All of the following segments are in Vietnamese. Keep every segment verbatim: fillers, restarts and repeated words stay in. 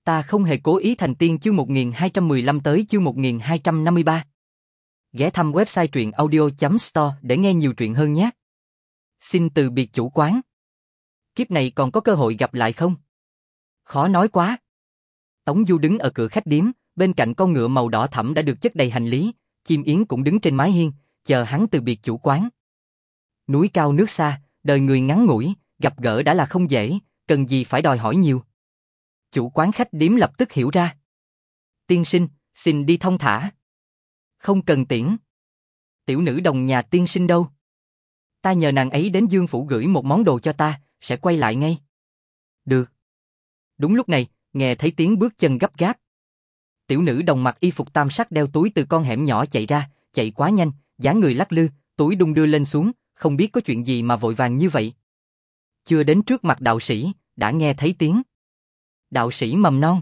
Ta không hề cố ý thành tiên chương một nghìn hai trăm mười lăm tới chương một nghìn hai trăm năm mươi ba. Ghé thăm website truyện audio chấm store để nghe nhiều truyện hơn nhé. Xin từ biệt chủ quán. Kiếp này còn có cơ hội gặp lại không? Khó nói quá. Tống Du đứng ở cửa khách điếm, bên cạnh con ngựa màu đỏ thẫm đã được chất đầy hành lý, chim yến cũng đứng trên mái hiên, chờ hắn từ biệt chủ quán. Núi cao nước xa, đời người ngắn ngủi, gặp gỡ đã là không dễ, cần gì phải đòi hỏi nhiều. Chủ quán khách điếm lập tức hiểu ra. Tiên sinh, xin đi thông thả. Không cần tiễn. Tiểu nữ đồng nhà tiên sinh đâu? Ta nhờ nàng ấy đến Dương phủ gửi một món đồ cho ta, sẽ quay lại ngay. Được. Đúng lúc này, nghe thấy tiếng bước chân gấp gáp. Tiểu nữ đồng mặc y phục tam sắc đeo túi từ con hẻm nhỏ chạy ra, chạy quá nhanh, dáng người lắc lư, túi đung đưa lên xuống, không biết có chuyện gì mà vội vàng như vậy. Chưa đến trước mặt đạo sĩ, đã nghe thấy tiếng. Đạo sĩ mầm non.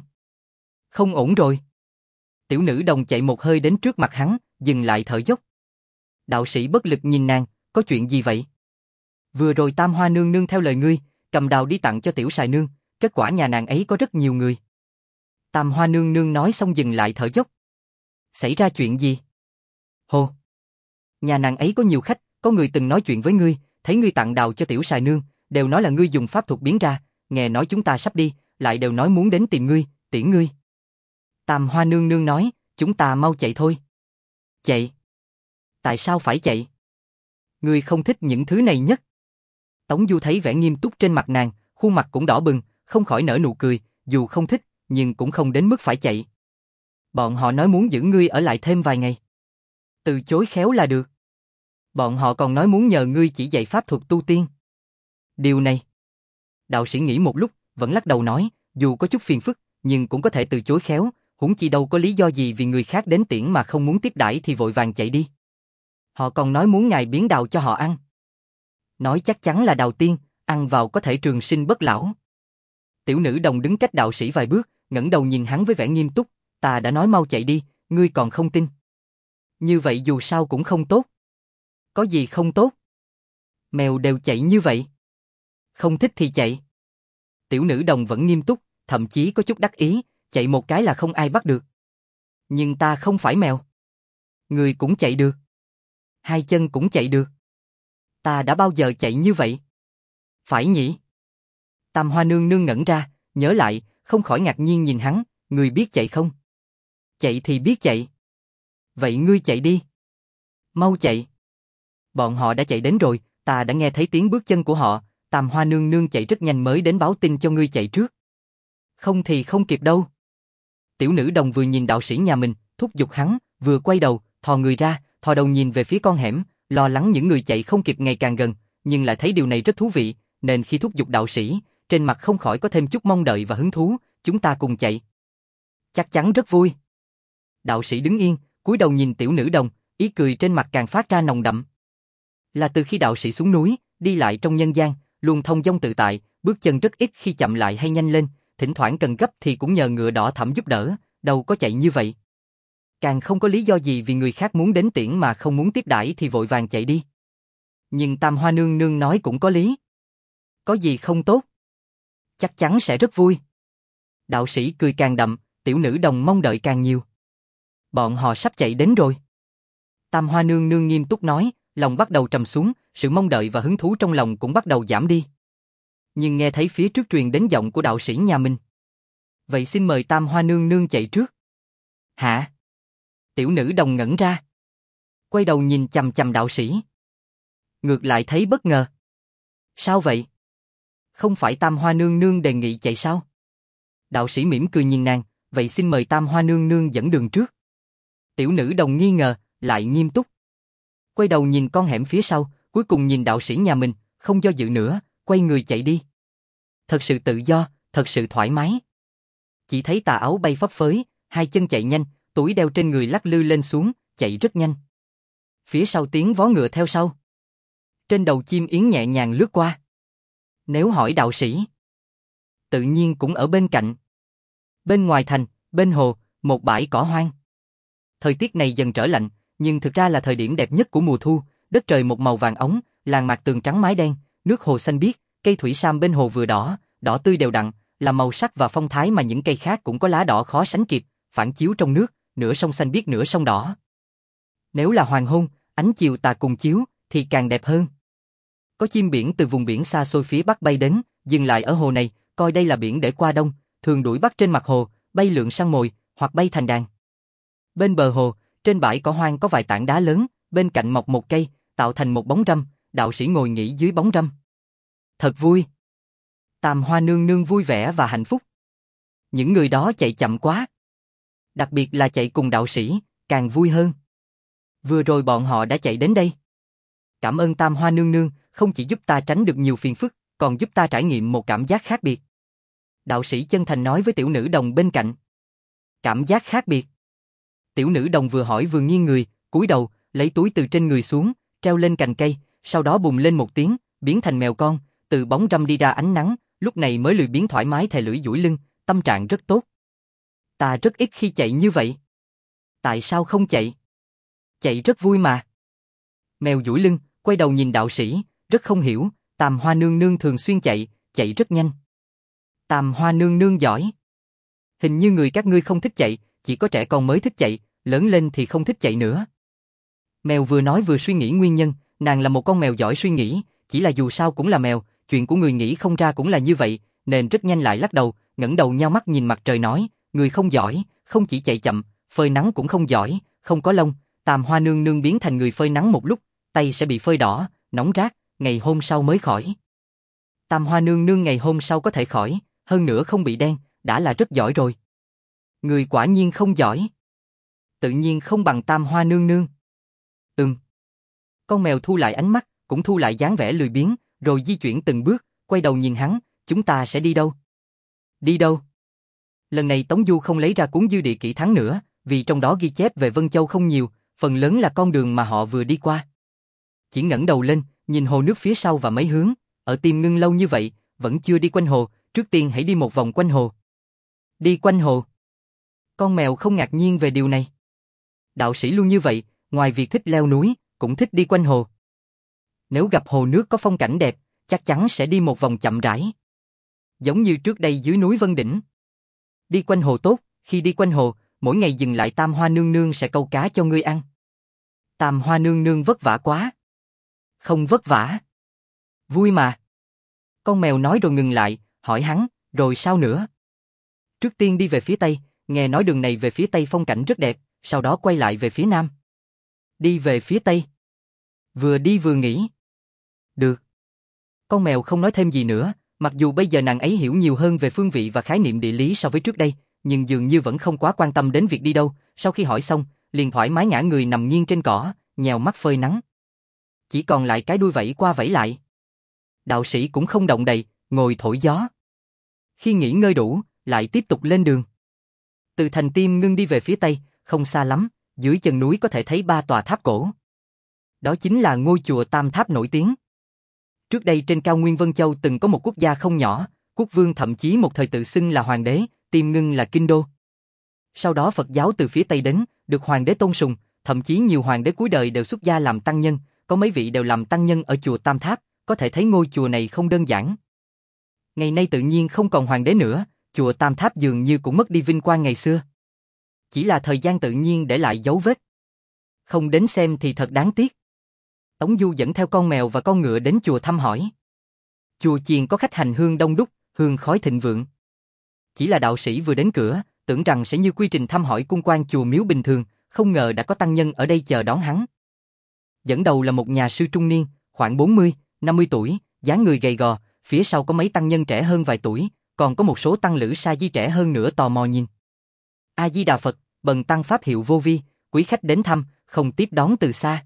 Không ổn rồi. Tiểu nữ đồng chạy một hơi đến trước mặt hắn, dừng lại thở dốc. Đạo sĩ bất lực nhìn nàng, có chuyện gì vậy? Vừa rồi Tam Hoa nương nương theo lời ngươi, cầm đào đi tặng cho tiểu sài nương, kết quả nhà nàng ấy có rất nhiều người. Tam Hoa nương nương nói xong dừng lại thở dốc. Xảy ra chuyện gì? Hồ. Nhà nàng ấy có nhiều khách, có người từng nói chuyện với ngươi, thấy ngươi tặng đào cho tiểu sài nương, đều nói là ngươi dùng pháp thuật biến ra, nghe nói chúng ta sắp đi, lại đều nói muốn đến tìm ngươi, tiễn ngươi. Tam Hoa nương nương nói, chúng ta mau chạy thôi. Chạy? Tại sao phải chạy? Ngươi không thích những thứ này nhất. Tống Du thấy vẻ nghiêm túc trên mặt nàng, khuôn mặt cũng đỏ bừng, không khỏi nở nụ cười, dù không thích, nhưng cũng không đến mức phải chạy. Bọn họ nói muốn giữ ngươi ở lại thêm vài ngày. Từ chối khéo là được. Bọn họ còn nói muốn nhờ ngươi chỉ dạy pháp thuật tu tiên. Điều này. Đạo sĩ nghĩ một lúc, vẫn lắc đầu nói, dù có chút phiền phức, nhưng cũng có thể từ chối khéo, huống chi đâu có lý do gì vì người khác đến tiễn mà không muốn tiếp đãi thì vội vàng chạy đi. Họ còn nói muốn ngài biến đào cho họ ăn. Nói chắc chắn là đào tiên, ăn vào có thể trường sinh bất lão. Tiểu nữ đồng đứng cách đạo sĩ vài bước, ngẩng đầu nhìn hắn với vẻ nghiêm túc, ta đã nói mau chạy đi, ngươi còn không tin. Như vậy dù sao cũng không tốt. Có gì không tốt? Mèo đều chạy như vậy. Không thích thì chạy. Tiểu nữ đồng vẫn nghiêm túc, thậm chí có chút đắc ý, chạy một cái là không ai bắt được. Nhưng ta không phải mèo. Người cũng chạy được. Hai chân cũng chạy được. Ta đã bao giờ chạy như vậy? Phải nhỉ? Tam Hoa nương nương ngẩn ra, nhớ lại, không khỏi ngạc nhiên nhìn hắn, người biết chạy không? Chạy thì biết chạy. Vậy ngươi chạy đi. Mau chạy. Bọn họ đã chạy đến rồi, ta đã nghe thấy tiếng bước chân của họ, Tam Hoa nương nương chạy rất nhanh mới đến báo tin cho ngươi chạy trước. Không thì không kịp đâu. Tiểu nữ đồng vừa nhìn đạo sĩ nhà mình, thúc giục hắn, vừa quay đầu, thò người ra, thò đầu nhìn về phía con hẻm, lo lắng những người chạy không kịp ngày càng gần, nhưng lại thấy điều này rất thú vị, nên khi thúc giục đạo sĩ, trên mặt không khỏi có thêm chút mong đợi và hứng thú, chúng ta cùng chạy. Chắc chắn rất vui. Đạo sĩ đứng yên, cúi đầu nhìn tiểu nữ đồng, ý cười trên mặt càng phát ra nồng đậm. Là từ khi đạo sĩ xuống núi, đi lại trong nhân gian, luôn thông dong tự tại, bước chân rất ít khi chậm lại hay nhanh lên, thỉnh thoảng cần gấp thì cũng nhờ ngựa đỏ thẫm giúp đỡ, đâu có chạy như vậy. Càng không có lý do gì vì người khác muốn đến tiễn mà không muốn tiếp đãi thì vội vàng chạy đi. Nhưng Tam Hoa nương nương nói cũng có lý. Có gì không tốt? Chắc chắn sẽ rất vui. Đạo sĩ cười càng đậm, tiểu nữ đồng mong đợi càng nhiều. Bọn họ sắp chạy đến rồi. Tam Hoa nương nương nghiêm túc nói, lòng bắt đầu trầm xuống, sự mong đợi và hứng thú trong lòng cũng bắt đầu giảm đi. Nhưng nghe thấy phía trước truyền đến giọng của đạo sĩ nhà mình. Vậy xin mời Tam Hoa nương nương chạy trước. Hả? Tiểu nữ đồng ngẩn ra. Quay đầu nhìn chằm chằm đạo sĩ. Ngược lại thấy bất ngờ. Sao vậy? Không phải Tam Hoa nương nương đề nghị chạy sao? Đạo sĩ mỉm cười nhìn nàng, vậy xin mời Tam Hoa nương nương dẫn đường trước. Tiểu nữ đồng nghi ngờ, lại nghiêm túc. Quay đầu nhìn con hẻm phía sau, cuối cùng nhìn đạo sĩ nhà mình, không do dự nữa, quay người chạy đi. Thật sự tự do, thật sự thoải mái. Chỉ thấy tà áo bay phấp phới, hai chân chạy nhanh, túi đeo trên người lắc lư lên xuống, chạy rất nhanh. Phía sau tiếng vó ngựa theo sau. Trên đầu chim yến nhẹ nhàng lướt qua. Nếu hỏi đạo sĩ, tự nhiên cũng ở bên cạnh. Bên ngoài thành, bên hồ, một bãi cỏ hoang. Thời tiết này dần trở lạnh, nhưng thực ra là thời điểm đẹp nhất của mùa thu, đất trời một màu vàng óng, làng mạc tường trắng mái đen, nước hồ xanh biếc, cây thủy sam bên hồ vừa đỏ, đỏ tươi đều đặn, là màu sắc và phong thái mà những cây khác cũng có lá đỏ khó sánh kịp, phản chiếu trong nước, nửa sông xanh biếc nửa sông đỏ. Nếu là hoàng hôn, ánh chiều tà cùng chiếu, thì càng đẹp hơn. Có chim biển từ vùng biển xa xôi phía bắc bay đến, dừng lại ở hồ này, coi đây là biển để qua đông, thường đuổi bắt trên mặt hồ, bay lượn săn mồi, hoặc bay thành đàn. Bên bờ hồ, trên bãi cỏ hoang có vài tảng đá lớn, bên cạnh mọc một cây, tạo thành một bóng râm, đạo sĩ ngồi nghỉ dưới bóng râm. Thật vui. Tam Hoa nương nương vui vẻ và hạnh phúc. Những người đó chạy chậm quá. Đặc biệt là chạy cùng đạo sĩ, càng vui hơn. Vừa rồi bọn họ đã chạy đến đây. Cảm ơn Tam Hoa nương nương, không chỉ giúp ta tránh được nhiều phiền phức, còn giúp ta trải nghiệm một cảm giác khác biệt. Đạo sĩ chân thành nói với tiểu nữ đồng bên cạnh. Cảm giác khác biệt. Tiểu nữ đồng vừa hỏi vừa nghiêng người, cúi đầu, lấy túi từ trên người xuống, treo lên cành cây, sau đó bùng lên một tiếng, biến thành mèo con, từ bóng râm đi ra ánh nắng, lúc này mới lười biếng thoải mái thè lưỡi duỗi lưng, tâm trạng rất tốt. Ta rất ít khi chạy như vậy. Tại sao không chạy? Chạy rất vui mà. Mèo duỗi lưng, quay đầu nhìn đạo sĩ, rất không hiểu, Tam Hoa nương nương thường xuyên chạy, chạy rất nhanh. Tam Hoa nương nương giỏi. Hình như người các ngươi không thích chạy, chỉ có trẻ con mới thích chạy, lớn lên thì không thích chạy nữa. Mèo vừa nói vừa suy nghĩ nguyên nhân, nàng là một con mèo giỏi suy nghĩ, chỉ là dù sao cũng là mèo, chuyện của người nghĩ không ra cũng là như vậy, nên rất nhanh lại lắc đầu, ngẩng đầu nhao mắt nhìn mặt trời nói, người không giỏi, không chỉ chạy chậm, phơi nắng cũng không giỏi, không có lông, Tam Hoa nương nương biến thành người phơi nắng một lúc, tay sẽ bị phơi đỏ, nóng rát, ngày hôm sau mới khỏi. Tam Hoa nương nương ngày hôm sau có thể khỏi, hơn nữa không bị đen, đã là rất giỏi rồi. Người quả nhiên không giỏi. Tự nhiên không bằng Tam Hoa nương nương. Ừm. Con mèo thu lại ánh mắt, cũng thu lại dáng vẻ lười biếng, rồi di chuyển từng bước, quay đầu nhìn hắn, chúng ta sẽ đi đâu? Đi đâu? Lần này Tống Du không lấy ra cuốn dư địa kỹ thắng nữa, vì trong đó ghi chép về Vân Châu không nhiều, phần lớn là con đường mà họ vừa đi qua. Chỉ ngẩng đầu lên, nhìn hồ nước phía sau và mấy hướng, ở Tiêm Ngưng lâu như vậy, vẫn chưa đi quanh hồ, trước tiên hãy đi một vòng quanh hồ. Đi quanh hồ. Con mèo không ngạc nhiên về điều này. Đạo sĩ luôn như vậy, ngoài việc thích leo núi, cũng thích đi quanh hồ. Nếu gặp hồ nước có phong cảnh đẹp, chắc chắn sẽ đi một vòng chậm rãi. Giống như trước đây dưới núi Vân Đỉnh. Đi quanh hồ tốt, khi đi quanh hồ, mỗi ngày dừng lại Tam Hoa nương nương sẽ câu cá cho ngươi ăn. Tam Hoa nương nương vất vả quá. Không vất vả. Vui mà. Con mèo nói rồi ngừng lại, hỏi hắn, rồi sao nữa? Trước tiên đi về phía tây, nghe nói đường này về phía tây phong cảnh rất đẹp, sau đó quay lại về phía nam. Đi về phía tây. Vừa đi vừa nghĩ. Được. Con mèo không nói thêm gì nữa, mặc dù bây giờ nàng ấy hiểu nhiều hơn về phương vị và khái niệm địa lý so với trước đây, nhưng dường như vẫn không quá quan tâm đến việc đi đâu, sau khi hỏi xong, liền thoải mái ngả người nằm nghiêng trên cỏ, nhèo mắt phơi nắng. Chỉ còn lại cái đuôi vẫy qua vẫy lại. Đạo sĩ cũng không động đậy, ngồi thổi gió. Khi nghỉ ngơi đủ, lại tiếp tục lên đường. Từ thành Tiêm Ngưng đi về phía tây, không xa lắm, dưới chân núi có thể thấy ba tòa tháp cổ. Đó chính là ngôi chùa Tam Tháp nổi tiếng. Trước đây trên cao nguyên Vân Châu từng có một quốc gia không nhỏ, quốc vương thậm chí một thời tự xưng là hoàng đế, Tiêm Ngưng là kinh đô. Sau đó Phật giáo từ phía tây đến, được hoàng đế tôn sùng, thậm chí nhiều hoàng đế cuối đời đều xuất gia làm tăng nhân, có mấy vị đều làm tăng nhân ở chùa Tam Tháp, có thể thấy ngôi chùa này không đơn giản. Ngày nay tự nhiên không còn hoàng đế nữa, chùa Tam Tháp dường như cũng mất đi vinh quang ngày xưa. Chỉ là thời gian tự nhiên để lại dấu vết. Không đến xem thì thật đáng tiếc. Tống Du dẫn theo con mèo và con ngựa đến chùa thăm hỏi. Chùa chiền có khách hành hương đông đúc, hương khói thịnh vượng. Chỉ là đạo sĩ vừa đến cửa, tưởng rằng sẽ như quy trình thăm hỏi cung quan chùa miếu bình thường, không ngờ đã có tăng nhân ở đây chờ đón hắn. Dẫn đầu là một nhà sư trung niên, khoảng bốn mươi, năm mươi tuổi, dáng người gầy gò, phía sau có mấy tăng nhân trẻ hơn vài tuổi, còn có một số tăng lữ sa di trẻ hơn nữa tò mò nhìn. A Di Đà Phật, bần tăng pháp hiệu Vô Vi, quý khách đến thăm, không tiếp đón từ xa.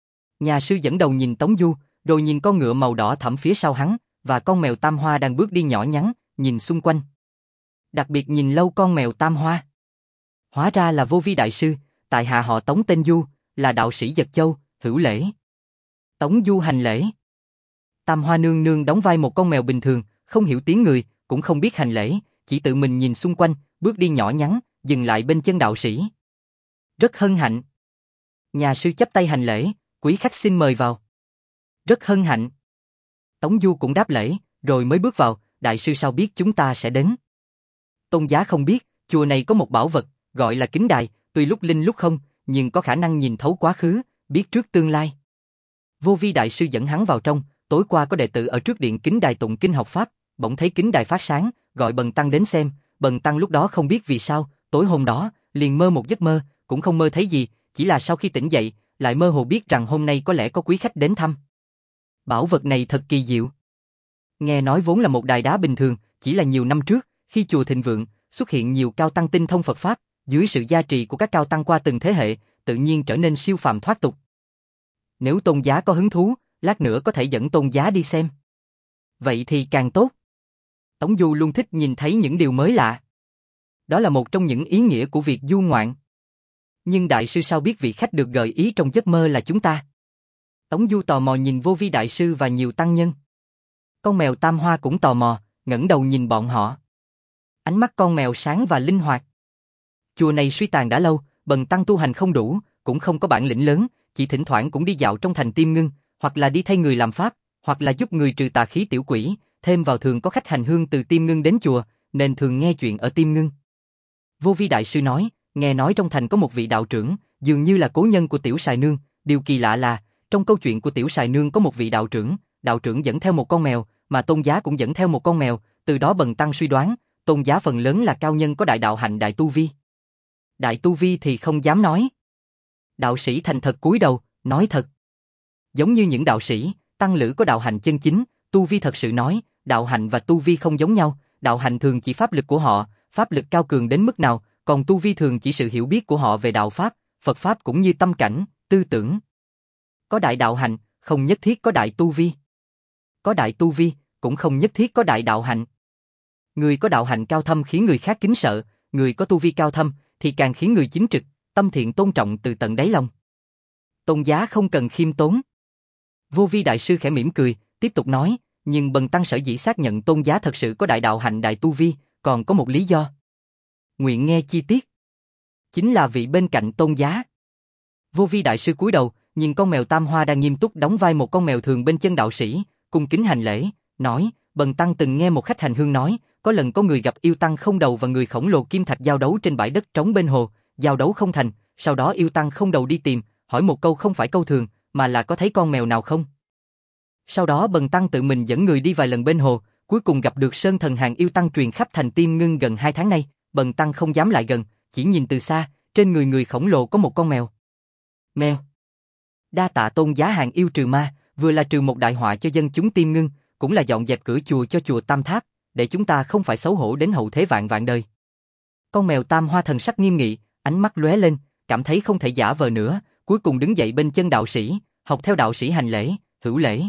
Nhà sư dẫn đầu nhìn Tống Du, rồi nhìn con ngựa màu đỏ thẫm phía sau hắn, và con mèo Tam Hoa đang bước đi nhỏ nhắn, nhìn xung quanh. Đặc biệt nhìn lâu con mèo Tam Hoa. Hóa ra là Vô Vi đại sư, tại hạ họ Tống tên Du, là đạo sĩ Dật Châu, hữu lễ. Tống Du hành lễ. Tam Hoa nương nương đóng vai một con mèo bình thường, không hiểu tiếng người, cũng không biết hành lễ, chỉ tự mình nhìn xung quanh, bước đi nhỏ nhắn, dừng lại bên chân đạo sĩ. Rất hân hạnh. Nhà sư chắp tay hành lễ, quý khách xin mời vào. Rất hân hạnh. Tống Du cũng đáp lễ, rồi mới bước vào, đại sư sao biết chúng ta sẽ đến? Tôn giá không biết, chùa này có một bảo vật, gọi là kính đài, tuy lúc linh lúc không, nhưng có khả năng nhìn thấu quá khứ, biết trước tương lai. Vô Vi đại sư dẫn hắn vào trong, tối qua có đệ tử ở trước điện kính đài tụng kinh học pháp, bỗng thấy kính đài phát sáng, gọi Bần tăng đến xem, Bần tăng lúc đó không biết vì sao, tối hôm đó, liền mơ một giấc mơ, cũng không mơ thấy gì, chỉ là sau khi tỉnh dậy, lại mơ hồ biết rằng hôm nay có lẽ có quý khách đến thăm. Bảo vật này thật kỳ diệu. Nghe nói vốn là một đài đá bình thường, chỉ là nhiều năm trước, khi chùa thịnh vượng, xuất hiện nhiều cao tăng tinh thông Phật pháp, dưới sự gia trì của các cao tăng qua từng thế hệ, tự nhiên trở nên siêu phàm thoát tục. Nếu tôn giá có hứng thú, lát nữa có thể dẫn tôn giá đi xem. Vậy thì càng tốt. Tống Du luôn thích nhìn thấy những điều mới lạ. Đó là một trong những ý nghĩa của việc du ngoạn. Nhưng đại sư sao biết vị khách được gợi ý trong giấc mơ là chúng ta? Tống Du tò mò nhìn Vô Vi đại sư và nhiều tăng nhân. Con mèo Tam Hoa cũng tò mò, ngẩng đầu nhìn bọn họ. Ánh mắt con mèo sáng và linh hoạt. Chùa này suy tàn đã lâu, Bần tăng tu hành không đủ, cũng không có bản lĩnh lớn, chỉ thỉnh thoảng cũng đi dạo trong thành Tiêm Ngưng, hoặc là đi thay người làm pháp, hoặc là giúp người trừ tà khí tiểu quỷ, thêm vào thường có khách hành hương từ Tiêm Ngưng đến chùa, nên thường nghe chuyện ở Tiêm Ngưng. Vô Vi đại sư nói, nghe nói trong thành có một vị đạo trưởng, dường như là cố nhân của Tiểu Sài Nương, điều kỳ lạ là, trong câu chuyện của Tiểu Sài Nương có một vị đạo trưởng, đạo trưởng dẫn theo một con mèo, mà tôn giá cũng dẫn theo một con mèo, từ đó Bần tăng suy đoán, tôn giá phần lớn là cao nhân có đại đạo hạnh đại tu vi. Đại tu vi thì không dám nói. Đạo sĩ thành thật cúi đầu, nói thật. Giống như những đạo sĩ, tăng lữ có đạo hạnh chân chính, tu vi thật sự nói, đạo hạnh và tu vi không giống nhau, đạo hạnh thường chỉ pháp lực của họ, pháp lực cao cường đến mức nào, còn tu vi thường chỉ sự hiểu biết của họ về đạo pháp, Phật pháp cũng như tâm cảnh, tư tưởng. Có đại đạo hạnh, không nhất thiết có đại tu vi. Có đại tu vi, cũng không nhất thiết có đại đạo hạnh. Người có đạo hạnh cao thâm khiến người khác kính sợ, người có tu vi cao thâm thì càng khiến người chính trực, tâm thiện tôn trọng từ tận đáy lòng. Tôn giá không cần khiêm tốn. Vô Vi đại sư khẽ mỉm cười, tiếp tục nói, nhưng Bần tăng sở dĩ xác nhận tôn giá thật sự có đại đạo hạnh đại tu vi, còn có một lý do. Nguyện nghe chi tiết. Chính là vị bên cạnh tôn giá. Vô Vi đại sư cúi đầu, nhìn con mèo Tam Hoa đang nghiêm túc đóng vai một con mèo thường bên chân đạo sĩ, cung kính hành lễ, nói, Bần tăng từng nghe một khách hành hương nói, có lần có người gặp yêu tăng không đầu và người khổng lồ kim thạch giao đấu trên bãi đất trống bên hồ, giao đấu không thành, sau đó yêu tăng không đầu đi tìm, hỏi một câu không phải câu thường, mà là có thấy con mèo nào không? Sau đó Bần tăng tự mình dẫn người đi vài lần bên hồ, cuối cùng gặp được sơn thần hàng yêu tăng truyền khắp thành Tiêm Ngưng gần hai tháng nay, Bần tăng không dám lại gần, chỉ nhìn từ xa, trên người người khổng lồ có một con mèo. Mèo. Đa tạ tôn giá hàng yêu trừ ma, vừa là trừ một đại họa cho dân chúng Tiêm Ngưng, cũng là dọn dẹp cửa chùa cho chùa Tam Tháp, để chúng ta không phải xấu hổ đến hậu thế vạn vạn đời. Con mèo Tam Hoa thần sắc nghiêm nghị, ánh mắt lóe lên, cảm thấy không thể giả vờ nữa, cuối cùng đứng dậy bên chân đạo sĩ, học theo đạo sĩ hành lễ, hữu lễ.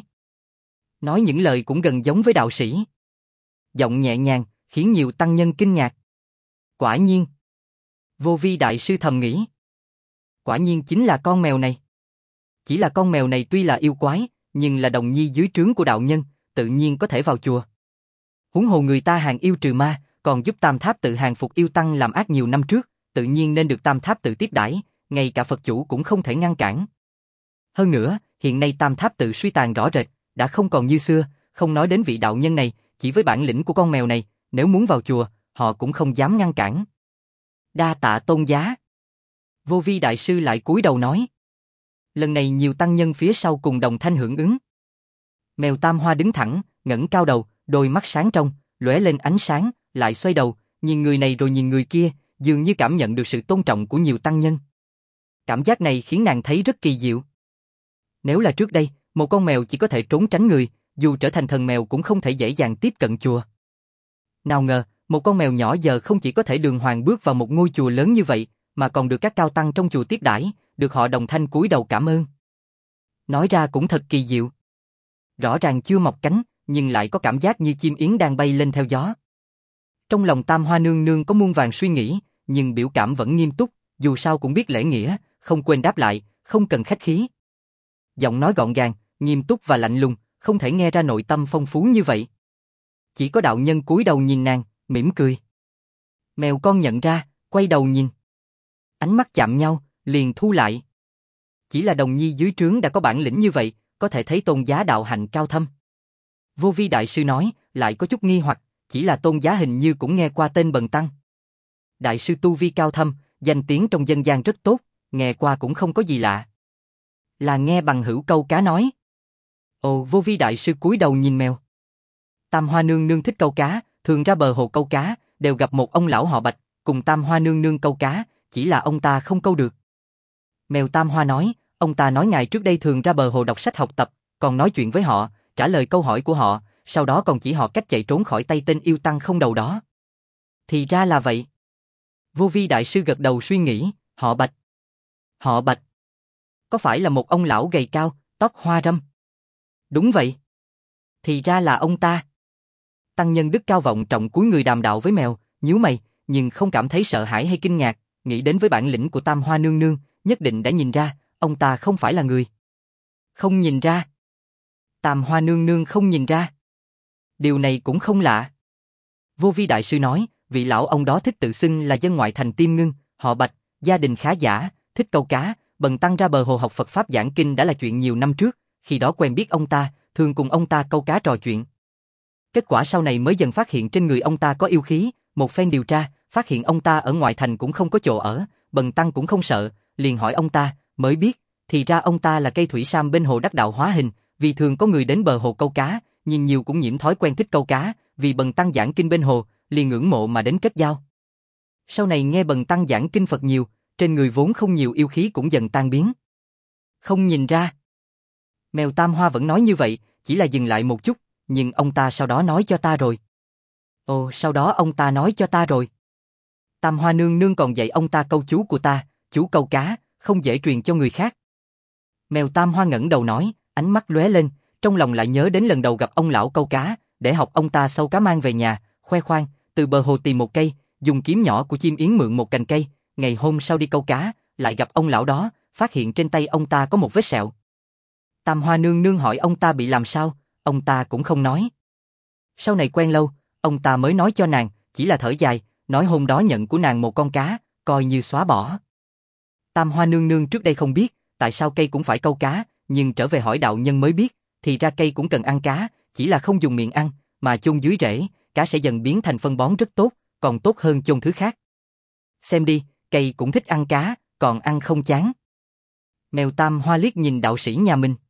Nói những lời cũng gần giống với đạo sĩ. Giọng nhẹ nhàng, khiến nhiều tăng nhân kinh ngạc. Quả nhiên. Vô Vi đại sư thầm nghĩ. Quả nhiên chính là con mèo này. Chỉ là con mèo này tuy là yêu quái, nhưng là đồng nhi dưới trướng của đạo nhân, tự nhiên có thể vào chùa. Huống hồ người ta hàng yêu trừ ma, còn giúp Tam Tháp tự hàng phục yêu tăng làm ác nhiều năm trước, tự nhiên nên được Tam Tháp tự tiếp đãi, ngay cả Phật chủ cũng không thể ngăn cản. Hơn nữa, hiện nay Tam Tháp tự suy tàn rõ rệt, đã không còn như xưa, không nói đến vị đạo nhân này, chỉ với bản lĩnh của con mèo này, nếu muốn vào chùa, họ cũng không dám ngăn cản. Đa tạ tôn giá. Vô Vi đại sư lại cúi đầu nói. Lần này nhiều tăng nhân phía sau cùng đồng thanh hưởng ứng. Mèo Tam Hoa đứng thẳng, ngẩng cao đầu, đôi mắt sáng trong, lóe lên ánh sáng, lại xoay đầu, nhìn người này rồi nhìn người kia, dường như cảm nhận được sự tôn trọng của nhiều tăng nhân. Cảm giác này khiến nàng thấy rất kỳ diệu. Nếu là trước đây, một con mèo chỉ có thể trốn tránh người, dù trở thành thần mèo cũng không thể dễ dàng tiếp cận chùa. Nào ngờ, một con mèo nhỏ giờ không chỉ có thể đường hoàng bước vào một ngôi chùa lớn như vậy, mà còn được các cao tăng trong chùa tiếp đãi, được họ đồng thanh cúi đầu cảm ơn. Nói ra cũng thật kỳ diệu. Rõ ràng chưa mọc cánh, nhưng lại có cảm giác như chim yến đang bay lên theo gió. Trong lòng Tam Hoa nương nương có muôn vàn suy nghĩ, nhưng biểu cảm vẫn nghiêm túc, dù sao cũng biết lễ nghĩa, không quên đáp lại, không cần khách khí. Giọng nói gọn gàng, nghiêm túc và lạnh lùng, không thể nghe ra nội tâm phong phú như vậy. Chỉ có đạo nhân cúi đầu nhìn nàng, mỉm cười. Mèo con nhận ra, quay đầu nhìn. Ánh mắt chạm nhau, liền thu lại. Chỉ là đồng nhi dưới trướng đã có bản lĩnh như vậy, có thể thấy tôn giá đạo hạnh cao thâm. Vô Vi Đại Sư nói, lại có chút nghi hoặc, chỉ là Tôn Giá hình như cũng nghe qua tên Bần Tăng. Đại sư tu vi cao thâm, danh tiếng trong dân gian rất tốt, nghe qua cũng không có gì lạ. Là nghe bằng hữu câu cá nói. Ồ, Vô Vi Đại Sư cúi đầu nhìn mèo. Tam Hoa Nương Nương thích câu cá, thường ra bờ hồ câu cá, đều gặp một ông lão họ Bạch, cùng Tam Hoa Nương Nương câu cá, chỉ là ông ta không câu được. Mèo Tam Hoa nói, ông ta nói ngày trước đây thường ra bờ hồ đọc sách học tập, còn nói chuyện với họ, trả lời câu hỏi của họ, sau đó còn chỉ họ cách chạy trốn khỏi tay tên yêu tăng không đầu đó. Thì ra là vậy. Vô Vi Đại Sư gật đầu suy nghĩ, họ Bạch. Họ Bạch. Có phải là một ông lão gầy cao, tóc hoa râm? Đúng vậy. Thì ra là ông ta. Tăng nhân đức cao vọng trọng cúi người đàm đạo với mèo, nhíu mày, nhưng không cảm thấy sợ hãi hay kinh ngạc, nghĩ đến với bản lĩnh của Tam Hoa Nương Nương, nhất định đã nhìn ra, ông ta không phải là người. Không nhìn ra. Tam Hoa Nương Nương không nhìn ra. Điều này cũng không lạ. Vô Vi Đại Sư nói, vị lão ông đó thích tự xưng là dân ngoại thành Tiêm Ngưng, họ Bạch, gia đình khá giả, thích câu cá, Bần Tăng ra bờ hồ học Phật Pháp giảng kinh đã là chuyện nhiều năm trước, khi đó quen biết ông ta, thường cùng ông ta câu cá trò chuyện. Kết quả sau này mới dần phát hiện trên người ông ta có yêu khí, một phen điều tra, phát hiện ông ta ở ngoại thành cũng không có chỗ ở, Bần Tăng cũng không sợ, liền hỏi ông ta, mới biết, thì ra ông ta là cây thủy sam bên hồ đắc đạo hóa hình, vì thường có người đến bờ hồ câu cá, nhưng nhiều cũng nhiễm thói quen thích câu cá, vì Bần Tăng giảng kinh bên hồ, liền ngưỡng mộ mà đến kết giao. Sau này nghe Bần Tăng giảng kinh Phật nhiều, trên người vốn không nhiều yêu khí cũng dần tan biến. Không nhìn ra. Mèo Tam Hoa vẫn nói như vậy, chỉ là dừng lại một chút, nhưng ông ta sau đó nói cho ta rồi. Ồ, sau đó ông ta nói cho ta rồi. Tam Hoa Nương Nương còn dạy ông ta câu chú của ta, chú câu cá, không dễ truyền cho người khác. Mèo Tam Hoa ngẩng đầu nói, ánh mắt lóe lên, trong lòng lại nhớ đến lần đầu gặp ông lão câu cá, để học ông ta sâu cá mang về nhà, khoe khoang, từ bờ hồ tìm một cây, dùng kiếm nhỏ của chim yến mượn một cành cây, ngày hôm sau đi câu cá, lại gặp ông lão đó, phát hiện trên tay ông ta có một vết sẹo. Tam Hoa Nương Nương hỏi ông ta bị làm sao, ông ta cũng không nói. Sau này quen lâu, ông ta mới nói cho nàng, chỉ là thở dài, nói hôm đó nhận của nàng một con cá, coi như xóa bỏ. Tam Hoa Nương Nương trước đây không biết, tại sao cây cũng phải câu cá, nhưng trở về hỏi đạo nhân mới biết, thì ra cây cũng cần ăn cá, chỉ là không dùng miệng ăn, mà chôn dưới rễ, cá sẽ dần biến thành phân bón rất tốt, còn tốt hơn chôn thứ khác. Xem đi, cây cũng thích ăn cá, còn ăn không chán. Mèo Tam Hoa liếc nhìn đạo sĩ nhà mình.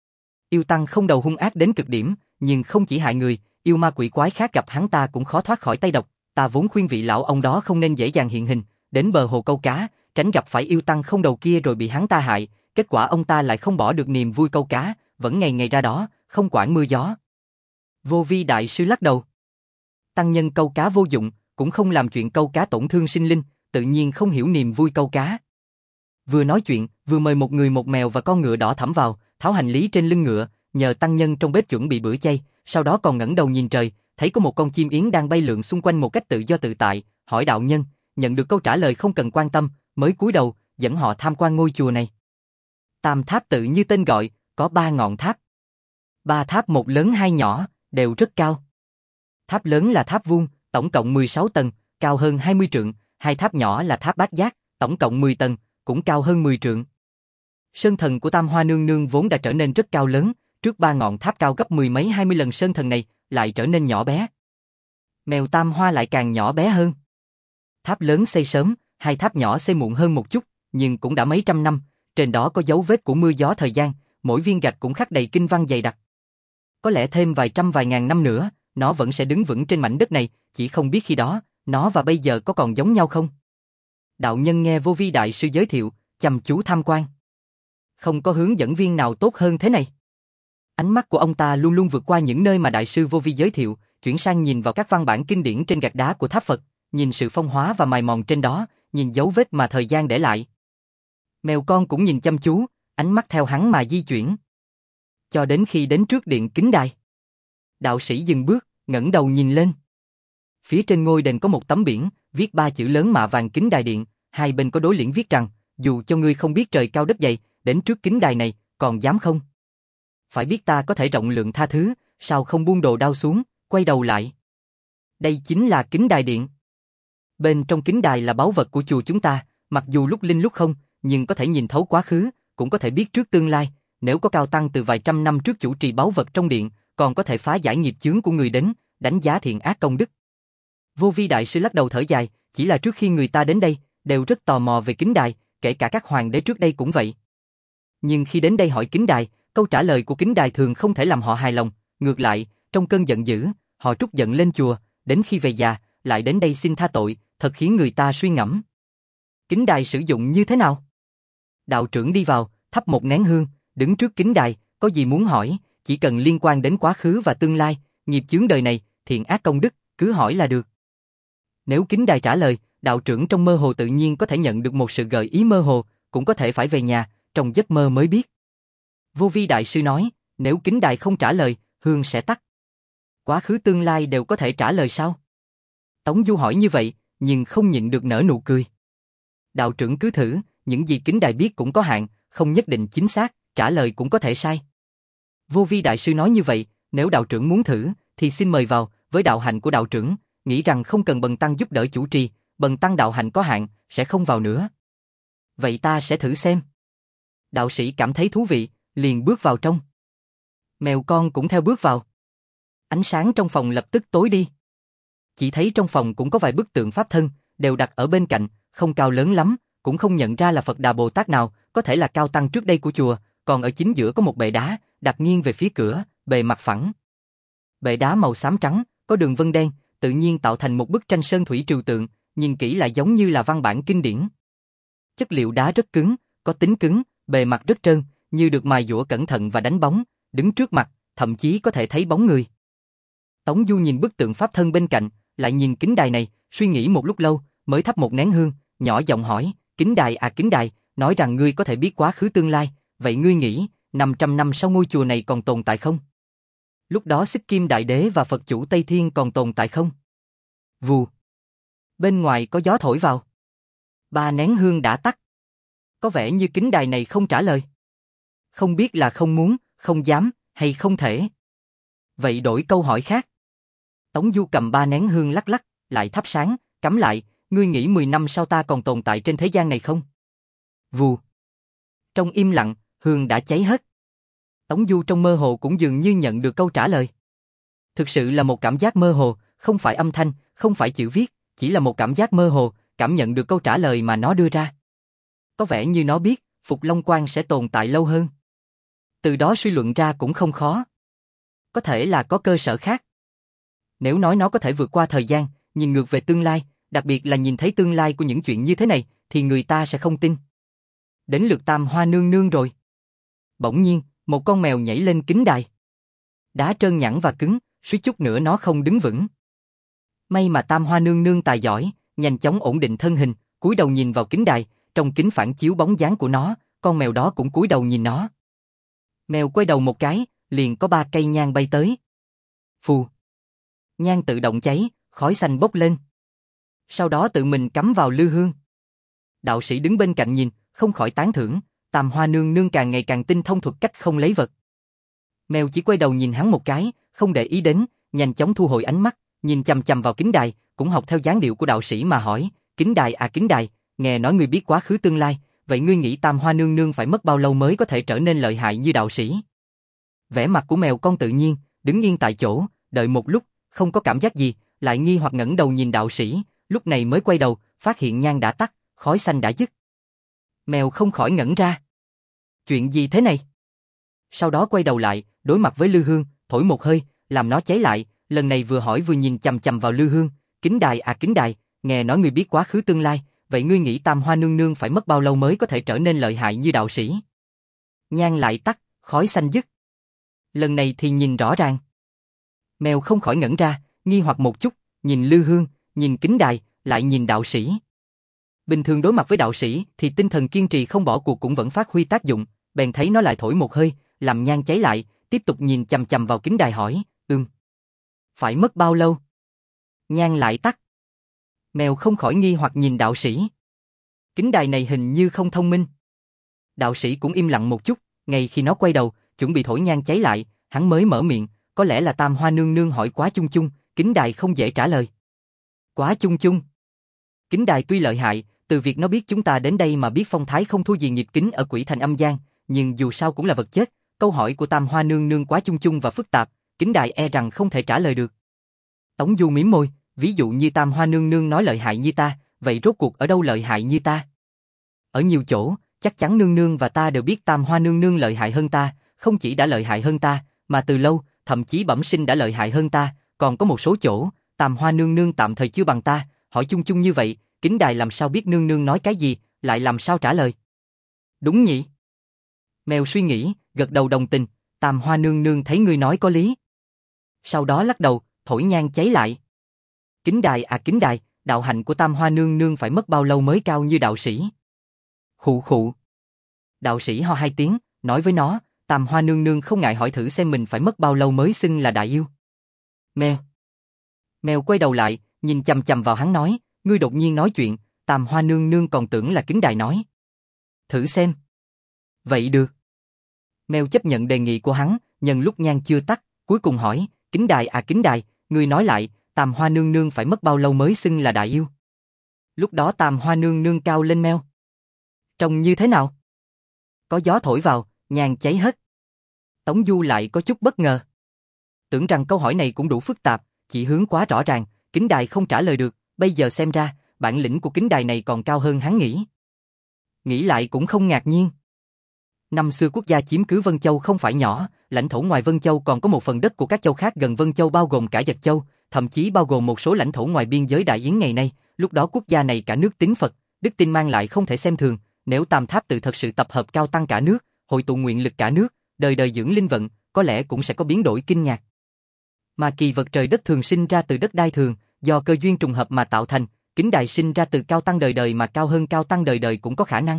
Yêu tăng không đầu hung ác đến cực điểm, nhưng không chỉ hại người, yêu ma quỷ quái khác gặp hắn ta cũng khó thoát khỏi tay độc. Ta vốn khuyên vị lão ông đó không nên dễ dàng hiện hình, đến bờ hồ câu cá, tránh gặp phải yêu tăng không đầu kia rồi bị hắn ta hại. Kết quả ông ta lại không bỏ được niềm vui câu cá, vẫn ngày ngày ra đó, không quản mưa gió. Vô Vi Đại Sư lắc đầu. Tăng nhân câu cá vô dụng, cũng không làm chuyện câu cá tổn thương sinh linh, tự nhiên không hiểu niềm vui câu cá. Vừa nói chuyện, vừa mời một người một mèo và con ngựa đỏ thẫm vào, tháo hành lý trên lưng ngựa, nhờ tăng nhân trong bếp chuẩn bị bữa chay, sau đó còn ngẩng đầu nhìn trời, thấy có một con chim yến đang bay lượn xung quanh một cách tự do tự tại, hỏi đạo nhân, nhận được câu trả lời không cần quan tâm, mới cúi đầu, dẫn họ tham quan ngôi chùa này. Tam tháp tự như tên gọi, có ba ngọn tháp. Ba tháp một lớn hai nhỏ, đều rất cao. Tháp lớn là tháp vuông, tổng cộng mười sáu tầng, cao hơn hai mươi trượng, hai tháp nhỏ là tháp bát giác, tổng cộng mười tầng, cũng cao hơn mười trượng. Sơn thần của Tam Hoa Nương Nương vốn đã trở nên rất cao lớn, trước ba ngọn tháp cao gấp mười mấy hai mươi lần sơn thần này, lại trở nên nhỏ bé. Mèo Tam Hoa lại càng nhỏ bé hơn. Tháp lớn xây sớm, hai tháp nhỏ xây muộn hơn một chút, nhưng cũng đã mấy trăm năm, trên đó có dấu vết của mưa gió thời gian, mỗi viên gạch cũng khắc đầy kinh văn dày đặc. Có lẽ thêm vài trăm vài ngàn năm nữa, nó vẫn sẽ đứng vững trên mảnh đất này, chỉ không biết khi đó, nó và bây giờ có còn giống nhau không? Đạo nhân nghe Vô Vi Đại Sư giới thiệu, chăm chú tham quan. Không có hướng dẫn viên nào tốt hơn thế này. Ánh mắt của ông ta luôn luôn vượt qua những nơi mà Đại sư Vô Vi giới thiệu, chuyển sang nhìn vào các văn bản kinh điển trên gạch đá của tháp Phật, nhìn sự phong hóa và mài mòn trên đó, nhìn dấu vết mà thời gian để lại. Mèo con cũng nhìn chăm chú, ánh mắt theo hắn mà di chuyển. Cho đến khi đến trước điện kính đài. Đạo sĩ dừng bước, ngẩng đầu nhìn lên. Phía trên ngôi đền có một tấm biển, viết ba chữ lớn mạ vàng kính đài điện, hai bên có đối liễn viết rằng, dù cho ngươi không biết trời cao đất dày, đến trước kính đài này, còn dám không? Phải biết ta có thể rộng lượng tha thứ, sao không buông đồ đao xuống, quay đầu lại. Đây chính là kính đài điện. Bên trong kính đài là báu vật của chùa chúng ta, mặc dù lúc linh lúc không, nhưng có thể nhìn thấu quá khứ, cũng có thể biết trước tương lai. Nếu có cao tăng từ vài trăm năm trước chủ trì báu vật trong điện, còn có thể phá giải nghiệp chướng của người đến, đánh giá thiện ác công đức. Vô Vi đại sư lắc đầu thở dài, chỉ là trước khi người ta đến đây, đều rất tò mò về kính đài, kể cả các hoàng đế trước đây cũng vậy. Nhưng khi đến đây hỏi kính đài, câu trả lời của kính đài thường không thể làm họ hài lòng, ngược lại, trong cơn giận dữ, họ trút giận lên chùa, đến khi về già, lại đến đây xin tha tội, thật khiến người ta suy ngẫm. Kính đài sử dụng như thế nào? Đạo trưởng đi vào, thắp một nén hương, đứng trước kính đài, có gì muốn hỏi, chỉ cần liên quan đến quá khứ và tương lai, nghiệp chướng đời này, thiện ác công đức, cứ hỏi là được. Nếu kính đài trả lời, đạo trưởng trong mơ hồ tự nhiên có thể nhận được một sự gợi ý mơ hồ, cũng có thể phải về nhà, trong giấc mơ mới biết. Vô Vi đại sư nói, nếu kính đài không trả lời, hương sẽ tắt. Quá khứ tương lai đều có thể trả lời sao? Tống Du hỏi như vậy, nhưng không nhịn được nở nụ cười. Đạo trưởng cứ thử, những gì kính đài biết cũng có hạn, không nhất định chính xác, trả lời cũng có thể sai. Vô Vi đại sư nói như vậy, nếu đạo trưởng muốn thử, thì xin mời vào, với đạo hạnh của đạo trưởng, nghĩ rằng không cần bần tăng giúp đỡ chủ trì, bần tăng đạo hạnh có hạn, sẽ không vào nữa. Vậy ta sẽ thử xem. Đạo sĩ cảm thấy thú vị, liền bước vào trong. Mèo con cũng theo bước vào. Ánh sáng trong phòng lập tức tối đi. Chỉ thấy trong phòng cũng có vài bức tượng pháp thân, đều đặt ở bên cạnh, không cao lớn lắm, cũng không nhận ra là Phật Đà Bồ Tát nào, có thể là cao tăng trước đây của chùa, còn ở chính giữa có một bệ đá, đặt nghiêng về phía cửa, bề mặt phẳng. Bệ đá màu xám trắng, có đường vân đen, tự nhiên tạo thành một bức tranh sơn thủy trừu tượng, nhìn kỹ lại giống như là văn bản kinh điển. Chất liệu đá rất cứng, có tính cứng, bề mặt rất trơn, như được mài dũa cẩn thận và đánh bóng, đứng trước mặt, thậm chí có thể thấy bóng người. Tống Du nhìn bức tượng pháp thân bên cạnh, lại nhìn kính đài này, suy nghĩ một lúc lâu, mới thắp một nén hương, nhỏ giọng hỏi, kính đài à kính đài, nói rằng ngươi có thể biết quá khứ tương lai, vậy ngươi nghĩ, năm trăm năm sau ngôi chùa này còn tồn tại không? Lúc đó Xích Kim Đại Đế và Phật chủ Tây Thiên còn tồn tại không? Vù. Bên ngoài có gió thổi vào. Ba nén hương đã tắt. Có vẻ như kính đài này không trả lời. Không biết là không muốn, không dám, hay không thể. Vậy đổi câu hỏi khác. Tống Du cầm ba nén hương lắc lắc, lại thắp sáng, cắm lại, ngươi nghĩ mười năm sau ta còn tồn tại trên thế gian này không? Vù. Trong im lặng, hương đã cháy hết. Tống Du trong mơ hồ cũng dường như nhận được câu trả lời. Thực sự là một cảm giác mơ hồ, không phải âm thanh, không phải chữ viết, chỉ là một cảm giác mơ hồ, cảm nhận được câu trả lời mà nó đưa ra. Có vẻ như nó biết, Phục Long Quan sẽ tồn tại lâu hơn. Từ đó suy luận ra cũng không khó. Có thể là có cơ sở khác. Nếu nói nó có thể vượt qua thời gian, nhìn ngược về tương lai, đặc biệt là nhìn thấy tương lai của những chuyện như thế này, thì người ta sẽ không tin. Đến lượt Tam Hoa nương nương rồi. Bỗng nhiên, một con mèo nhảy lên kính đài. Đá trơn nhẵn và cứng, suýt chút nữa nó không đứng vững. May mà Tam Hoa nương nương tài giỏi, nhanh chóng ổn định thân hình, cúi đầu nhìn vào kính đài, trong kính phản chiếu bóng dáng của nó, con mèo đó cũng cúi đầu nhìn nó. Mèo quay đầu một cái, liền có ba cây nhang bay tới. Phù. Nhang tự động cháy, khói xanh bốc lên. Sau đó tự mình cắm vào lư hương. Đạo sĩ đứng bên cạnh nhìn, không khỏi tán thưởng, Tam Hoa nương nương càng ngày càng tinh thông thuật cách không lấy vật. Mèo chỉ quay đầu nhìn hắn một cái, không để ý đến, nhanh chóng thu hồi ánh mắt, nhìn chằm chằm vào kính đài, cũng học theo dáng điệu của đạo sĩ mà hỏi, kính đài à kính đài, nghe nói ngươi biết quá khứ tương lai, vậy ngươi nghĩ Tam Hoa nương nương phải mất bao lâu mới có thể trở nên lợi hại như đạo sĩ? Vẻ mặt của mèo con tự nhiên, đứng yên tại chỗ, đợi một lúc, không có cảm giác gì, lại nghi hoặc ngẩng đầu nhìn đạo sĩ, lúc này mới quay đầu, phát hiện nhang đã tắt, khói xanh đã dứt. Mèo không khỏi ngẩn ra. Chuyện gì thế này? Sau đó quay đầu lại, đối mặt với lư hương, thổi một hơi, làm nó cháy lại, lần này vừa hỏi vừa nhìn chằm chằm vào lư hương, kính đài à kính đài, nghe nói ngươi biết quá khứ tương lai, vậy ngươi nghĩ Tam Hoa nương nương phải mất bao lâu mới có thể trở nên lợi hại như đạo sĩ? Nhang lại tắt, khói xanh dứt. Lần này thì nhìn rõ ràng. Mèo không khỏi ngẩn ra, nghi hoặc một chút, nhìn lư hương, nhìn kính đài, lại nhìn đạo sĩ. Bình thường đối mặt với đạo sĩ thì tinh thần kiên trì không bỏ cuộc cũng vẫn phát huy tác dụng, bèn thấy nó lại thổi một hơi, làm nhang cháy lại, tiếp tục nhìn chằm chằm vào kính đài hỏi, ừm. Phải mất bao lâu? Nhang lại tắt. Mèo không khỏi nghi hoặc nhìn đạo sĩ. Kính đài này hình như không thông minh. Đạo sĩ cũng im lặng một chút, ngay khi nó quay đầu, chuẩn bị thổi nhang cháy lại, hắn mới mở miệng, có lẽ là Tam Hoa nương nương hỏi quá chung chung, kính đài không dễ trả lời. Quá chung chung. Kính đài tuy lợi hại, từ việc nó biết chúng ta đến đây mà biết phong thái không thua gì nghiệp kính ở Quỷ Thành Âm Giang, nhưng dù sao cũng là vật chết, câu hỏi của Tam Hoa nương nương quá chung chung và phức tạp, Kính đài e rằng không thể trả lời được. Tống Du mím môi, ví dụ như Tam Hoa nương nương nói lợi hại như ta, vậy rốt cuộc ở đâu lợi hại như ta? Ở nhiều chỗ, chắc chắn nương nương và ta đều biết Tam Hoa nương nương lợi hại hơn ta, không chỉ đã lợi hại hơn ta, mà từ lâu, thậm chí bẩm sinh đã lợi hại hơn ta, còn có một số chỗ, Tam Hoa nương nương tạm thời chưa bằng ta, hỏi chung chung như vậy, kính đài làm sao biết nương nương nói cái gì, lại làm sao trả lời? Đúng nhỉ? Mèo suy nghĩ, gật đầu đồng tình, Tam Hoa nương nương thấy ngươi nói có lý. Sau đó lắc đầu, thổi nhang cháy lại. Kính đài à kính đài, đạo hạnh của Tam Hoa nương nương phải mất bao lâu mới cao như đạo sĩ? Khụ khụ. Đạo sĩ ho hai tiếng, nói với nó, Tam Hoa nương nương không ngại hỏi thử xem mình phải mất bao lâu mới xưng là đại yêu. Mèo. Mèo quay đầu lại, nhìn chằm chằm vào hắn nói, ngươi đột nhiên nói chuyện, Tam Hoa nương nương còn tưởng là kính đài nói. Thử xem. Vậy được. Mèo chấp nhận đề nghị của hắn, nhân lúc nhang chưa tắt, cuối cùng hỏi, kính đài à kính đài, ngươi nói lại, Tam Hoa nương nương phải mất bao lâu mới xưng là đại yêu? Lúc đó Tam Hoa nương nương cao lên mèo. Trông như thế nào? Có gió thổi vào, nhang cháy hết. Tống Du lại có chút bất ngờ. Tưởng rằng câu hỏi này cũng đủ phức tạp, chỉ hướng quá rõ ràng, kính đài không trả lời được, bây giờ xem ra, bản lĩnh của kính đài này còn cao hơn hắn nghĩ. Nghĩ lại cũng không ngạc nhiên. Năm xưa quốc gia chiếm cứ Vân Châu không phải nhỏ, lãnh thổ ngoài Vân Châu còn có một phần đất của các châu khác gần Vân Châu bao gồm cả Dật Châu, thậm chí bao gồm một số lãnh thổ ngoài biên giới Đại Yến ngày nay, lúc đó quốc gia này cả nước tín Phật, đức tin mang lại không thể xem thường, nếu Tam Tháp Tự thật sự tập hợp cao tăng cả nước, hội tụ nguyện lực cả nước, đời đời dưỡng linh vận, có lẽ cũng sẽ có biến đổi kinh ngạc. Mà kỳ vật trời đất thường sinh ra từ đất đai thường, do cơ duyên trùng hợp mà tạo thành, kính đài sinh ra từ cao tăng đời đời mà cao hơn cao tăng đời đời cũng có khả năng.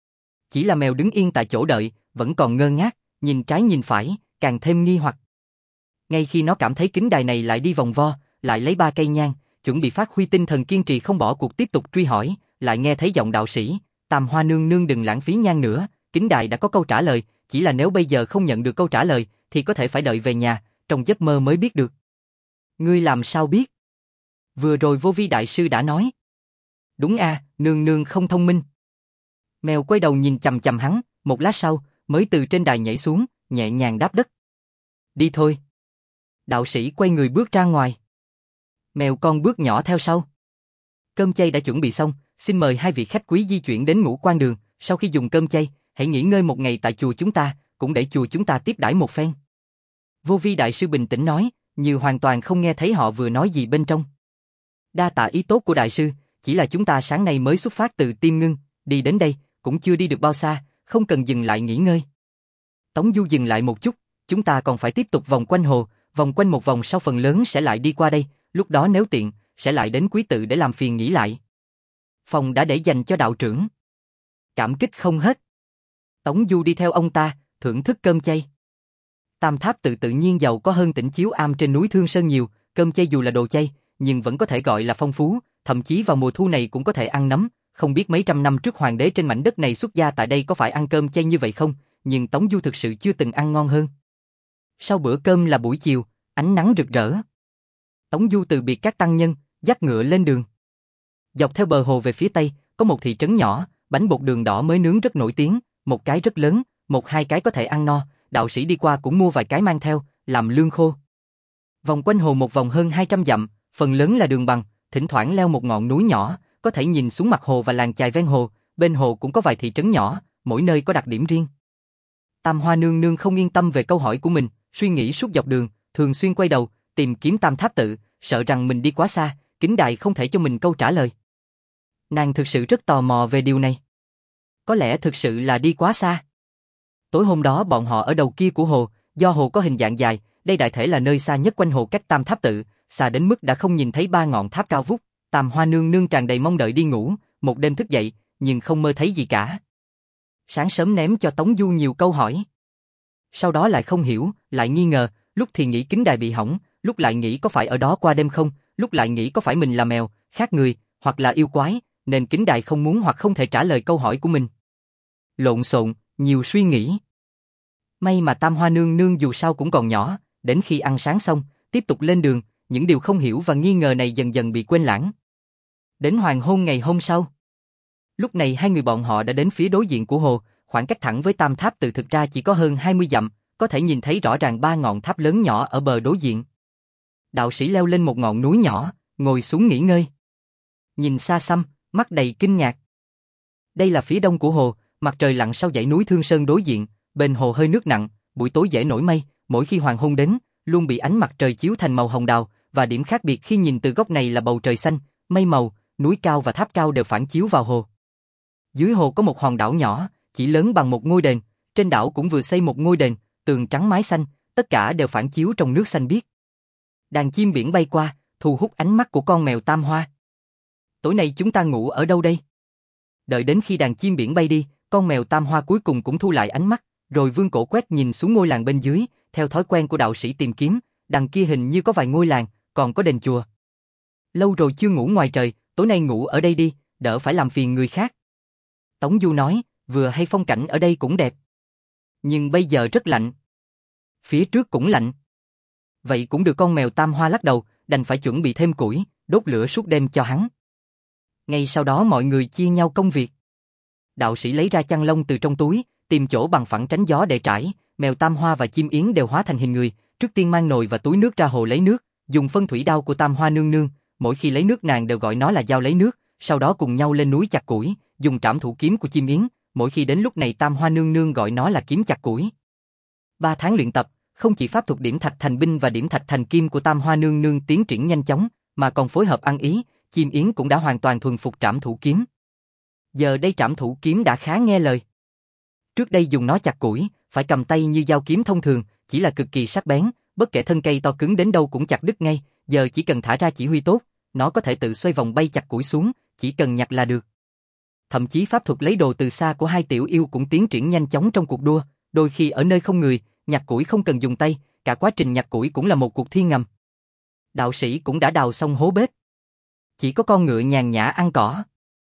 Chỉ là mèo đứng yên tại chỗ đợi, vẫn còn ngơ ngác, nhìn trái nhìn phải, càng thêm nghi hoặc. Ngay khi nó cảm thấy kính đài này lại đi vòng vo, lại lấy ba cây nhang, chuẩn bị phát huy tinh thần kiên trì không bỏ cuộc tiếp tục truy hỏi, lại nghe thấy giọng đạo sĩ, Tam Hoa nương nương đừng lãng phí nhang nữa, kính đài đã có câu trả lời, chỉ là nếu bây giờ không nhận được câu trả lời, thì có thể phải đợi về nhà, trong giấc mơ mới biết được. Ngươi làm sao biết? Vừa rồi Vô Vi đại sư đã nói. Đúng a, nương nương không thông minh. Mèo quay đầu nhìn chằm chằm hắn, một lát sau, mới từ trên đài nhảy xuống, nhẹ nhàng đáp đất. Đi thôi. Đạo sĩ quay người bước ra ngoài. Mèo con bước nhỏ theo sau. Cơm chay đã chuẩn bị xong, xin mời hai vị khách quý di chuyển đến Ngũ Quan Đường, sau khi dùng cơm chay, hãy nghỉ ngơi một ngày tại chùa chúng ta, cũng để chùa chúng ta tiếp đãi một phen. Vô Vi đại sư bình tĩnh nói, như hoàn toàn không nghe thấy họ vừa nói gì bên trong. Đa tạ ý tốt của đại sư, chỉ là chúng ta sáng nay mới xuất phát từ Tiêm Ngưng, đi đến đây, cũng chưa đi được bao xa, không cần dừng lại nghỉ ngơi. Tống Du dừng lại một chút, chúng ta còn phải tiếp tục vòng quanh hồ, vòng quanh một vòng sau phần lớn sẽ lại đi qua đây, lúc đó nếu tiện, sẽ lại đến Quý Tự để làm phiền nghỉ lại. Phòng đã để dành cho đạo trưởng. Cảm kích không hết. Tống Du đi theo ông ta, thưởng thức cơm chay. Tam Tháp Tự tự nhiên giàu có hơn Tỉnh Chiếu Am trên núi Thương Sơn nhiều, cơm chay dù là đồ chay, nhưng vẫn có thể gọi là phong phú, thậm chí vào mùa thu này cũng có thể ăn nấm. Không biết mấy trăm năm trước hoàng đế trên mảnh đất này xuất gia tại đây có phải ăn cơm chay như vậy không, nhưng Tống Du thực sự chưa từng ăn ngon hơn. Sau bữa cơm là buổi chiều, ánh nắng rực rỡ. Tống Du từ biệt các tăng nhân, dắt ngựa lên đường. Dọc theo bờ hồ về phía tây, có một thị trấn nhỏ, bánh bột đường đỏ mới nướng rất nổi tiếng, một cái rất lớn, một hai cái có thể ăn no, đạo sĩ đi qua cũng mua vài cái mang theo, làm lương khô. Vòng quanh hồ một vòng hơn hai trăm dặm, phần lớn là đường bằng, thỉnh thoảng leo một ngọn núi nhỏ, có thể nhìn xuống mặt hồ và làng chài ven hồ, bên hồ cũng có vài thị trấn nhỏ, mỗi nơi có đặc điểm riêng. Tam Hoa nương nương không yên tâm về câu hỏi của mình, suy nghĩ suốt dọc đường, thường xuyên quay đầu, tìm kiếm Tam Tháp Tự, sợ rằng mình đi quá xa, kính đài không thể cho mình câu trả lời. Nàng thực sự rất tò mò về điều này. Có lẽ thực sự là đi quá xa. Tối hôm đó bọn họ ở đầu kia của hồ, do hồ có hình dạng dài, đây đại thể là nơi xa nhất quanh hồ cách Tam Tháp Tự, xa đến mức đã không nhìn thấy ba ngọn tháp cao vút. Tam Hoa nương nương tràn đầy mong đợi đi ngủ, một đêm thức dậy, nhưng không mơ thấy gì cả. Sáng sớm ném cho Tống Du nhiều câu hỏi. Sau đó lại không hiểu, lại nghi ngờ, lúc thì nghĩ kính đài bị hỏng, lúc lại nghĩ có phải ở đó qua đêm không, lúc lại nghĩ có phải mình là mèo, khác người, hoặc là yêu quái, nên kính đài không muốn hoặc không thể trả lời câu hỏi của mình. Lộn xộn, nhiều suy nghĩ. May mà Tam Hoa nương nương dù sao cũng còn nhỏ, đến khi ăn sáng xong, tiếp tục lên đường, những điều không hiểu và nghi ngờ này dần dần bị quên lãng. Đến hoàng hôn ngày hôm sau. Lúc này hai người bọn họ đã đến phía đối diện của hồ, khoảng cách thẳng với Tam Tháp Tự thực ra chỉ có hơn hai mươi dặm, có thể nhìn thấy rõ ràng ba ngọn tháp lớn nhỏ ở bờ đối diện. Đạo sĩ leo lên một ngọn núi nhỏ, ngồi xuống nghỉ ngơi. Nhìn xa xăm, mắt đầy kinh ngạc. Đây là phía đông của hồ, mặt trời lặn sau dãy núi Thương Sơn đối diện, bên hồ hơi nước nặng, buổi tối dễ nổi mây, mỗi khi hoàng hôn đến, luôn bị ánh mặt trời chiếu thành màu hồng đào, và điểm khác biệt khi nhìn từ góc này là bầu trời xanh, mây màu, núi cao và tháp cao đều phản chiếu vào hồ. Dưới hồ có một hòn đảo nhỏ, chỉ lớn bằng một ngôi đền, trên đảo cũng vừa xây một ngôi đền, tường trắng mái xanh, tất cả đều phản chiếu trong nước xanh biếc. Đàn chim biển bay qua, thu hút ánh mắt của con mèo Tam Hoa. Tối nay chúng ta ngủ ở đâu đây? Đợi đến khi đàn chim biển bay đi, con mèo Tam Hoa cuối cùng cũng thu lại ánh mắt, rồi vươn cổ quét nhìn xuống ngôi làng bên dưới, theo thói quen của đạo sĩ tìm kiếm, đằng kia hình như có vài ngôi làng, còn có đền chùa. Lâu rồi chưa ngủ ngoài trời, tối nay ngủ ở đây đi, đỡ phải làm phiền người khác. Tống Du nói, vừa hay phong cảnh ở đây cũng đẹp. Nhưng bây giờ rất lạnh. Phía trước cũng lạnh. Vậy cũng được, con mèo Tam Hoa lắc đầu, đành phải chuẩn bị thêm củi, đốt lửa suốt đêm cho hắn. Ngay sau đó mọi người chia nhau công việc. Đạo sĩ lấy ra chăn lông từ trong túi, tìm chỗ bằng phẳng tránh gió để trải, mèo Tam Hoa và chim yến đều hóa thành hình người, trước tiên mang nồi và túi nước ra hồ lấy nước, dùng phân thủy đao của Tam Hoa nương nương, mỗi khi lấy nước nàng đều gọi nó là dao lấy nước, sau đó cùng nhau lên núi chặt củi, dùng trảm thủ kiếm của chim yến, mỗi khi đến lúc này Tam Hoa nương nương gọi nó là kiếm chặt củi. Ba tháng luyện tập, không chỉ pháp thuật điểm thạch thành binh và điểm thạch thành kim của Tam Hoa nương nương tiến triển nhanh chóng, mà còn phối hợp ăn ý, chim yến cũng đã hoàn toàn thuần phục trảm thủ kiếm. Giờ đây trảm thủ kiếm đã khá nghe lời. Trước đây dùng nó chặt củi, phải cầm tay như dao kiếm thông thường, chỉ là cực kỳ sắc bén, bất kể thân cây to cứng đến đâu cũng chặt đứt ngay, giờ chỉ cần thả ra chỉ huy tốt, nó có thể tự xoay vòng bay chặt củi xuống, chỉ cần nhặt là được. Thậm chí pháp thuật lấy đồ từ xa của hai tiểu yêu cũng tiến triển nhanh chóng trong cuộc đua, đôi khi ở nơi không người, nhặt củi không cần dùng tay, cả quá trình nhặt củi cũng là một cuộc thi ngầm. Đạo sĩ cũng đã đào xong hố bếp. Chỉ có con ngựa nhàn nhã ăn cỏ.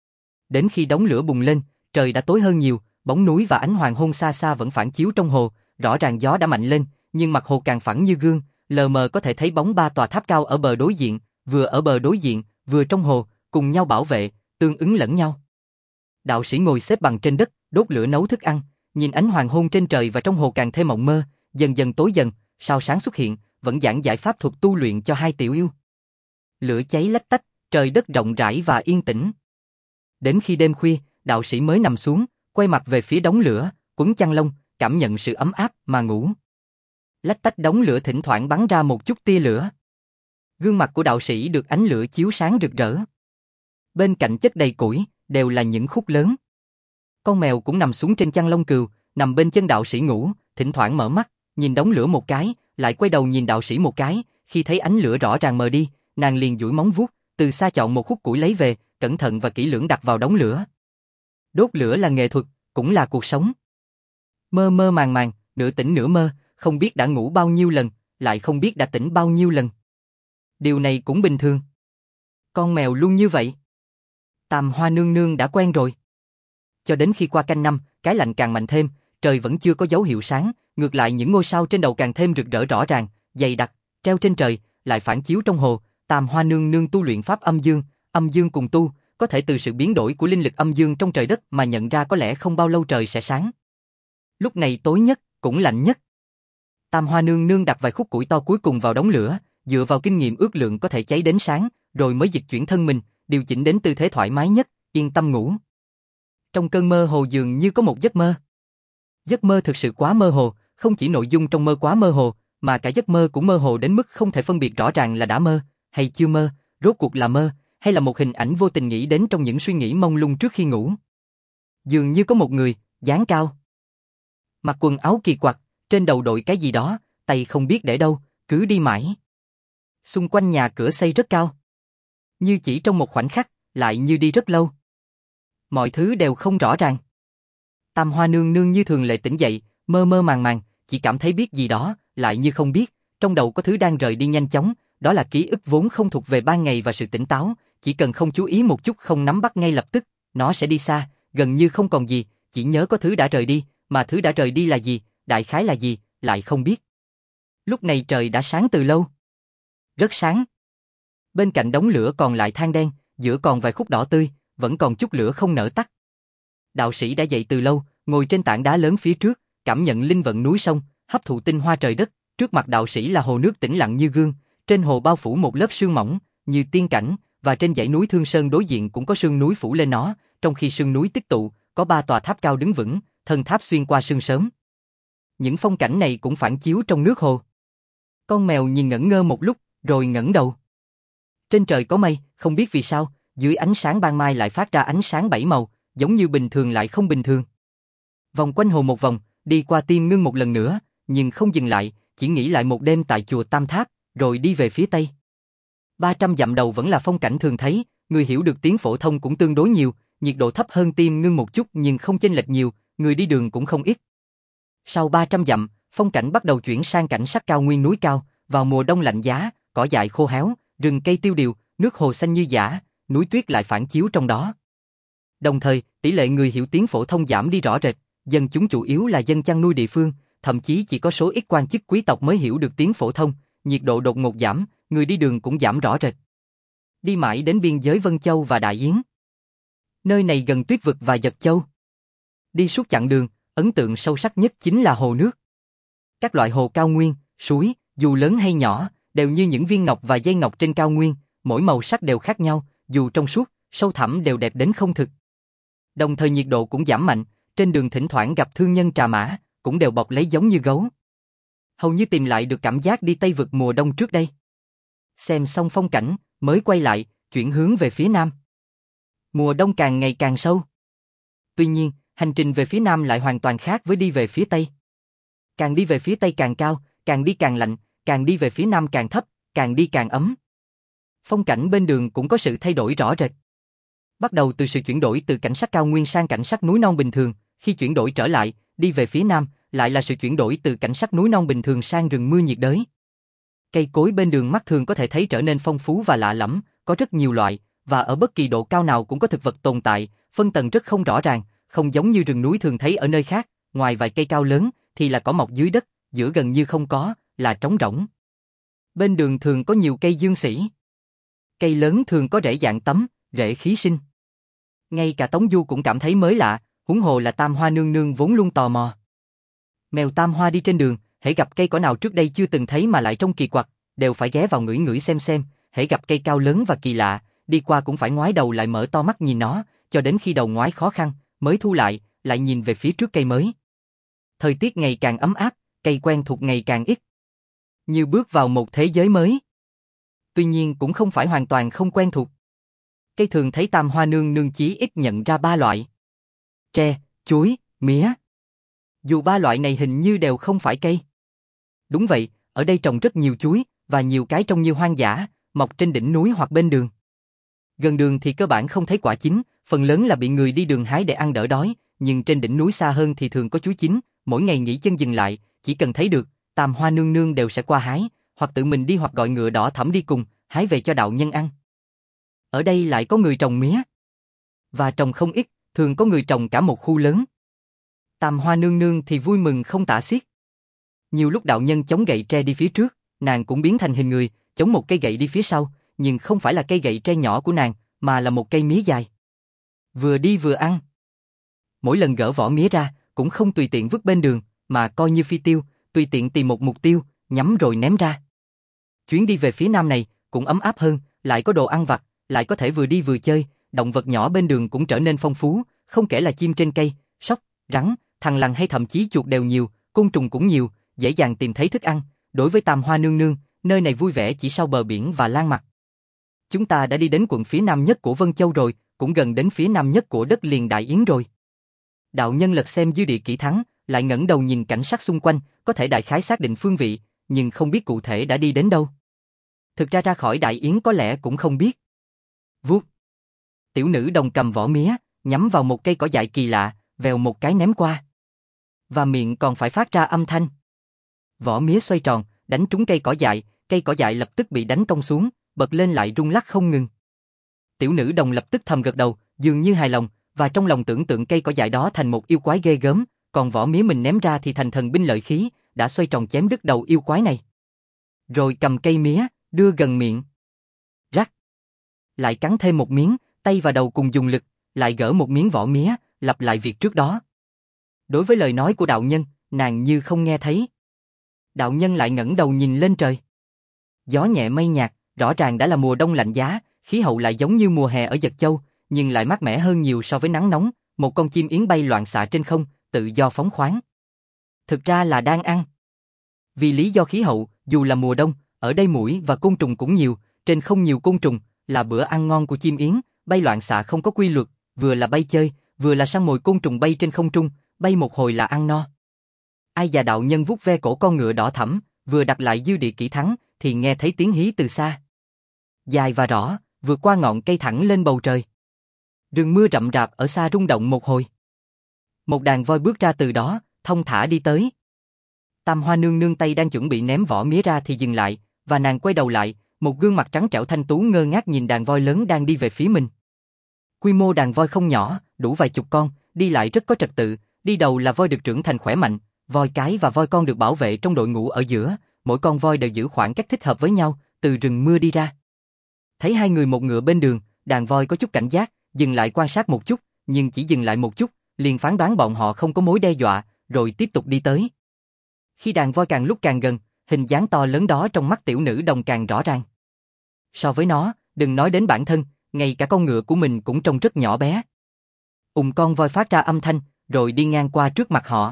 Đến khi đống lửa bùng lên, trời đã tối hơn nhiều, bóng núi và ánh hoàng hôn xa xa vẫn phản chiếu trong hồ, rõ ràng gió đã mạnh lên, nhưng mặt hồ càng phẳng như gương, lờ mờ có thể thấy bóng ba tòa tháp cao ở bờ đối diện, vừa ở bờ đối diện, vừa trong hồ, cùng nhau bảo vệ, tương ứng lẫn nhau. Đạo sĩ ngồi xếp bằng trên đất, đốt lửa nấu thức ăn, nhìn ánh hoàng hôn trên trời và trong hồ càng thêm mộng mơ, dần dần tối dần, sao sáng xuất hiện, vẫn giảng giải pháp thuật tu luyện cho hai tiểu yêu. Lửa cháy lách tách, trời đất rộng rãi và yên tĩnh. Đến khi đêm khuya, đạo sĩ mới nằm xuống, quay mặt về phía đống lửa, quấn chăn lông, cảm nhận sự ấm áp mà ngủ. Lách tách đống lửa thỉnh thoảng bắn ra một chút tia lửa. Gương mặt của đạo sĩ được ánh lửa chiếu sáng rực rỡ. Bên cạnh chất đầy củi, đều là những khúc lớn. Con mèo cũng nằm xuống trên chăn lông cừu, nằm bên chân đạo sĩ ngủ, thỉnh thoảng mở mắt, nhìn đống lửa một cái, lại quay đầu nhìn đạo sĩ một cái, khi thấy ánh lửa rõ ràng mờ đi, nàng liền duỗi móng vuốt, từ xa chọn một khúc củi lấy về, cẩn thận và kỹ lưỡng đặt vào đống lửa. Đốt lửa là nghệ thuật, cũng là cuộc sống. Mơ mơ màng màng, nửa tỉnh nửa mơ, không biết đã ngủ bao nhiêu lần, lại không biết đã tỉnh bao nhiêu lần. Điều này cũng bình thường. Con mèo luôn như vậy. Tam Hoa nương nương đã quen rồi. Cho đến khi qua canh năm, cái lạnh càng mạnh thêm, trời vẫn chưa có dấu hiệu sáng, ngược lại những ngôi sao trên đầu càng thêm rực rỡ rõ ràng, dày đặc, treo trên trời, lại phản chiếu trong hồ. Tam Hoa nương nương tu luyện pháp âm dương, âm dương cùng tu, có thể từ sự biến đổi của linh lực âm dương trong trời đất mà nhận ra có lẽ không bao lâu trời sẽ sáng. Lúc này tối nhất, cũng lạnh nhất. Tam Hoa nương nương đặt vài khúc củi to cuối cùng vào đống lửa, dựa vào kinh nghiệm ước lượng có thể cháy đến sáng, rồi mới dịch chuyển thân mình, điều chỉnh đến tư thế thoải mái nhất, yên tâm ngủ. Trong cơn mơ hồ dường như có một giấc mơ. Giấc mơ thực sự quá mơ hồ, không chỉ nội dung trong mơ quá mơ hồ, mà cả giấc mơ cũng mơ hồ đến mức không thể phân biệt rõ ràng là đã mơ, hay chưa mơ, rốt cuộc là mơ, hay là một hình ảnh vô tình nghĩ đến trong những suy nghĩ mông lung trước khi ngủ. Dường như có một người, dáng cao, mặc quần áo kỳ quặc, trên đầu đội cái gì đó, tay không biết để đâu, cứ đi mãi. Xung quanh nhà cửa xây rất cao. Như chỉ trong một khoảnh khắc, lại như đi rất lâu. Mọi thứ đều không rõ ràng. Tam Hoa nương nương như thường lệ tỉnh dậy, mơ mơ màng màng, chỉ cảm thấy biết gì đó, lại như không biết, trong đầu có thứ đang rời đi nhanh chóng, đó là ký ức vốn không thuộc về ban ngày và sự tỉnh táo, chỉ cần không chú ý một chút không nắm bắt ngay lập tức, nó sẽ đi xa, gần như không còn gì, chỉ nhớ có thứ đã rời đi, mà thứ đã rời đi là gì, đại khái là gì, lại không biết. Lúc này trời đã sáng từ lâu. Rất sáng. Bên cạnh đống lửa còn lại than đen, giữa còn vài khúc đỏ tươi, vẫn còn chút lửa không nở tắt. Đạo sĩ đã dậy từ lâu, ngồi trên tảng đá lớn phía trước, cảm nhận linh vận núi sông, hấp thụ tinh hoa trời đất, trước mặt đạo sĩ là hồ nước tĩnh lặng như gương, trên hồ bao phủ một lớp sương mỏng, như tiên cảnh, và trên dãy núi Thương Sơn đối diện cũng có sương núi phủ lên nó, trong khi sương núi tích tụ, có ba tòa tháp cao đứng vững, thân tháp xuyên qua sương sớm. Những phong cảnh này cũng phản chiếu trong nước hồ. Con mèo nhìn ngẩn ngơ một lúc, rồi ngẩng đầu. Trên trời có mây, không biết vì sao, dưới ánh sáng ban mai lại phát ra ánh sáng bảy màu, giống như bình thường lại không bình thường. Vòng quanh hồ một vòng, đi qua Tim Ngưng một lần nữa, nhưng không dừng lại, chỉ nghỉ lại một đêm tại chùa Tam Tháp, rồi đi về phía tây. ba trăm dặm đầu vẫn là phong cảnh thường thấy, người hiểu được tiếng phổ thông cũng tương đối nhiều, nhiệt độ thấp hơn Tim Ngưng một chút nhưng không chênh lệch nhiều, người đi đường cũng không ít. Sau ba trăm dặm, phong cảnh bắt đầu chuyển sang cảnh sắc cao nguyên núi cao, vào mùa đông lạnh giá, cỏ dại khô héo, rừng cây tiêu điều, nước hồ xanh như dã, núi tuyết lại phản chiếu trong đó. Đồng thời, tỷ lệ người hiểu tiếng phổ thông giảm đi rõ rệt, dân chúng chủ yếu là dân chăn nuôi địa phương, thậm chí chỉ có số ít quan chức quý tộc mới hiểu được tiếng phổ thông, nhiệt độ đột ngột giảm, người đi đường cũng giảm rõ rệt. Đi mãi đến biên giới Vân Châu và Đại Yến. Nơi này gần Tuyết Vực và Dật Châu. Đi suốt chặng đường, ấn tượng sâu sắc nhất chính là hồ nước. Các loại hồ cao nguyên, suối, dù lớn hay nhỏ, đều như những viên ngọc và dây ngọc trên cao nguyên, mỗi màu sắc đều khác nhau, dù trong suốt, sâu thẳm đều đẹp đến không thực. Đồng thời nhiệt độ cũng giảm mạnh, trên đường thỉnh thoảng gặp thương nhân trà mã, cũng đều bọc lấy giống như gấu. Hầu như tìm lại được cảm giác đi Tây Vực mùa đông trước đây. Xem xong phong cảnh, mới quay lại, chuyển hướng về phía nam. Mùa đông càng ngày càng sâu. Tuy nhiên, hành trình về phía nam lại hoàn toàn khác với đi về phía tây. Càng đi về phía tây càng cao, càng đi càng lạnh, càng đi về phía nam càng thấp, càng đi càng ấm. Phong cảnh bên đường cũng có sự thay đổi rõ rệt. Bắt đầu từ sự chuyển đổi từ cảnh sắc cao nguyên sang cảnh sắc núi non bình thường, khi chuyển đổi trở lại, đi về phía nam, lại là sự chuyển đổi từ cảnh sắc núi non bình thường sang rừng mưa nhiệt đới. Cây cối bên đường mắt thường có thể thấy trở nên phong phú và lạ lẫm, có rất nhiều loại, và ở bất kỳ độ cao nào cũng có thực vật tồn tại, phân tầng rất không rõ ràng, không giống như rừng núi thường thấy ở nơi khác, ngoài vài cây cao lớn, thì là cỏ mọc dưới đất, giữa gần như không có, là trống rỗng. Bên đường thường có nhiều cây dương sỉ. Cây lớn thường có rễ dạng tấm, rễ khí sinh. Ngay cả Tống Du cũng cảm thấy mới lạ, huống hồ là Tam Hoa nương nương vốn luôn tò mò. Mèo Tam Hoa đi trên đường, hễ gặp cây cỏ nào trước đây chưa từng thấy mà lại trông kỳ quặc, đều phải ghé vào ngửi ngửi xem xem, hễ gặp cây cao lớn và kỳ lạ, đi qua cũng phải ngoái đầu lại mở to mắt nhìn nó, cho đến khi đầu ngoái khó khăn, mới thu lại, lại nhìn về phía trước cây mới. Thời tiết ngày càng ấm áp, cây quen thuộc ngày càng ít. Như bước vào một thế giới mới. Tuy nhiên cũng không phải hoàn toàn không quen thuộc. Cây thường thấy Tam Hoa nương nương chí ít nhận ra ba loại. Tre, chuối, mía. Dù ba loại này hình như đều không phải cây. Đúng vậy, ở đây trồng rất nhiều chuối, và nhiều cái trông như hoang dã, mọc trên đỉnh núi hoặc bên đường. Gần đường thì cơ bản không thấy quả chín, phần lớn là bị người đi đường hái để ăn đỡ đói, nhưng trên đỉnh núi xa hơn thì thường có chuối chín, mỗi ngày nghỉ chân dừng lại, chỉ cần thấy được, Tam Hoa nương nương đều sẽ qua hái, hoặc tự mình đi hoặc gọi ngựa đỏ thẫm đi cùng, hái về cho đạo nhân ăn. Ở đây lại có người trồng mía. Và trồng không ít, thường có người trồng cả một khu lớn. Tam Hoa nương nương thì vui mừng không tả xiết. Nhiều lúc đạo nhân chống gậy tre đi phía trước, nàng cũng biến thành hình người, chống một cây gậy đi phía sau, nhưng không phải là cây gậy tre nhỏ của nàng, mà là một cây mía dài. Vừa đi vừa ăn. Mỗi lần gỡ vỏ mía ra, cũng không tùy tiện vứt bên đường, mà coi như phi tiêu, tùy tiện tìm một mục tiêu, nhắm rồi ném ra. Chuyến đi về phía nam này, cũng ấm áp hơn, lại có đồ ăn vặt, lại có thể vừa đi vừa chơi, động vật nhỏ bên đường cũng trở nên phong phú, không kể là chim trên cây, sóc, rắn, thằn lằn hay thậm chí chuột đều nhiều, côn trùng cũng nhiều, dễ dàng tìm thấy thức ăn. Đối với Tam Hoa nương nương, nơi này vui vẻ chỉ sau bờ biển và lan mặt. Chúng ta đã đi đến quận phía nam nhất của Vân Châu rồi, cũng gần đến phía nam nhất của đất liền Đại Yến rồi. Đạo nhân lật xem dư địa kỹ thắng, lại ngẩng đầu nhìn cảnh sắc xung quanh, có thể đại khái xác định phương vị, nhưng không biết cụ thể đã đi đến đâu. Thực ra ra khỏi Đại Yến có lẽ cũng không biết. Vuốt. Tiểu nữ đồng cầm vỏ mía, nhắm vào một cây cỏ dại kỳ lạ, vèo một cái ném qua. Và miệng còn phải phát ra âm thanh. Vỏ mía xoay tròn, đánh trúng cây cỏ dại, cây cỏ dại lập tức bị đánh cong xuống, bật lên lại rung lắc không ngừng. Tiểu nữ đồng lập tức thầm gật đầu, dường như hài lòng, và trong lòng tưởng tượng cây cỏ dại đó thành một yêu quái ghê gớm, còn vỏ mía mình ném ra thì thành thần binh lợi khí, đã xoay tròn chém đứt đầu yêu quái này. Rồi cầm cây mía, đưa gần miệng. Rắc. Lại cắn thêm một miếng, tay và đầu cùng dùng lực, lại gỡ một miếng vỏ mía, lặp lại việc trước đó. Đối với lời nói của đạo nhân, nàng như không nghe thấy. Đạo nhân lại ngẩng đầu nhìn lên trời. Gió nhẹ mây nhạt, rõ ràng đã là mùa đông lạnh giá, khí hậu lại giống như mùa hè ở Dật Châu, nhưng lại mát mẻ hơn nhiều so với nắng nóng, một con chim yến bay loạn xạ trên không, tự do phóng khoáng. Thực ra là đang ăn. Vì lý do khí hậu, dù là mùa đông, ở đây muỗi và côn trùng cũng nhiều, trên không nhiều côn trùng, là bữa ăn ngon của chim yến, bay loạn xạ không có quy luật, vừa là bay chơi, vừa là săn mồi côn trùng bay trên không trung, bay một hồi là ăn no. Ai già đạo nhân vuốt ve cổ con ngựa đỏ thẫm, vừa đặt lại dư địa kỹ thắng, thì nghe thấy tiếng hí từ xa. Dài và rõ, vượt qua ngọn cây thẳng lên bầu trời. Rừng mưa rậm rạp ở xa rung động một hồi. Một đàn voi bước ra từ đó, thong thả đi tới. Tam Hoa nương nương tay đang chuẩn bị ném vỏ mía ra thì dừng lại, và nàng quay đầu lại, một gương mặt trắng trẻo thanh tú ngơ ngác nhìn đàn voi lớn đang đi về phía mình. Quy mô đàn voi không nhỏ, đủ vài chục con, đi lại rất có trật tự, đi đầu là voi được trưởng thành khỏe mạnh, voi cái và voi con được bảo vệ trong đội ngũ ở giữa, mỗi con voi đều giữ khoảng cách thích hợp với nhau, từ rừng mưa đi ra. Thấy hai người một ngựa bên đường, đàn voi có chút cảnh giác, dừng lại quan sát một chút, nhưng chỉ dừng lại một chút, liền phán đoán bọn họ không có mối đe dọa, rồi tiếp tục đi tới. Khi đàn voi càng lúc càng gần, hình dáng to lớn đó trong mắt tiểu nữ đồng càng rõ ràng. So với nó, đừng nói đến bản thân, ngay cả con ngựa của mình cũng trông rất nhỏ bé. Ùng con voi phát ra âm thanh, rồi đi ngang qua trước mặt họ.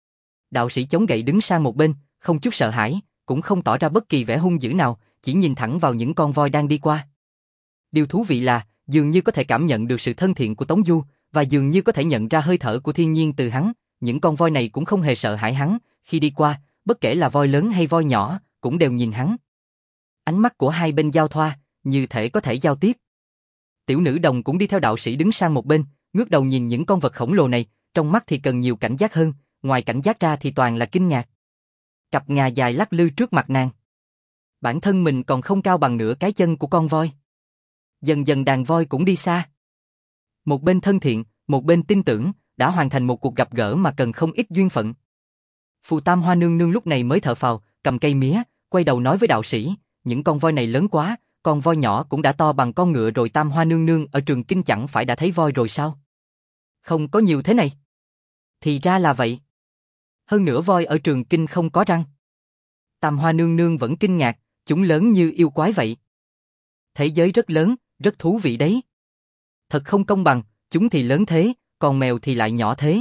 Đạo sĩ chống gậy đứng sang một bên, không chút sợ hãi, cũng không tỏ ra bất kỳ vẻ hung dữ nào, chỉ nhìn thẳng vào những con voi đang đi qua. Điều thú vị là, dường như có thể cảm nhận được sự thân thiện của Tống Du, và dường như có thể nhận ra hơi thở của thiên nhiên từ hắn, những con voi này cũng không hề sợ hãi hắn, khi đi qua, bất kể là voi lớn hay voi nhỏ, cũng đều nhìn hắn. Ánh mắt của hai bên giao thoa, như thể có thể giao tiếp. Tiểu nữ đồng cũng đi theo đạo sĩ đứng sang một bên, ngước đầu nhìn những con vật khổng lồ này, trong mắt thì cần nhiều cảnh giác hơn, ngoài cảnh giác ra thì toàn là kinh ngạc. Cặp ngà dài lắc lư trước mặt nàng. Bản thân mình còn không cao bằng nửa cái chân của con voi. Dần dần đàn voi cũng đi xa. Một bên thân thiện, một bên tin tưởng, đã hoàn thành một cuộc gặp gỡ mà cần không ít duyên phận. Phù Tam Hoa nương nương lúc này mới thở phào, cầm cây mía, quay đầu nói với đạo sĩ, những con voi này lớn quá, con voi nhỏ cũng đã to bằng con ngựa rồi. Tam Hoa nương nương ở Trường Kinh chẳng phải đã thấy voi rồi sao? Không có nhiều thế này. Thì ra là vậy. Hơn nữa voi ở Trường Kinh không có răng. Tam Hoa nương nương vẫn kinh ngạc, chúng lớn như yêu quái vậy. Thế giới rất lớn, rất thú vị đấy. Thật không công bằng, chúng thì lớn thế, còn mèo thì lại nhỏ thế.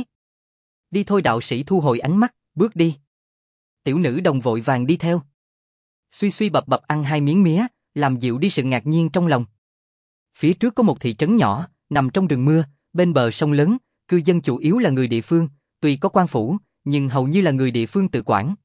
Đi thôi, đạo sĩ thu hồi ánh mắt, bước đi. Tiểu nữ đồng vội vàng đi theo. Suy suy bập bập ăn hai miếng mía, làm dịu đi sự ngạc nhiên trong lòng. Phía trước có một thị trấn nhỏ, nằm trong rừng mưa, bên bờ sông lớn, cư dân chủ yếu là người địa phương, tuy có quan phủ, nhưng hầu như là người địa phương tự quản.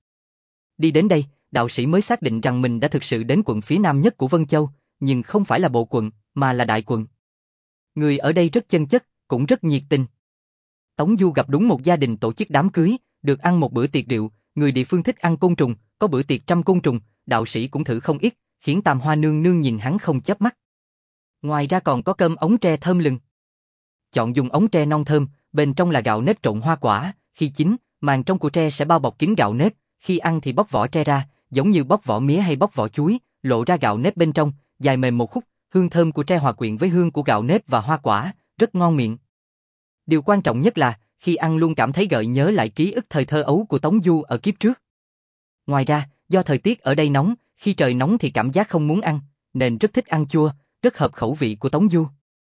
Đi đến đây, đạo sĩ mới xác định rằng mình đã thực sự đến quận phía nam nhất của Vân Châu, nhưng không phải là bộ quận, mà là đại quận. Người ở đây rất chân chất, cũng rất nhiệt tình. Tống Du gặp đúng một gia đình tổ chức đám cưới, được ăn một bữa tiệc rượu, người địa phương thích ăn côn trùng, có bữa tiệc trăm côn trùng, đạo sĩ cũng thử không ít, khiến Tam Hoa nương nương nhìn hắn không chớp mắt. Ngoài ra còn có cơm ống tre thơm lừng. Chọn dùng ống tre non thơm, bên trong là gạo nếp trộn hoa quả, khi chín, màng trong của tre sẽ bao bọc kín gạo nếp, khi ăn thì bóc vỏ tre ra, giống như bóc vỏ mía hay bóc vỏ chuối, lộ ra gạo nếp bên trong, dài mềm một khúc, hương thơm của tre hòa quyện với hương của gạo nếp và hoa quả, rất ngon miệng. Điều quan trọng nhất là, khi ăn luôn cảm thấy gợi nhớ lại ký ức thời thơ ấu của Tống Du ở kiếp trước. Ngoài ra, do thời tiết ở đây nóng, khi trời nóng thì cảm giác không muốn ăn, nên rất thích ăn chua, rất hợp khẩu vị của Tống Du.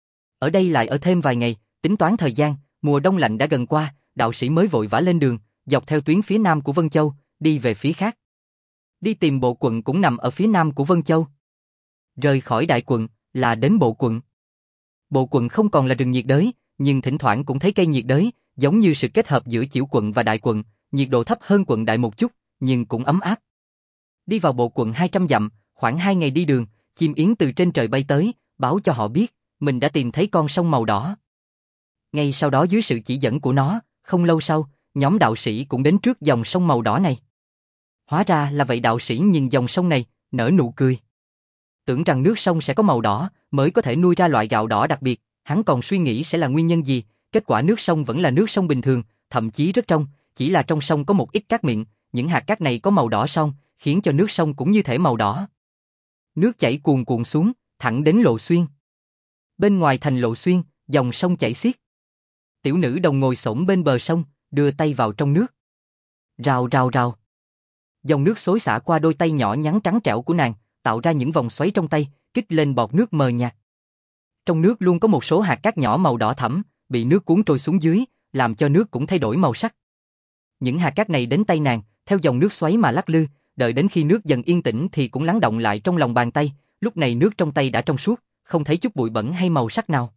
Ở đây lại ở thêm vài ngày, tính toán thời gian, mùa đông lạnh đã gần qua, đạo sĩ mới vội vã lên đường, dọc theo tuyến phía nam của Vân Châu, đi về phía khác. Đi tìm bộ quận cũng nằm ở phía nam của Vân Châu. Rời khỏi đại quận, là đến bộ quận. Bộ quận không còn là rừng nhiệt đới, nhưng thỉnh thoảng cũng thấy cây nhiệt đới, giống như sự kết hợp giữa Chiểu quận và đại quận, nhiệt độ thấp hơn quận đại một chút, nhưng cũng ấm áp. Đi vào bộ quận hai trăm dặm, khoảng hai ngày đi đường, chim yến từ trên trời bay tới, báo cho họ biết, mình đã tìm thấy con sông màu đỏ. Ngay sau đó dưới sự chỉ dẫn của nó, không lâu sau, nhóm đạo sĩ cũng đến trước dòng sông màu đỏ này. Hóa ra là vậy, đạo sĩ nhìn dòng sông này, nở nụ cười. Tưởng rằng nước sông sẽ có màu đỏ, mới có thể nuôi ra loại gạo đỏ đặc biệt, hắn còn suy nghĩ sẽ là nguyên nhân gì, kết quả nước sông vẫn là nước sông bình thường, thậm chí rất trong, chỉ là trong sông có một ít cát miệng, những hạt cát này có màu đỏ son, khiến cho nước sông cũng như thể màu đỏ. Nước chảy cuồn cuộn xuống, thẳng đến Lộ Xuyên. Bên ngoài thành Lộ Xuyên, dòng sông chảy xiết. Tiểu nữ đồng ngồi xổm bên bờ sông, đưa tay vào trong nước. Rào rào rào. Dòng nước xối xả qua đôi tay nhỏ nhắn trắng trẻo của nàng, tạo ra những vòng xoáy trong tay, kích lên bọt nước mờ nhạt. Trong nước luôn có một số hạt cát nhỏ màu đỏ thẫm, bị nước cuốn trôi xuống dưới, làm cho nước cũng thay đổi màu sắc. Những hạt cát này đến tay nàng, theo dòng nước xoáy mà lắc lư, đợi đến khi nước dần yên tĩnh thì cũng lắng động lại trong lòng bàn tay, lúc này nước trong tay đã trong suốt, không thấy chút bụi bẩn hay màu sắc nào.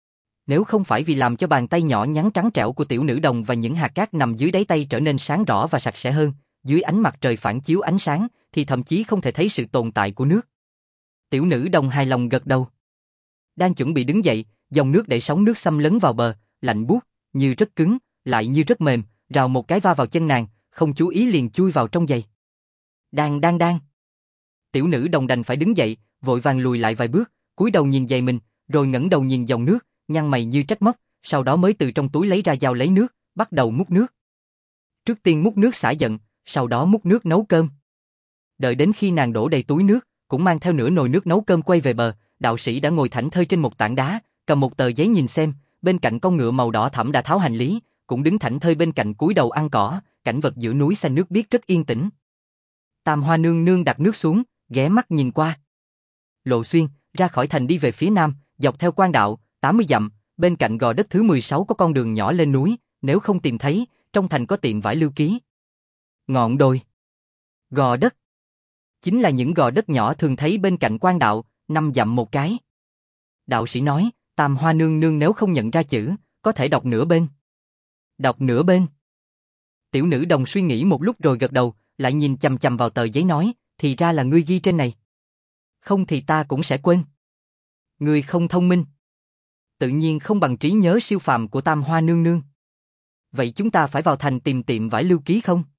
Nếu không phải vì làm cho bàn tay nhỏ nhắn trắng trẻo của tiểu nữ đồng và những hạt cát nằm dưới đáy tay trở nên sáng rõ và sạch sẽ hơn, dưới ánh mặt trời phản chiếu ánh sáng, thì thậm chí không thể thấy sự tồn tại của nước. Tiểu nữ đồng hài lòng gật đầu. Đang chuẩn bị đứng dậy, dòng nước đẩy sóng nước xâm lấn vào bờ, lạnh buốt, như rất cứng, lại như rất mềm, rào một cái va vào chân nàng, không chú ý liền chui vào trong giày. Đang đang đang. Tiểu nữ đồng đành phải đứng dậy, vội vàng lùi lại vài bước, cúi đầu nhìn giày mình, rồi ngẩng đầu nhìn dòng nước, nhăn mày như trách móc, sau đó mới từ trong túi lấy ra dao lấy nước, bắt đầu múc nước. Trước tiên múc nước xả giận, sau đó múc nước nấu cơm. Đợi đến khi nàng đổ đầy túi nước, cũng mang theo nửa nồi nước nấu cơm quay về bờ, đạo sĩ đã ngồi thảnh thơi trên một tảng đá, cầm một tờ giấy nhìn xem, bên cạnh con ngựa màu đỏ thẫm đã tháo hành lý, cũng đứng thảnh thơi bên cạnh cúi đầu ăn cỏ, cảnh vật giữa núi xanh nước biếc rất yên tĩnh. Tam Hoa nương nương đặt nước xuống, ghé mắt nhìn qua. Lộ Xuyên, ra khỏi thành đi về phía nam, dọc theo quan đạo, tám mươi dặm, bên cạnh gò đất thứ mười sáu có con đường nhỏ lên núi, nếu không tìm thấy, trong thành có tiệm vải Lưu Ký. Ngọn đồi. Gò đất. Chính là những gò đất nhỏ thường thấy bên cạnh quan đạo, năm dặm một cái. Đạo sĩ nói, Tam Hoa nương nương nếu không nhận ra chữ, có thể đọc nửa bên. Đọc nửa bên. Tiểu nữ đồng suy nghĩ một lúc rồi gật đầu, lại nhìn chằm chằm vào tờ giấy nói, thì ra là ngươi ghi trên này. Không thì ta cũng sẽ quên. Ngươi không thông minh. Tự nhiên không bằng trí nhớ siêu phàm của Tam Hoa nương nương. Vậy chúng ta phải vào thành tìm tiệm vải Lưu Ký không?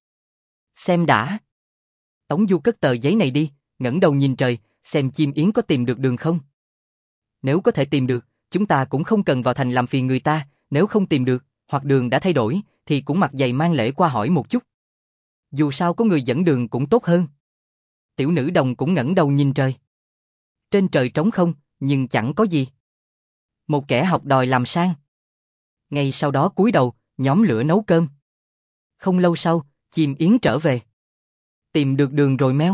Xem đã. Tống Du cất tờ giấy này đi, ngẩng đầu nhìn trời, xem chim yến có tìm được đường không. Nếu có thể tìm được, chúng ta cũng không cần vào thành làm phiền người ta, nếu không tìm được, hoặc đường đã thay đổi, thì cũng mặc giày mang lễ qua hỏi một chút. Dù sao có người dẫn đường cũng tốt hơn. Tiểu nữ đồng cũng ngẩng đầu nhìn trời. Trên trời trống không, nhưng chẳng có gì. Một kẻ học đòi làm sang. Ngay sau đó cúi đầu, nhóm lửa nấu cơm. Không lâu sau, chim yến trở về. Tìm được đường rồi meo.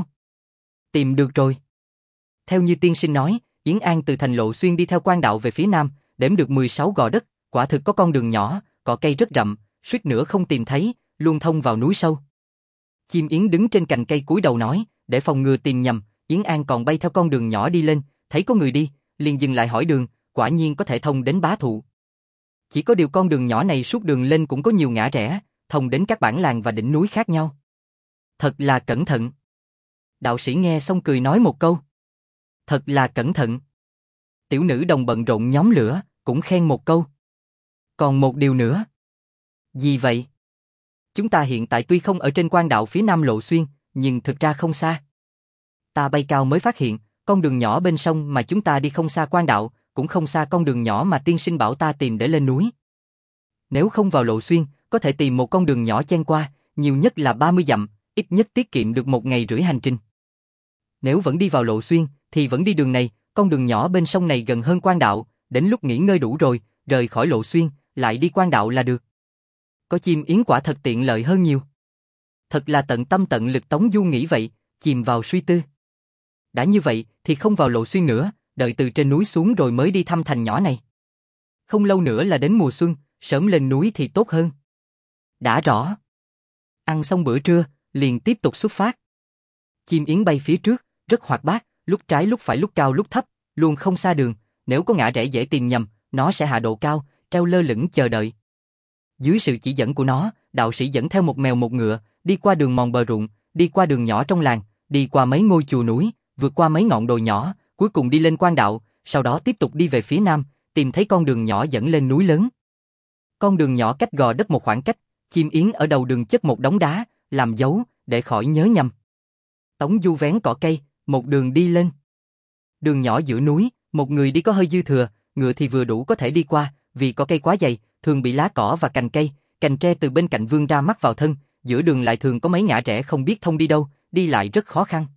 Tìm được rồi. Theo như tiên sinh nói, Yến An từ thành Lộ Xuyên đi theo quan đạo về phía nam, đếm được mười sáu gò đất, quả thực có con đường nhỏ, cỏ cây rất rậm, suýt nữa không tìm thấy, luôn thông vào núi sâu. Chim yến đứng trên cành cây cúi đầu nói, để phòng ngừa tìm nhầm, Yến An còn bay theo con đường nhỏ đi lên, thấy có người đi, liền dừng lại hỏi đường, quả nhiên có thể thông đến Bá Thụ. Chỉ có điều con đường nhỏ này suốt đường lên cũng có nhiều ngã rẽ, thông đến các bản làng và đỉnh núi khác nhau. Thật là cẩn thận. Đạo sĩ nghe xong cười nói một câu. Thật là cẩn thận. Tiểu nữ đồng bận rộn nhóm lửa, cũng khen một câu. Còn một điều nữa. Gì vậy? Chúng ta hiện tại tuy không ở trên quan đạo phía nam Lộ Xuyên, nhưng thực ra không xa. Ta bay cao mới phát hiện, con đường nhỏ bên sông mà chúng ta đi không xa quan đạo, cũng không xa con đường nhỏ mà tiên sinh bảo ta tìm để lên núi. Nếu không vào Lộ Xuyên, có thể tìm một con đường nhỏ chen qua, nhiều nhất là ba mươi dặm, ít nhất tiết kiệm được một ngày rưỡi hành trình. Nếu vẫn đi vào Lộ Xuyên, thì vẫn đi đường này, con đường nhỏ bên sông này gần hơn quan đạo, đến lúc nghỉ ngơi đủ rồi, rời khỏi Lộ Xuyên, lại đi quan đạo là được. Có chim yến quả thật tiện lợi hơn nhiều. Thật là tận tâm tận lực Tống Du nghĩ vậy, chìm vào suy tư. Đã như vậy, thì không vào Lộ Xuyên nữa, đợi từ trên núi xuống rồi mới đi thăm thành nhỏ này. Không lâu nữa là đến mùa xuân, sớm lên núi thì tốt hơn. Đã rõ. Ăn xong bữa trưa, liền tiếp tục xuất phát. Chim yến bay phía trước, rất hoạt bát, lúc trái lúc phải lúc cao lúc thấp, luôn không xa đường, nếu có ngã rẽ dễ tìm nhầm, nó sẽ hạ độ cao, treo lơ lửng chờ đợi. Dưới sự chỉ dẫn của nó, đạo sĩ dẫn theo một mèo một ngựa, đi qua đường mòn bờ ruộng, đi qua đường nhỏ trong làng, đi qua mấy ngôi chùa núi, vượt qua mấy ngọn đồi nhỏ, cuối cùng đi lên quan đạo, sau đó tiếp tục đi về phía nam, tìm thấy con đường nhỏ dẫn lên núi lớn. Con đường nhỏ cách gò đất một khoảng cách, chim yến ở đầu đường chất một đống đá, làm dấu, để khỏi nhớ nhầm. Tống Du vén cỏ cây, một đường đi lên. Đường nhỏ giữa núi, một người đi có hơi dư thừa, ngựa thì vừa đủ có thể đi qua, vì cỏ cây quá dày, thường bị lá cỏ và cành cây, cành tre từ bên cạnh vươn ra mắc vào thân, giữa đường lại thường có mấy ngã rẽ không biết thông đi đâu, đi lại rất khó khăn.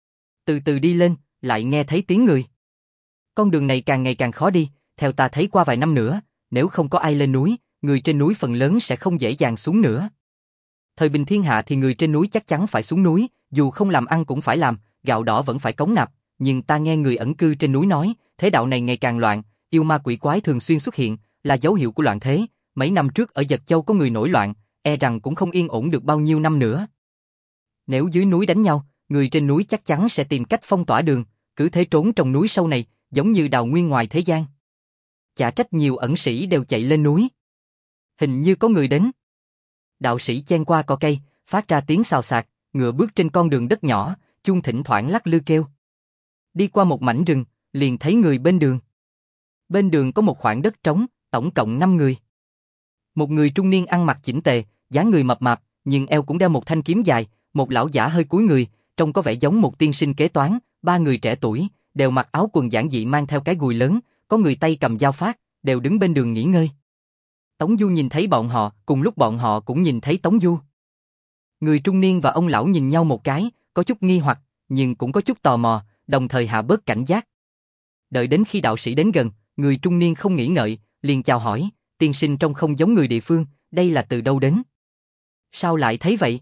Từ từ đi lên, lại nghe thấy tiếng người. Con đường này càng ngày càng khó đi, theo ta thấy qua vài năm nữa, nếu không có ai lên núi, người trên núi phần lớn sẽ không dễ dàng xuống nữa. Thời bình thiên hạ thì người trên núi chắc chắn phải xuống núi, dù không làm ăn cũng phải làm, gạo đỏ vẫn phải cống nạp, nhưng ta nghe người ẩn cư trên núi nói, thế đạo này ngày càng loạn, yêu ma quỷ quái thường xuyên xuất hiện, là dấu hiệu của loạn thế, mấy năm trước ở Dật Châu có người nổi loạn, e rằng cũng không yên ổn được bao nhiêu năm nữa. Nếu dưới núi đánh nhau, người trên núi chắc chắn sẽ tìm cách phong tỏa đường, cứ thế trốn trong núi sâu này, giống như đào nguyên ngoài thế gian. Chả trách nhiều ẩn sĩ đều chạy lên núi. Hình như có người đến. Đạo sĩ chen qua cỏ cây, phát ra tiếng xào xạc, ngựa bước trên con đường đất nhỏ, chuông thỉnh thoảng lắc lư kêu. Đi qua một mảnh rừng, liền thấy người bên đường. Bên đường có một khoảng đất trống, tổng cộng năm người. Một người trung niên ăn mặc chỉnh tề, dáng người mập mạp, nhưng eo cũng đeo một thanh kiếm dài, một lão giả hơi cúi người, trông có vẻ giống một tiên sinh kế toán, ba người trẻ tuổi, đều mặc áo quần giản dị mang theo cái gùi lớn, có người tay cầm dao phát, đều đứng bên đường nghỉ ngơi. Tống Du nhìn thấy bọn họ, cùng lúc bọn họ cũng nhìn thấy Tống Du. Người trung niên và ông lão nhìn nhau một cái, có chút nghi hoặc, nhưng cũng có chút tò mò, đồng thời hạ bớt cảnh giác. Đợi đến khi đạo sĩ đến gần, người trung niên không nghĩ ngợi, liền chào hỏi, tiên sinh trông không giống người địa phương, đây là từ đâu đến? Sao lại thấy vậy?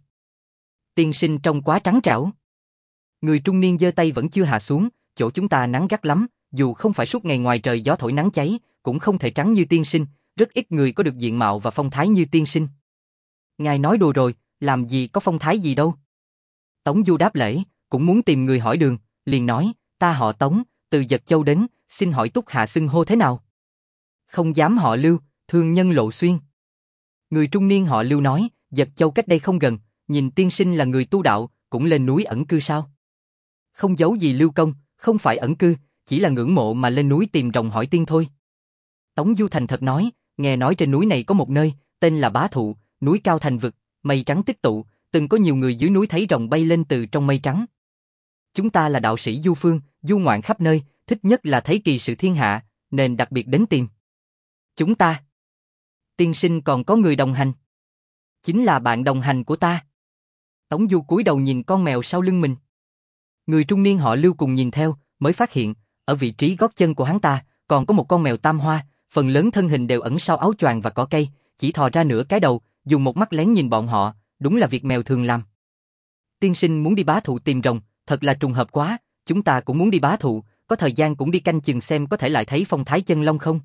Tiên sinh trông quá trắng trẻo. Người trung niên giơ tay vẫn chưa hạ xuống, chỗ chúng ta nắng gắt lắm, dù không phải suốt ngày ngoài trời gió thổi nắng cháy, cũng không thể trắng như tiên sinh, rất ít người có được diện mạo và phong thái như tiên sinh. Ngài nói đùa rồi, làm gì có phong thái gì đâu. Tống Du đáp lễ, cũng muốn tìm người hỏi đường, liền nói, ta họ Tống, từ Dật Châu đến, xin hỏi Túc hạ xưng hô thế nào? Không dám họ Lưu, thương nhân Lộ Xuyên. Người trung niên họ Lưu nói, Dật Châu cách đây không gần, nhìn tiên sinh là người tu đạo, cũng lên núi ẩn cư sao? Không giấu gì Lưu công, không phải ẩn cư, chỉ là ngưỡng mộ mà lên núi tìm rồng hỏi tiên thôi. Tống Du thành thật nói, nghe nói trên núi này có một nơi, tên là Bá Thụ, núi cao thành vực, mây trắng tích tụ, từng có nhiều người dưới núi thấy rồng bay lên từ trong mây trắng. Chúng ta là đạo sĩ du phương, du ngoạn khắp nơi, thích nhất là thấy kỳ sự thiên hạ, nên đặc biệt đến tìm. Chúng ta. Tiên sinh còn có người đồng hành. Chính là bạn đồng hành của ta. Tống Du cúi đầu nhìn con mèo sau lưng mình. Người trung niên họ Lưu cùng nhìn theo, mới phát hiện, ở vị trí gót chân của hắn ta, còn có một con mèo tam hoa, phần lớn thân hình đều ẩn sau áo choàng và cỏ cây, chỉ thò ra nửa cái đầu, dùng một mắt lén nhìn bọn họ, đúng là việc mèo thường làm. Tiên sinh muốn đi Bá Thụ tìm rồng, thật là trùng hợp quá, chúng ta cũng muốn đi Bá Thụ, có thời gian cũng đi canh chừng xem có thể lại thấy phong thái chân long không.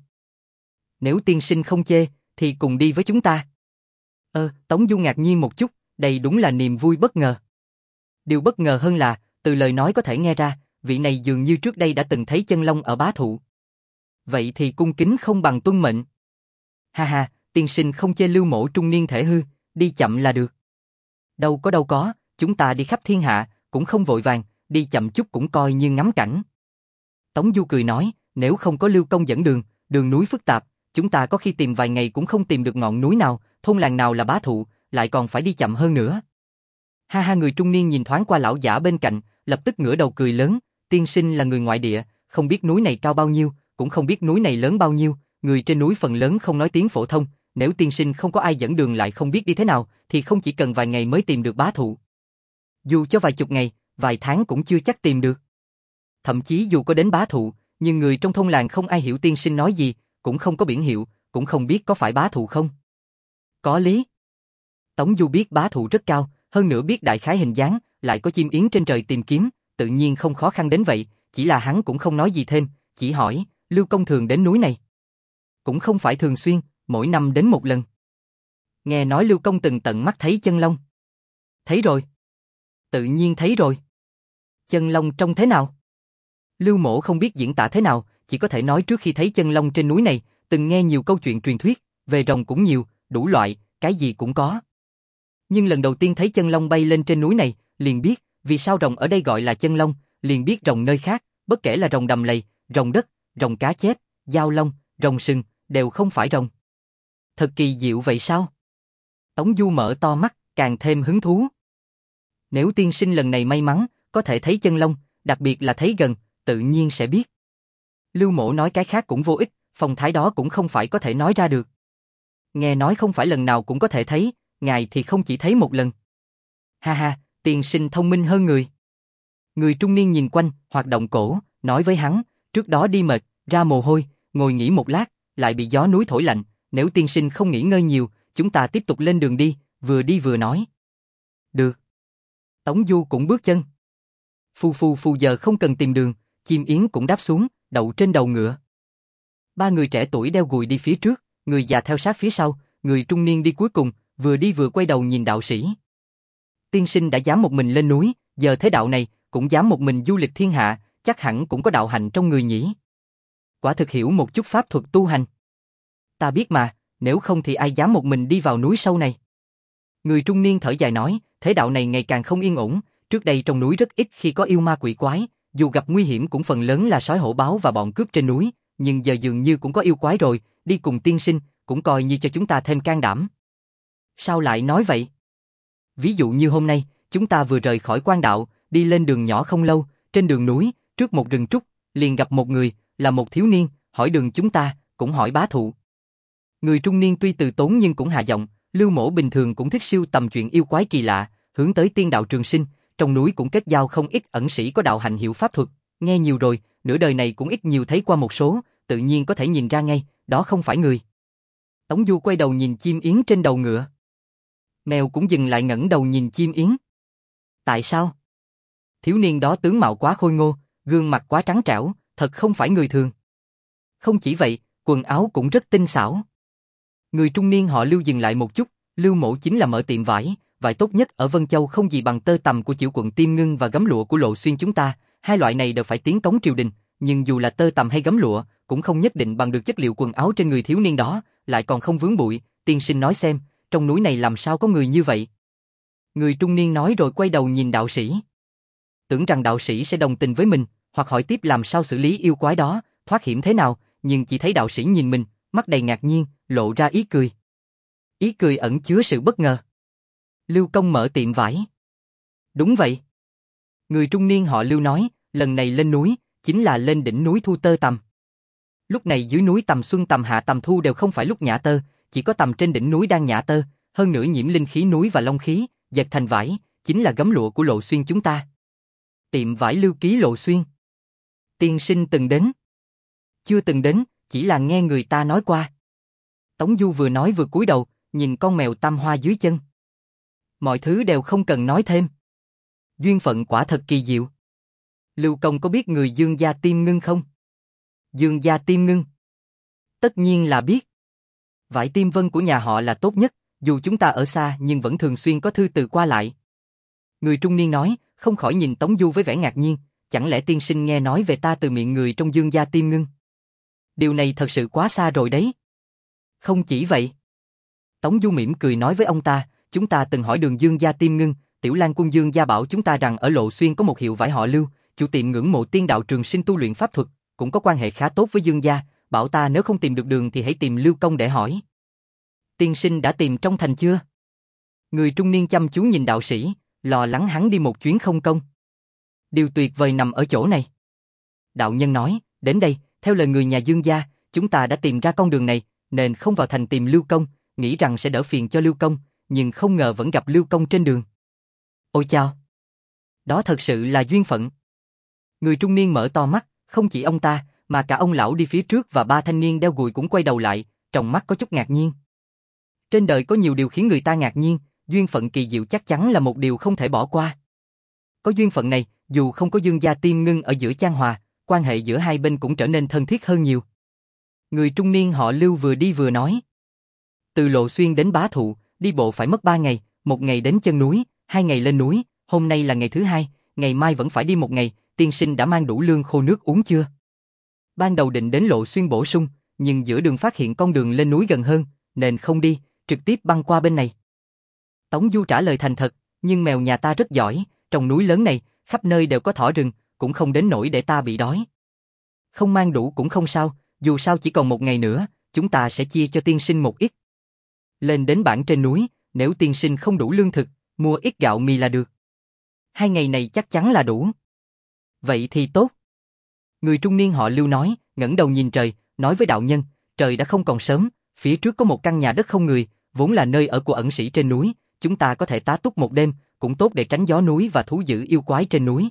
Nếu tiên sinh không chê, thì cùng đi với chúng ta. Ơ, Tống Du ngạc nhiên một chút, đây đúng là niềm vui bất ngờ. Điều bất ngờ hơn là, từ lời nói có thể nghe ra, vị này dường như trước đây đã từng thấy chân long ở Bá Thụ. Vậy thì cung kính không bằng tuân mệnh. Ha ha, tiên sinh không chê Lưu mỗ trung niên thể hư, đi chậm là được. Đâu có đâu có, chúng ta đi khắp thiên hạ, cũng không vội vàng, đi chậm chút cũng coi như ngắm cảnh. Tống Du cười nói, nếu không có Lưu công dẫn đường, đường núi phức tạp, chúng ta có khi tìm vài ngày cũng không tìm được ngọn núi nào, thôn làng nào là Bá Thụ, lại còn phải đi chậm hơn nữa. Ha ha, người trung niên nhìn thoáng qua lão giả bên cạnh, lập tức ngửa đầu cười lớn, tiên sinh là người ngoại địa, không biết núi này cao bao nhiêu, cũng không biết núi này lớn bao nhiêu, người trên núi phần lớn không nói tiếng phổ thông, nếu tiên sinh không có ai dẫn đường lại không biết đi thế nào, thì không chỉ cần vài ngày mới tìm được Bá Thụ. Dù cho vài chục ngày, vài tháng cũng chưa chắc tìm được. Thậm chí dù có đến Bá Thụ, nhưng người trong thôn làng không ai hiểu tiên sinh nói gì, cũng không có biển hiệu, cũng không biết có phải Bá Thụ không. Có lý. Tống Du biết Bá Thụ rất cao, hơn nữa biết đại khái hình dáng, lại có chim yến trên trời tìm kiếm, tự nhiên không khó khăn đến vậy, chỉ là hắn cũng không nói gì thêm, chỉ hỏi, Lưu công thường đến núi này. Cũng không phải thường xuyên, mỗi năm đến một lần. Nghe nói Lưu công từng tận mắt thấy chân long. Thấy rồi. Tự nhiên thấy rồi. Chân long trông thế nào? Lưu mỗ không biết diễn tả thế nào, chỉ có thể nói trước khi thấy chân long trên núi này, từng nghe nhiều câu chuyện truyền thuyết, về rồng cũng nhiều, đủ loại, cái gì cũng có. Nhưng lần đầu tiên thấy chân long bay lên trên núi này, liền biết, vì sao rồng ở đây gọi là chân long, liền biết rồng nơi khác, bất kể là rồng đầm lầy, rồng đất, rồng cá chép, dao long, rồng sừng, đều không phải rồng. Thật kỳ diệu vậy sao? Tống Du mở to mắt, càng thêm hứng thú. Nếu tiên sinh lần này may mắn, có thể thấy chân long, đặc biệt là thấy gần, tự nhiên sẽ biết. Lưu mỗ nói cái khác cũng vô ích, phong thái đó cũng không phải có thể nói ra được. Nghe nói không phải lần nào cũng có thể thấy, ngài thì không chỉ thấy một lần. Ha ha, tiên sinh thông minh hơn người. Người trung niên nhìn quanh, hoạt động cổ, nói với hắn, trước đó đi mệt, ra mồ hôi, ngồi nghỉ một lát, lại bị gió núi thổi lạnh, nếu tiên sinh không nghỉ ngơi nhiều, chúng ta tiếp tục lên đường đi, vừa đi vừa nói. Được. Tống Du cũng bước chân. Phù phù phù giờ không cần tìm đường, chim yến cũng đáp xuống, đậu trên đầu ngựa. Ba người trẻ tuổi đeo gùi đi phía trước, người già theo sát phía sau, người trung niên đi cuối cùng, vừa đi vừa quay đầu nhìn đạo sĩ. Tiên sinh đã dám một mình lên núi, giờ thế đạo này, cũng dám một mình du lịch thiên hạ, chắc hẳn cũng có đạo hạnh trong người nhỉ. Quả thực hiểu một chút pháp thuật tu hành. Ta biết mà, nếu không thì ai dám một mình đi vào núi sâu này. Người trung niên thở dài nói, thế đạo này ngày càng không yên ổn, trước đây trong núi rất ít khi có yêu ma quỷ quái, dù gặp nguy hiểm cũng phần lớn là sói hổ báo và bọn cướp trên núi, nhưng giờ dường như cũng có yêu quái rồi, đi cùng tiên sinh, cũng coi như cho chúng ta thêm can đảm. Sao lại nói vậy? Ví dụ như hôm nay, chúng ta vừa rời khỏi quan đạo, đi lên đường nhỏ không lâu, trên đường núi, trước một rừng trúc, liền gặp một người, là một thiếu niên, hỏi đường chúng ta, cũng hỏi bá thụ. Người trung niên tuy từ tốn nhưng cũng hạ giọng, Lưu Mỗ bình thường cũng thích sưu tầm chuyện yêu quái kỳ lạ, hướng tới tiên đạo trường sinh, trong núi cũng kết giao không ít ẩn sĩ có đạo hạnh hiểu pháp thuật, nghe nhiều rồi, nửa đời này cũng ít nhiều thấy qua một số, tự nhiên có thể nhìn ra ngay, đó không phải người. Tống Du quay đầu nhìn chim yến trên đầu ngựa. Mèo cũng dừng lại ngẩng đầu nhìn chim yến. Tại sao? Thiếu niên đó tướng mạo quá khôi ngô, gương mặt quá trắng trẻo, thật không phải người thường. Không chỉ vậy, quần áo cũng rất tinh xảo. Người trung niên họ Lưu dừng lại một chút, Lưu Mỗ chính là mở tiệm vải, vải tốt nhất ở Vân Châu không gì bằng tơ tằm của Chiểu quận Tiêm Ngưng và gấm lụa của Lộ Xuyên chúng ta, hai loại này đều phải tiến cống triều đình, nhưng dù là tơ tằm hay gấm lụa, cũng không nhất định bằng được chất liệu quần áo trên người thiếu niên đó, lại còn không vướng bụi, tiên sinh nói xem, trong núi này làm sao có người như vậy? Người trung niên nói rồi quay đầu nhìn đạo sĩ. Tưởng rằng đạo sĩ sẽ đồng tình với mình, hoặc hỏi tiếp làm sao xử lý yêu quái đó, thoát hiểm thế nào, nhưng chỉ thấy đạo sĩ nhìn mình, mắt đầy ngạc nhiên, lộ ra ý cười. Ý cười ẩn chứa sự bất ngờ. Lưu công mở tiệm vải. Đúng vậy. Người trung niên họ Lưu nói, lần này lên núi, chính là lên đỉnh núi thu tơ tằm. Lúc này dưới núi tầm xuân tầm hạ tầm thu đều không phải lúc nhả tơ, chỉ có tầm trên đỉnh núi đang nhả tơ, hơn nữa nhiễm linh khí núi và long khí, dệt thành vải, chính là gấm lụa của Lộ Xuyên chúng ta. Tiệm vải Lưu ký Lộ Xuyên. Tiên sinh từng đến? Chưa từng đến, chỉ là nghe người ta nói qua. Tống Du vừa nói vừa cúi đầu, nhìn con mèo tam hoa dưới chân. Mọi thứ đều không cần nói thêm. Duyên phận quả thật kỳ diệu. Lưu công có biết người Dương gia Tiêm Ngưng không? Dương gia Tiêm Ngưng? Tất nhiên là biết. Vải tiêm vân của nhà họ là tốt nhất, dù chúng ta ở xa nhưng vẫn thường xuyên có thư từ qua lại. Người trung niên nói, không khỏi nhìn Tống Du với vẻ ngạc nhiên, chẳng lẽ tiên sinh nghe nói về ta từ miệng người trong Dương gia Tiêm Ngưng? Điều này thật sự quá xa rồi đấy. Không chỉ vậy. Tống Du mỉm cười nói với ông ta, chúng ta từng hỏi đường Dương gia Tiêm Ngưng, Tiểu Lang quân Dương gia bảo chúng ta rằng ở Lộ Xuyên có một hiệu vải họ Lưu, chủ tiệm ngưỡng mộ tiên đạo trường sinh tu luyện pháp thuật, cũng có quan hệ khá tốt với Dương gia, bảo ta nếu không tìm được đường thì hãy tìm Lưu công để hỏi. Tiên sinh đã tìm trong thành chưa? Người trung niên chăm chú nhìn đạo sĩ, lo lắng hắn đi một chuyến không công. Điều tuyệt vời nằm ở chỗ này. Đạo nhân nói, đến đây, theo lời người nhà Dương gia, chúng ta đã tìm ra con đường này, nên không vào thành tìm Lưu công, nghĩ rằng sẽ đỡ phiền cho Lưu công, nhưng không ngờ vẫn gặp Lưu công trên đường. Ôi chao! Đó thật sự là duyên phận. Người trung niên mở to mắt, không chỉ ông ta, mà cả ông lão đi phía trước và ba thanh niên đeo gùi cũng quay đầu lại, trong mắt có chút ngạc nhiên. Trên đời có nhiều điều khiến người ta ngạc nhiên, duyên phận kỳ diệu chắc chắn là một điều không thể bỏ qua. Có duyên phận này, dù không có Dương gia Tiêm Ngưng ở giữa chan hòa, quan hệ giữa hai bên cũng trở nên thân thiết hơn nhiều. Người trung niên họ Lưu vừa đi vừa nói. Từ Lộ Xuyên đến Bá Thụ, đi bộ phải mất ba ngày, một ngày đến chân núi, hai ngày lên núi, hôm nay là ngày thứ hai, ngày mai vẫn phải đi một ngày, tiên sinh đã mang đủ lương khô nước uống chưa? Ban đầu định đến Lộ Xuyên bổ sung, nhưng giữa đường phát hiện con đường lên núi gần hơn, nên không đi, trực tiếp băng qua bên này. Tống Du trả lời thành thật, nhưng mèo nhà ta rất giỏi, trong núi lớn này, khắp nơi đều có thỏ rừng, cũng không đến nỗi để ta bị đói. Không mang đủ cũng không sao, dù sao chỉ còn một ngày nữa, chúng ta sẽ chia cho tiên sinh một ít. Lên đến bản trên núi, nếu tiên sinh không đủ lương thực, mua ít gạo mì là được. Hai ngày này chắc chắn là đủ. Vậy thì tốt. Người trung niên họ Lưu nói, ngẩng đầu nhìn trời, nói với đạo nhân, trời đã không còn sớm, phía trước có một căn nhà đất không người, vốn là nơi ở của ẩn sĩ trên núi, chúng ta có thể tá túc một đêm, cũng tốt để tránh gió núi và thú dữ yêu quái trên núi.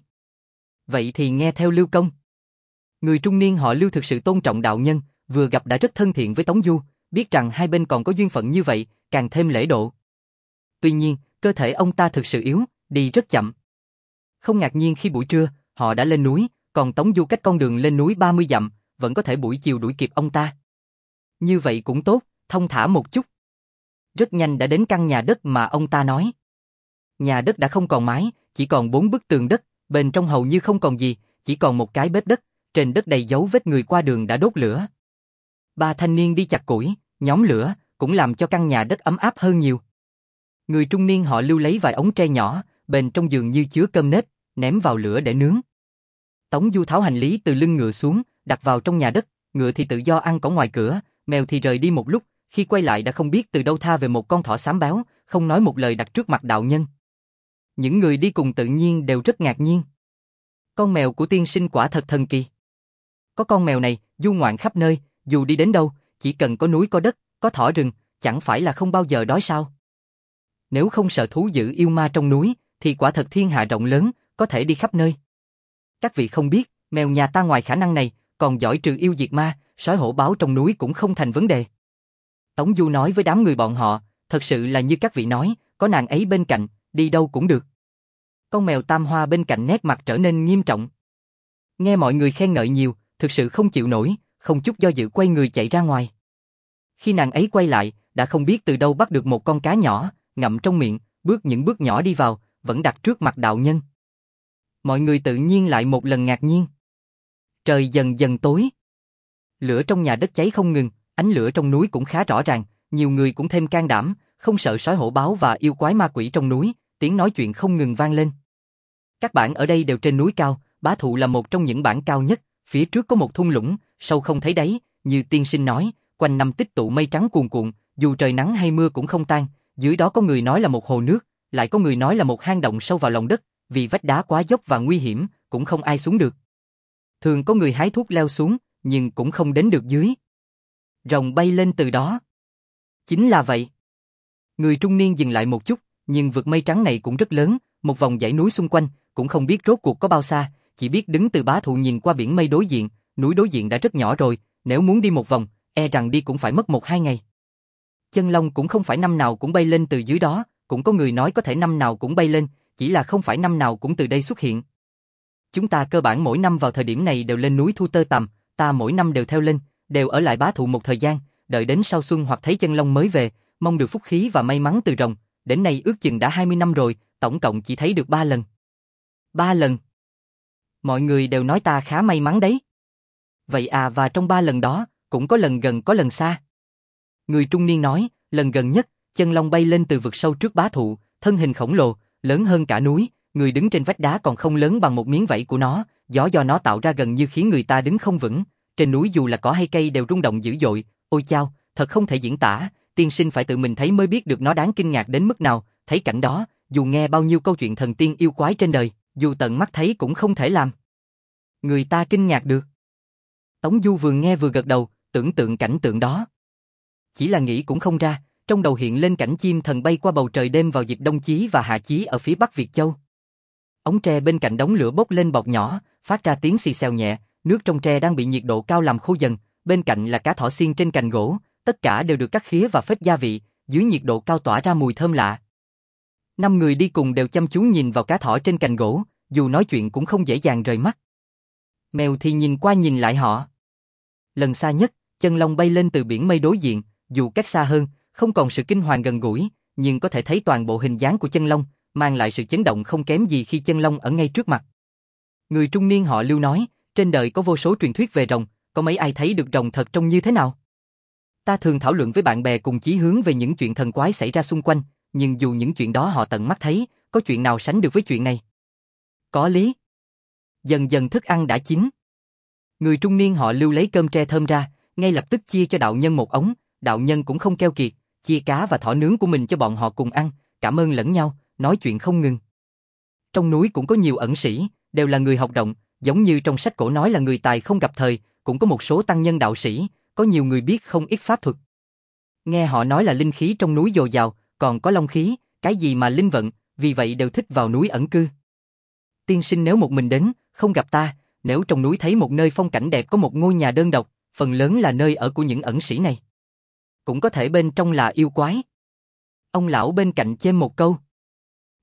Vậy thì nghe theo Lưu công. Người trung niên họ Lưu thực sự tôn trọng đạo nhân, vừa gặp đã rất thân thiện với Tống Du, biết rằng hai bên còn có duyên phận như vậy, càng thêm lễ độ. Tuy nhiên, Cơ thể ông ta thực sự yếu, đi rất chậm. Không ngạc nhiên khi buổi trưa, họ đã lên núi, còn Tống Du cách con đường lên núi ba mươi dặm, vẫn có thể buổi chiều đuổi kịp ông ta. Như vậy cũng tốt, thông thả một chút. Rất nhanh đã đến căn nhà đất mà ông ta nói. Nhà đất đã không còn mái, chỉ còn bốn bức tường đất, bên trong hầu như không còn gì, chỉ còn một cái bếp đất, trên đất đầy dấu vết người qua đường đã đốt lửa. Ba thanh niên đi chặt củi, nhóm lửa, cũng làm cho căn nhà đất ấm áp hơn nhiều. Người trung niên họ Lưu lấy vài ống tre nhỏ, bên trong giường như chứa cơm nếp, ném vào lửa để nướng. Tống Du tháo hành lý từ lưng ngựa xuống, đặt vào trong nhà đất, ngựa thì tự do ăn cỏ ngoài cửa, mèo thì rời đi một lúc, khi quay lại đã không biết từ đâu tha về một con thỏ xám béo, không nói một lời đặt trước mặt đạo nhân. Những người đi cùng tự nhiên đều rất ngạc nhiên. Con mèo của tiên sinh quả thật thần kỳ. Có con mèo này, du ngoạn khắp nơi, dù đi đến đâu, chỉ cần có núi có đất, có thỏ rừng, chẳng phải là không bao giờ đói sao? Nếu không sợ thú dữ yêu ma trong núi, thì quả thật thiên hạ rộng lớn, có thể đi khắp nơi. Các vị không biết, mèo nhà ta ngoài khả năng này, còn giỏi trừ yêu diệt ma, sói hổ báo trong núi cũng không thành vấn đề. Tống Du nói với đám người bọn họ, thật sự là như các vị nói, có nàng ấy bên cạnh, đi đâu cũng được. Con mèo tam hoa bên cạnh nét mặt trở nên nghiêm trọng. Nghe mọi người khen ngợi nhiều, thực sự không chịu nổi, không chút do dự quay người chạy ra ngoài. Khi nàng ấy quay lại, đã không biết từ đâu bắt được một con cá nhỏ, ngậm trong miệng, bước những bước nhỏ đi vào, vẫn đặt trước mặt đạo nhân. Mọi người tự nhiên lại một lần ngạc nhiên. Trời dần dần tối. Lửa trong nhà đất cháy không ngừng, ánh lửa trong núi cũng khá rõ ràng, nhiều người cũng thêm can đảm, không sợ sói hổ báo và yêu quái ma quỷ trong núi, tiếng nói chuyện không ngừng vang lên. Các bản ở đây đều trên núi cao, Bá Thụ là một trong những bản cao nhất, phía trước có một thung lũng, sâu không thấy đáy, như tiên sinh nói, quanh năm tích tụ mây trắng cuồn cuộn, dù trời nắng hay mưa cũng không tan, dưới đó có người nói là một hồ nước, lại có người nói là một hang động sâu vào lòng đất, vì vách đá quá dốc và nguy hiểm, cũng không ai xuống được. Thường có người hái thuốc leo xuống, nhưng cũng không đến được dưới. Rồng bay lên từ đó. Chính là vậy. Người trung niên dừng lại một chút, nhưng vực mây trắng này cũng rất lớn, một vòng dãy núi xung quanh, cũng không biết rốt cuộc có bao xa, chỉ biết đứng từ Bá Thụ nhìn qua biển mây đối diện, núi đối diện đã rất nhỏ rồi, nếu muốn đi một vòng, e rằng đi cũng phải mất một hai ngày. Chân long cũng không phải năm nào cũng bay lên từ dưới đó, cũng có người nói có thể năm nào cũng bay lên, chỉ là không phải năm nào cũng từ đây xuất hiện. Chúng ta cơ bản mỗi năm vào thời điểm này đều lên núi thu tơ tằm, ta mỗi năm đều theo lên, đều ở lại Bá Thụ một thời gian, đợi đến sau xuân hoặc thấy chân long mới về, mong được phúc khí và may mắn từ rồng, đến nay ước chừng đã hai mươi năm rồi, tổng cộng chỉ thấy được ba lần. Ba lần. Mọi người đều nói ta khá may mắn đấy. Vậy à, và trong ba lần đó, cũng có lần gần có lần xa. Người trung niên nói, lần gần nhất, chân long bay lên từ vực sâu trước Bá Thụ, thân hình khổng lồ, lớn hơn cả núi, người đứng trên vách đá còn không lớn bằng một miếng vảy của nó, gió do nó tạo ra gần như khiến người ta đứng không vững, trên núi dù là cỏ hay cây đều rung động dữ dội, ôi chao, thật không thể diễn tả, tiên sinh phải tự mình thấy mới biết được nó đáng kinh ngạc đến mức nào, thấy cảnh đó, dù nghe bao nhiêu câu chuyện thần tiên yêu quái trên đời, dù tận mắt thấy cũng không thể làm. Người ta kinh ngạc được. Tống Du vừa nghe vừa gật đầu, tưởng tượng cảnh tượng đó. Chỉ là nghĩ cũng không ra, trong đầu hiện lên cảnh chim thần bay qua bầu trời đêm vào dịp đông chí và hạ chí ở phía bắc Việt Châu. Ống tre bên cạnh đống lửa bốc lên bọt nhỏ, phát ra tiếng xì xèo nhẹ, nước trong tre đang bị nhiệt độ cao làm khô dần, bên cạnh là cá thỏ xiên trên cành gỗ, tất cả đều được cắt khía và phết gia vị, dưới nhiệt độ cao tỏa ra mùi thơm lạ. Năm người đi cùng đều chăm chú nhìn vào cá thỏ trên cành gỗ, dù nói chuyện cũng không dễ dàng rời mắt. Mèo thì nhìn qua nhìn lại họ. Lần xa nhất, chân long bay lên từ biển mây đối diện, dù cách xa hơn, không còn sự kinh hoàng gần gũi, nhưng có thể thấy toàn bộ hình dáng của chân long, mang lại sự chấn động không kém gì khi chân long ở ngay trước mặt. Người trung niên họ Lưu nói, trên đời có vô số truyền thuyết về rồng, có mấy ai thấy được rồng thật trông như thế nào? Ta thường thảo luận với bạn bè cùng chí hướng về những chuyện thần quái xảy ra xung quanh, nhưng dù những chuyện đó họ tận mắt thấy, có chuyện nào sánh được với chuyện này? Có lý. Dần dần thức ăn đã chín. Người trung niên họ Lưu lấy cơm tre thơm ra, ngay lập tức chia cho đạo nhân một ống, đạo nhân cũng không keo kiệt, chia cá và thỏ nướng của mình cho bọn họ cùng ăn, cảm ơn lẫn nhau, nói chuyện không ngừng. Trong núi cũng có nhiều ẩn sĩ, đều là người học rộng, giống như trong sách cổ nói là người tài không gặp thời, cũng có một số tăng nhân đạo sĩ, có nhiều người biết không ít pháp thuật. Nghe họ nói là linh khí trong núi dồi dào, còn có long khí, cái gì mà linh vận, vì vậy đều thích vào núi ẩn cư. Tiên sinh nếu một mình đến, không gặp ta, nếu trong núi thấy một nơi phong cảnh đẹp có một ngôi nhà đơn độc, phần lớn là nơi ở của những ẩn sĩ này. Cũng có thể bên trong là yêu quái. Ông lão bên cạnh chêm một câu.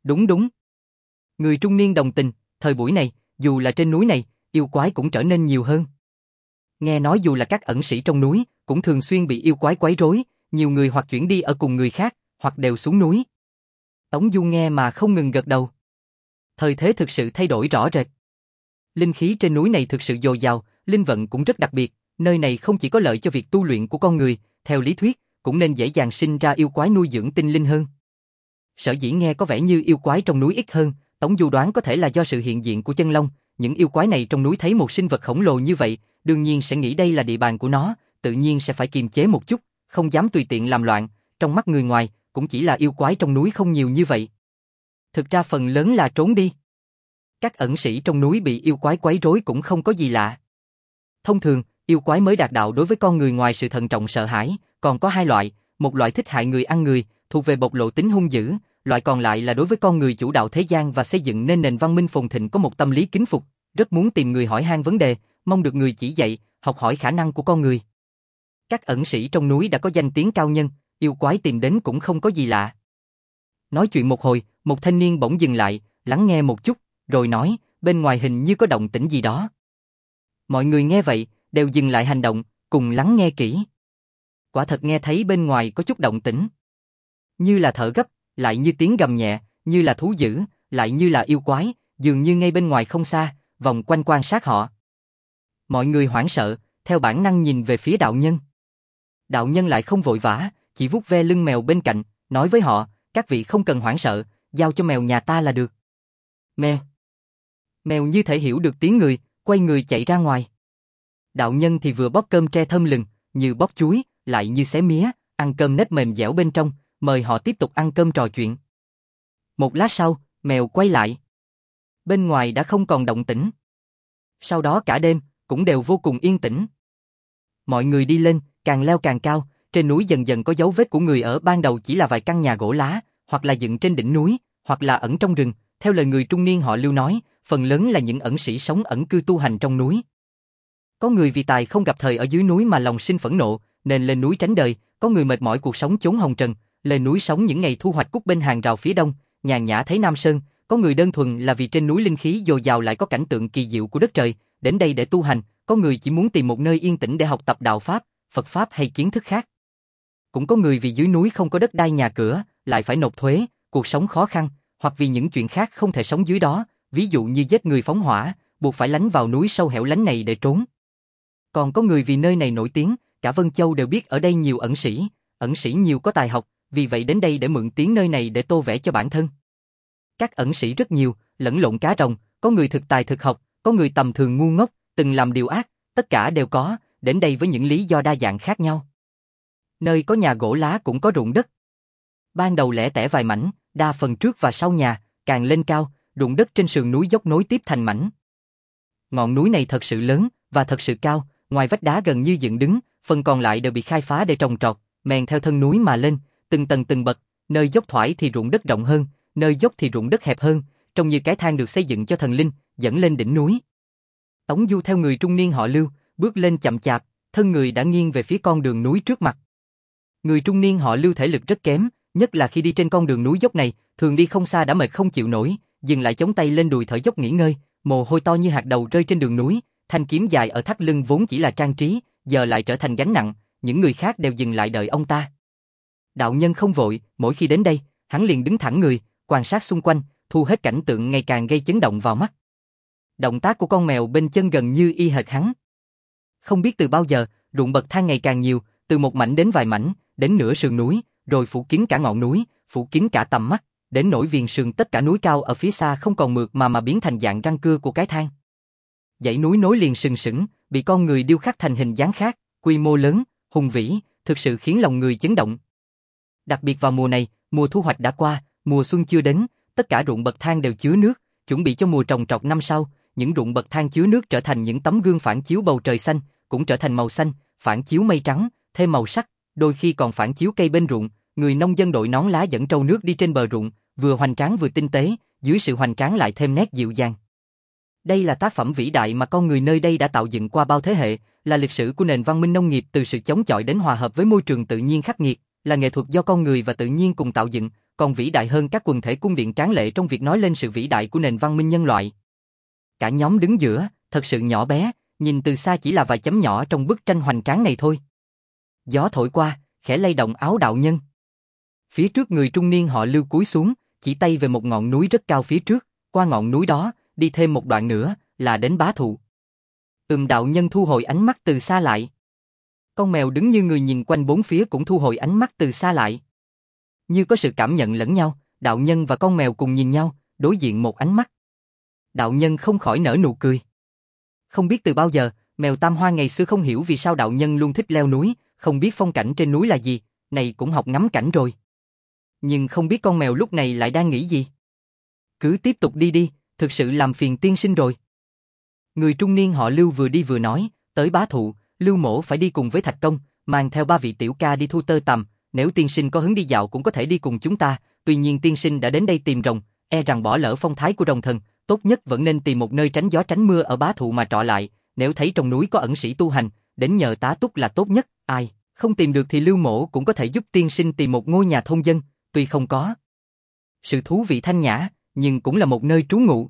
Đúng đúng. Người trung niên đồng tình, thời buổi này, dù là trên núi này, yêu quái cũng trở nên nhiều hơn. Nghe nói dù là các ẩn sĩ trong núi, cũng thường xuyên bị yêu quái quấy rối, nhiều người hoặc chuyển đi ở cùng người khác, hoặc đều xuống núi. Tống Du nghe mà không ngừng gật đầu. Thời thế thực sự thay đổi rõ rệt. Linh khí trên núi này thực sự dồi dào, linh vận cũng rất đặc biệt, nơi này không chỉ có lợi cho việc tu luyện của con người, theo lý thuyết, cũng nên dễ dàng sinh ra yêu quái nuôi dưỡng tinh linh hơn. Sở dĩ nghe có vẻ như yêu quái trong núi ít hơn, Tống Du đoán có thể là do sự hiện diện của chân long, những yêu quái này trong núi thấy một sinh vật khổng lồ như vậy, đương nhiên sẽ nghĩ đây là địa bàn của nó, tự nhiên sẽ phải kiềm chế một chút, không dám tùy tiện làm loạn, trong mắt người ngoài, cũng chỉ là yêu quái trong núi không nhiều như vậy. Thực ra phần lớn là trốn đi. Các ẩn sĩ trong núi bị yêu quái quấy rối cũng không có gì lạ. Thông thường, yêu quái mới đạt đạo đối với con người ngoài sự thận trọng sợ hãi, còn có hai loại, một loại thích hại người ăn người, thuộc về bộc lộ tính hung dữ, loại còn lại là đối với con người chủ đạo thế gian và xây dựng nên nền văn minh phồn thịnh có một tâm lý kính phục, rất muốn tìm người hỏi han vấn đề, mong được người chỉ dạy, học hỏi khả năng của con người. Các ẩn sĩ trong núi đã có danh tiếng cao nhân, yêu quái tìm đến cũng không có gì lạ. Nói chuyện một hồi, một thanh niên bỗng dừng lại, lắng nghe một chút, rồi nói, bên ngoài hình như có động tĩnh gì đó. Mọi người nghe vậy, đều dừng lại hành động, cùng lắng nghe kỹ. Quả thật nghe thấy bên ngoài có chút động tĩnh. Như là thở gấp, lại như tiếng gầm nhẹ, như là thú dữ, lại như là yêu quái, dường như ngay bên ngoài không xa, vòng quanh quan sát họ. Mọi người hoảng sợ, theo bản năng nhìn về phía đạo nhân. Đạo nhân lại không vội vã, chỉ vuốt ve lưng mèo bên cạnh, nói với họ, các vị không cần hoảng sợ, giao cho mèo nhà ta là được. Mèo. Mèo như thể hiểu được tiếng người, quay người chạy ra ngoài. Đạo nhân thì vừa bóp cơm tre thơm lừng, như bóp chuối, lại như xé mía, ăn cơm nếp mềm dẻo bên trong, mời họ tiếp tục ăn cơm trò chuyện. Một lát sau, mèo quay lại. Bên ngoài đã không còn động tĩnh. Sau đó cả đêm, cũng đều vô cùng yên tĩnh. Mọi người đi lên, càng leo càng cao, trên núi dần dần có dấu vết của người ở, ban đầu chỉ là vài căn nhà gỗ lá, hoặc là dựng trên đỉnh núi, hoặc là ẩn trong rừng, theo lời người trung niên họ Lưu nói, phần lớn là những ẩn sĩ sống ẩn cư tu hành trong núi. Có người vì tài không gặp thời ở dưới núi mà lòng sinh phẫn nộ, nên lên núi tránh đời, có người mệt mỏi cuộc sống chốn hồng trần, lên núi sống những ngày thu hoạch cúc bên hàng rào phía đông, nhàn nhã thấy Nam Sơn, có người đơn thuần là vì trên núi linh khí dồi dào lại có cảnh tượng kỳ diệu của đất trời, đến đây để tu hành, có người chỉ muốn tìm một nơi yên tĩnh để học tập đạo pháp, Phật pháp hay kiến thức khác. Cũng có người vì dưới núi không có đất đai nhà cửa, lại phải nộp thuế, cuộc sống khó khăn, hoặc vì những chuyện khác không thể sống dưới đó, ví dụ như giết người phóng hỏa, buộc phải lánh vào núi sâu hẻo lánh này để trốn. Còn có người vì nơi này nổi tiếng, cả Vân Châu đều biết ở đây nhiều ẩn sĩ, ẩn sĩ nhiều có tài học, vì vậy đến đây để mượn tiếng nơi này để tô vẽ cho bản thân. Các ẩn sĩ rất nhiều, lẫn lộn cá rồng, có người thực tài thực học, có người tầm thường ngu ngốc, từng làm điều ác, tất cả đều có, đến đây với những lý do đa dạng khác nhau. Nơi có nhà gỗ lá cũng có ruộng đất. Ban đầu lẻ tẻ vài mảnh, đa phần trước và sau nhà, càng lên cao, ruộng đất trên sườn núi dốc nối tiếp thành mảnh. Ngọn núi này thật sự lớn và thật sự cao, ngoài vách đá gần như dựng đứng, phần còn lại đều bị khai phá để trồng trọt, men theo thân núi mà lên, từng tầng từng bậc, nơi dốc thoải thì ruộng đất rộng hơn, nơi dốc thì ruộng đất hẹp hơn, trông như cái thang được xây dựng cho thần linh, dẫn lên đỉnh núi. Tống Du theo người trung niên họ Lưu, bước lên chậm chạp, thân người đã nghiêng về phía con đường núi trước mặt. Người trung niên họ Lưu thể lực rất kém, nhất là khi đi trên con đường núi dốc này, thường đi không xa đã mệt không chịu nổi, dừng lại chống tay lên đùi thở dốc nghỉ ngơi, mồ hôi to như hạt đậu rơi trên đường núi, thanh kiếm dài ở thắt lưng vốn chỉ là trang trí, giờ lại trở thành gánh nặng, những người khác đều dừng lại đợi ông ta. Đạo nhân không vội, mỗi khi đến đây, hắn liền đứng thẳng người, quan sát xung quanh, thu hết cảnh tượng ngày càng gây chấn động vào mắt. Động tác của con mèo bên chân gần như y hệt hắn. Không biết từ bao giờ, ruộng bậc thang ngày càng nhiều, từ một mảnh đến vài mảnh, đến nửa sườn núi, rồi phủ kín cả ngọn núi, phủ kín cả tầm mắt, đến nỗi viền sườn tất cả núi cao ở phía xa không còn mượt mà mà biến thành dạng răng cưa của cái thang. Dãy núi nối liền sừng sững, bị con người điêu khắc thành hình dáng khác, quy mô lớn, hùng vĩ, thực sự khiến lòng người chấn động. Đặc biệt vào mùa này, mùa thu hoạch đã qua, mùa xuân chưa đến, tất cả ruộng bậc thang đều chứa nước, chuẩn bị cho mùa trồng trọt năm sau, những ruộng bậc thang chứa nước trở thành những tấm gương phản chiếu bầu trời xanh, cũng trở thành màu xanh, phản chiếu mây trắng, thêm màu sắc, đôi khi còn phản chiếu cây bên ruộng, người nông dân đội nón lá dẫn trâu nước đi trên bờ ruộng, vừa hoành tráng vừa tinh tế, dưới sự hoành tráng lại thêm nét dịu dàng. Đây là tác phẩm vĩ đại mà con người nơi đây đã tạo dựng qua bao thế hệ, là lịch sử của nền văn minh nông nghiệp từ sự chống chọi đến hòa hợp với môi trường tự nhiên khắc nghiệt, là nghệ thuật do con người và tự nhiên cùng tạo dựng, còn vĩ đại hơn các quần thể cung điện tráng lệ trong việc nói lên sự vĩ đại của nền văn minh nhân loại. Cả nhóm đứng giữa, thật sự nhỏ bé, nhìn từ xa chỉ là vài chấm nhỏ trong bức tranh hoành tráng này thôi. Gió thổi qua, khẽ lay động áo đạo nhân. Phía trước người trung niên họ Lưu cúi xuống, chỉ tay về một ngọn núi rất cao phía trước, qua ngọn núi đó, đi thêm một đoạn nữa, là đến bá thụ. Ừm, đạo nhân thu hồi ánh mắt từ xa lại. Con mèo đứng như người nhìn quanh bốn phía cũng thu hồi ánh mắt từ xa lại. Như có sự cảm nhận lẫn nhau, đạo nhân và con mèo cùng nhìn nhau, đối diện một ánh mắt. Đạo nhân không khỏi nở nụ cười. Không biết từ bao giờ, mèo Tam Hoa ngày xưa không hiểu vì sao đạo nhân luôn thích leo núi, không biết phong cảnh trên núi là gì, này cũng học ngắm cảnh rồi. Nhưng không biết con mèo lúc này lại đang nghĩ gì. Cứ tiếp tục đi đi, thực sự làm phiền tiên sinh rồi. Người trung niên họ Lưu vừa đi vừa nói, tới bá thụ, Lưu mỗ phải đi cùng với Thạch Công, mang theo ba vị tiểu ca đi thu tơ tằm, nếu tiên sinh có hứng đi dạo cũng có thể đi cùng chúng ta, tuy nhiên tiên sinh đã đến đây tìm rồng, e rằng bỏ lỡ phong thái của rồng thần, tốt nhất vẫn nên tìm một nơi tránh gió tránh mưa ở bá thụ mà trọ lại, nếu thấy trong núi có ẩn sĩ tu hành, đến nhờ tá túc là tốt nhất, ai, không tìm được thì Lưu mỗ cũng có thể giúp tiên sinh tìm một ngôi nhà thôn dân, tuy không có sự thú vị thanh nhã, nhưng cũng là một nơi trú ngụ.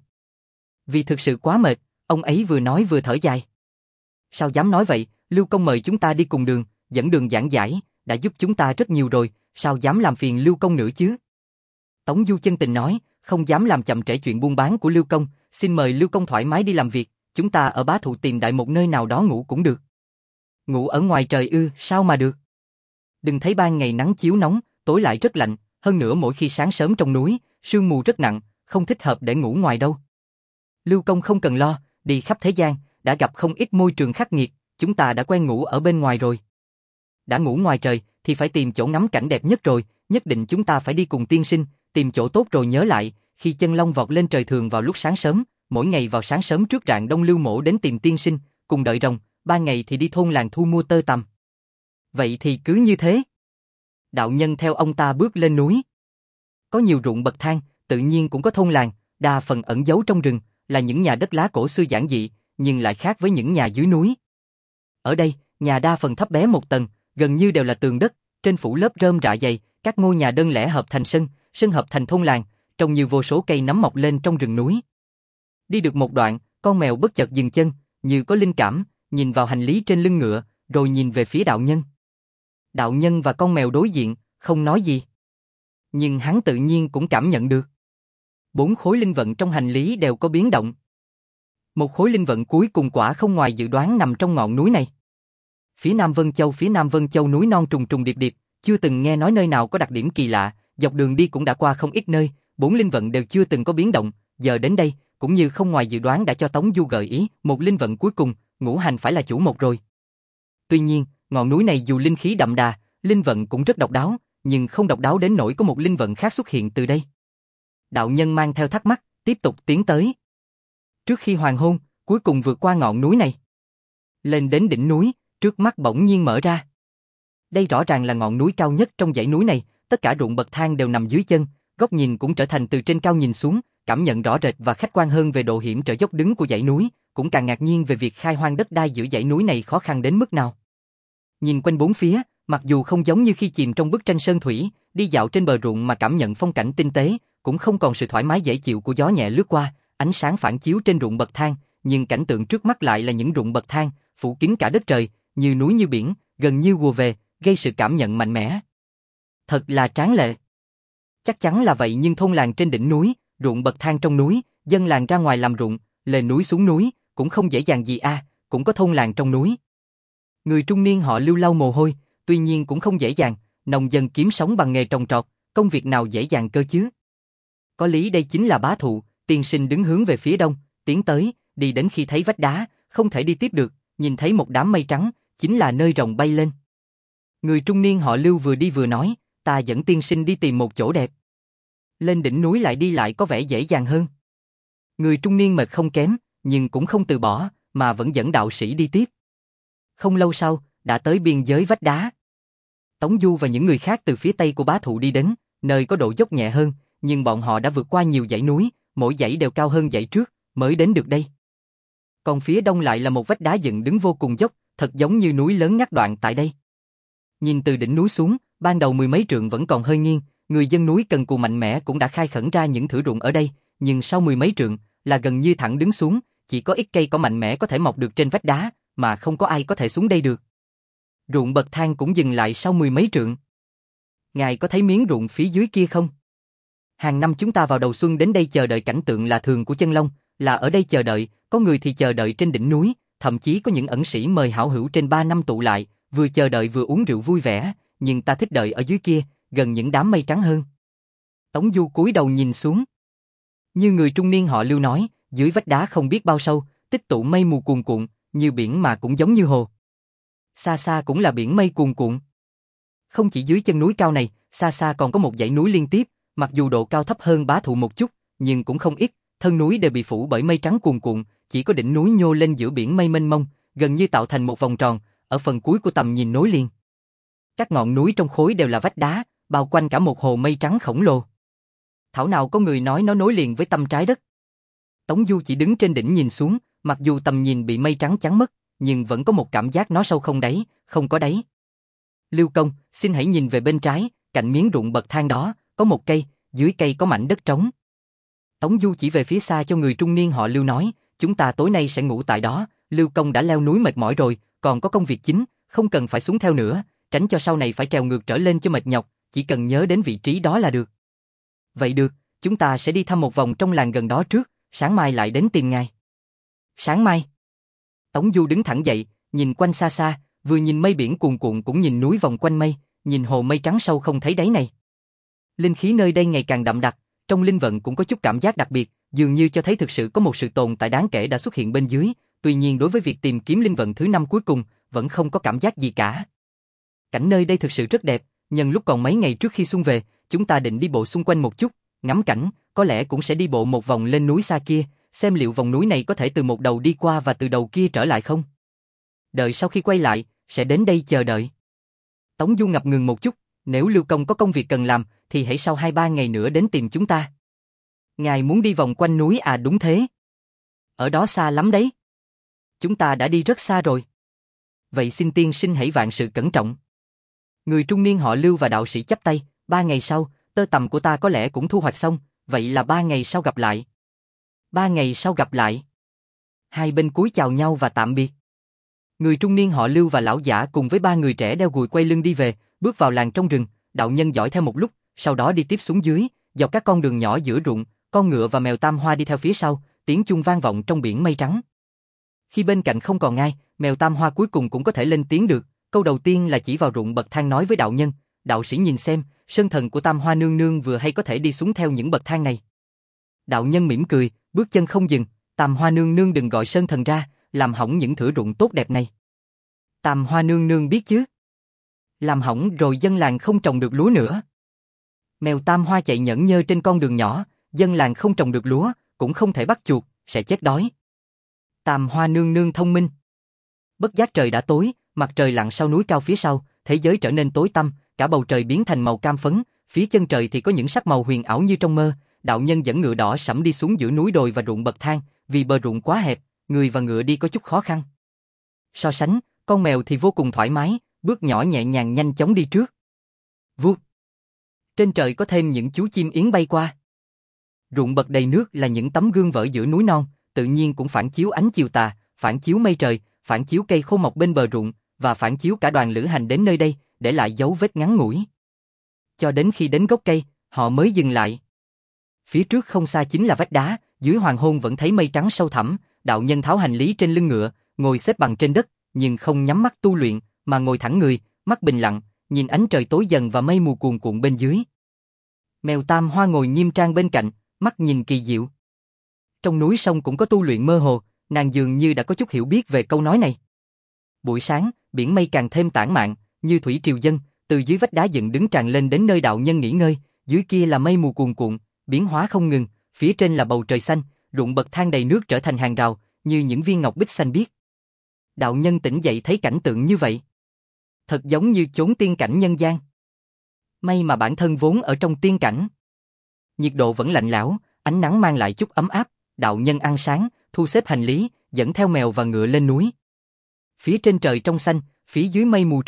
Vì thực sự quá mệt, ông ấy vừa nói vừa thở dài. Sao dám nói vậy, Lưu công mời chúng ta đi cùng đường, dẫn đường giảng giải, đã giúp chúng ta rất nhiều rồi, sao dám làm phiền Lưu công nữa chứ? Tống Du chân tình nói, không dám làm chậm trễ chuyện buôn bán của Lưu công, xin mời Lưu công thoải mái đi làm việc, chúng ta ở bá thụ tìm đại một nơi nào đó ngủ cũng được. Ngủ ở ngoài trời ư, sao mà được? Đừng thấy ban ngày nắng chiếu nóng, tối lại rất lạnh, hơn nữa mỗi khi sáng sớm trong núi, sương mù rất nặng, không thích hợp để ngủ ngoài đâu. Lưu công không cần lo, đi khắp thế gian, đã gặp không ít môi trường khắc nghiệt, chúng ta đã quen ngủ ở bên ngoài rồi. Đã ngủ ngoài trời, thì phải tìm chỗ ngắm cảnh đẹp nhất rồi, nhất định chúng ta phải đi cùng tiên sinh, tìm chỗ tốt rồi nhớ lại, khi chân long vọt lên trời thường vào lúc sáng sớm, mỗi ngày vào sáng sớm trước rạng đông Lưu mỗ đến tìm tiên sinh, cùng đợi rồng, ban ngày thì đi thôn làng thu mua tơ tằm. Vậy thì cứ như thế. Đạo nhân theo ông ta bước lên núi. Có nhiều ruộng bậc thang, tự nhiên cũng có thôn làng, đa phần ẩn giấu trong rừng, là những nhà đất lá cổ xưa giản dị, nhưng lại khác với những nhà dưới núi. Ở đây, nhà đa phần thấp bé một tầng, gần như đều là tường đất, trên phủ lớp rơm rạ dày, các ngôi nhà đơn lẻ hợp thành sân, sân hợp thành thôn làng, trông như vô số cây nấm mọc lên trong rừng núi. Đi được một đoạn, con mèo bất chợt dừng chân, như có linh cảm, nhìn vào hành lý trên lưng ngựa, rồi nhìn về phía đạo nhân. Đạo nhân và con mèo đối diện, không nói gì. Nhưng hắn tự nhiên cũng cảm nhận được. Bốn khối linh vận trong hành lý đều có biến động. Một khối linh vận cuối cùng quả không ngoài dự đoán nằm trong ngọn núi này. Phía Nam Vân Châu, phía Nam Vân Châu núi non trùng trùng điệp điệp, chưa từng nghe nói nơi nào có đặc điểm kỳ lạ, dọc đường đi cũng đã qua không ít nơi, bốn linh vận đều chưa từng có biến động, giờ đến đây, cũng như không ngoài dự đoán đã cho Tống Du gợi ý, một linh vận cuối cùng, ngũ hành phải là chủ một rồi. Tuy nhiên, ngọn núi này dù linh khí đậm đà, linh vận cũng rất độc đáo, nhưng không độc đáo đến nỗi có một linh vận khác xuất hiện từ đây. Đạo nhân mang theo thắc mắc, tiếp tục tiến tới. Trước khi hoàng hôn, cuối cùng vượt qua ngọn núi này. Lên đến đỉnh núi, trước mắt bỗng nhiên mở ra. Đây rõ ràng là ngọn núi cao nhất trong dãy núi này, tất cả ruộng bậc thang đều nằm dưới chân, góc nhìn cũng trở thành từ trên cao nhìn xuống, cảm nhận rõ rệt và khách quan hơn về độ hiểm trở dốc đứng của dãy núi, cũng càng ngạc nhiên về việc khai hoang đất đai giữa dãy núi này khó khăn đến mức nào. Nhìn quanh bốn phía, mặc dù không giống như khi chìm trong bức tranh sơn thủy, đi dạo trên bờ ruộng mà cảm nhận phong cảnh tinh tế, cũng không còn sự thoải mái dễ chịu của gió nhẹ lướt qua, ánh sáng phản chiếu trên ruộng bậc thang, nhưng cảnh tượng trước mắt lại là những ruộng bậc thang, phủ kín cả đất trời, như núi như biển, gần như ùa về, gây sự cảm nhận mạnh mẽ. Thật là tráng lệ. Chắc chắn là vậy, nhưng thôn làng trên đỉnh núi, ruộng bậc thang trong núi, dân làng ra ngoài làm ruộng, lên núi xuống núi, cũng không dễ dàng gì a, à, cũng có thôn làng trong núi. Người trung niên họ Lưu lau mồ hôi, tuy nhiên cũng không dễ dàng, nông dân kiếm sống bằng nghề trồng trọt, công việc nào dễ dàng cơ chứ. Có lý đây chính là bá thụ, tiên sinh đứng hướng về phía đông, tiến tới, đi đến khi thấy vách đá, không thể đi tiếp được, nhìn thấy một đám mây trắng, chính là nơi rồng bay lên. Người trung niên họ Lưu vừa đi vừa nói, ta dẫn tiên sinh đi tìm một chỗ đẹp. Lên đỉnh núi lại đi lại có vẻ dễ dàng hơn. Người trung niên mệt không kém, nhưng cũng không từ bỏ, mà vẫn dẫn đạo sĩ đi tiếp. Không lâu sau, đã tới biên giới vách đá. Tống Du và những người khác từ phía tây của bá thụ đi đến, nơi có độ dốc nhẹ hơn, nhưng bọn họ đã vượt qua nhiều dãy núi, mỗi dãy đều cao hơn dãy trước, mới đến được đây. Còn phía đông lại là một vách đá dựng đứng vô cùng dốc, thật giống như núi lớn ngắt đoạn tại đây. Nhìn từ đỉnh núi xuống, ban đầu mười mấy trượng vẫn còn hơi nghiêng, người dân núi cần cù mạnh mẽ cũng đã khai khẩn ra những thửa ruộng ở đây, nhưng sau mười mấy trượng là gần như thẳng đứng xuống, chỉ có ít cây cỏ mạnh mẽ có thể mọc được trên vách đá, mà không có ai có thể xuống đây được. Ruộng bậc thang cũng dừng lại sau mười mấy trượng. Ngài có thấy miếng ruộng phía dưới kia không? Hàng năm chúng ta vào đầu xuân đến đây chờ đợi cảnh tượng là thường của chân long, là ở đây chờ đợi, có người thì chờ đợi trên đỉnh núi, thậm chí có những ẩn sĩ mời hảo hữu trên ba năm tụ lại, vừa chờ đợi vừa uống rượu vui vẻ, nhưng ta thích đợi ở dưới kia, gần những đám mây trắng hơn. Tống Du cúi đầu nhìn xuống. Như người trung niên họ Lưu nói, dưới vách đá không biết bao sâu, tích tụ mây mù cuồn cuộn, như biển mà cũng giống như hồ. Xa xa cũng là biển mây cuồn cuộn. Không chỉ dưới chân núi cao này, xa xa còn có một dãy núi liên tiếp, mặc dù độ cao thấp hơn bá thụ một chút, nhưng cũng không ít, thân núi đều bị phủ bởi mây trắng cuồn cuộn, chỉ có đỉnh núi nhô lên giữa biển mây mênh mông, gần như tạo thành một vòng tròn, ở phần cuối của tầm nhìn nối liền. Các ngọn núi trong khối đều là vách đá, bao quanh cả một hồ mây trắng khổng lồ. Thảo nào có người nói nó nối liền với tâm trái đất. Tống Du chỉ đứng trên đỉnh nhìn xuống, mặc dù tầm nhìn bị mây trắng chắn mất, nhưng vẫn có một cảm giác nó sâu không đáy, không có đáy. Lưu công, xin hãy nhìn về bên trái, cạnh miếng ruộng bậc thang đó, có một cây, dưới cây có mảnh đất trống. Tống Du chỉ về phía xa cho người trung niên họ Lưu nói, chúng ta tối nay sẽ ngủ tại đó, Lưu công đã leo núi mệt mỏi rồi, còn có công việc chính, không cần phải xuống theo nữa, tránh cho sau này phải trèo ngược trở lên cho mệt nhọc, chỉ cần nhớ đến vị trí đó là được. Vậy được, chúng ta sẽ đi thăm một vòng trong làng gần đó trước, sáng mai lại đến tìm ngài. Sáng mai? Tống Du đứng thẳng dậy, nhìn quanh xa xa, vừa nhìn mây biển cuồn cuộn cũng nhìn núi vòng quanh mây, nhìn hồ mây trắng sâu không thấy đáy này. Linh khí nơi đây ngày càng đậm đặc, trong linh vận cũng có chút cảm giác đặc biệt, dường như cho thấy thực sự có một sự tồn tại đáng kể đã xuất hiện bên dưới, tuy nhiên đối với việc tìm kiếm linh vận thứ năm cuối cùng, vẫn không có cảm giác gì cả. Cảnh nơi đây thực sự rất đẹp, nhân lúc còn mấy ngày trước khi xuân về, chúng ta định đi bộ xung quanh một chút, ngắm cảnh, có lẽ cũng sẽ đi bộ một vòng lên núi xa kia, xem liệu vòng núi này có thể từ một đầu đi qua và từ đầu kia trở lại không. Đợi sau khi quay lại, sẽ đến đây chờ đợi. Tống Du ngập ngừng một chút, nếu Lưu công có công việc cần làm, thì hãy sau hai ba ngày nữa đến tìm chúng ta. Ngài muốn đi vòng quanh núi à? Đúng thế. Ở đó xa lắm đấy. Chúng ta đã đi rất xa rồi. Vậy xin tiên sinh hãy vạn sự cẩn trọng. Người trung niên họ Lưu và đạo sĩ chắp tay, ba ngày sau, tơ tằm của ta có lẽ cũng thu hoạch xong, vậy là ba ngày sau gặp lại. Ba ngày sau gặp lại. Hai bên cúi chào nhau và tạm biệt. Người trung niên họ Lưu và lão giả cùng với ba người trẻ đeo gùi quay lưng đi về, bước vào làng trong rừng, đạo nhân dõi theo một lúc, sau đó đi tiếp xuống dưới, dọc các con đường nhỏ giữa ruộng, con ngựa và mèo Tam Hoa đi theo phía sau, tiếng chuông vang vọng trong biển mây trắng. Khi bên cạnh không còn ai, mèo Tam Hoa cuối cùng cũng có thể lên tiếng được, câu đầu tiên là chỉ vào ruộng bậc thang nói với đạo nhân, đạo sĩ nhìn xem, sơn thần của Tam Hoa nương nương vừa hay có thể đi xuống theo những bậc thang này. Đạo nhân mỉm cười, bước chân không dừng, Tam Hoa nương nương đừng gọi sơn thần ra, làm hỏng những thửa ruộng tốt đẹp này. Tam Hoa nương nương biết chứ. Làm hỏng rồi dân làng không trồng được lúa nữa. Mèo Tam Hoa chạy nhẫn nhơ trên con đường nhỏ, dân làng không trồng được lúa, cũng không thể bắt chuột, sẽ chết đói. Tam Hoa nương nương thông minh. Bất giác trời đã tối, mặt trời lặn sau núi cao phía sau, thế giới trở nên tối tăm, cả bầu trời biến thành màu cam phấn, phía chân trời thì có những sắc màu huyền ảo như trong mơ. Đạo nhân dẫn ngựa đỏ sẫm đi xuống giữa núi đồi và ruộng bậc thang, vì bờ ruộng quá hẹp, người và ngựa đi có chút khó khăn. So sánh, con mèo thì vô cùng thoải mái, bước nhỏ nhẹ nhàng nhanh chóng đi trước. Vút. Trên trời có thêm những chú chim yến bay qua. Ruộng bậc đầy nước là những tấm gương vỡ giữa núi non, tự nhiên cũng phản chiếu ánh chiều tà, phản chiếu mây trời, phản chiếu cây khô mọc bên bờ ruộng, và phản chiếu cả đoàn lữ hành đến nơi đây, để lại dấu vết ngắn ngủi. Cho đến khi đến gốc cây, họ mới dừng lại. Phía trước không xa chính là vách đá, dưới hoàng hôn vẫn thấy mây trắng sâu thẳm, đạo nhân tháo hành lý trên lưng ngựa, ngồi xếp bằng trên đất, nhưng không nhắm mắt tu luyện, mà ngồi thẳng người, mắt bình lặng, nhìn ánh trời tối dần và mây mù cuồn cuộn bên dưới. Mèo Tam Hoa ngồi nghiêm trang bên cạnh, mắt nhìn kỳ diệu. Trong núi sông cũng có tu luyện mơ hồ, nàng dường như đã có chút hiểu biết về câu nói này. Buổi sáng, biển mây càng thêm tản mạn, như thủy triều dân, từ dưới vách đá dựng đứng tràn lên đến nơi đạo nhân nghỉ ngơi, dưới kia là mây mù cuồn cuộn, biến hóa không ngừng, phía trên là bầu trời xanh, ruộng bậc thang đầy nước trở thành hàng rào, như những viên ngọc bích xanh biếc. Đạo nhân tỉnh dậy thấy cảnh tượng như vậy, thật giống như chốn tiên cảnh nhân gian. May mà bản thân vốn ở trong tiên cảnh. Nhiệt độ vẫn lạnh lẽo, ánh nắng mang lại chút ấm áp, đạo nhân ăn sáng, thu xếp hành lý, dẫn theo mèo và ngựa lên núi. Phía trên trời trong xanh, phía dưới mây mù trôi,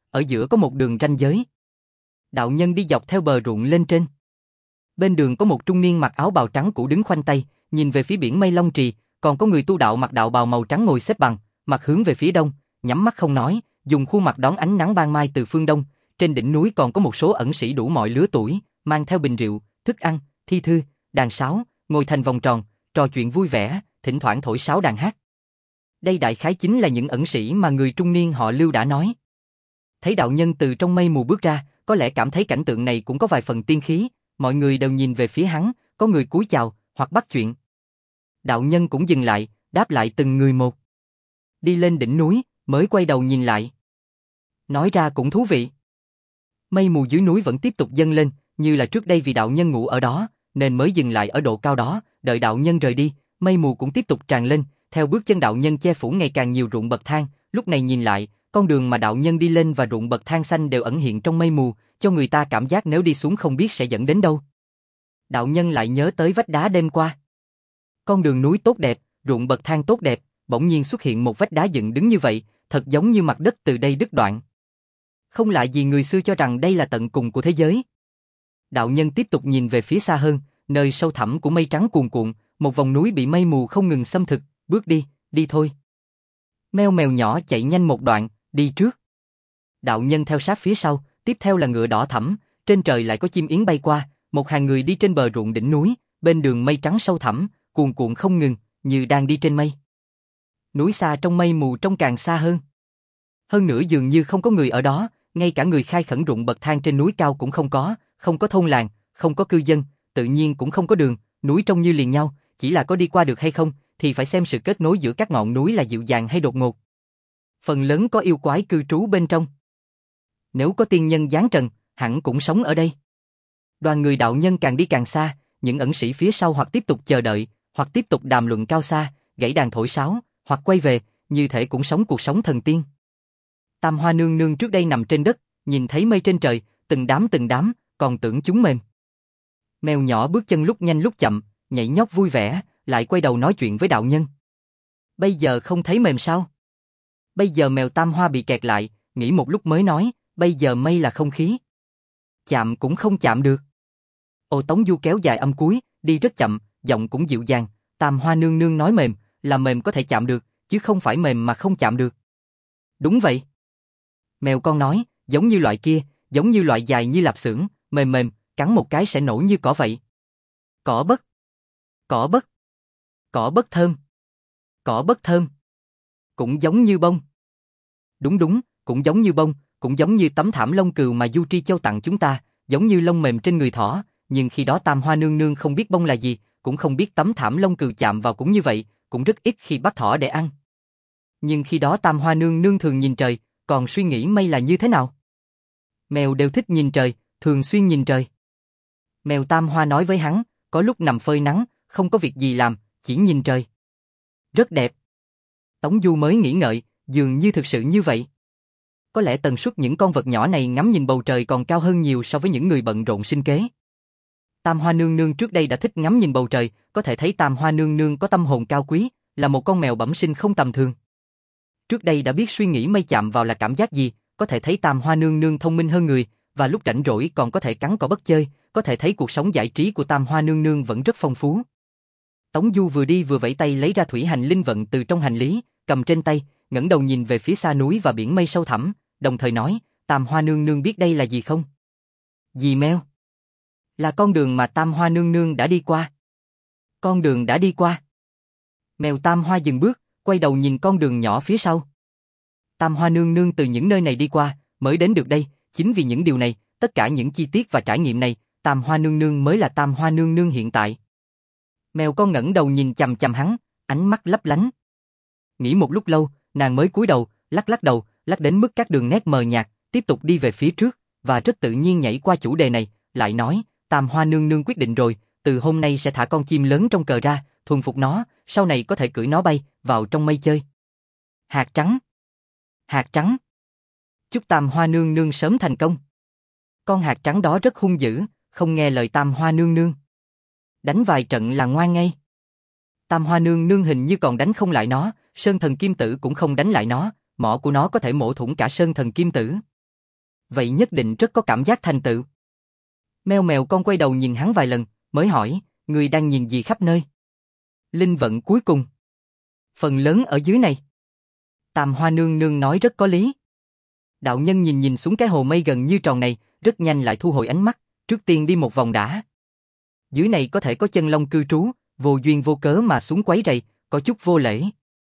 ở giữa có một đường ranh giới. Đạo nhân đi dọc theo bờ ruộng lên trên. Bên đường có một trung niên mặc áo bào trắng cũ đứng khoanh tay, nhìn về phía biển mây Long Trì, còn có người tu đạo mặc đạo bào màu trắng ngồi xếp bằng, mặt hướng về phía đông, nhắm mắt không nói, dùng khuôn mặt đón ánh nắng ban mai từ phương đông. Trên đỉnh núi còn có một số ẩn sĩ đủ mọi lứa tuổi, mang theo bình rượu, thức ăn, thi thư, đàn sáo, ngồi thành vòng tròn, trò chuyện vui vẻ, thỉnh thoảng thổi sáo đàn hát. Đây đại khái chính là những ẩn sĩ mà người trung niên họ Lưu đã nói. Thấy đạo nhân từ trong mây mù bước ra, có lẽ cảm thấy cảnh tượng này cũng có vài phần tiên khí, mọi người đều nhìn về phía hắn, có người cúi chào, hoặc bắt chuyện. Đạo nhân cũng dừng lại, đáp lại từng người một. Đi lên đỉnh núi, mới quay đầu nhìn lại. Nói ra cũng thú vị. Mây mù dưới núi vẫn tiếp tục dâng lên, như là trước đây vì đạo nhân ngủ ở đó, nên mới dừng lại ở độ cao đó, đợi đạo nhân rời đi, mây mù cũng tiếp tục tràn lên, theo bước chân đạo nhân che phủ ngày càng nhiều ruộng bậc thang, lúc này nhìn lại, con đường mà đạo nhân đi lên và ruộng bậc thang xanh đều ẩn hiện trong mây mù, cho người ta cảm giác nếu đi xuống không biết sẽ dẫn đến đâu. Đạo nhân lại nhớ tới vách đá đêm qua. Con đường núi tốt đẹp, ruộng bậc thang tốt đẹp, bỗng nhiên xuất hiện một vách đá dựng đứng như vậy, thật giống như mặt đất từ đây đứt đoạn. Không lạ gì người xưa cho rằng đây là tận cùng của thế giới. Đạo nhân tiếp tục nhìn về phía xa hơn, nơi sâu thẳm của mây trắng cuồn cuộn, một vòng núi bị mây mù không ngừng xâm thực, bước đi, đi thôi. Meo mèo nhỏ chạy nhanh một đoạn, đi trước. Đạo nhân theo sát phía sau, tiếp theo là ngựa đỏ thẫm, trên trời lại có chim yến bay qua, một hàng người đi trên bờ ruộng đỉnh núi, bên đường mây trắng sâu thẳm, cuồn cuộn không ngừng, như đang đi trên mây. Núi xa trong mây mù trông càng xa hơn. Hơn nữa dường như không có người ở đó, ngay cả người khai khẩn ruộng bậc thang trên núi cao cũng không có, không có thôn làng, không có cư dân, tự nhiên cũng không có đường, núi trông như liền nhau, chỉ là có đi qua được hay không, thì phải xem sự kết nối giữa các ngọn núi là dịu dàng hay đột ngột. Phần lớn có yêu quái cư trú bên trong. Nếu có tiên nhân giáng trần, hẳn cũng sống ở đây. Đoàn người đạo nhân càng đi càng xa, những ẩn sĩ phía sau hoặc tiếp tục chờ đợi, hoặc tiếp tục đàm luận cao xa, gãy đàn thổi sáo, hoặc quay về, như thể cũng sống cuộc sống thần tiên. Tam Hoa nương nương trước đây nằm trên đất, nhìn thấy mây trên trời, từng đám từng đám, còn tưởng chúng mềm. Mèo nhỏ bước chân lúc nhanh lúc chậm, nhảy nhót vui vẻ, lại quay đầu nói chuyện với đạo nhân. Bây giờ không thấy mềm sao? Bây giờ mèo Tam Hoa bị kẹt lại, nghĩ một lúc mới nói, bây giờ mây là không khí. Chạm cũng không chạm được. Ô Tống Du kéo dài âm cuối, đi rất chậm, giọng cũng dịu dàng, Tam Hoa nương nương nói mềm, là mềm có thể chạm được, chứ không phải mềm mà không chạm được. Đúng vậy. Mèo con nói, giống như loại kia, giống như loại dài như lạp xưởng, mềm mềm, cắn một cái sẽ nổ như cỏ vậy. Cỏ bất. Cỏ bất. Cỏ bất thơm. Cỏ bất thơm. Cũng giống như bông. Đúng đúng, cũng giống như bông, cũng giống như tấm thảm lông cừu mà Du Tri Châu tặng chúng ta, giống như lông mềm trên người thỏ, nhưng khi đó Tam Hoa nương nương không biết bông là gì, cũng không biết tấm thảm lông cừu chạm vào cũng như vậy, cũng rất ít khi bắt thỏ để ăn. Nhưng khi đó Tam Hoa nương nương thường nhìn trời, còn suy nghĩ mây là như thế nào? Mèo đều thích nhìn trời, thường xuyên nhìn trời. Mèo Tam Hoa nói với hắn, có lúc nằm phơi nắng, không có việc gì làm, chỉ nhìn trời. Rất đẹp. Tống Du mới nghĩ ngợi, dường như thực sự như vậy. Có lẽ tần suất những con vật nhỏ này ngắm nhìn bầu trời còn cao hơn nhiều so với những người bận rộn sinh kế. Tam Hoa nương nương trước đây đã thích ngắm nhìn bầu trời, có thể thấy Tam Hoa nương nương có tâm hồn cao quý, là một con mèo bẩm sinh không tầm thường. Trước đây đã biết suy nghĩ mây chạm vào là cảm giác gì, có thể thấy Tam Hoa nương nương thông minh hơn người, và lúc rảnh rỗi còn có thể cắn cỏ bất chơi, có thể thấy cuộc sống giải trí của Tam Hoa nương nương vẫn rất phong phú. Tống Du vừa đi vừa vẫy tay lấy ra thủy hành linh vận từ trong hành lý, cầm trên tay, ngẩng đầu nhìn về phía xa núi và biển mây sâu thẳm, đồng thời nói, Tam Hoa nương nương biết đây là gì không? Gì Meo? Là con đường mà Tam Hoa nương nương đã đi qua. Con đường đã đi qua. Mèo Tam Hoa dừng bước, quay đầu nhìn con đường nhỏ phía sau. Tam Hoa nương nương từ những nơi này đi qua, mới đến được đây, chính vì những điều này, tất cả những chi tiết và trải nghiệm này, Tam Hoa nương nương mới là Tam Hoa nương nương hiện tại. Mèo con ngẩng đầu nhìn chằm chằm hắn, ánh mắt lấp lánh. Nghĩ một lúc lâu, nàng mới cúi đầu, lắc lắc đầu, lắc đến mức các đường nét mờ nhạt, tiếp tục đi về phía trước, và rất tự nhiên nhảy qua chủ đề này, lại nói, Tam Hoa nương nương quyết định rồi, từ hôm nay sẽ thả con chim lớn trong cờ ra, thuần phục nó, sau này có thể cưỡi nó bay vào trong mây chơi. Hạt trắng. Hạt trắng. Chúc Tam Hoa nương nương sớm thành công. Con hạt trắng đó rất hung dữ, không nghe lời Tam Hoa nương nương. Đánh vài trận là ngoan ngay. Tam Hoa nương nương hình như còn đánh không lại nó, Sơn Thần Kim Tử cũng không đánh lại nó, mỏ của nó có thể mổ thủng cả Sơn Thần Kim Tử. vậy nhất định rất có cảm giác thành tựu. Mèo mèo con quay đầu nhìn hắn vài lần, mới hỏi, người đang nhìn gì khắp nơi? Linh vận cuối cùng. Phần lớn ở dưới này. Tam Hoa nương nương nói rất có lý. Đạo nhân nhìn nhìn xuống cái hồ mây gần như tròn này, rất nhanh lại thu hồi ánh mắt, trước tiên đi một vòng đã. Dưới này có thể có chân long cư trú, vô duyên vô cớ mà xuống quấy rầy, có chút vô lễ.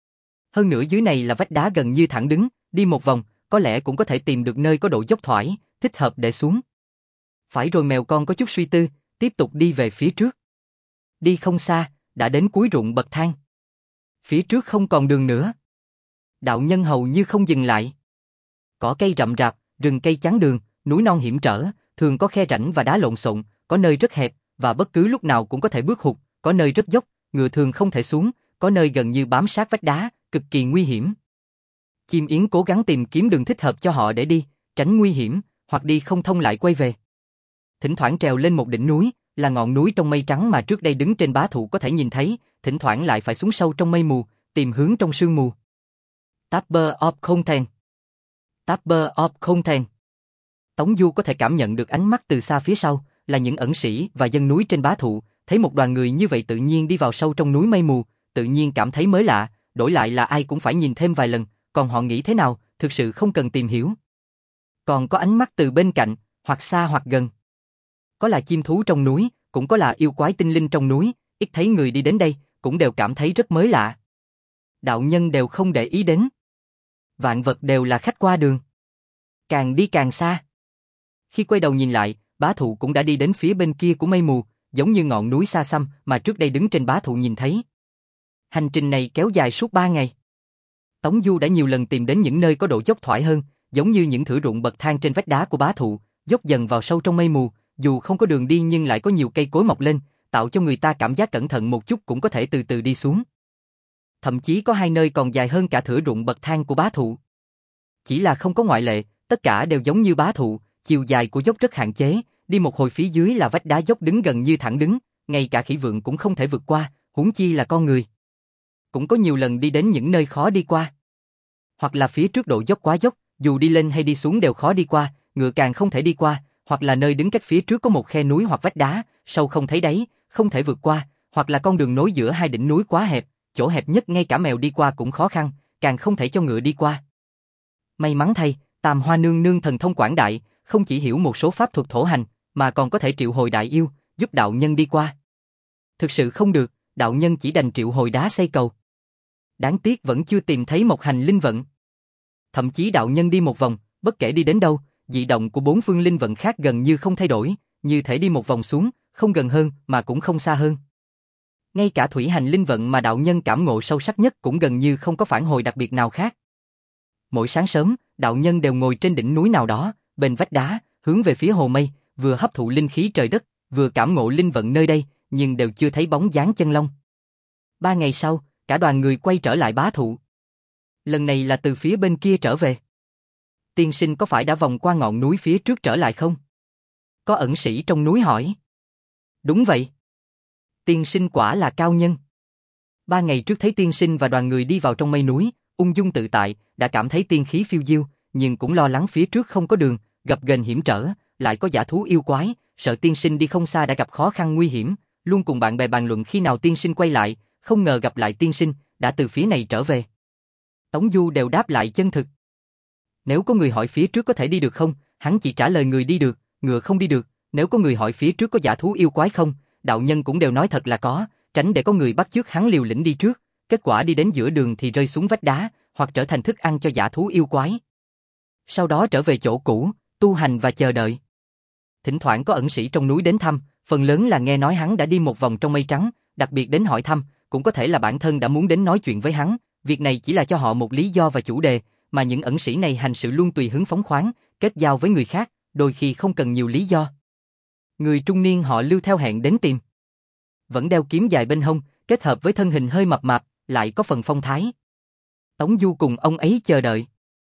Hơn nữa dưới này là vách đá gần như thẳng đứng, đi một vòng, có lẽ cũng có thể tìm được nơi có độ dốc thoải, thích hợp để xuống. Phải rồi, mèo con có chút suy tư, tiếp tục đi về phía trước. Đi không xa, đã đến cuối ruộng bậc thang. Phía trước không còn đường nữa. Đạo nhân hầu như không dừng lại. Cỏ cây rậm rạp, rừng cây chắn đường, núi non hiểm trở, thường có khe rãnh và đá lộn xộn, có nơi rất hẹp và bất cứ lúc nào cũng có thể bước hụt, có nơi rất dốc, ngựa thường không thể xuống, có nơi gần như bám sát vách đá, cực kỳ nguy hiểm. Chim yến cố gắng tìm kiếm đường thích hợp cho họ để đi, tránh nguy hiểm, hoặc đi không thông lại quay về. Thỉnh thoảng trèo lên một đỉnh núi, là ngọn núi trong mây trắng mà trước đây đứng trên bá thụ có thể nhìn thấy, thỉnh thoảng lại phải xuống sâu trong mây mù, tìm hướng trong sương mù. Tapper of Content. Tapper of Content. Tống Du có thể cảm nhận được ánh mắt từ xa phía sau, là những ẩn sĩ và dân núi trên bá thụ, thấy một đoàn người như vậy tự nhiên đi vào sâu trong núi mây mù, tự nhiên cảm thấy mới lạ, đổi lại là ai cũng phải nhìn thêm vài lần, còn họ nghĩ thế nào, thực sự không cần tìm hiểu. Còn có ánh mắt từ bên cạnh, hoặc xa hoặc gần. Có là chim thú trong núi, cũng có là yêu quái tinh linh trong núi, ít thấy người đi đến đây, cũng đều cảm thấy rất mới lạ. Đạo nhân đều không để ý đến. Vạn vật đều là khách qua đường. Càng đi càng xa. Khi quay đầu nhìn lại, bá thụ cũng đã đi đến phía bên kia của mây mù, giống như ngọn núi xa xăm mà trước đây đứng trên bá thụ nhìn thấy. Hành trình này kéo dài suốt ba ngày. Tống Du đã nhiều lần tìm đến những nơi có độ dốc thoải hơn, giống như những thửa ruộng bậc thang trên vách đá của bá thụ, dốc dần vào sâu trong mây mù, dù không có đường đi nhưng lại có nhiều cây cối mọc lên, tạo cho người ta cảm giác cẩn thận một chút cũng có thể từ từ đi xuống. Thậm chí có hai nơi còn dài hơn cả thửa ruộng bậc thang của bá thụ. Chỉ là không có ngoại lệ, tất cả đều giống như bá thụ, chiều dài của dốc rất hạn chế, đi một hồi phía dưới là vách đá dốc đứng gần như thẳng đứng, ngay cả khỉ vượn cũng không thể vượt qua, huống chi là con người. Cũng có nhiều lần đi đến những nơi khó đi qua. Hoặc là phía trước độ dốc quá dốc, dù đi lên hay đi xuống đều khó đi qua, ngựa càng không thể đi qua, hoặc là nơi đứng cách phía trước có một khe núi hoặc vách đá, sâu không thấy đáy, không thể vượt qua, hoặc là con đường nối giữa hai đỉnh núi quá hẹp, chỗ hẹp nhất ngay cả mèo đi qua cũng khó khăn, càng không thể cho ngựa đi qua. May mắn thay, Tam Hoa nương nương thần thông quảng đại, không chỉ hiểu một số pháp thuật thổ hành, mà còn có thể triệu hồi đại yêu, giúp đạo nhân đi qua. Thực sự không được, đạo nhân chỉ đành triệu hồi đá xây cầu. Đáng tiếc vẫn chưa tìm thấy một hành linh vận. Thậm chí đạo nhân đi một vòng, bất kể đi đến đâu, dị động của bốn phương linh vận khác gần như không thay đổi, như thể đi một vòng xuống, không gần hơn mà cũng không xa hơn. Ngay cả thủy hành linh vận mà đạo nhân cảm ngộ sâu sắc nhất cũng gần như không có phản hồi đặc biệt nào khác. Mỗi sáng sớm, đạo nhân đều ngồi trên đỉnh núi nào đó, bên vách đá, hướng về phía hồ mây, vừa hấp thụ linh khí trời đất, vừa cảm ngộ linh vận nơi đây, nhưng đều chưa thấy bóng dáng chân long. Ba ngày sau, cả đoàn người quay trở lại bá thụ. Lần này là từ phía bên kia trở về. Tiên sinh có phải đã vòng qua ngọn núi phía trước trở lại không? Có ẩn sĩ trong núi hỏi. Đúng vậy. Tiên sinh quả là cao nhân. Ba ngày trước thấy tiên sinh và đoàn người đi vào trong mây núi, ung dung tự tại, đã cảm thấy tiên khí phiêu diêu, nhưng cũng lo lắng phía trước không có đường, gập ghềnh hiểm trở, lại có dã thú yêu quái, sợ tiên sinh đi không xa đã gặp khó khăn nguy hiểm, luôn cùng bạn bè bàn luận khi nào tiên sinh quay lại, không ngờ gặp lại tiên sinh, đã từ phía này trở về. Tống Du đều đáp lại chân thực. Nếu có người hỏi phía trước có thể đi được không, hắn chỉ trả lời người đi được, ngựa không đi được, nếu có người hỏi phía trước có dã thú yêu quái không, đạo nhân cũng đều nói thật là có, tránh để có người bắt chước hắn liều lĩnh đi trước, kết quả đi đến giữa đường thì rơi xuống vách đá, hoặc trở thành thức ăn cho dã thú yêu quái. Sau đó trở về chỗ cũ, tu hành và chờ đợi. Thỉnh thoảng có ẩn sĩ trong núi đến thăm, phần lớn là nghe nói hắn đã đi một vòng trong mây trắng, đặc biệt đến hỏi thăm, cũng có thể là bản thân đã muốn đến nói chuyện với hắn, việc này chỉ là cho họ một lý do và chủ đề, mà những ẩn sĩ này hành sự luôn tùy hứng phóng khoáng, kết giao với người khác, đôi khi không cần nhiều lý do. Người trung niên họ Lưu theo hẹn đến tìm. Vẫn đeo kiếm dài bên hông, kết hợp với thân hình hơi mập mạp, lại có phần phong thái. Tống Du cùng ông ấy chờ đợi.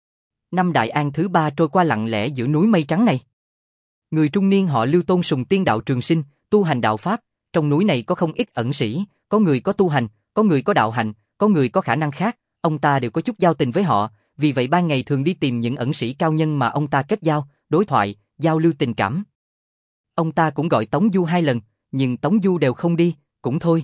Năm Đại An thứ ba trôi qua lặng lẽ giữa núi mây trắng này. Người trung niên họ Lưu tôn sùng tiên đạo trường sinh, tu hành đạo pháp, trong núi này có không ít ẩn sĩ, có người có tu hành, có người có đạo hành, có người có khả năng khác, ông ta đều có chút giao tình với họ, vì vậy ban ngày thường đi tìm những ẩn sĩ cao nhân mà ông ta kết giao, đối thoại, giao lưu tình cảm. Ông ta cũng gọi Tống Du hai lần, nhưng Tống Du đều không đi, cũng thôi.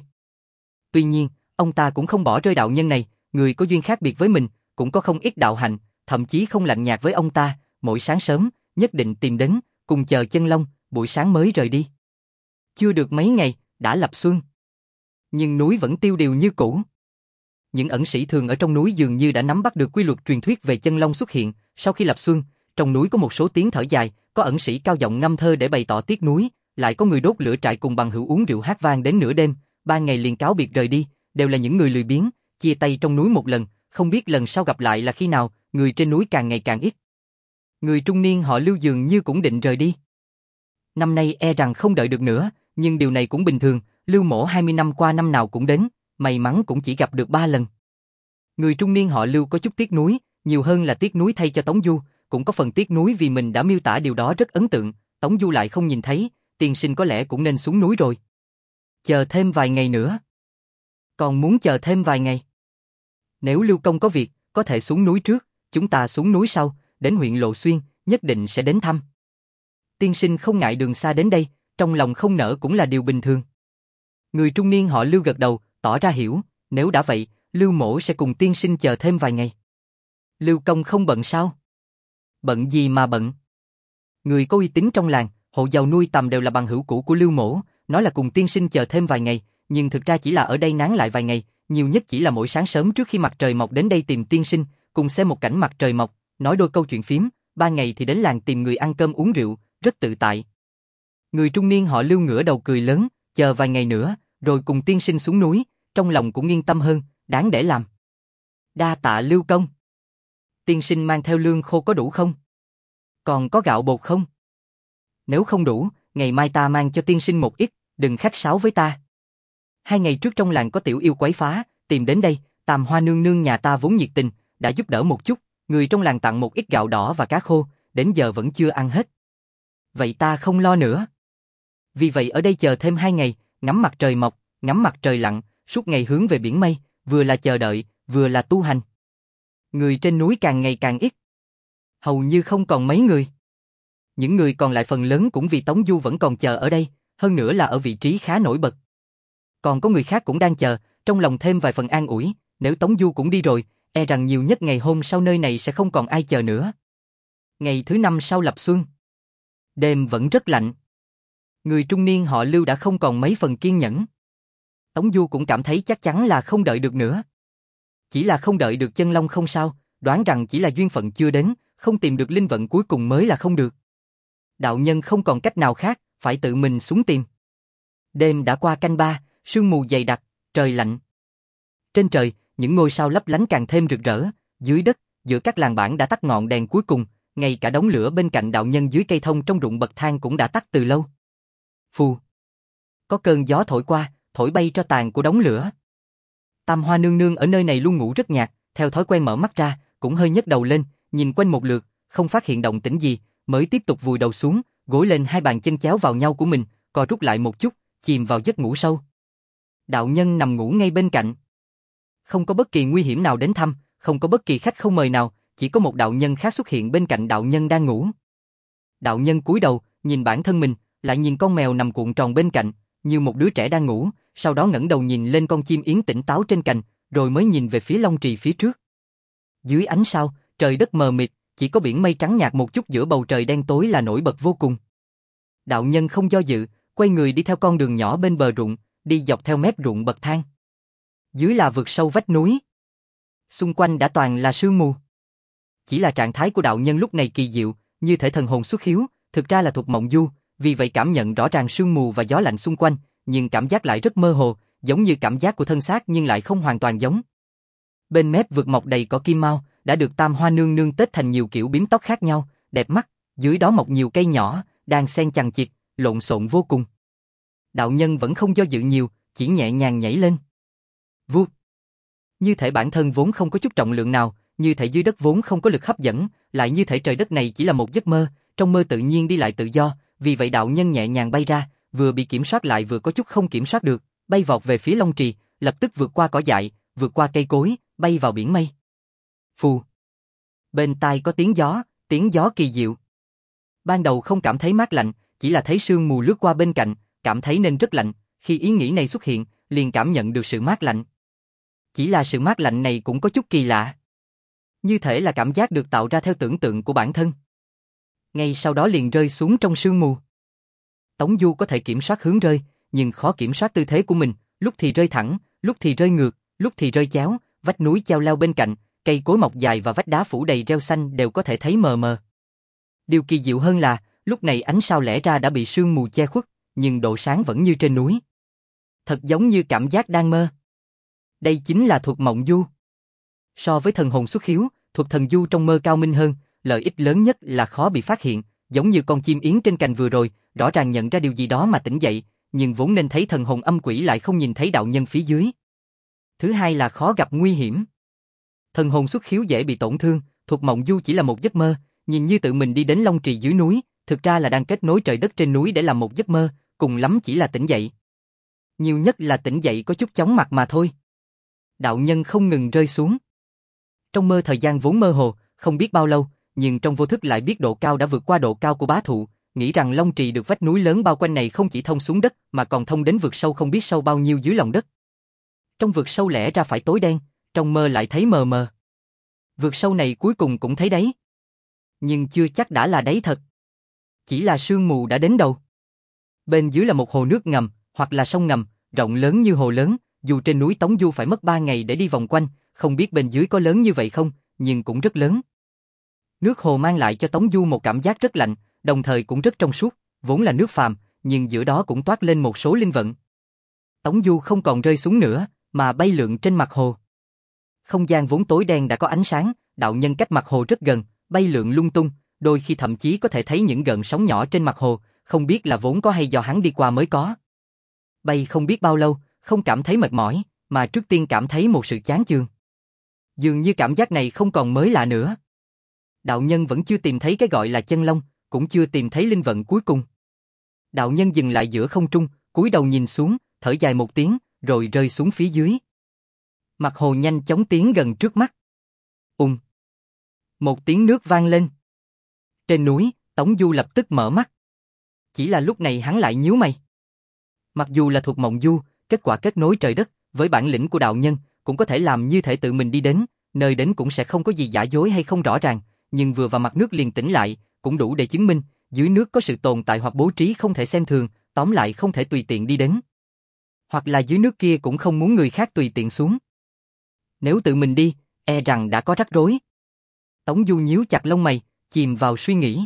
Tuy nhiên, ông ta cũng không bỏ rơi đạo nhân này, người có duyên khác biệt với mình, cũng có không ít đạo hạnh, thậm chí không lạnh nhạt với ông ta, mỗi sáng sớm, nhất định tìm đến, cùng chờ chân long, buổi sáng mới rời đi. Chưa được mấy ngày, đã lập xuân. Nhưng núi vẫn tiêu điều như cũ. Những ẩn sĩ thường ở trong núi dường như đã nắm bắt được quy luật truyền thuyết về chân long xuất hiện, sau khi lập xuân, trong núi có một số tiếng thở dài, có ẩn sĩ cao giọng ngâm thơ để bày tỏ tiếc nuối, lại có người đốt lửa trại cùng bằng hữu uống rượu hát vang đến nửa đêm, ban ngày liền cáo biệt rời đi, đều là những người lười biếng, chia tay trong núi một lần, không biết lần sau gặp lại là khi nào, người trên núi càng ngày càng ít. Người trung niên họ Lưu dường như cũng định rời đi. Năm nay e rằng không đợi được nữa, nhưng điều này cũng bình thường, Lưu mỗ hai mươi năm qua năm nào cũng đến, may mắn cũng chỉ gặp được ba lần. Người trung niên họ Lưu có chút tiếc nuối, nhiều hơn là tiếc nuối thay cho Tống Du, cũng có phần tiếc nuối vì mình đã miêu tả điều đó rất ấn tượng, Tống Du lại không nhìn thấy, tiên sinh có lẽ cũng nên xuống núi rồi. Chờ thêm vài ngày nữa. Còn muốn chờ thêm vài ngày. Nếu Lưu công có việc, có thể xuống núi trước, chúng ta xuống núi sau, đến huyện Lộ Xuyên, nhất định sẽ đến thăm. Tiên sinh không ngại đường xa đến đây, trong lòng không nỡ cũng là điều bình thường. Người trung niên họ Lưu gật đầu, tỏ ra hiểu, nếu đã vậy, Lưu mỗ sẽ cùng tiên sinh chờ thêm vài ngày. Lưu công không bận sao? Bận gì mà bận? Người có uy tín trong làng, hộ giàu nuôi tầm đều là bằng hữu cũ của Lưu mỗ, nói là cùng tiên sinh chờ thêm vài ngày, nhưng thực ra chỉ là ở đây nán lại vài ngày, nhiều nhất chỉ là mỗi sáng sớm trước khi mặt trời mọc đến đây tìm tiên sinh, cùng xem một cảnh mặt trời mọc, nói đôi câu chuyện phiếm, ba ngày thì đến làng tìm người ăn cơm uống rượu, rất tự tại. Người trung niên họ Lưu ngửa đầu cười lớn, chờ vài ngày nữa, rồi cùng tiên sinh xuống núi, trong lòng cũng yên tâm hơn, đáng để làm. Đa tạ Lưu công. Tiên sinh mang theo lương khô có đủ không? Còn có gạo bột không? Nếu không đủ, ngày mai ta mang cho tiên sinh một ít, đừng khách sáo với ta. Hai ngày trước trong làng có tiểu yêu quấy phá, tìm đến đây, Tam Hoa nương nương nhà ta vốn nhiệt tình, đã giúp đỡ một chút, người trong làng tặng một ít gạo đỏ và cá khô, đến giờ vẫn chưa ăn hết. Vậy ta không lo nữa. Vì vậy ở đây chờ thêm hai ngày, ngắm mặt trời mọc, ngắm mặt trời lặn, suốt ngày hướng về biển mây, vừa là chờ đợi, vừa là tu hành. Người trên núi càng ngày càng ít. Hầu như không còn mấy người. Những người còn lại phần lớn cũng vì Tống Du vẫn còn chờ ở đây, hơn nữa là ở vị trí khá nổi bật. Còn có người khác cũng đang chờ, trong lòng thêm vài phần an ủi, nếu Tống Du cũng đi rồi, e rằng nhiều nhất ngày hôm sau nơi này sẽ không còn ai chờ nữa. Ngày thứ năm sau lập xuân. Đêm vẫn rất lạnh. Người trung niên họ Lưu đã không còn mấy phần kiên nhẫn. Tống Du cũng cảm thấy chắc chắn là không đợi được nữa. Chỉ là không đợi được chân long không sao, đoán rằng chỉ là duyên phận chưa đến, không tìm được linh vận cuối cùng mới là không được. Đạo nhân không còn cách nào khác, phải tự mình xuống tìm. Đêm đã qua canh ba, sương mù dày đặc, trời lạnh. Trên trời, những ngôi sao lấp lánh càng thêm rực rỡ, dưới đất, giữa các làng bản đã tắt ngọn đèn cuối cùng, ngay cả đống lửa bên cạnh đạo nhân dưới cây thông trong ruộng bậc thang cũng đã tắt từ lâu. Phù. Có cơn gió thổi qua, thổi bay tro tàn của đống lửa. Tam Hoa nương nương ở nơi này luôn ngủ rất nhạt, theo thói quen mở mắt ra, cũng hơi nhấc đầu lên, nhìn quanh một lượt, không phát hiện động tĩnh gì, mới tiếp tục vùi đầu xuống, gối lên hai bàn chân chéo vào nhau của mình, co rút lại một chút, chìm vào giấc ngủ sâu. Đạo nhân nằm ngủ ngay bên cạnh. Không có bất kỳ nguy hiểm nào đến thăm, không có bất kỳ khách không mời nào, chỉ có một đạo nhân khác xuất hiện bên cạnh đạo nhân đang ngủ. Đạo nhân cúi đầu, nhìn bản thân mình, lại nhìn con mèo nằm cuộn tròn bên cạnh, như một đứa trẻ đang ngủ, sau đó ngẩng đầu nhìn lên con chim yến tỉnh táo trên cành, rồi mới nhìn về phía Long Trì phía trước. Dưới ánh sao, trời đất mờ mịt, chỉ có biển mây trắng nhạt một chút giữa bầu trời đen tối là nổi bật vô cùng. Đạo nhân không do dự, quay người đi theo con đường nhỏ bên bờ ruộng, đi dọc theo mép ruộng bậc thang. Dưới là vực sâu vách núi. Xung quanh đã toàn là sương mù. Chỉ là trạng thái của đạo nhân lúc này kỳ diệu, như thể thần hồn xuất hiếu, thực ra là thuộc mộng du, vì vậy cảm nhận rõ ràng sương mù và gió lạnh xung quanh, nhưng cảm giác lại rất mơ hồ, giống như cảm giác của thân xác nhưng lại không hoàn toàn giống. Bên mép vực mọc đầy cỏ kim mao, đã được Tam Hoa nương nương tết thành nhiều kiểu bím tóc khác nhau, đẹp mắt, dưới đó mọc nhiều cây nhỏ, đang xen chằng chịt, lộn xộn vô cùng. Đạo nhân vẫn không do dự nhiều, chỉ nhẹ nhàng nhảy lên. Vút. Như thể bản thân vốn không có chút trọng lượng nào, như thể dưới đất vốn không có lực hấp dẫn, lại như thể trời đất này chỉ là một giấc mơ, trong mơ tự nhiên đi lại tự do, vì vậy đạo nhân nhẹ nhàng bay ra, vừa bị kiểm soát lại vừa có chút không kiểm soát được, bay vọt về phía Long Trì, lập tức vượt qua cỏ dại, vượt qua cây cối, bay vào biển mây. Phù. Bên tai có tiếng gió, tiếng gió kỳ diệu. Ban đầu không cảm thấy mát lạnh, chỉ là thấy sương mù lướt qua bên cạnh, cảm thấy nên rất lạnh, khi ý nghĩ này xuất hiện, liền cảm nhận được sự mát lạnh. Chỉ là sự mát lạnh này cũng có chút kỳ lạ. Như thể là cảm giác được tạo ra theo tưởng tượng của bản thân. Ngay sau đó liền rơi xuống trong sương mù. Tống Du có thể kiểm soát hướng rơi, nhưng khó kiểm soát tư thế của mình, lúc thì rơi thẳng, lúc thì rơi ngược, lúc thì rơi chéo, vách núi cheo leo bên cạnh, cây cối mọc dài và vách đá phủ đầy rêu xanh đều có thể thấy mờ mờ. Điều kỳ diệu hơn là, lúc này ánh sao lẽ ra đã bị sương mù che khuất, nhưng độ sáng vẫn như trên núi. Thật giống như cảm giác đang mơ. Đây chính là thuật mộng du. So với thần hồn xuất hiếu, thuật thần du trong mơ cao minh hơn, lợi ích lớn nhất là khó bị phát hiện, giống như con chim yến trên cành vừa rồi, rõ ràng nhận ra điều gì đó mà tỉnh dậy, nhưng vốn nên thấy thần hồn âm quỷ lại không nhìn thấy đạo nhân phía dưới. Thứ hai là khó gặp nguy hiểm. Thần hồn xuất hiếu dễ bị tổn thương, thuật mộng du chỉ là một giấc mơ, nhìn như tự mình đi đến Long Trì dưới núi, thực ra là đang kết nối trời đất trên núi để làm một giấc mơ, cùng lắm chỉ là tỉnh dậy. Nhiều nhất là tỉnh dậy có chút chóng mặt mà thôi. Đạo nhân không ngừng rơi xuống. Trong mơ thời gian vốn mơ hồ, không biết bao lâu, nhưng trong vô thức lại biết độ cao đã vượt qua độ cao của bá thụ, nghĩ rằng Long Trì được vách núi lớn bao quanh này không chỉ thông xuống đất mà còn thông đến vực sâu không biết sâu bao nhiêu dưới lòng đất. Trong vực sâu lẽ ra phải tối đen, trong mơ lại thấy mờ mờ. Vực sâu này cuối cùng cũng thấy đáy. Nhưng chưa chắc đã là đáy thật. Chỉ là sương mù đã đến đầu. Bên dưới là một hồ nước ngầm, hoặc là sông ngầm, rộng lớn như hồ lớn, dù trên núi Tống Du phải mất ba ngày để đi vòng quanh, không biết bên dưới có lớn như vậy không, nhưng cũng rất lớn. Nước hồ mang lại cho Tống Du một cảm giác rất lạnh, đồng thời cũng rất trong suốt, vốn là nước phàm, nhưng giữa đó cũng toát lên một số linh vận. Tống Du không còn rơi xuống nữa, mà bay lượn trên mặt hồ. Không gian vốn tối đen đã có ánh sáng, đạo nhân cách mặt hồ rất gần, bay lượn lung tung, đôi khi thậm chí có thể thấy những gợn sóng nhỏ trên mặt hồ, không biết là vốn có hay do hắn đi qua mới có. Bay không biết bao lâu, không cảm thấy mệt mỏi, mà trước tiên cảm thấy một sự chán chường. Dường như cảm giác này không còn mới lạ nữa. Đạo nhân vẫn chưa tìm thấy cái gọi là chân long, cũng chưa tìm thấy linh vận cuối cùng. Đạo nhân dừng lại giữa không trung, cúi đầu nhìn xuống, thở dài một tiếng, rồi rơi xuống phía dưới. Mặt hồ nhanh chóng tiến gần trước mắt. Ùng! Một tiếng nước vang lên. Trên núi, Tống Du lập tức mở mắt. Chỉ là lúc này hắn lại nhíu mày. Mặc dù là thuật mộng du, kết quả kết nối trời đất, với bản lĩnh của đạo nhân, cũng có thể làm như thể tự mình đi đến, nơi đến cũng sẽ không có gì giả dối hay không rõ ràng, nhưng vừa vào mặt nước liền tỉnh lại, cũng đủ để chứng minh, dưới nước có sự tồn tại hoặc bố trí không thể xem thường, tóm lại không thể tùy tiện đi đến. Hoặc là dưới nước kia cũng không muốn người khác tùy tiện xuống. Nếu tự mình đi, e rằng đã có rắc rối. Tống Du nhíu chặt lông mày, chìm vào suy nghĩ.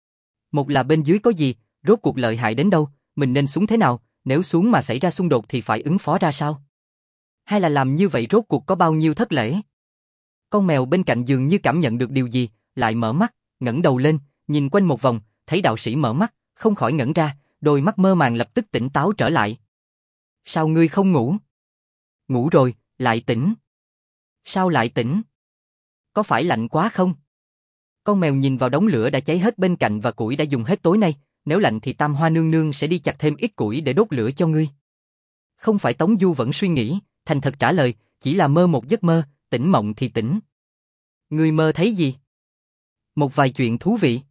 Một là bên dưới có gì, rốt cuộc lợi hại đến đâu, mình nên xuống thế nào, nếu xuống mà xảy ra xung đột thì phải ứng phó ra sao? Hay là làm như vậy rốt cuộc có bao nhiêu thất lễ? Con mèo bên cạnh dường như cảm nhận được điều gì, lại mở mắt, ngẩng đầu lên, nhìn quanh một vòng, thấy đạo sĩ mở mắt, không khỏi ngẩn ra, đôi mắt mơ màng lập tức tỉnh táo trở lại. Sao ngươi không ngủ? Ngủ rồi, lại tỉnh. Sao lại tỉnh? Có phải lạnh quá không? Con mèo nhìn vào đống lửa đã cháy hết bên cạnh và củi đã dùng hết tối nay, nếu lạnh thì Tam Hoa nương nương sẽ đi chặt thêm ít củi để đốt lửa cho ngươi. Không phải Tống Du vẫn suy nghĩ, thành thật trả lời, chỉ là mơ một giấc mơ, tỉnh mộng thì tỉnh. Ngươi mơ thấy gì? Một vài chuyện thú vị.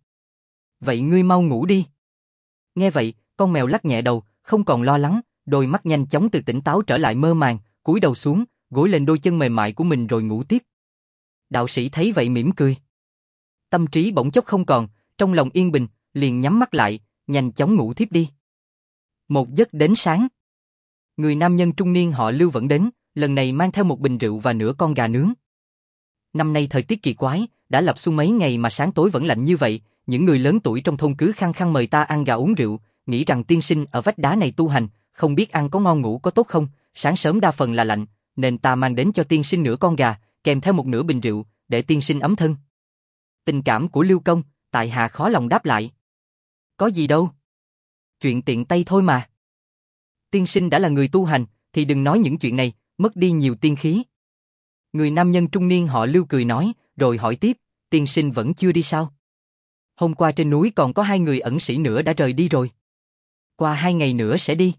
Vậy ngươi mau ngủ đi. Nghe vậy, con mèo lắc nhẹ đầu, không còn lo lắng, đôi mắt nhanh chóng từ tỉnh táo trở lại mơ màng, cúi đầu xuống, gối lên đôi chân mềm mại của mình rồi ngủ tiếp. Đạo sĩ thấy vậy mỉm cười. Tâm trí bỗng chốc không còn, trong lòng yên bình, liền nhắm mắt lại, nhanh chóng ngủ thiếp đi. Một giấc đến sáng. Người nam nhân trung niên họ Lưu vẫn đến, lần này mang theo một bình rượu và nửa con gà nướng. Năm nay thời tiết kỳ quái, đã lập xuân mấy ngày mà sáng tối vẫn lạnh như vậy, những người lớn tuổi trong thôn cứ khăng khăng mời ta ăn gà uống rượu, nghĩ rằng tiên sinh ở vách đá này tu hành, không biết ăn có ngon ngủ có tốt không, sáng sớm đa phần là lạnh, nên ta mang đến cho tiên sinh nửa con gà, kèm theo một nửa bình rượu, để tiên sinh ấm thân. Tình cảm của Lưu công, tại hạ khó lòng đáp lại. Có gì đâu. Chuyện tiện tay thôi mà. Tiên sinh đã là người tu hành, thì đừng nói những chuyện này, mất đi nhiều tiên khí. Người nam nhân trung niên họ Lưu cười nói, rồi hỏi tiếp, tiên sinh vẫn chưa đi sao? Hôm qua trên núi còn có hai người ẩn sĩ nữa đã rời đi rồi. Qua hai ngày nữa sẽ đi.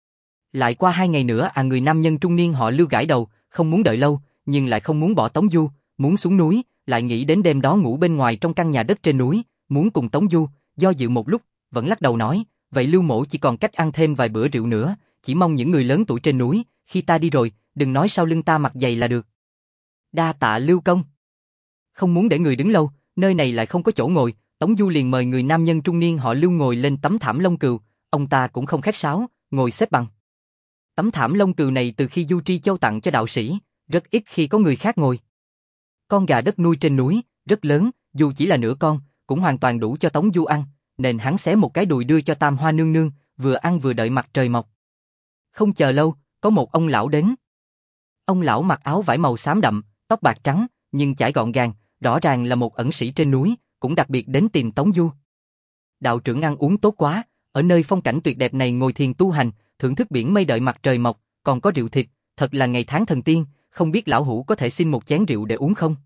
Lại qua hai ngày nữa à? Người nam nhân trung niên họ Lưu gãi đầu, không muốn đợi lâu, nhưng lại không muốn bỏ Tống Du, muốn xuống núi, lại nghĩ đến đêm đó ngủ bên ngoài trong căn nhà đất trên núi, muốn cùng Tống Du, do dự một lúc, vẫn lắc đầu nói, vậy Lưu mỗ chỉ còn cách ăn thêm vài bữa rượu nữa, chỉ mong những người lớn tuổi trên núi, khi ta đi rồi, đừng nói sau lưng ta mặt dày là được. Đa tạ Lưu công. Không muốn để người đứng lâu, nơi này lại không có chỗ ngồi, Tống Du liền mời người nam nhân trung niên họ Lưu ngồi lên tấm thảm lông cừu, ông ta cũng không khách sáo, ngồi xếp bằng. Tấm thảm lông cừu này từ khi Du Tri Châu tặng cho đạo sĩ, rất ít khi có người khác ngồi. Con gà đất nuôi trên núi, rất lớn, dù chỉ là nửa con, cũng hoàn toàn đủ cho Tống Du ăn, nên hắn xé một cái đùi đưa cho Tam Hoa nương nương, vừa ăn vừa đợi mặt trời mọc. Không chờ lâu, có một ông lão đến. Ông lão mặc áo vải màu xám đậm, tóc bạc trắng, nhưng chải gọn gàng, rõ ràng là một ẩn sĩ trên núi, cũng đặc biệt đến tìm Tống Du. Đạo trưởng ăn uống tốt quá, ở nơi phong cảnh tuyệt đẹp này ngồi thiền tu hành, thưởng thức biển mây đợi mặt trời mọc, còn có rượu thịt, thật là ngày tháng thần tiên, không biết lão hữu có thể xin một chén rượu để uống không?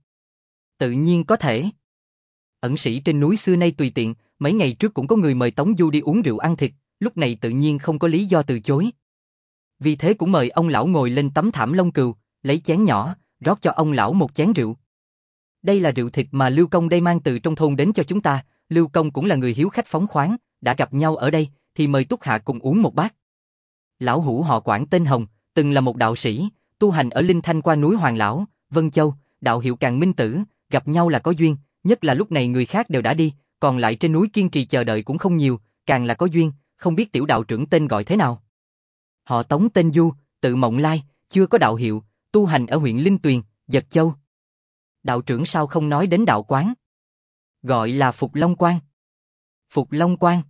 Tự nhiên có thể. Ẩn sĩ trên núi xưa nay tùy tiện, mấy ngày trước cũng có người mời Tống Du đi uống rượu ăn thịt, lúc này tự nhiên không có lý do từ chối. Vì thế cũng mời ông lão ngồi lên tấm thảm lông cừu, lấy chén nhỏ, rót cho ông lão một chén rượu. Đây là rượu thịt mà Lưu công đây mang từ trong thôn đến cho chúng ta, Lưu công cũng là người hiếu khách phóng khoáng, đã gặp nhau ở đây, thì mời Túc Hạ cùng uống một bát. Lão hữu họ Quản tên Hồng, từng là một đạo sĩ, tu hành ở Linh Thanh qua núi Hoàng Lão, Vân Châu, đạo hiệu Càn Minh Tử, gặp nhau là có duyên, nhất là lúc này người khác đều đã đi, còn lại trên núi kiên trì chờ đợi cũng không nhiều, càng là có duyên, không biết tiểu đạo trưởng tên gọi thế nào. Họ Tống tên Du, tự Mộng Lai, chưa có đạo hiệu, tu hành ở huyện Linh Tuyền, Dật Châu. Đạo trưởng sao không nói đến đạo quán? Gọi là Phục Long Quan. Phục Long Quan.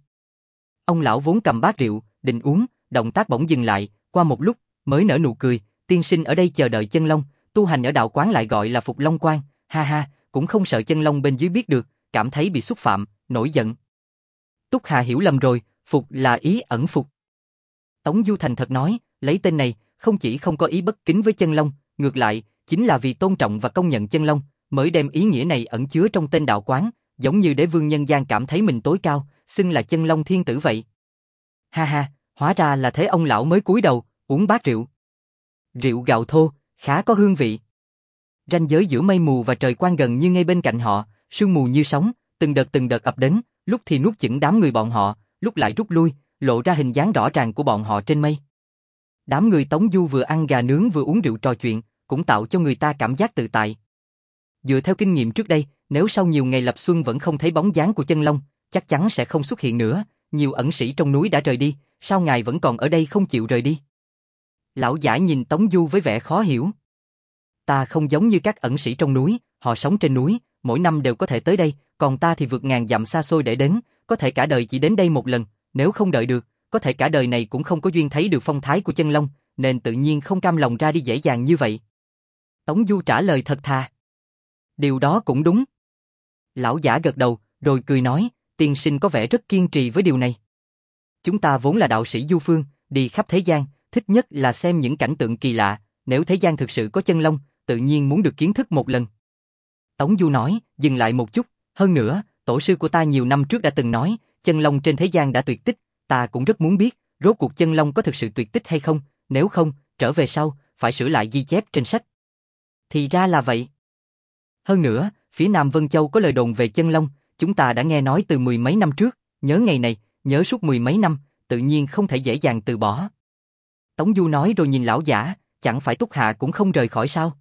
Ông lão vốn cầm bát rượu, định uống, động tác bỗng dừng lại, qua một lúc, mới nở nụ cười, tiên sinh ở đây chờ đợi chân long, tu hành ở đạo quán lại gọi là Phục Long Quan, ha ha, cũng không sợ chân long bên dưới biết được, cảm thấy bị xúc phạm, nổi giận. Túc Hạ hiểu lầm rồi, Phục là ý ẩn phục. Tống Du thành thật nói, lấy tên này, không chỉ không có ý bất kính với chân long, ngược lại, chính là vì tôn trọng và công nhận chân long, mới đem ý nghĩa này ẩn chứa trong tên đạo quán, giống như đế vương nhân gian cảm thấy mình tối cao, xưng là chân long thiên tử vậy. Ha ha, hóa ra là thế. Ông lão mới cúi đầu, uống bát rượu. Rượu gạo thô, khá có hương vị. Ranh giới giữa mây mù và trời quang gần như ngay bên cạnh họ, sương mù như sóng, từng đợt từng đợt ập đến, lúc thì nuốt chửng đám người bọn họ, lúc lại rút lui, lộ ra hình dáng rõ ràng của bọn họ trên mây. Đám người Tống Du vừa ăn gà nướng vừa uống rượu trò chuyện, cũng tạo cho người ta cảm giác tự tại. Dựa theo kinh nghiệm trước đây, nếu sau nhiều ngày lập xuân vẫn không thấy bóng dáng của chân long, chắc chắn sẽ không xuất hiện nữa. Nhiều ẩn sĩ trong núi đã rời đi, sao ngài vẫn còn ở đây không chịu rời đi? Lão giả nhìn Tống Du với vẻ khó hiểu. Ta không giống như các ẩn sĩ trong núi, họ sống trên núi, mỗi năm đều có thể tới đây, còn ta thì vượt ngàn dặm xa xôi để đến, có thể cả đời chỉ đến đây một lần, nếu không đợi được, có thể cả đời này cũng không có duyên thấy được phong thái của chân long, nên tự nhiên không cam lòng ra đi dễ dàng như vậy. Tống Du trả lời thật thà. Điều đó cũng đúng. Lão giả gật đầu, rồi cười nói, tiên sinh có vẻ rất kiên trì với điều này. Chúng ta vốn là đạo sĩ du phương, đi khắp thế gian, thích nhất là xem những cảnh tượng kỳ lạ, nếu thế gian thực sự có chân long, tự nhiên muốn được kiến thức một lần. Tống Du nói, dừng lại một chút, hơn nữa, tổ sư của ta nhiều năm trước đã từng nói, chân long trên thế gian đã tuyệt tích, ta cũng rất muốn biết, rốt cuộc chân long có thực sự tuyệt tích hay không, nếu không, trở về sau, phải sửa lại ghi chép trên sách. Thì ra là vậy. Hơn nữa, phía Nam Vân Châu có lời đồn về chân long, chúng ta đã nghe nói từ mười mấy năm trước, nhớ ngày này, nhớ suốt mười mấy năm, tự nhiên không thể dễ dàng từ bỏ. Tống Du nói rồi nhìn lão giả, chẳng phải Túc Hạ cũng không rời khỏi sao?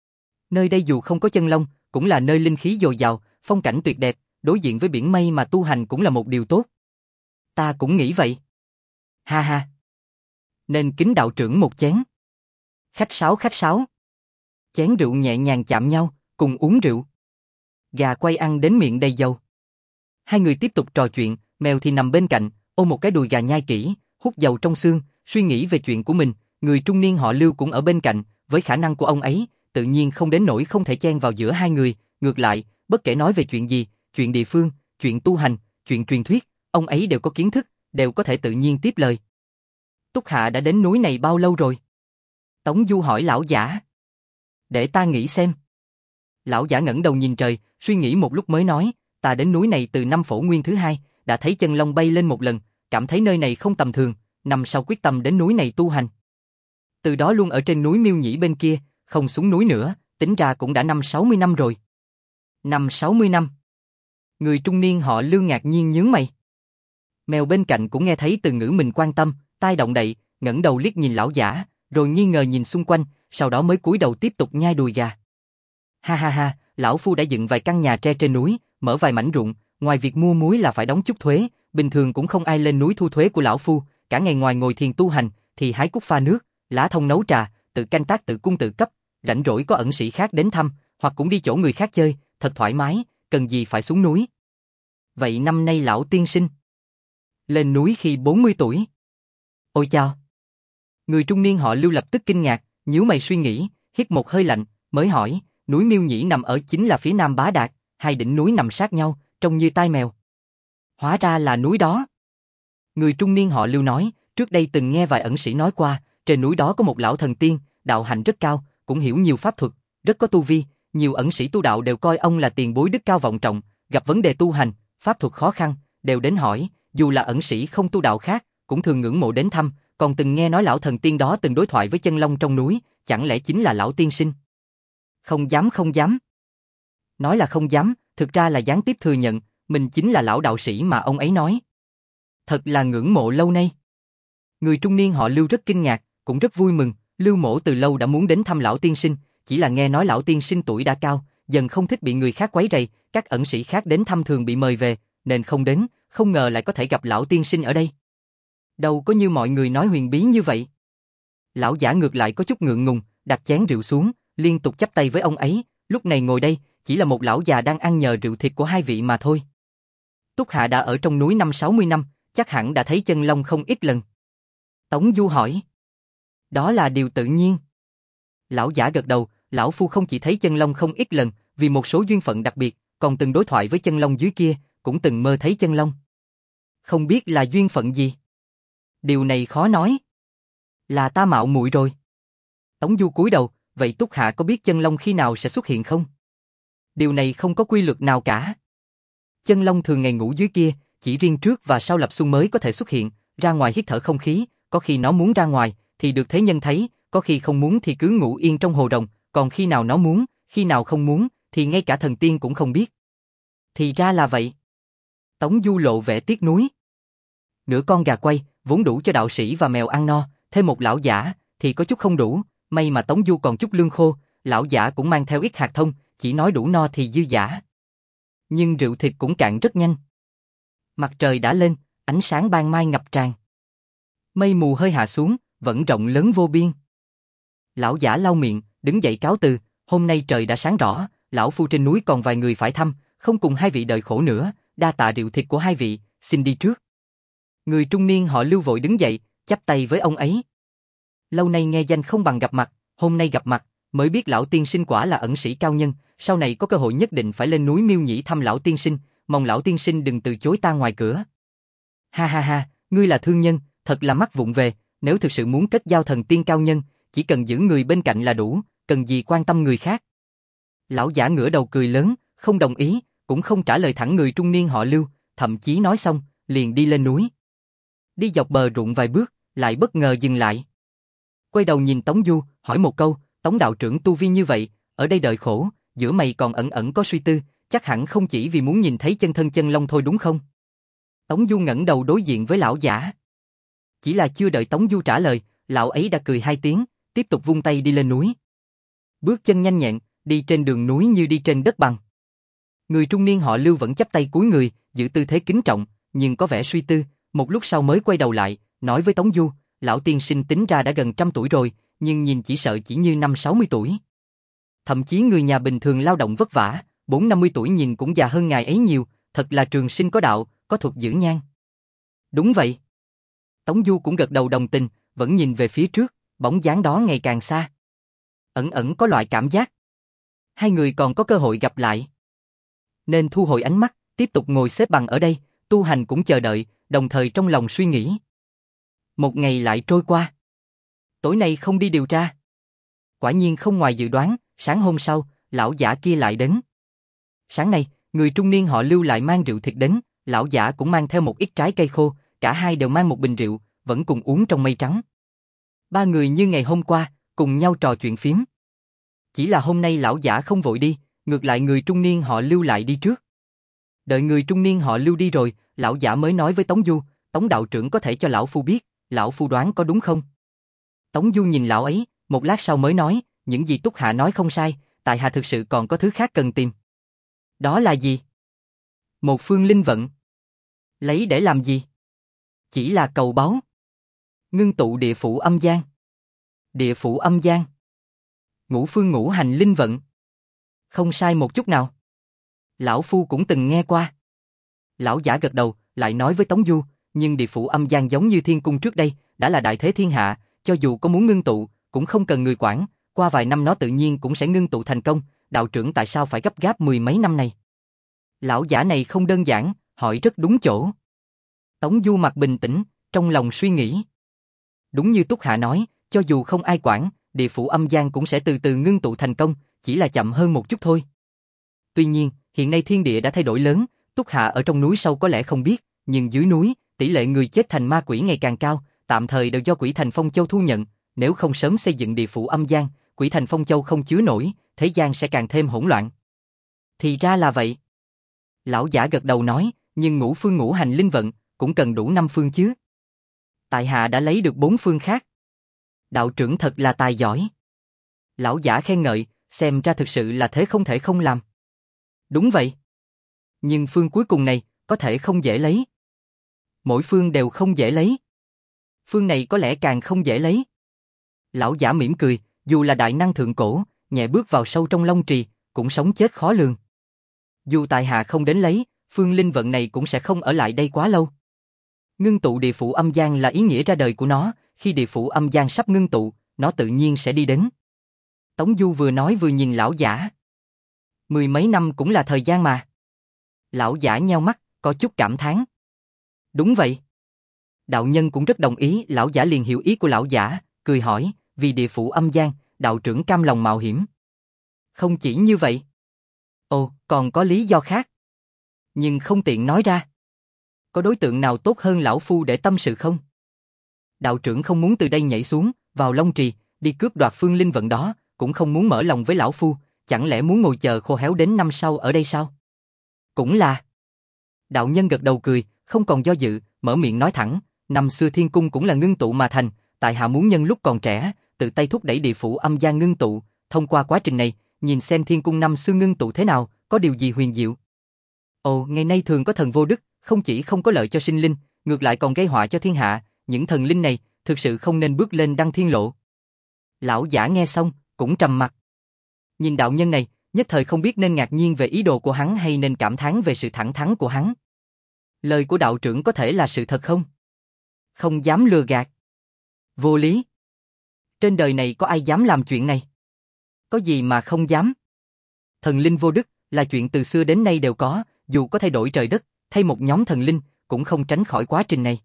Nơi đây dù không có chân long, cũng là nơi linh khí dồi dào, phong cảnh tuyệt đẹp, đối diện với biển mây mà tu hành cũng là một điều tốt. Ta cũng nghĩ vậy. Ha ha. Nên kính đạo trưởng một chén. Khách sáo khách sáo. Chén rượu nhẹ nhàng chạm nhau, cùng uống rượu. Gà quay ăn đến miệng đầy dầu. Hai người tiếp tục trò chuyện, mèo thì nằm bên cạnh, ôm một cái đùi gà nhai kỹ, hút dầu trong xương, suy nghĩ về chuyện của mình. Người trung niên họ Lưu cũng ở bên cạnh, với khả năng của ông ấy, tự nhiên không đến nỗi không thể chen vào giữa hai người. Ngược lại, bất kể nói về chuyện gì, chuyện địa phương, chuyện tu hành, chuyện truyền thuyết, ông ấy đều có kiến thức, đều có thể tự nhiên tiếp lời. Túc Hạ đã đến núi này bao lâu rồi? Tống Du hỏi lão giả. Để ta nghĩ xem. Lão giả ngẩng đầu nhìn trời, suy nghĩ một lúc mới nói, ta đến núi này từ năm Phổ Nguyên thứ hai, đã thấy chân long bay lên một lần, cảm thấy nơi này không tầm thường, năm sau quyết tâm đến núi này tu hành. Từ đó luôn ở trên núi Miêu Nhĩ bên kia, không xuống núi nữa, tính ra cũng đã năm sáu mươi năm rồi. Năm sáu mươi năm. Người trung niên họ Lưu ngạc nhiên nhướng mày. Mèo bên cạnh cũng nghe thấy từ ngữ mình quan tâm, tai động đậy, ngẩng đầu liếc nhìn lão giả, rồi nghi ngờ nhìn xung quanh, sau đó mới cúi đầu tiếp tục nhai đùi gà. Ha ha ha, lão phu đã dựng vài căn nhà tre trên núi, mở vài mảnh ruộng, ngoài việc mua muối là phải đóng chút thuế, bình thường cũng không ai lên núi thu thuế của lão phu, cả ngày ngoài ngồi thiền tu hành, thì hái cúc pha nước, lá thông nấu trà, tự canh tác tự cung tự cấp, rảnh rỗi có ẩn sĩ khác đến thăm, hoặc cũng đi chỗ người khác chơi, thật thoải mái, cần gì phải xuống núi. Vậy năm nay lão tiên sinh lên núi khi bốn mươi tuổi. Ôi chao! Người trung niên họ Lưu lập tức kinh ngạc, nhíu mày suy nghĩ, hít một hơi lạnh, mới hỏi, núi Miêu Nhĩ nằm ở chính là phía nam Bá Đạt, hai đỉnh núi nằm sát nhau, trông như tai mèo. Hóa ra là núi đó. Người trung niên họ Lưu nói, trước đây từng nghe vài ẩn sĩ nói qua, trên núi đó có một lão thần tiên, đạo hạnh rất cao, cũng hiểu nhiều pháp thuật, rất có tu vi, nhiều ẩn sĩ tu đạo đều coi ông là tiền bối đức cao vọng trọng, gặp vấn đề tu hành, pháp thuật khó khăn, đều đến hỏi, dù là ẩn sĩ không tu đạo khác, cũng thường ngưỡng mộ đến thăm, còn từng nghe nói lão thần tiên đó từng đối thoại với chân long trong núi, chẳng lẽ chính là lão tiên sinh? Không dám không dám. Nói là không dám, thực ra là gián tiếp thừa nhận, mình chính là lão đạo sĩ mà ông ấy nói. Thật là ngưỡng mộ lâu nay. Người trung niên họ Lưu rất kinh ngạc, cũng rất vui mừng, Lưu mỗ từ lâu đã muốn đến thăm lão tiên sinh, chỉ là nghe nói lão tiên sinh tuổi đã cao, dần không thích bị người khác quấy rầy, các ẩn sĩ khác đến thăm thường bị mời về, nên không đến, không ngờ lại có thể gặp lão tiên sinh ở đây. Đâu có như mọi người nói huyền bí như vậy. Lão giả ngược lại có chút ngượng ngùng, đặt chén rượu xuống, liên tục chắp tay với ông ấy, lúc này ngồi đây, chỉ là một lão già đang ăn nhờ rượu thịt của hai vị mà thôi. Túc Hạ đã ở trong núi năm sáu mươi năm, chắc hẳn đã thấy chân long không ít lần. Tống Du hỏi. Đó là điều tự nhiên. Lão giả gật đầu, lão phu không chỉ thấy chân long không ít lần, vì một số duyên phận đặc biệt, còn từng đối thoại với chân long dưới kia, cũng từng mơ thấy chân long. Không biết là duyên phận gì? Điều này khó nói. Là ta mạo muội rồi. Tống Du cúi đầu, vậy Túc Hạ có biết chân long khi nào sẽ xuất hiện không? Điều này không có quy luật nào cả. Chân long thường ngày ngủ dưới kia, chỉ riêng trước và sau lập xuân mới có thể xuất hiện, ra ngoài hít thở không khí, có khi nó muốn ra ngoài, thì được thế nhân thấy, có khi không muốn thì cứ ngủ yên trong hồ rồng, còn khi nào nó muốn, khi nào không muốn, thì ngay cả thần tiên cũng không biết. Thì ra là vậy. Tống Du lộ vẻ tiếc nuối. Nửa con gà quay, vốn đủ cho đạo sĩ và mèo ăn no, thêm một lão giả, thì có chút không đủ, may mà Tống Du còn chút lương khô, lão giả cũng mang theo ít hạt thông, chỉ nói đủ no thì dư dả. Nhưng rượu thịt cũng cạn rất nhanh. Mặt trời đã lên, ánh sáng ban mai ngập tràn. Mây mù hơi hạ xuống, vẫn rộng lớn vô biên. Lão giả lau miệng, đứng dậy cáo từ, hôm nay trời đã sáng rõ, lão phu trên núi còn vài người phải thăm, không cùng hai vị đợi khổ nữa, đa tạ rượu thịt của hai vị, xin đi trước. Người trung niên họ Lưu vội đứng dậy, chắp tay với ông ấy. Lâu nay nghe danh không bằng gặp mặt, hôm nay gặp mặt, mới biết lão tiên sinh quả là ẩn sĩ cao nhân, sau này có cơ hội nhất định phải lên núi Miêu Nhĩ thăm lão tiên sinh, mong lão tiên sinh đừng từ chối ta ngoài cửa. Ha ha ha, ngươi là thương nhân, thật là mắt vụng về, nếu thực sự muốn kết giao thần tiên cao nhân, chỉ cần giữ người bên cạnh là đủ, cần gì quan tâm người khác. Lão giả ngửa đầu cười lớn, không đồng ý, cũng không trả lời thẳng người trung niên họ Lưu, thậm chí nói xong, liền đi lên núi. Đi dọc bờ ruộng vài bước, lại bất ngờ dừng lại. Quay đầu nhìn Tống Du, hỏi một câu, Tống đạo trưởng tu vi như vậy, ở đây đợi khổ, giữa mày còn ẩn ẩn có suy tư, chắc hẳn không chỉ vì muốn nhìn thấy chân thân chân long thôi đúng không? Tống Du ngẩng đầu đối diện với lão giả. Chỉ là chưa đợi Tống Du trả lời, lão ấy đã cười hai tiếng, tiếp tục vung tay đi lên núi. Bước chân nhanh nhẹn, đi trên đường núi như đi trên đất bằng. Người trung niên họ Lưu vẫn chắp tay cúi người, giữ tư thế kính trọng, nhưng có vẻ suy tư, một lúc sau mới quay đầu lại, nói với Tống Du, lão tiên sinh tính ra đã gần trăm tuổi rồi, nhưng nhìn chỉ sợ chỉ như năm sáu mươi tuổi. Thậm chí người nhà bình thường lao động vất vả, bốn năm mươi tuổi nhìn cũng già hơn ngài ấy nhiều, thật là trường sinh có đạo, có thuật giữ nhan. Đúng vậy. Tống Du cũng gật đầu đồng tình, vẫn nhìn về phía trước, bóng dáng đó ngày càng xa. Ẩn ẩn có loại cảm giác. Hai người còn có cơ hội gặp lại. Nên thu hồi ánh mắt, tiếp tục ngồi xếp bằng ở đây, tu hành cũng chờ đợi, đồng thời trong lòng suy nghĩ. Một ngày lại trôi qua. Tối nay không đi điều tra. Quả nhiên không ngoài dự đoán, sáng hôm sau, lão giả kia lại đến. Sáng nay, người trung niên họ Lưu lại mang rượu thịt đến, lão giả cũng mang theo một ít trái cây khô, cả hai đều mang một bình rượu, vẫn cùng uống trong mây trắng. Ba người như ngày hôm qua, cùng nhau trò chuyện phím. Chỉ là hôm nay lão giả không vội đi, ngược lại người trung niên họ Lưu lại đi trước. Đợi người trung niên họ Lưu đi rồi, lão giả mới nói với Tống Du, Tống đạo trưởng có thể cho lão phu biết, lão phu đoán có đúng không? Tống Du nhìn lão ấy, một lát sau mới nói, những gì Túc Hạ nói không sai, tại hạ thực sự còn có thứ khác cần tìm. Đó là gì? Một phương linh vận. Lấy để làm gì? Chỉ là cầu báu. Ngưng tụ địa phủ âm gian. Địa phủ âm gian. Ngũ phương ngũ hành linh vận. Không sai một chút nào. Lão phu cũng từng nghe qua. Lão giả gật đầu, lại nói với Tống Du, nhưng địa phủ âm gian giống như thiên cung trước đây, đã là đại thế thiên hạ, cho dù có muốn ngưng tụ, cũng không cần người quản, qua vài năm nó tự nhiên cũng sẽ ngưng tụ thành công, đạo trưởng tại sao phải gấp gáp mười mấy năm này? Lão giả này không đơn giản, hỏi rất đúng chỗ. Tống Du mặt bình tĩnh, trong lòng suy nghĩ. Đúng như Túc Hạ nói, cho dù không ai quản, địa phủ âm gian cũng sẽ từ từ ngưng tụ thành công, chỉ là chậm hơn một chút thôi. Tuy nhiên, hiện nay thiên địa đã thay đổi lớn, Túc Hạ ở trong núi sâu có lẽ không biết, nhưng dưới núi, tỷ lệ người chết thành ma quỷ ngày càng cao, tạm thời đều do Quỷ Thành Phong Châu thu nhận, nếu không sớm xây dựng địa phủ âm gian, Quỷ Thành Phong Châu không chứa nổi, thế gian sẽ càng thêm hỗn loạn. Thì ra là vậy. Lão giả gật đầu nói, nhưng ngũ phương ngũ hành linh vận, cũng cần đủ năm phương chứ. Tại hạ đã lấy được bốn phương khác. Đạo trưởng thật là tài giỏi. Lão giả khen ngợi, xem ra thực sự là thế không thể không làm. Đúng vậy. Nhưng phương cuối cùng này, có thể không dễ lấy. Mỗi phương đều không dễ lấy. Phương này có lẽ càng không dễ lấy. Lão giả mỉm cười, dù là đại năng thượng cổ, nhẹ bước vào sâu trong long trì, cũng sống chết khó lường. Dù tại hạ không đến lấy, phương linh vận này cũng sẽ không ở lại đây quá lâu. Ngưng tụ địa phủ âm gian là ý nghĩa ra đời của nó, khi địa phủ âm gian sắp ngưng tụ, nó tự nhiên sẽ đi đến. Tống Du vừa nói vừa nhìn lão giả. Mười mấy năm cũng là thời gian mà. Lão giả nheo mắt, có chút cảm thán. Đúng vậy. Đạo nhân cũng rất đồng ý, lão giả liền hiểu ý của lão giả, cười hỏi, vì địa phủ âm gian, đạo trưởng cam lòng mạo hiểm. Không chỉ như vậy. Ồ, còn có lý do khác. Nhưng không tiện nói ra. Có đối tượng nào tốt hơn lão phu để tâm sự không? Đạo trưởng không muốn từ đây nhảy xuống, vào Long Trì, đi cướp đoạt phương linh vận đó, cũng không muốn mở lòng với lão phu, chẳng lẽ muốn ngồi chờ khô héo đến năm sau ở đây sao? Cũng là. Đạo nhân gật đầu cười, không còn do dự, mở miệng nói thẳng, năm xưa thiên cung cũng là ngưng tụ mà thành, tại hạ muốn nhân lúc còn trẻ, tự tay thúc đẩy địa phủ âm gian ngưng tụ, thông qua quá trình này, nhìn xem thiên cung năm xưa ngưng tụ thế nào, có điều gì huyền diệu. Ồ, ngày nay thường có thần vô đức, không chỉ không có lợi cho sinh linh, ngược lại còn gây họa cho thiên hạ, những thần linh này, thực sự không nên bước lên đăng thiên lộ. Lão giả nghe xong, cũng trầm mặt. Nhìn đạo nhân này, nhất thời không biết nên ngạc nhiên về ý đồ của hắn hay nên cảm thán về sự thẳng thắn của hắn. Lời của đạo trưởng có thể là sự thật không? Không dám lừa gạt. Vô lý. Trên đời này có ai dám làm chuyện này? Có gì mà không dám? Thần linh vô đức là chuyện từ xưa đến nay đều có, dù có thay đổi trời đất, thay một nhóm thần linh, cũng không tránh khỏi quá trình này.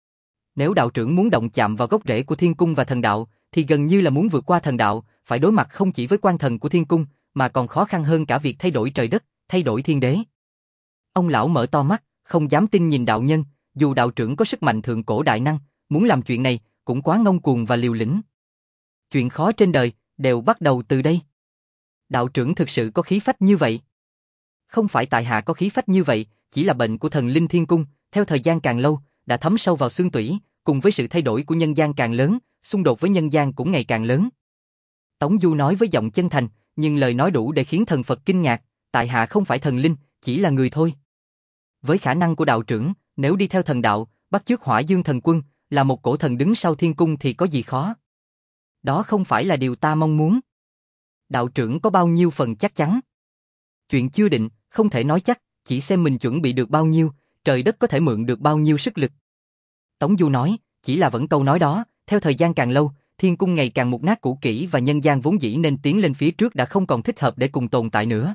Nếu đạo trưởng muốn động chạm vào gốc rễ của thiên cung và thần đạo, thì gần như là muốn vượt qua thần đạo, phải đối mặt không chỉ với quan thần của thiên cung, mà còn khó khăn hơn cả việc thay đổi trời đất, thay đổi thiên đế. Ông lão mở to mắt, không dám tin nhìn đạo nhân, dù đạo trưởng có sức mạnh thượng cổ đại năng, muốn làm chuyện này, cũng quá ngông cuồng và liều lĩnh. Chuyện khó trên đời, đều bắt đầu từ đây. Đạo trưởng thực sự có khí phách như vậy. Không phải tại hạ có khí phách như vậy, chỉ là bệnh của thần linh thiên cung, theo thời gian càng lâu, đã thấm sâu vào xương tủy, cùng với sự thay đổi của nhân gian càng lớn, xung đột với nhân gian cũng ngày càng lớn. Tống Du nói với giọng chân thành, nhưng lời nói đủ để khiến thần Phật kinh ngạc, tại hạ không phải thần linh, chỉ là người thôi. Với khả năng của đạo trưởng, nếu đi theo thần đạo, bắt chước Hỏa Dương Thần Quân, là một cổ thần đứng sau thiên cung thì có gì khó. Đó không phải là điều ta mong muốn. Đạo trưởng có bao nhiêu phần chắc chắn? Chuyện chưa định, không thể nói chắc, chỉ xem mình chuẩn bị được bao nhiêu, trời đất có thể mượn được bao nhiêu sức lực. Tống Du nói, chỉ là vẫn câu nói đó, theo thời gian càng lâu, thiên cung ngày càng mục nát cũ kỹ và nhân gian vốn dĩ nên tiến lên phía trước đã không còn thích hợp để cùng tồn tại nữa.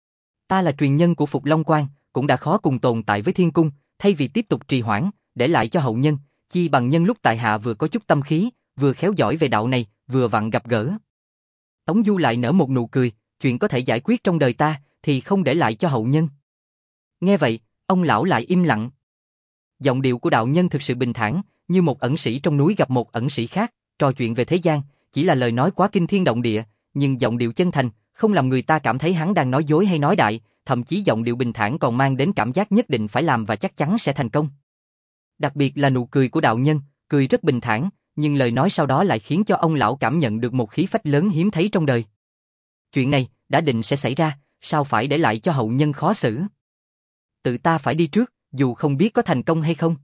Ta là truyền nhân của Phục Long Quan, cũng đã khó cùng tồn tại với thiên cung, thay vì tiếp tục trì hoãn, để lại cho hậu nhân, chi bằng nhân lúc tại hạ vừa có chút tâm khí, vừa khéo giỏi về đạo này, vừa vặn gặp gỡ. Tống Du lại nở một nụ cười, chuyện có thể giải quyết trong đời ta, thì không để lại cho hậu nhân. Nghe vậy, ông lão lại im lặng. Giọng điệu của đạo nhân thực sự bình thản, như một ẩn sĩ trong núi gặp một ẩn sĩ khác, trò chuyện về thế gian, chỉ là lời nói quá kinh thiên động địa, nhưng giọng điệu chân thành, không làm người ta cảm thấy hắn đang nói dối hay nói đại, thậm chí giọng điệu bình thản còn mang đến cảm giác nhất định phải làm và chắc chắn sẽ thành công. Đặc biệt là nụ cười của đạo nhân, cười rất bình thản, nhưng lời nói sau đó lại khiến cho ông lão cảm nhận được một khí phách lớn hiếm thấy trong đời. Chuyện này, đã định sẽ xảy ra, sao phải để lại cho hậu nhân khó xử. Tự ta phải đi trước, dù không biết có thành công hay không.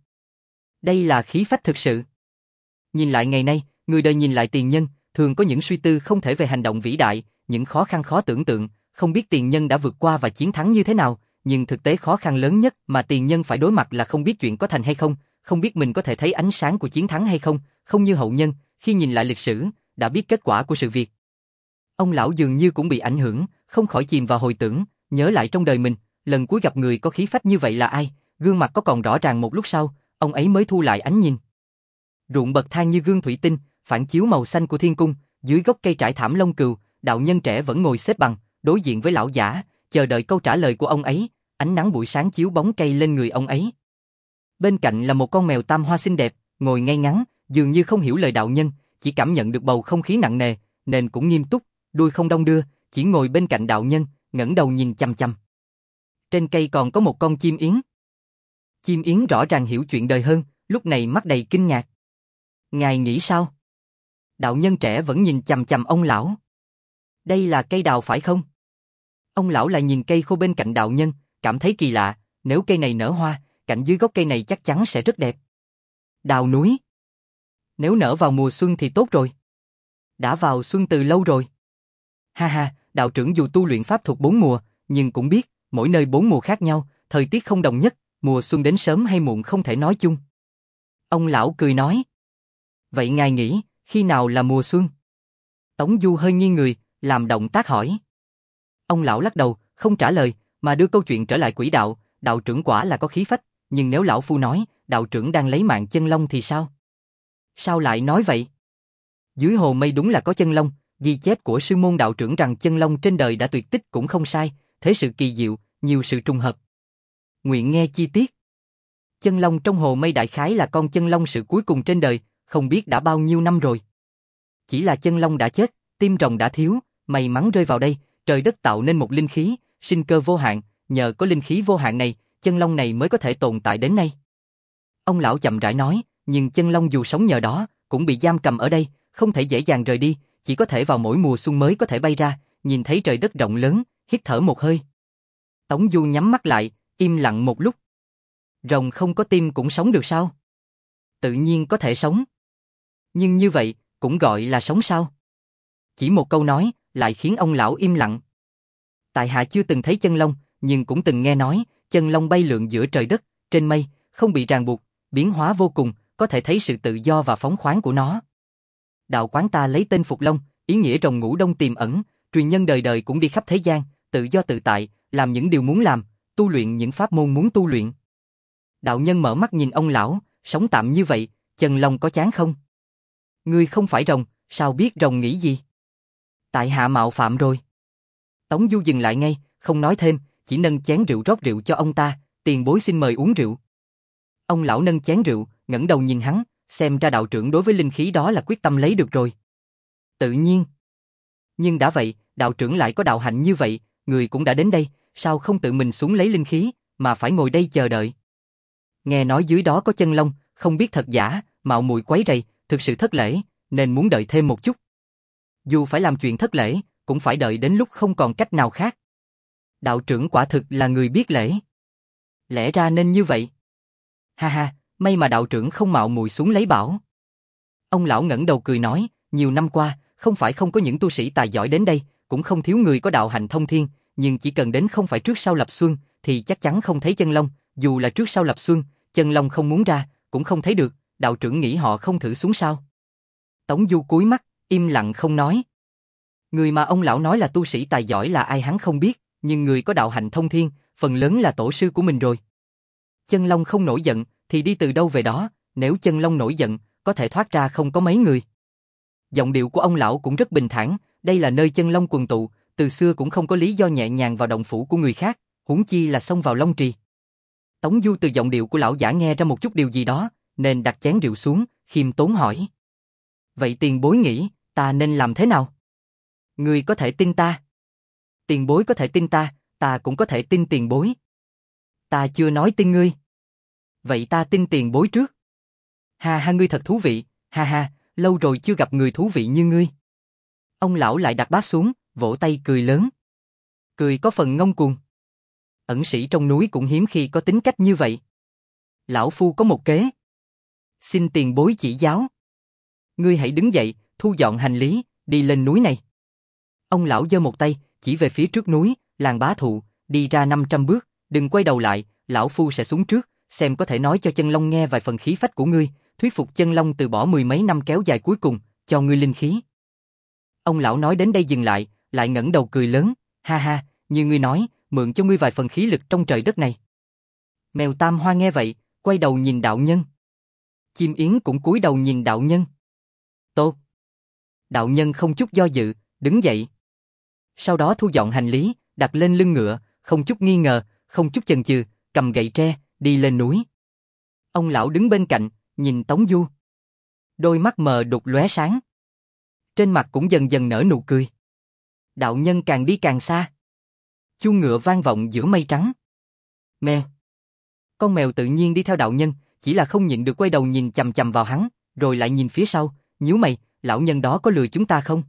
Đây là khí phách thực sự. Nhìn lại ngày nay, người đời nhìn lại tiền nhân, thường có những suy tư không thể về hành động vĩ đại, những khó khăn khó tưởng tượng, không biết tiền nhân đã vượt qua và chiến thắng như thế nào, nhưng thực tế khó khăn lớn nhất mà tiền nhân phải đối mặt là không biết chuyện có thành hay không, không biết mình có thể thấy ánh sáng của chiến thắng hay không, không như hậu nhân, khi nhìn lại lịch sử, đã biết kết quả của sự việc. Ông lão dường như cũng bị ảnh hưởng, không khỏi chìm vào hồi tưởng, nhớ lại trong đời mình, lần cuối gặp người có khí phách như vậy là ai, gương mặt có còn rõ ràng một lúc sau, ông ấy mới thu lại ánh nhìn. Ruộng bậc thang như gương thủy tinh, phản chiếu màu xanh của thiên cung, dưới gốc cây trải thảm lông cừu, đạo nhân trẻ vẫn ngồi xếp bằng, đối diện với lão giả, chờ đợi câu trả lời của ông ấy, ánh nắng buổi sáng chiếu bóng cây lên người ông ấy. Bên cạnh là một con mèo tam hoa xinh đẹp, ngồi ngay ngắn, dường như không hiểu lời đạo nhân, chỉ cảm nhận được bầu không khí nặng nề, nên cũng nghiêm túc, đuôi không đong đưa, chỉ ngồi bên cạnh đạo nhân, ngẩng đầu nhìn chăm chăm. Trên cây còn có một con chim yến. Chim yến rõ ràng hiểu chuyện đời hơn, lúc này mắt đầy kinh ngạc. Ngài nghĩ sao? Đạo nhân trẻ vẫn nhìn chằm chằm ông lão. Đây là cây đào phải không? Ông lão lại nhìn cây khô bên cạnh đạo nhân, cảm thấy kỳ lạ, nếu cây này nở hoa, cạnh dưới gốc cây này chắc chắn sẽ rất đẹp. Đào núi. Nếu nở vào mùa xuân thì tốt rồi. Đã vào xuân từ lâu rồi. Ha ha, đạo trưởng dù tu luyện pháp thuộc bốn mùa, nhưng cũng biết, mỗi nơi bốn mùa khác nhau, thời tiết không đồng nhất, mùa xuân đến sớm hay muộn không thể nói chung. Ông lão cười nói. Vậy ngài nghĩ, khi nào là mùa xuân? Tống Du hơi nghiêng người, làm động tác hỏi. Ông lão lắc đầu, không trả lời, mà đưa câu chuyện trở lại quỹ đạo, đạo trưởng quả là có khí phách, nhưng nếu lão phu nói, đạo trưởng đang lấy mạng chân long thì sao? Sao lại nói vậy? Dưới hồ mây đúng là có chân long, ghi chép của sư môn đạo trưởng rằng chân long trên đời đã tuyệt tích cũng không sai, thế sự kỳ diệu, nhiều sự trùng hợp. Nguyện nghe chi tiết. Chân long trong hồ mây đại khái là con chân long sự cuối cùng trên đời, không biết đã bao nhiêu năm rồi. Chỉ là chân long đã chết, tim rồng đã thiếu, may mắn rơi vào đây, trời đất tạo nên một linh khí, sinh cơ vô hạn, nhờ có linh khí vô hạn này, chân long này mới có thể tồn tại đến nay. Ông lão chậm rãi nói, nhưng chân long dù sống nhờ đó, cũng bị giam cầm ở đây, không thể dễ dàng rời đi, chỉ có thể vào mỗi mùa xuân mới có thể bay ra, nhìn thấy trời đất rộng lớn, hít thở một hơi. Tống Du nhắm mắt lại, im lặng một lúc. Rồng không có tim cũng sống được sao? Tự nhiên có thể sống. Nhưng như vậy, cũng gọi là sống sao? Chỉ một câu nói, lại khiến ông lão im lặng. Tại hạ chưa từng thấy chân long, nhưng cũng từng nghe nói, chân long bay lượn giữa trời đất, trên mây, không bị ràng buộc, biến hóa vô cùng, có thể thấy sự tự do và phóng khoáng của nó. Đạo quán ta lấy tên Phục Long, ý nghĩa rồng ngủ đông tiềm ẩn, truyền nhân đời đời cũng đi khắp thế gian, tự do tự tại, làm những điều muốn làm, tu luyện những pháp môn muốn tu luyện. Đạo nhân mở mắt nhìn ông lão, sống tạm như vậy, chân long có chán không? Ngươi không phải rồng, sao biết rồng nghĩ gì? Tại hạ mạo phạm rồi. Tống Du dừng lại ngay, không nói thêm, chỉ nâng chén rượu rót rượu cho ông ta, tiền bối xin mời uống rượu. Ông lão nâng chén rượu, ngẩng đầu nhìn hắn, xem ra đạo trưởng đối với linh khí đó là quyết tâm lấy được rồi. Tự nhiên. Nhưng đã vậy, đạo trưởng lại có đạo hạnh như vậy, người cũng đã đến đây, sao không tự mình xuống lấy linh khí, mà phải ngồi đây chờ đợi? Nghe nói dưới đó có chân long, không biết thật giả, mạo muội quấy rầy, thực sự thất lễ, nên muốn đợi thêm một chút. Dù phải làm chuyện thất lễ, cũng phải đợi đến lúc không còn cách nào khác. Đạo trưởng quả thực là người biết lễ. Lẽ ra nên như vậy. Ha ha, may mà đạo trưởng không mạo muội xuống lấy bảo. Ông lão ngẩng đầu cười nói, nhiều năm qua, không phải không có những tu sĩ tài giỏi đến đây, cũng không thiếu người có đạo hạnh thông thiên, nhưng chỉ cần đến không phải trước sau lập xuân, thì chắc chắn không thấy chân long, dù là trước sau lập xuân, chân long không muốn ra, cũng không thấy được, đạo trưởng nghĩ họ không thử xuống sao? Tống Du cúi mắt, im lặng không nói. Người mà ông lão nói là tu sĩ tài giỏi là ai hắn không biết, nhưng người có đạo hạnh thông thiên, phần lớn là tổ sư của mình rồi. Chân long không nổi giận, thì đi từ đâu về đó, nếu chân long nổi giận, có thể thoát ra không có mấy người. Giọng điệu của ông lão cũng rất bình thản, đây là nơi chân long quần tụ, từ xưa cũng không có lý do nhẹ nhàng vào động phủ của người khác, huống chi là xông vào long trì. Tống Du từ giọng điệu của lão giả nghe ra một chút điều gì đó, nên đặt chén rượu xuống, khiêm tốn hỏi. Vậy tiền bối nghĩ, ta nên làm thế nào? Ngươi có thể tin ta. Tiền bối có thể tin ta, Ta cũng có thể tin tiền bối. Ta chưa nói tin ngươi. Vậy ta tin tiền bối trước. Ha ha, ngươi thật thú vị, ha ha, lâu rồi chưa gặp người thú vị như ngươi. Ông lão lại đặt bát xuống, vỗ tay cười lớn. Cười có phần ngông cuồng. Ẩn sĩ trong núi cũng hiếm khi có tính cách như vậy. Lão phu có một kế. Xin tiền bối chỉ giáo. Ngươi hãy đứng dậy, thu dọn hành lý, đi lên núi này. Ông lão giơ một tay, chỉ về phía trước núi, làng bá thụ, đi ra năm trăm bước, đừng quay đầu lại, lão phu sẽ xuống trước, xem có thể nói cho Chân Long nghe vài phần khí phách của ngươi, thuyết phục Chân Long từ bỏ mười mấy năm kéo dài cuối cùng, cho ngươi linh khí. Ông lão nói đến đây dừng lại, lại ngẩng đầu cười lớn, ha ha, như ngươi nói, mượn cho ngươi vài phần khí lực trong trời đất này. Mèo Tam Hoa nghe vậy, quay đầu nhìn đạo nhân. Chim yến cũng cúi đầu nhìn đạo nhân. Tốt. Đạo nhân không chút do dự, đứng dậy. Sau đó thu dọn hành lý, đặt lên lưng ngựa, không chút nghi ngờ, không chút chần chừ, cầm gậy tre, đi lên núi. Ông lão đứng bên cạnh, nhìn Tống Du. Đôi mắt mờ đục lóe sáng. Trên mặt cũng dần dần nở nụ cười. Đạo nhân càng đi càng xa. Chuông ngựa vang vọng giữa mây trắng. Mèo. Con mèo tự nhiên đi theo đạo nhân, chỉ là không nhịn được quay đầu nhìn chằm chằm vào hắn, rồi lại nhìn phía sau, nhíu mày, lão nhân đó có lừa chúng ta không?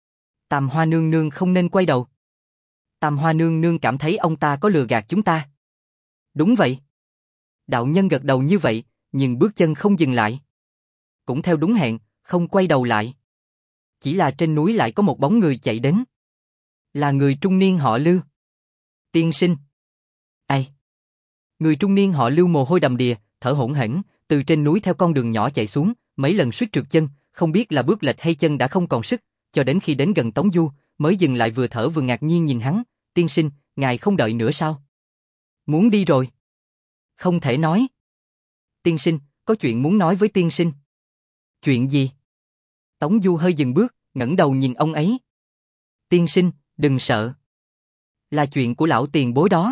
Tam Hoa nương nương không nên quay đầu. Tam Hoa nương nương cảm thấy ông ta có lừa gạt chúng ta. Đúng vậy. Đạo nhân gật đầu như vậy, nhưng bước chân không dừng lại. Cũng theo đúng hẹn, không quay đầu lại. Chỉ là trên núi lại có một bóng người chạy đến. Là người trung niên họ Lưu. Tiên sinh. Ai? Người trung niên họ Lưu mồ hôi đầm đìa, thở hổn hển, từ trên núi theo con đường nhỏ chạy xuống, mấy lần suýt trượt chân, không biết là bước lệch hay chân đã không còn sức, cho đến khi đến gần Tống Du, mới dừng lại vừa thở vừa ngạc nhiên nhìn hắn, tiên sinh, ngài không đợi nữa sao? Muốn đi rồi. Không thể nói. Tiên sinh, có chuyện muốn nói với tiên sinh. Chuyện gì? Tống Du hơi dừng bước, ngẩng đầu nhìn ông ấy. Tiên sinh, đừng sợ. Là chuyện của lão tiền bối đó.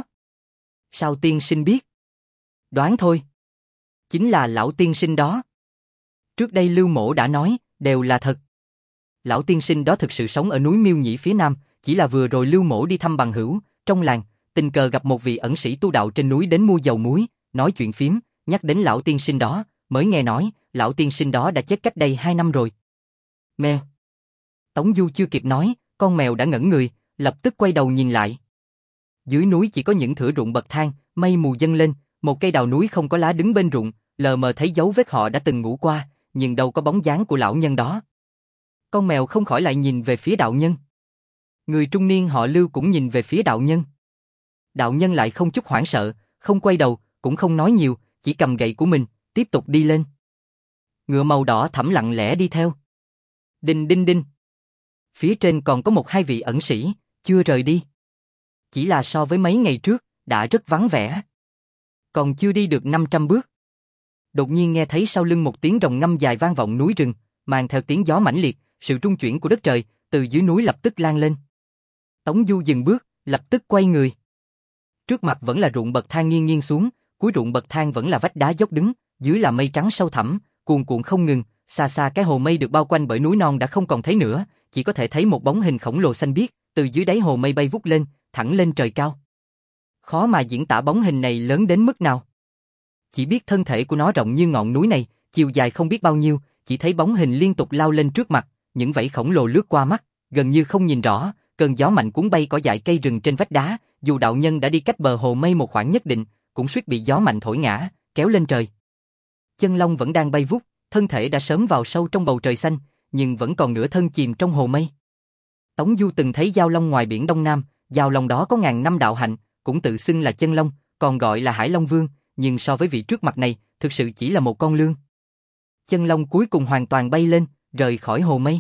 Sao tiên sinh biết? Đoán thôi. Chính là lão tiên sinh đó. Trước đây Lưu Mỗ đã nói, đều là thật. Lão tiên sinh đó thực sự sống ở núi Miêu Nhĩ phía nam, chỉ là vừa rồi Lưu Mỗ đi thăm bằng hữu, trong làng, tình cờ gặp một vị ẩn sĩ tu đạo trên núi đến mua dầu muối, nói chuyện phím, nhắc đến lão tiên sinh đó, mới nghe nói, lão tiên sinh đó đã chết cách đây hai năm rồi. Mèo. Tống Du chưa kịp nói, con mèo đã ngẩn người, lập tức quay đầu nhìn lại. Dưới núi chỉ có những thửa ruộng bậc thang, mây mù dâng lên, một cây đào núi không có lá đứng bên ruộng, lờ mờ thấy dấu vết họ đã từng ngủ qua, nhưng đâu có bóng dáng của lão nhân đó. Con mèo không khỏi lại nhìn về phía đạo nhân. Người trung niên họ Lưu cũng nhìn về phía đạo nhân. Đạo nhân lại không chút hoảng sợ, không quay đầu, cũng không nói nhiều, chỉ cầm gậy của mình, tiếp tục đi lên. Ngựa màu đỏ thẫm lặng lẽ đi theo. Đinh đinh đinh. Phía trên còn có một hai vị ẩn sĩ, chưa rời đi. Chỉ là so với mấy ngày trước, đã rất vắng vẻ. Còn chưa đi được năm trăm bước. Đột nhiên nghe thấy sau lưng một tiếng rồng ngâm dài vang vọng núi rừng, mang theo tiếng gió mãnh liệt, sự rung chuyển của đất trời, từ dưới núi lập tức lan lên. Tống Du dừng bước, lập tức quay người. Trước mặt vẫn là ruộng bậc thang nghiêng nghiêng xuống, cuối ruộng bậc thang vẫn là vách đá dốc đứng, dưới là mây trắng sâu thẳm, cuồn cuộn không ngừng, xa xa cái hồ mây được bao quanh bởi núi non đã không còn thấy nữa, chỉ có thể thấy một bóng hình khổng lồ xanh biếc, từ dưới đáy hồ mây bay vút lên, thẳng lên trời cao. Khó mà diễn tả bóng hình này lớn đến mức nào. Chỉ biết thân thể của nó rộng như ngọn núi này, chiều dài không biết bao nhiêu, chỉ thấy bóng hình liên tục lao lên trước mặt, những vảy khổng lồ lướt qua mắt, gần như không nhìn rõ, cơn gió mạnh cuốn bay cỏ dại cây rừng trên vách đá, dù đạo nhân đã đi cách bờ hồ mây một khoảng nhất định, cũng suýt bị gió mạnh thổi ngã, kéo lên trời. Chân Long vẫn đang bay vút, thân thể đã sớm vào sâu trong bầu trời xanh, nhưng vẫn còn nửa thân chìm trong hồ mây. Tống Du từng thấy Giao Long ngoài biển Đông Nam, Giao Long đó có ngàn năm đạo hạnh, cũng tự xưng là Chân Long, còn gọi là Hải Long Vương, nhưng so với vị trước mặt này, thực sự chỉ là một con lươn. Chân Long cuối cùng hoàn toàn bay lên, rời khỏi hồ mây.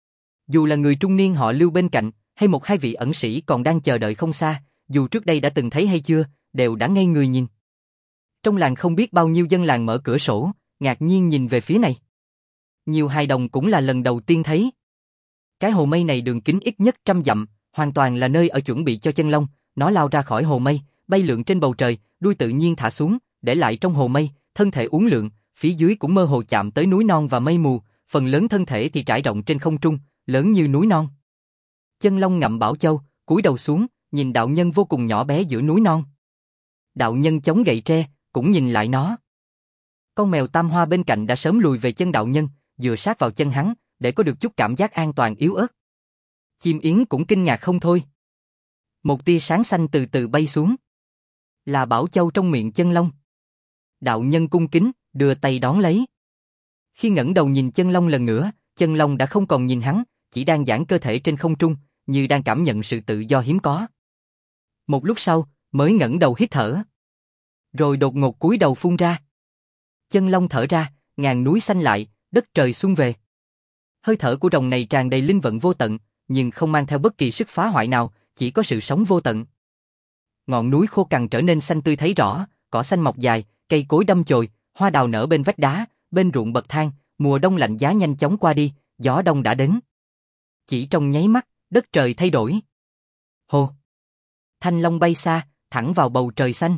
Dù là người trung niên họ Lưu bên cạnh, hay một hai vị ẩn sĩ còn đang chờ đợi không xa, dù trước đây đã từng thấy hay chưa, đều đã ngây người nhìn. Trong làng không biết bao nhiêu dân làng mở cửa sổ, ngạc nhiên nhìn về phía này. Nhiều hài đồng cũng là lần đầu tiên thấy. Cái hồ mây này đường kính ít nhất trăm dặm, hoàn toàn là nơi ở chuẩn bị cho Chân Long, nó lao ra khỏi hồ mây, bay lượn trên bầu trời, đuôi tự nhiên thả xuống, để lại trong hồ mây, thân thể uốn lượn, phía dưới cũng mơ hồ chạm tới núi non và mây mù, phần lớn thân thể thì trải rộng trên không trung, lớn như núi non. Chân Long ngậm bảo châu, cúi đầu xuống, nhìn đạo nhân vô cùng nhỏ bé giữa núi non. Đạo nhân chống gậy tre, cũng nhìn lại nó. Con mèo tam hoa bên cạnh đã sớm lùi về chân đạo nhân, dựa sát vào chân hắn, để có được chút cảm giác an toàn yếu ớt. Chim yến cũng kinh ngạc không thôi. Một tia sáng xanh từ từ bay xuống. Là bảo châu trong miệng chân long. Đạo nhân cung kính, đưa tay đón lấy. Khi ngẩng đầu nhìn chân long lần nữa, chân long đã không còn nhìn hắn, chỉ đang giãn cơ thể trên không trung, như đang cảm nhận sự tự do hiếm có. Một lúc sau, mới ngẩng đầu hít thở. Rồi đột ngột cúi đầu phun ra. Chân long thở ra, ngàn núi xanh lại, đất trời xuân về. Hơi thở của rồng này tràn đầy linh vận vô tận, nhưng không mang theo bất kỳ sức phá hoại nào, chỉ có sự sống vô tận. Ngọn núi khô cằn trở nên xanh tươi thấy rõ, cỏ xanh mọc dài, cây cối đâm chồi, hoa đào nở bên vách đá, bên ruộng bậc thang, mùa đông lạnh giá nhanh chóng qua đi, gió đông đã đến. Chỉ trong nháy mắt, đất trời thay đổi. Hồ! Thanh long bay xa, thẳng vào bầu trời xanh.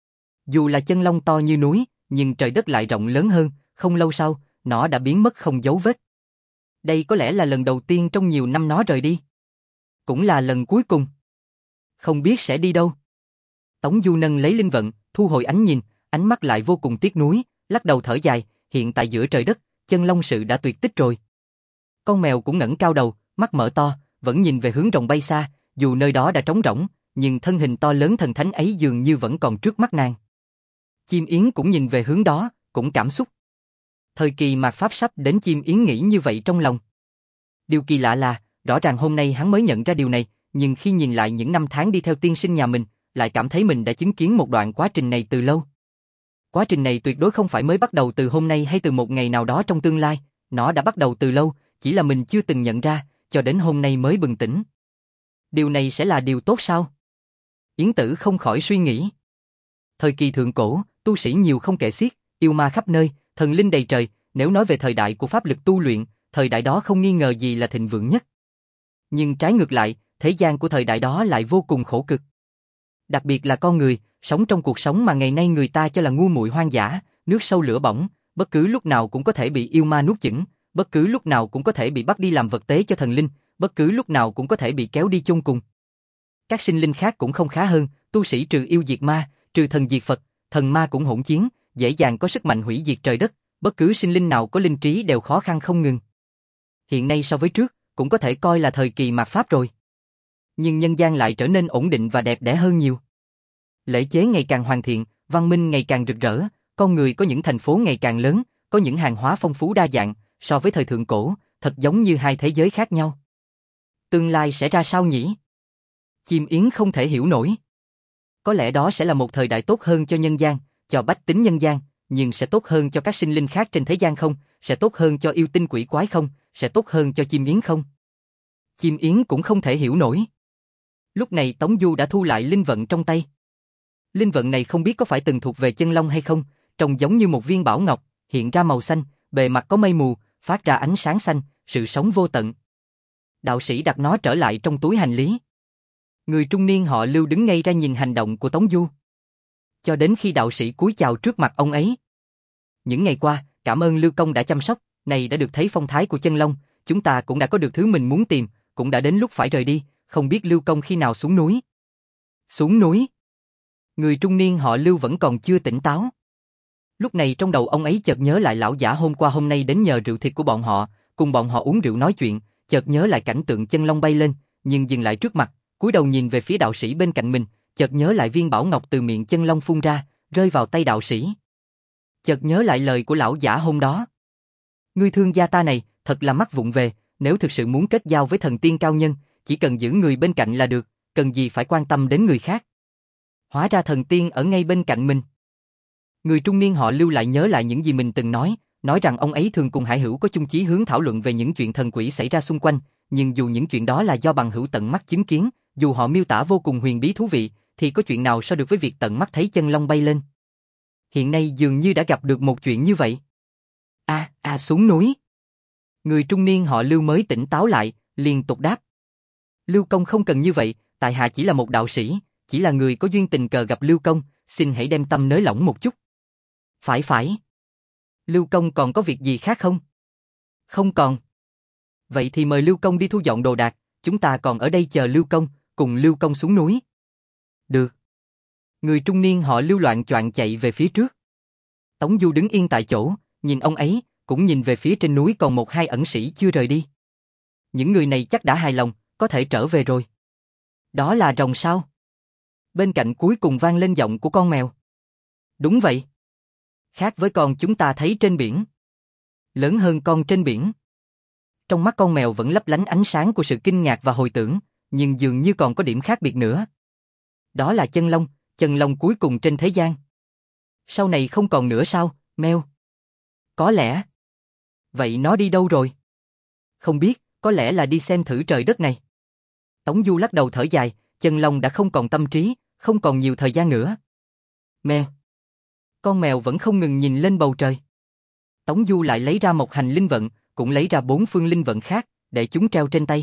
Dù là chân long to như núi, nhưng trời đất lại rộng lớn hơn, không lâu sau, nó đã biến mất không dấu vết. Đây có lẽ là lần đầu tiên trong nhiều năm nó rời đi. Cũng là lần cuối cùng. Không biết sẽ đi đâu. Tống Du nâng lấy linh vận, thu hồi ánh nhìn, ánh mắt lại vô cùng tiếc nuối, lắc đầu thở dài, hiện tại giữa trời đất, chân long sự đã tuyệt tích rồi. Con mèo cũng ngẩng cao đầu, mắt mở to, vẫn nhìn về hướng rồng bay xa, dù nơi đó đã trống rỗng, nhưng thân hình to lớn thần thánh ấy dường như vẫn còn trước mắt nàng. Chim yến cũng nhìn về hướng đó, cũng cảm xúc. Thời kỳ mạt pháp sắp đến, chim yến nghĩ như vậy trong lòng. Điều kỳ lạ là, rõ ràng hôm nay hắn mới nhận ra điều này, nhưng khi nhìn lại những năm tháng đi theo tiên sinh nhà mình, lại cảm thấy mình đã chứng kiến một đoạn quá trình này từ lâu. Quá trình này tuyệt đối không phải mới bắt đầu từ hôm nay hay từ một ngày nào đó trong tương lai, nó đã bắt đầu từ lâu, chỉ là mình chưa từng nhận ra, cho đến hôm nay mới bừng tỉnh. Điều này sẽ là điều tốt sao? Yến Tử không khỏi suy nghĩ. Thời kỳ thượng cổ, tu sĩ nhiều không kể xiết, yêu ma khắp nơi, thần linh đầy trời, nếu nói về thời đại của pháp lực tu luyện, thời đại đó không nghi ngờ gì là thịnh vượng nhất. Nhưng trái ngược lại, thế gian của thời đại đó lại vô cùng khổ cực. Đặc biệt là con người, sống trong cuộc sống mà ngày nay người ta cho là ngu muội hoang dã, nước sâu lửa bỏng, bất cứ lúc nào cũng có thể bị yêu ma nuốt chửng, bất cứ lúc nào cũng có thể bị bắt đi làm vật tế cho thần linh, bất cứ lúc nào cũng có thể bị kéo đi chôn cùng. Các sinh linh khác cũng không khá hơn, tu sĩ trừ yêu diệt ma, trừ thần diệt Phật, thần ma cũng hỗn chiến, dễ dàng có sức mạnh hủy diệt trời đất, bất cứ sinh linh nào có linh trí đều khó khăn không ngừng. Hiện nay so với trước, cũng có thể coi là thời kỳ mạt pháp rồi. Nhưng nhân gian lại trở nên ổn định và đẹp đẽ hơn nhiều. Lễ chế ngày càng hoàn thiện, văn minh ngày càng rực rỡ, con người có những thành phố ngày càng lớn, có những hàng hóa phong phú đa dạng, so với thời thượng cổ, thật giống như hai thế giới khác nhau. Tương lai sẽ ra sao nhỉ? Chim yến không thể hiểu nổi. Có lẽ đó sẽ là một thời đại tốt hơn cho nhân gian, cho bách tính nhân gian, nhưng sẽ tốt hơn cho các sinh linh khác trên thế gian không? Sẽ tốt hơn cho yêu tinh quỷ quái không? Sẽ tốt hơn cho chim yến không? Chim yến cũng không thể hiểu nổi. Lúc này Tống Du đã thu lại linh vận trong tay. Linh vận này không biết có phải từng thuộc về chân long hay không, trông giống như một viên bảo ngọc, hiện ra màu xanh, bề mặt có mây mù, phát ra ánh sáng xanh, sự sống vô tận. Đạo sĩ đặt nó trở lại trong túi hành lý. Người trung niên họ Lưu đứng ngay ra nhìn hành động của Tống Du. Cho đến khi đạo sĩ cúi chào trước mặt ông ấy. Những ngày qua, cảm ơn Lưu Công đã chăm sóc, này đã được thấy phong thái của chân long, chúng ta cũng đã có được thứ mình muốn tìm, cũng đã đến lúc phải rời đi, không biết Lưu Công khi nào xuống núi. Xuống núi? Người trung niên họ Lưu vẫn còn chưa tỉnh táo. Lúc này trong đầu ông ấy chợt nhớ lại lão giả hôm qua hôm nay đến nhờ rượu thịt của bọn họ, cùng bọn họ uống rượu nói chuyện, chợt nhớ lại cảnh tượng chân long bay lên, nhưng dừng lại trước mặt, cúi đầu nhìn về phía đạo sĩ bên cạnh mình, chợt nhớ lại viên bảo ngọc từ miệng chân long phun ra, rơi vào tay đạo sĩ. Chợt nhớ lại lời của lão giả hôm đó. Ngươi thương gia ta này, thật là mắt vụng về, nếu thực sự muốn kết giao với thần tiên cao nhân, chỉ cần giữ người bên cạnh là được, cần gì phải quan tâm đến người khác. Hóa ra thần tiên ở ngay bên cạnh mình. Người trung niên họ Lưu lại nhớ lại những gì mình từng nói, nói rằng ông ấy thường cùng Hải Hữu có chung chí hướng thảo luận về những chuyện thần quỷ xảy ra xung quanh, nhưng dù những chuyện đó là do bằng hữu tận mắt chứng kiến, dù họ miêu tả vô cùng huyền bí thú vị, thì có chuyện nào so được với việc tận mắt thấy chân long bay lên. Hiện nay dường như đã gặp được một chuyện như vậy. A, à, a à, xuống núi. Người trung niên họ Lưu mới tỉnh táo lại, liên tục đáp. Lưu Công không cần như vậy, tại hạ chỉ là một đạo sĩ, chỉ là người có duyên tình cờ gặp Lưu Công, xin hãy đem tâm nới lỏng một chút. Phải phải. Lưu Công còn có việc gì khác không? Không còn. Vậy thì mời Lưu Công đi thu dọn đồ đạc, chúng ta còn ở đây chờ Lưu Công, cùng Lưu Công xuống núi. Được. Người trung niên họ Lưu loạn choạng chạy về phía trước. Tống Du đứng yên tại chỗ, nhìn ông ấy, cũng nhìn về phía trên núi còn một hai ẩn sĩ chưa rời đi. Những người này chắc đã hài lòng, có thể trở về rồi. Đó là rồng sao? Bên cạnh cuối cùng vang lên giọng của con mèo. Đúng vậy. Khác với con chúng ta thấy trên biển. Lớn hơn con trên biển. Trong mắt con mèo vẫn lấp lánh ánh sáng của sự kinh ngạc và hồi tưởng, nhưng dường như còn có điểm khác biệt nữa. Đó là chân long, chân long cuối cùng trên thế gian. Sau này không còn nữa sao, mèo? Có lẽ. Vậy nó đi đâu rồi? Không biết, có lẽ là đi xem thử trời đất này. Tống Du lắc đầu thở dài, chân long đã không còn tâm trí, không còn nhiều thời gian nữa. Mèo. Con mèo vẫn không ngừng nhìn lên bầu trời. Tống Du lại lấy ra một hành linh vận, cũng lấy ra bốn phương linh vận khác, để chúng treo trên tay.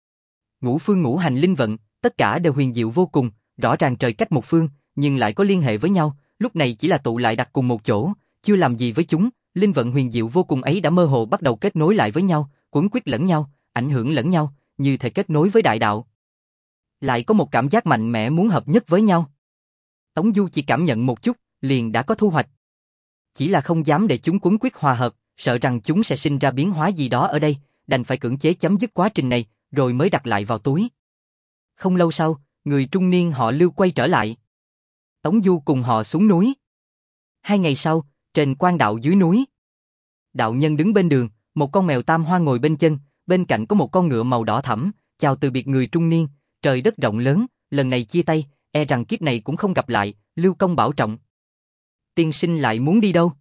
Ngũ phương ngũ hành linh vận, tất cả đều huyền diệu vô cùng, rõ ràng trời cách một phương, nhưng lại có liên hệ với nhau, lúc này chỉ là tụ lại đặt cùng một chỗ, chưa làm gì với chúng, linh vận huyền diệu vô cùng ấy đã mơ hồ bắt đầu kết nối lại với nhau, quấn quýt lẫn nhau, ảnh hưởng lẫn nhau, như thể kết nối với đại đạo. Lại có một cảm giác mạnh mẽ muốn hợp nhất với nhau. Tống Du chỉ cảm nhận một chút, liền đã có thu hoạch. Chỉ là không dám để chúng quấn quýt hòa hợp, sợ rằng chúng sẽ sinh ra biến hóa gì đó ở đây, đành phải cưỡng chế chấm dứt quá trình này, rồi mới đặt lại vào túi. Không lâu sau, người trung niên họ Lưu quay trở lại. Tống Du cùng họ xuống núi. Hai ngày sau, trên quan đạo dưới núi. Đạo nhân đứng bên đường, một con mèo tam hoa ngồi bên chân, bên cạnh có một con ngựa màu đỏ thẫm, chào từ biệt người trung niên, trời đất rộng lớn, lần này chia tay, e rằng kiếp này cũng không gặp lại, Lưu Công bảo trọng. Tiên sinh lại muốn đi đâu?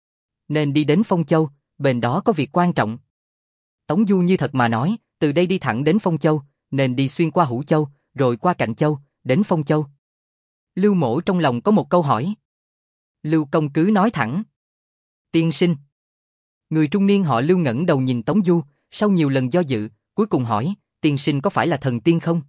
Nên đi đến Phong Châu, bên đó có việc quan trọng. Tống Du như thật mà nói, từ đây đi thẳng đến Phong Châu, nên đi xuyên qua Hữu Châu, rồi qua Cạnh Châu, đến Phong Châu. Lưu Mỗ trong lòng có một câu hỏi. Lưu Công cứ nói thẳng. Tiên sinh. Người trung niên họ Lưu ngẩng đầu nhìn Tống Du, sau nhiều lần do dự, cuối cùng hỏi, tiên sinh có phải là thần tiên không?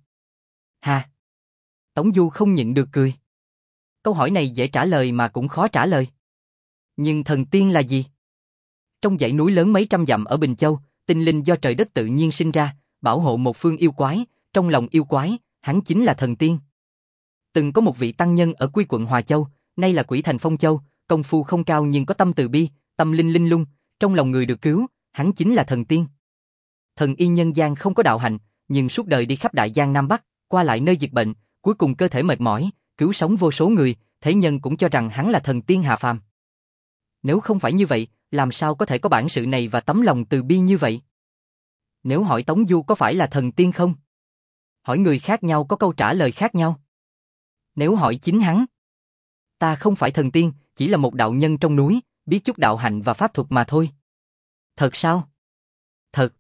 Hà. Tống Du không nhịn được cười. Câu hỏi này dễ trả lời mà cũng khó trả lời. Nhưng thần tiên là gì? Trong dãy núi lớn mấy trăm dặm ở Bình Châu, tinh linh do trời đất tự nhiên sinh ra, bảo hộ một phương yêu quái, trong lòng yêu quái, hắn chính là thần tiên. Từng có một vị tăng nhân ở Quy quận Hòa Châu, nay là Quỷ thành Phong Châu, công phu không cao nhưng có tâm từ bi, tâm linh linh lung, trong lòng người được cứu, hắn chính là thần tiên. Thần y nhân gian không có đạo hạnh, nhưng suốt đời đi khắp Đại Giang Nam Bắc, qua lại nơi dịch bệnh, cuối cùng cơ thể mệt mỏi, cứu sống vô số người, thế nhân cũng cho rằng hắn là thần tiên hạ phàm. Nếu không phải như vậy, làm sao có thể có bản sự này và tấm lòng từ bi như vậy? Nếu hỏi Tống Du có phải là thần tiên không? Hỏi người khác nhau có câu trả lời khác nhau. Nếu hỏi chính hắn, ta không phải thần tiên, chỉ là một đạo nhân trong núi, biết chút đạo hạnh và pháp thuật mà thôi. Thật sao? Thật.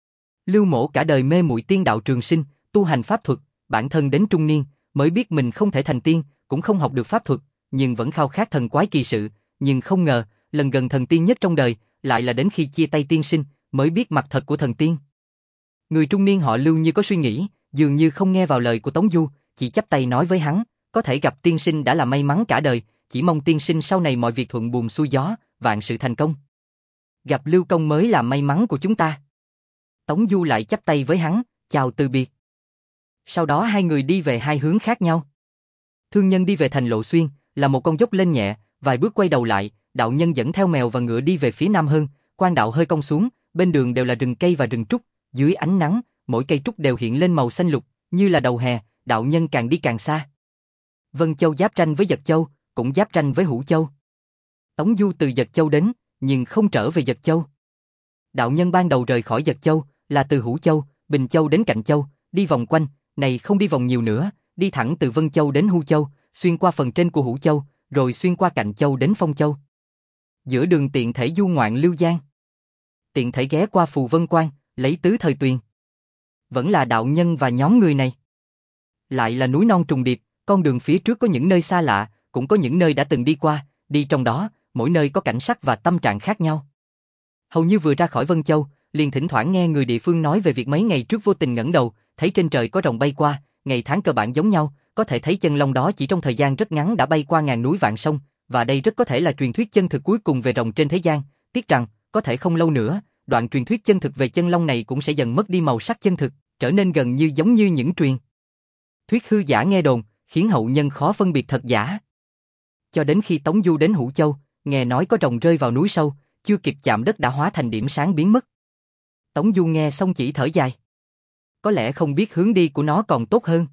Lưu Mỗ cả đời mê muội tiên đạo trường sinh, tu hành pháp thuật, bản thân đến trung niên, mới biết mình không thể thành tiên, cũng không học được pháp thuật, nhưng vẫn khao khát thần quái kỳ sự, nhưng không ngờ, lần gần thần tiên nhất trong đời, lại là đến khi chia tay tiên sinh, mới biết mặt thật của thần tiên. Người trung niên họ Lưu như có suy nghĩ, dường như không nghe vào lời của Tống Du, chỉ chắp tay nói với hắn, có thể gặp tiên sinh đã là may mắn cả đời, chỉ mong tiên sinh sau này mọi việc thuận buồm xuôi gió, vạn sự thành công. Gặp Lưu Công mới là may mắn của chúng ta. Tống Du lại chắp tay với hắn, chào từ biệt. Sau đó hai người đi về hai hướng khác nhau. Thương nhân đi về thành Lộ Xuyên, là một con dốc lên nhẹ, vài bước quay đầu lại, đạo nhân dẫn theo mèo và ngựa đi về phía nam hơn, quan đạo hơi cong xuống, bên đường đều là rừng cây và rừng trúc, dưới ánh nắng, mỗi cây trúc đều hiện lên màu xanh lục, như là đầu hè, đạo nhân càng đi càng xa. Vân Châu giáp ranh với Dật Châu, cũng giáp ranh với Hữu Châu. Tống Du từ Dật Châu đến, nhưng không trở về Dật Châu. Đạo nhân ban đầu rời khỏi Dật Châu, là từ Hữu Châu, Bình Châu đến Cạnh Châu, đi vòng quanh, này không đi vòng nhiều nữa, đi thẳng từ Vân Châu đến Hưu Châu, xuyên qua phần trên của Hữu Châu, rồi xuyên qua Cạnh Châu đến Phong Châu. Giữa đường tiện thể du ngoạn Lưu Giang. Tiện thể ghé qua Phù Vân Quan, lấy tứ thời tuyền. Vẫn là đạo nhân và nhóm người này. Lại là núi non trùng điệp, con đường phía trước có những nơi xa lạ, cũng có những nơi đã từng đi qua, đi trong đó, mỗi nơi có cảnh sắc và tâm trạng khác nhau. Hầu như vừa ra khỏi Vân Châu, liền thỉnh thoảng nghe người địa phương nói về việc mấy ngày trước vô tình ngẩng đầu, thấy trên trời có rồng bay qua, ngày tháng cơ bản giống nhau, có thể thấy chân long đó chỉ trong thời gian rất ngắn đã bay qua ngàn núi vạn sông, và đây rất có thể là truyền thuyết chân thực cuối cùng về rồng trên thế gian, tiếc rằng, có thể không lâu nữa, đoạn truyền thuyết chân thực về chân long này cũng sẽ dần mất đi màu sắc chân thực, trở nên gần như giống như những truyền Thuyết hư giả nghe đồn, khiến hậu nhân khó phân biệt thật giả. Cho đến khi Tống Du đến Hữu Châu, nghe nói có rồng rơi vào núi sâu, chưa kịp chạm đất đã hóa thành điểm sáng biến mất. Tống Du nghe xong chỉ thở dài. Có lẽ không biết hướng đi của nó còn tốt hơn.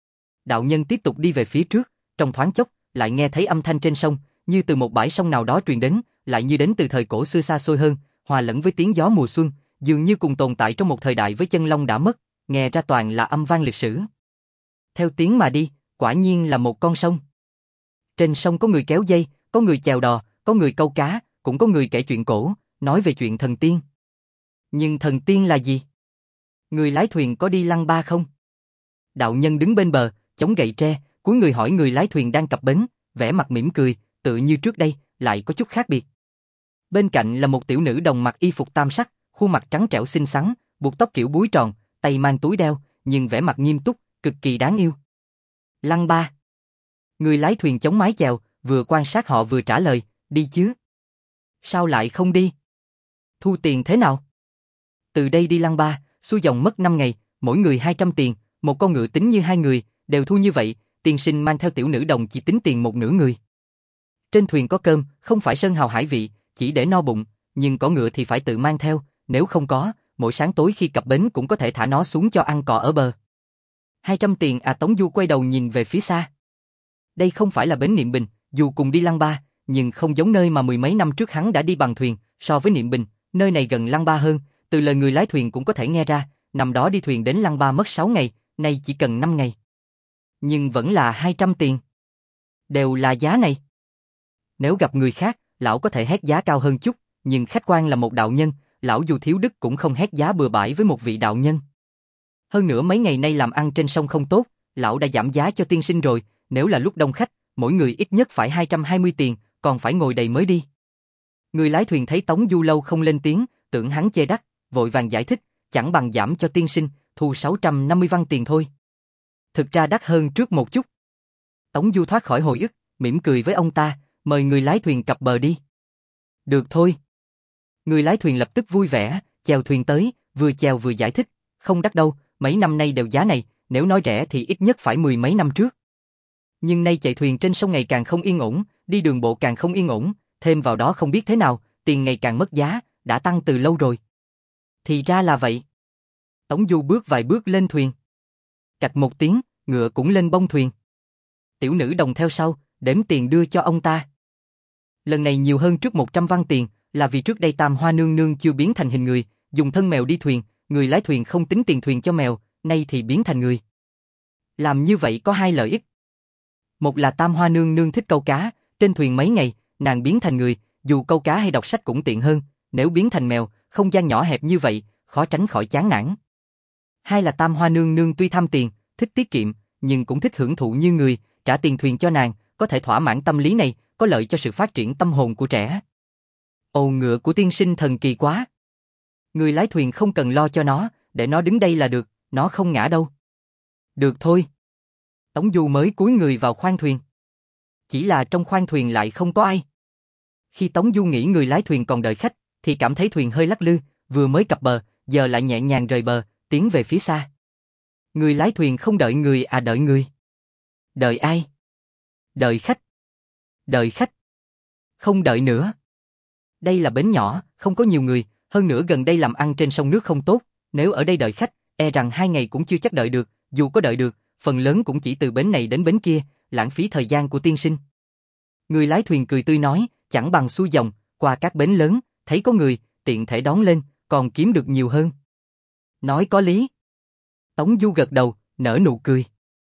Đạo nhân tiếp tục đi về phía trước, trong thoáng chốc, lại nghe thấy âm thanh trên sông, như từ một bãi sông nào đó truyền đến, lại như đến từ thời cổ xưa xa xôi hơn, hòa lẫn với tiếng gió mùa xuân, dường như cùng tồn tại trong một thời đại với chân long đã mất, nghe ra toàn là âm vang lịch sử. Theo tiếng mà đi, quả nhiên là một con sông. Trên sông có người kéo dây, có người chèo đò, có người câu cá, cũng có người kể chuyện cổ, nói về chuyện thần tiên. Nhưng thần tiên là gì? Người lái thuyền có đi Lăng Ba không? Đạo nhân đứng bên bờ, chống gậy tre, cúi người hỏi người lái thuyền đang cập bến, vẻ mặt mỉm cười, tự như trước đây, lại có chút khác biệt. Bên cạnh là một tiểu nữ đồng mặc y phục tam sắc, khuôn mặt trắng trẻo xinh xắn, buộc tóc kiểu búi tròn, tay mang túi đeo, nhưng vẻ mặt nghiêm túc, cực kỳ đáng yêu. Lăng Ba. Người lái thuyền chống mái chèo, vừa quan sát họ vừa trả lời, đi chứ. Sao lại không đi? Thu tiền thế nào? Từ đây đi Lăng Ba, xuôi dòng mất năm ngày, mỗi người hai trăm tiền, một con ngựa tính như hai người, đều thu như vậy, tiên sinh mang theo tiểu nữ đồng chỉ tính tiền một nửa người. Trên thuyền có cơm, không phải sơn hào hải vị, chỉ để no bụng, nhưng có ngựa thì phải tự mang theo, nếu không có, mỗi sáng tối khi cập bến cũng có thể thả nó xuống cho ăn cỏ ở bờ. hai trăm tiền à? Tống Du quay đầu nhìn về phía xa. Đây không phải là bến Niệm Bình, dù cùng đi Lăng Ba, nhưng không giống nơi mà mười mấy năm trước hắn đã đi bằng thuyền, so với Niệm Bình, nơi này gần Lăng Ba hơn, từ lời người lái thuyền cũng có thể nghe ra, năm đó đi thuyền đến Lăng Ba mất sáu ngày, nay chỉ cần năm ngày. Nhưng vẫn là hai trăm tiền. Đều là giá này. Nếu gặp người khác, lão có thể hét giá cao hơn chút, nhưng khách quan là một đạo nhân, lão dù thiếu đức cũng không hét giá bừa bãi với một vị đạo nhân. Hơn nữa mấy ngày nay làm ăn trên sông không tốt, lão đã giảm giá cho tiên sinh rồi, nếu là lúc đông khách, mỗi người ít nhất phải hai trăm hai mươi tiền, còn phải ngồi đầy mới đi. Người lái thuyền thấy Tống Du lâu không lên tiếng, tưởng hắn chê đắt, vội vàng giải thích, chẳng bằng giảm cho tiên sinh, thu sáu trăm năm mươi văn tiền thôi. Thực ra đắt hơn trước một chút. Tống Du thoát khỏi hồi ức, mỉm cười với ông ta, mời người lái thuyền cập bờ đi. Được thôi. Người lái thuyền lập tức vui vẻ, chèo thuyền tới, vừa chèo vừa giải thích, không đắt đâu, mấy năm nay đều giá này, nếu nói rẻ thì ít nhất phải mười mấy năm trước. Nhưng nay chạy thuyền trên sông ngày càng không yên ổn, đi đường bộ càng không yên ổn, thêm vào đó không biết thế nào, tiền ngày càng mất giá, đã tăng từ lâu rồi. Thì ra là vậy. Tống Du bước vài bước lên thuyền. Cạch một tiếng, ngựa cũng lên bông thuyền. Tiểu nữ đồng theo sau, đếm tiền đưa cho ông ta. Lần này nhiều hơn trước một trăm văn tiền, là vì trước đây Tam Hoa nương nương chưa biến thành hình người, dùng thân mèo đi thuyền, người lái thuyền không tính tiền thuyền cho mèo, nay thì biến thành người. Làm như vậy có hai lợi ích. Một là Tam Hoa nương nương thích câu cá, trên thuyền mấy ngày, nàng biến thành người, dù câu cá hay đọc sách cũng tiện hơn, nếu biến thành mèo, không gian nhỏ hẹp như vậy, khó tránh khỏi chán nản. Hai là Tam Hoa nương nương tuy tham tiền, thích tiết kiệm, nhưng cũng thích hưởng thụ như người, trả tiền thuyền cho nàng, có thể thỏa mãn tâm lý này, có lợi cho sự phát triển tâm hồn của trẻ. Ồ, ngựa của tiên sinh thần kỳ quá. Người lái thuyền không cần lo cho nó, để nó đứng đây là được, nó không ngã đâu. Được thôi. Tống Du mới cúi người vào khoang thuyền. Chỉ là trong khoang thuyền lại không có ai. Khi Tống Du nghĩ người lái thuyền còn đợi khách, thì cảm thấy thuyền hơi lắc lư, vừa mới cập bờ, giờ lại nhẹ nhàng rời bờ, tiến về phía xa. Người lái thuyền không đợi người à? Đợi người. Đợi ai? Đợi khách. Đợi khách. Không đợi nữa. Đây là bến nhỏ, không có nhiều người, hơn nữa gần đây làm ăn trên sông nước không tốt, nếu ở đây đợi khách, e rằng hai ngày cũng chưa chắc đợi được, dù có đợi được, phần lớn cũng chỉ từ bến này đến bến kia, lãng phí thời gian của tiên sinh. Người lái thuyền cười tươi nói, chẳng bằng xuôi dòng, qua các bến lớn, thấy có người, tiện thể đón lên, còn kiếm được nhiều hơn. Nói có lý. Tống Du gật đầu, nở nụ cười.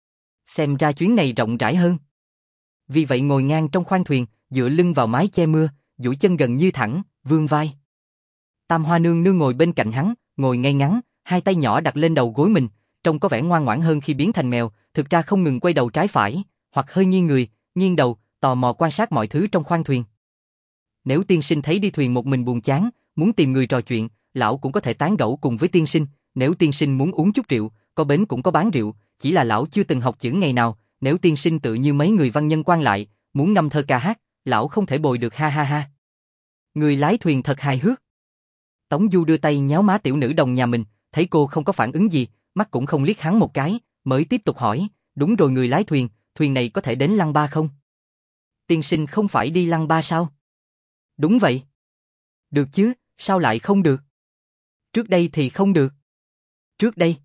Xem ra chuyến này rộng rãi hơn. Vì vậy ngồi ngang trong khoang thuyền, dựa lưng vào mái che mưa, duỗi chân gần như thẳng, vươn vai. Tam Hoa nương nương ngồi bên cạnh hắn, ngồi ngay ngắn, hai tay nhỏ đặt lên đầu gối mình, trông có vẻ ngoan ngoãn hơn khi biến thành mèo, thực ra không ngừng quay đầu trái phải, hoặc hơi nghiêng người, nghiêng đầu, tò mò quan sát mọi thứ trong khoang thuyền. Nếu tiên sinh thấy đi thuyền một mình buồn chán, muốn tìm người trò chuyện, lão cũng có thể tán gẫu cùng với tiên sinh, nếu tiên sinh muốn uống chút rượu, có bến cũng có bán rượu, chỉ là lão chưa từng học chữ ngày nào, nếu tiên sinh tự như mấy người văn nhân quan lại, muốn ngâm thơ ca hát, lão không thể bồi được ha ha ha. Người lái thuyền thật hài hước. Tống Du đưa tay nhéo má tiểu nữ đồng nhà mình, thấy cô không có phản ứng gì, mắt cũng không liếc hắn một cái, mới tiếp tục hỏi, Đúng rồi người lái thuyền, thuyền này có thể đến Lăng Ba không? Tiên sinh không phải đi Lăng Ba sao? Đúng vậy. Được chứ, sao lại không được? Trước đây thì không được. Trước đây?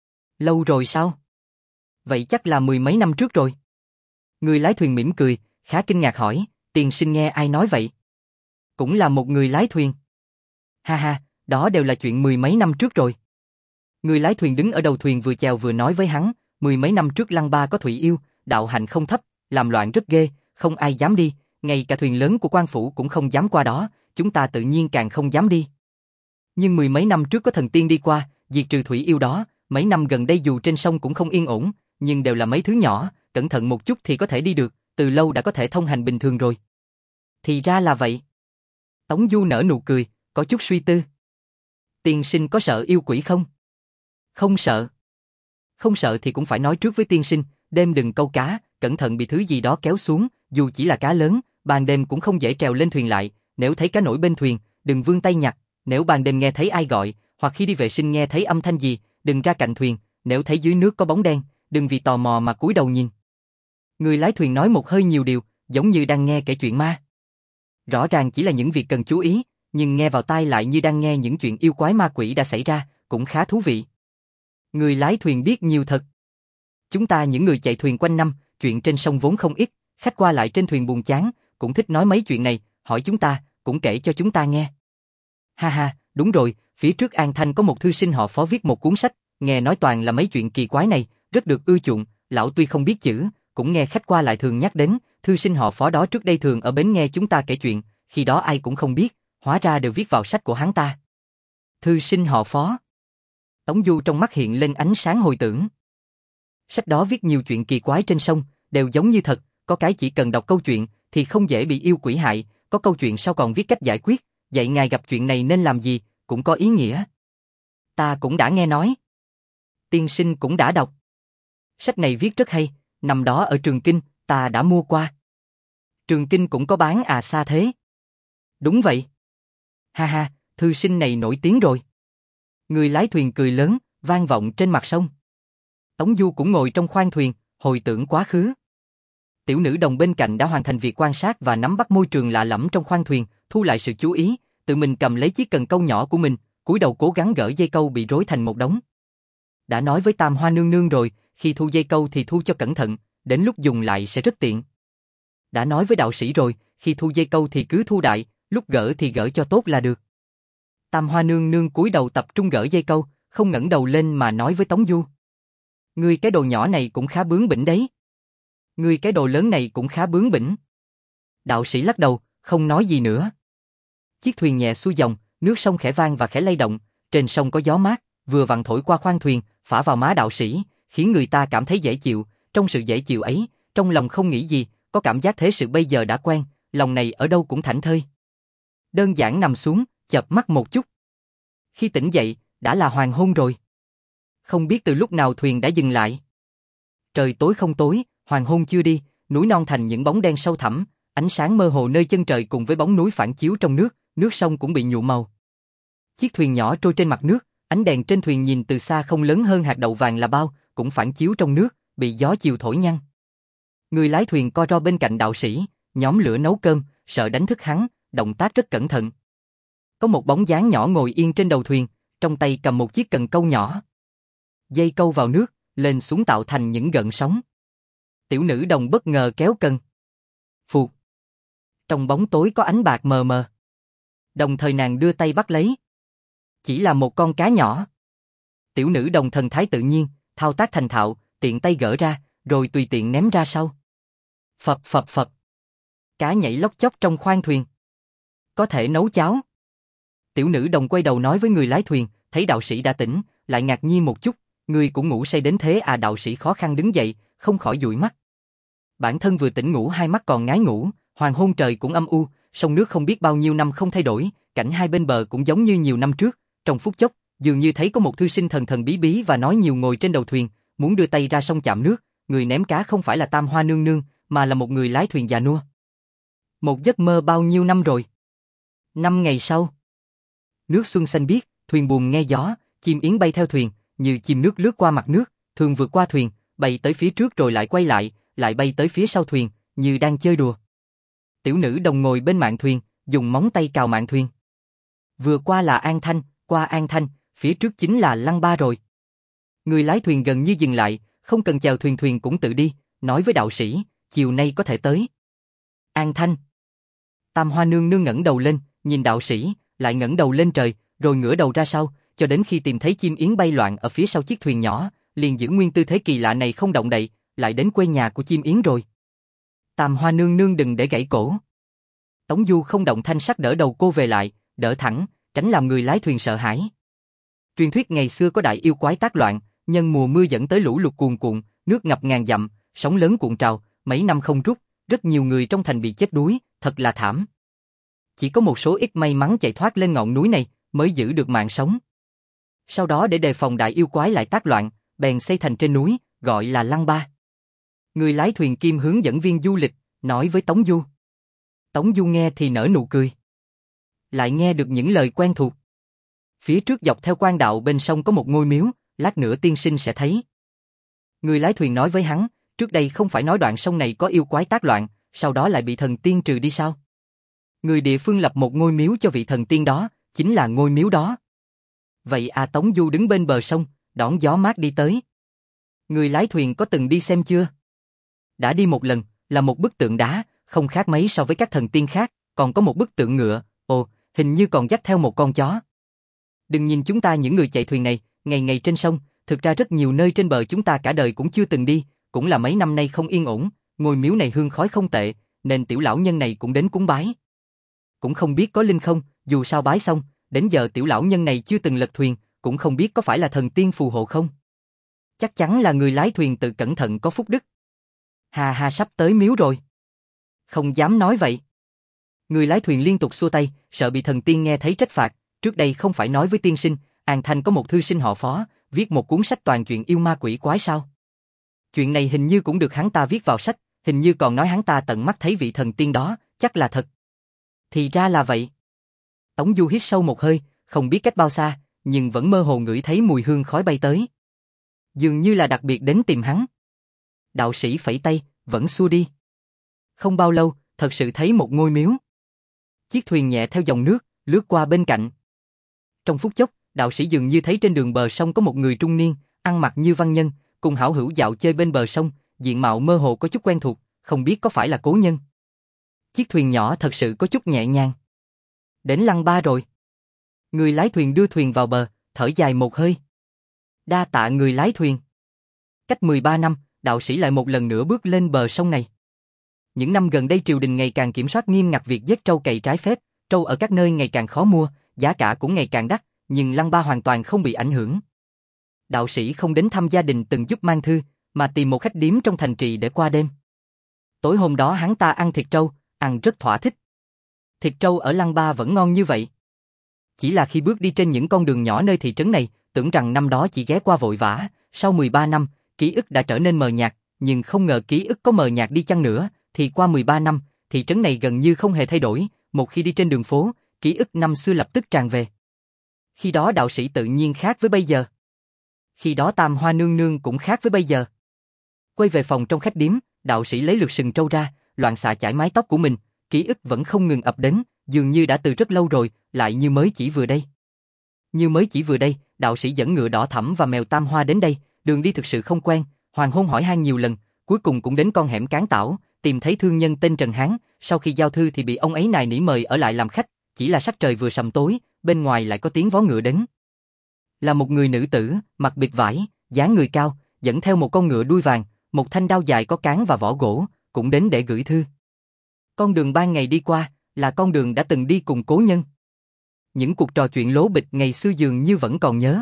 Lâu rồi sao? Vậy chắc là mười mấy năm trước rồi. Người lái thuyền mỉm cười, khá kinh ngạc hỏi, tiên sinh nghe ai nói vậy? Cũng là một người lái thuyền. Ha ha, đó đều là chuyện mười mấy năm trước rồi. Người lái thuyền đứng ở đầu thuyền vừa chèo vừa nói với hắn, mười mấy năm trước Lăng Ba có thủy yêu, đạo hạnh không thấp, làm loạn rất ghê, không ai dám đi, ngay cả thuyền lớn của quan phủ cũng không dám qua đó, chúng ta tự nhiên càng không dám đi. Nhưng mười mấy năm trước có thần tiên đi qua, diệt trừ thủy yêu đó, mấy năm gần đây dù trên sông cũng không yên ổn, nhưng đều là mấy thứ nhỏ, cẩn thận một chút thì có thể đi được, từ lâu đã có thể thông hành bình thường rồi. Thì ra là vậy. Tống Du nở nụ cười, có chút suy tư. Tiên sinh có sợ yêu quỷ không? Không sợ. Không sợ thì cũng phải nói trước với tiên sinh, đêm đừng câu cá, cẩn thận bị thứ gì đó kéo xuống, dù chỉ là cá lớn, ban đêm cũng không dễ trèo lên thuyền lại, nếu thấy cá nổi bên thuyền, đừng vươn tay nhặt, nếu ban đêm nghe thấy ai gọi, hoặc khi đi vệ sinh nghe thấy âm thanh gì, đừng ra cạnh thuyền, nếu thấy dưới nước có bóng đen, đừng vì tò mò mà cúi đầu nhìn. Người lái thuyền nói một hơi nhiều điều, giống như đang nghe kể chuyện ma. Rõ ràng chỉ là những việc cần chú ý, nhưng nghe vào tai lại như đang nghe những chuyện yêu quái ma quỷ đã xảy ra, cũng khá thú vị. Người lái thuyền biết nhiều thật. Chúng ta những người chạy thuyền quanh năm, chuyện trên sông vốn không ít, khách qua lại trên thuyền buồn chán, cũng thích nói mấy chuyện này, hỏi chúng ta, cũng kể cho chúng ta nghe. Ha ha, đúng rồi, phía trước An Thanh có một thư sinh họ Phó viết một cuốn sách, nghe nói toàn là mấy chuyện kỳ quái này, rất được ưa chuộng, lão tuy không biết chữ, cũng nghe khách qua lại thường nhắc đến, thư sinh họ Phó đó trước đây thường ở bến nghe chúng ta kể chuyện, khi đó ai cũng không biết, hóa ra đều viết vào sách của hắn ta. Thư sinh họ Phó. Tống Du trong mắt hiện lên ánh sáng hồi tưởng. Sách đó viết nhiều chuyện kỳ quái trên sông, đều giống như thật, có cái chỉ cần đọc câu chuyện thì không dễ bị yêu quỷ hại, có câu chuyện sau còn viết cách giải quyết, dạy ngài gặp chuyện này nên làm gì, cũng có ý nghĩa. Ta cũng đã nghe nói. Tiên sinh cũng đã đọc. Sách này viết rất hay, năm đó ở Trường Kinh, ta đã mua qua. Trường Kinh cũng có bán à xa thế? Đúng vậy. Ha ha, thư sinh này nổi tiếng rồi. Người lái thuyền cười lớn, vang vọng trên mặt sông. Tống Du cũng ngồi trong khoang thuyền, hồi tưởng quá khứ. Tiểu nữ đồng bên cạnh đã hoàn thành việc quan sát và nắm bắt môi trường lạ lẫm trong khoang thuyền, thu lại sự chú ý, tự mình cầm lấy chiếc cần câu nhỏ của mình, cúi đầu cố gắng gỡ dây câu bị rối thành một đống. Đã nói với Tam Hoa nương nương rồi, khi thu dây câu thì thu cho cẩn thận, đến lúc dùng lại sẽ rất tiện. Đã nói với đạo sĩ rồi, khi thu dây câu thì cứ thu đại, lúc gỡ thì gỡ cho tốt là được. Tam Hoa nương nương cúi đầu tập trung gỡ dây câu, không ngẩng đầu lên mà nói với Tống Du. Ngươi cái đồ nhỏ này cũng khá bướng bỉnh đấy. Ngươi cái đồ lớn này cũng khá bướng bỉnh. Đạo sĩ lắc đầu, không nói gì nữa. Chiếc thuyền nhẹ xuôi dòng, nước sông khẽ vang và khẽ lay động, trên sông có gió mát, vừa vặn thổi qua khoang thuyền, phả vào má đạo sĩ, khiến người ta cảm thấy dễ chịu, trong sự dễ chịu ấy, trong lòng không nghĩ gì, có cảm giác thế sự bây giờ đã quen, lòng này ở đâu cũng thảnh thơi. Đơn giản nằm xuống, chợp mắt một chút. Khi tỉnh dậy, đã là hoàng hôn rồi. Không biết từ lúc nào thuyền đã dừng lại. Trời tối không tối, hoàng hôn chưa đi, núi non thành những bóng đen sâu thẳm, ánh sáng mơ hồ nơi chân trời cùng với bóng núi phản chiếu trong nước, nước sông cũng bị nhuộm màu. Chiếc thuyền nhỏ trôi trên mặt nước, ánh đèn trên thuyền nhìn từ xa không lớn hơn hạt đậu vàng là bao, cũng phản chiếu trong nước, bị gió chiều thổi nhăn. Người lái thuyền co ro bên cạnh đạo sĩ, nhóm lửa nấu cơm, sợ đánh thức hắn, động tác rất cẩn thận. Có một bóng dáng nhỏ ngồi yên trên đầu thuyền, trong tay cầm một chiếc cần câu nhỏ. Dây câu vào nước, lên xuống tạo thành những gợn sóng. Tiểu nữ đồng bất ngờ kéo cần. Phụt. Trong bóng tối có ánh bạc mờ mờ. Đồng thời nàng đưa tay bắt lấy. Chỉ là một con cá nhỏ. Tiểu nữ đồng thần thái tự nhiên, thao tác thành thạo, tiện tay gỡ ra, rồi tùy tiện ném ra sau. Phập phập phập. Cá nhảy lóc chóc trong khoang thuyền. Có thể nấu cháo. Tiểu nữ đồng quay đầu nói với người lái thuyền, thấy đạo sĩ đã tỉnh, lại ngạc nhiên một chút, người cũng ngủ say đến thế à? Đạo sĩ khó khăn đứng dậy, không khỏi dụi mắt. Bản thân vừa tỉnh ngủ hai mắt còn ngái ngủ, hoàng hôn trời cũng âm u, sông nước không biết bao nhiêu năm không thay đổi, cảnh hai bên bờ cũng giống như nhiều năm trước, trong phút chốc, dường như thấy có một thư sinh thần thần bí bí và nói nhiều ngồi trên đầu thuyền, muốn đưa tay ra sông chạm nước, người ném cá không phải là Tam Hoa nương nương, mà là một người lái thuyền già nua. Một giấc mơ bao nhiêu năm rồi. Năm ngày sau, nước xuân xanh biếc, thuyền buồm nghe gió, chim yến bay theo thuyền, như chim nước lướt qua mặt nước, thường vượt qua thuyền, bay tới phía trước rồi lại quay lại, lại bay tới phía sau thuyền, như đang chơi đùa. Tiểu nữ đồng ngồi bên mạn thuyền, dùng móng tay cào mạn thuyền. Vừa qua là An Thanh, qua An Thanh, phía trước chính là Lăng Ba rồi. Người lái thuyền gần như dừng lại, không cần chèo thuyền thuyền cũng tự đi, nói với đạo sĩ, chiều nay có thể tới. An Thanh. Tam Hoa nương nương ngẩng đầu lên, nhìn đạo sĩ, lại ngẩng đầu lên trời, rồi ngửa đầu ra sau, cho đến khi tìm thấy chim yến bay loạn ở phía sau chiếc thuyền nhỏ, liền giữ nguyên tư thế kỳ lạ này không động đậy, lại đến quê nhà của chim yến rồi. Tam Hoa nương nương đừng để gãy cổ. Tống Du không động thanh sắc đỡ đầu cô về lại, đỡ thẳng, tránh làm người lái thuyền sợ hãi. Truyền thuyết ngày xưa có đại yêu quái tác loạn, nhân mùa mưa dẫn tới lũ lụt cuồn cuộn, nước ngập ngàn dặm, sóng lớn cuộn trào, mấy năm không rút, rất nhiều người trong thành bị chết đuối, thật là thảm. Chỉ có một số ít may mắn chạy thoát lên ngọn núi này, mới giữ được mạng sống. Sau đó để đề phòng đại yêu quái lại tác loạn, bèn xây thành trên núi, gọi là Lăng Ba. Người lái thuyền kim hướng dẫn viên du lịch, nói với Tống Du. Tống Du nghe thì nở nụ cười. Lại nghe được những lời quen thuộc. Phía trước dọc theo quan đạo bên sông có một ngôi miếu, lát nữa tiên sinh sẽ thấy. Người lái thuyền nói với hắn, trước đây không phải nói đoạn sông này có yêu quái tác loạn, sau đó lại bị thần tiên trừ đi sao? Người địa phương lập một ngôi miếu cho vị thần tiên đó, chính là ngôi miếu đó. Vậy à, Tống Du đứng bên bờ sông, đón gió mát đi tới. Người lái thuyền có từng đi xem chưa? Đã đi một lần, là một bức tượng đá, không khác mấy so với các thần tiên khác, còn có một bức tượng ngựa, ồ, hình như còn dắt theo một con chó. Đừng nhìn chúng ta những người chạy thuyền này, ngày ngày trên sông, thực ra rất nhiều nơi trên bờ chúng ta cả đời cũng chưa từng đi, cũng là mấy năm nay không yên ổn, ngôi miếu này hương khói không tệ, nên tiểu lão nhân này cũng đến cúng bái. Cũng không biết có linh không, dù sao bái xong, đến giờ tiểu lão nhân này chưa từng lật thuyền, cũng không biết có phải là thần tiên phù hộ không. Chắc chắn là người lái thuyền tự cẩn thận có phúc đức. Hà hà, sắp tới miếu rồi. Không dám nói vậy. Người lái thuyền liên tục xua tay, sợ bị thần tiên nghe thấy trách phạt. Trước đây không phải nói với tiên sinh, An Thanh có một thư sinh họ Phó, viết một cuốn sách toàn chuyện yêu ma quỷ quái sao? Chuyện này hình như cũng được hắn ta viết vào sách, hình như còn nói hắn ta tận mắt thấy vị thần tiên đó, chắc là thật. Thì ra là vậy. Tống Du hít sâu một hơi, không biết cách bao xa, nhưng vẫn mơ hồ ngửi thấy mùi hương khói bay tới. Dường như là đặc biệt đến tìm hắn. Đạo sĩ phẩy tay, vẫn xua đi. Không bao lâu, thật sự thấy một ngôi miếu. Chiếc thuyền nhẹ theo dòng nước, lướt qua bên cạnh. Trong phút chốc, đạo sĩ dường như thấy trên đường bờ sông có một người trung niên, ăn mặc như văn nhân, cùng hảo hữu dạo chơi bên bờ sông, diện mạo mơ hồ có chút quen thuộc, không biết có phải là Cố Nhân. Chiếc thuyền nhỏ thật sự có chút nhẹ nhàng. Đến Lăng Ba rồi. Người lái thuyền đưa thuyền vào bờ, thở dài một hơi. Đa tạ người lái thuyền. Cách mười ba năm, đạo sĩ lại một lần nữa bước lên bờ sông này. Những năm gần đây triều đình ngày càng kiểm soát nghiêm ngặt việc giết trâu cày trái phép, trâu ở các nơi ngày càng khó mua, giá cả cũng ngày càng đắt, nhưng Lăng Ba hoàn toàn không bị ảnh hưởng. Đạo sĩ không đến thăm gia đình từng giúp mang thư, mà tìm một khách điếm trong thành trì để qua đêm. Tối hôm đó hắn ta ăn thịt trâu, ăn rất thỏa thích. Thịt trâu ở Lăng Ba vẫn ngon như vậy. Chỉ là khi bước đi trên những con đường nhỏ nơi thị trấn này, tưởng rằng năm đó chỉ ghé qua vội vã, sau mười ba năm, ký ức đã trở nên mờ nhạt, nhưng không ngờ ký ức có mờ nhạt đi chăng nữa, thì qua mười ba năm, thị trấn này gần như không hề thay đổi, một khi đi trên đường phố, ký ức năm xưa lập tức tràn về. Khi đó đạo sĩ tự nhiên khác với bây giờ. Khi đó Tam Hoa nương nương cũng khác với bây giờ. Quay về phòng trong khách điếm, đạo sĩ lấy lược sừng trâu ra, loạn xạ chải mái tóc của mình, ký ức vẫn không ngừng ập đến, dường như đã từ rất lâu rồi, lại như mới chỉ vừa đây. Như mới chỉ vừa đây, đạo sĩ dẫn ngựa đỏ thẫm và mèo Tam Hoa đến đây, đường đi thực sự không quen, hoàng hôn hỏi han nhiều lần, cuối cùng cũng đến con hẻm Cán Tảo, tìm thấy thương nhân tên Trần Hán, sau khi giao thư thì bị ông ấy nài nỉ mời ở lại làm khách, chỉ là sắc trời vừa sầm tối, bên ngoài lại có tiếng vó ngựa đến. Là một người nữ tử, mặc bịch vải, dáng người cao, dẫn theo một con ngựa đuôi vàng, một thanh đao dài có cán và vỏ gỗ, cũng đến để gửi thư. Con đường ban ngày đi qua, là con đường đã từng đi cùng Cố Nhân. Những cuộc trò chuyện lố bịch ngày xưa dường như vẫn còn nhớ.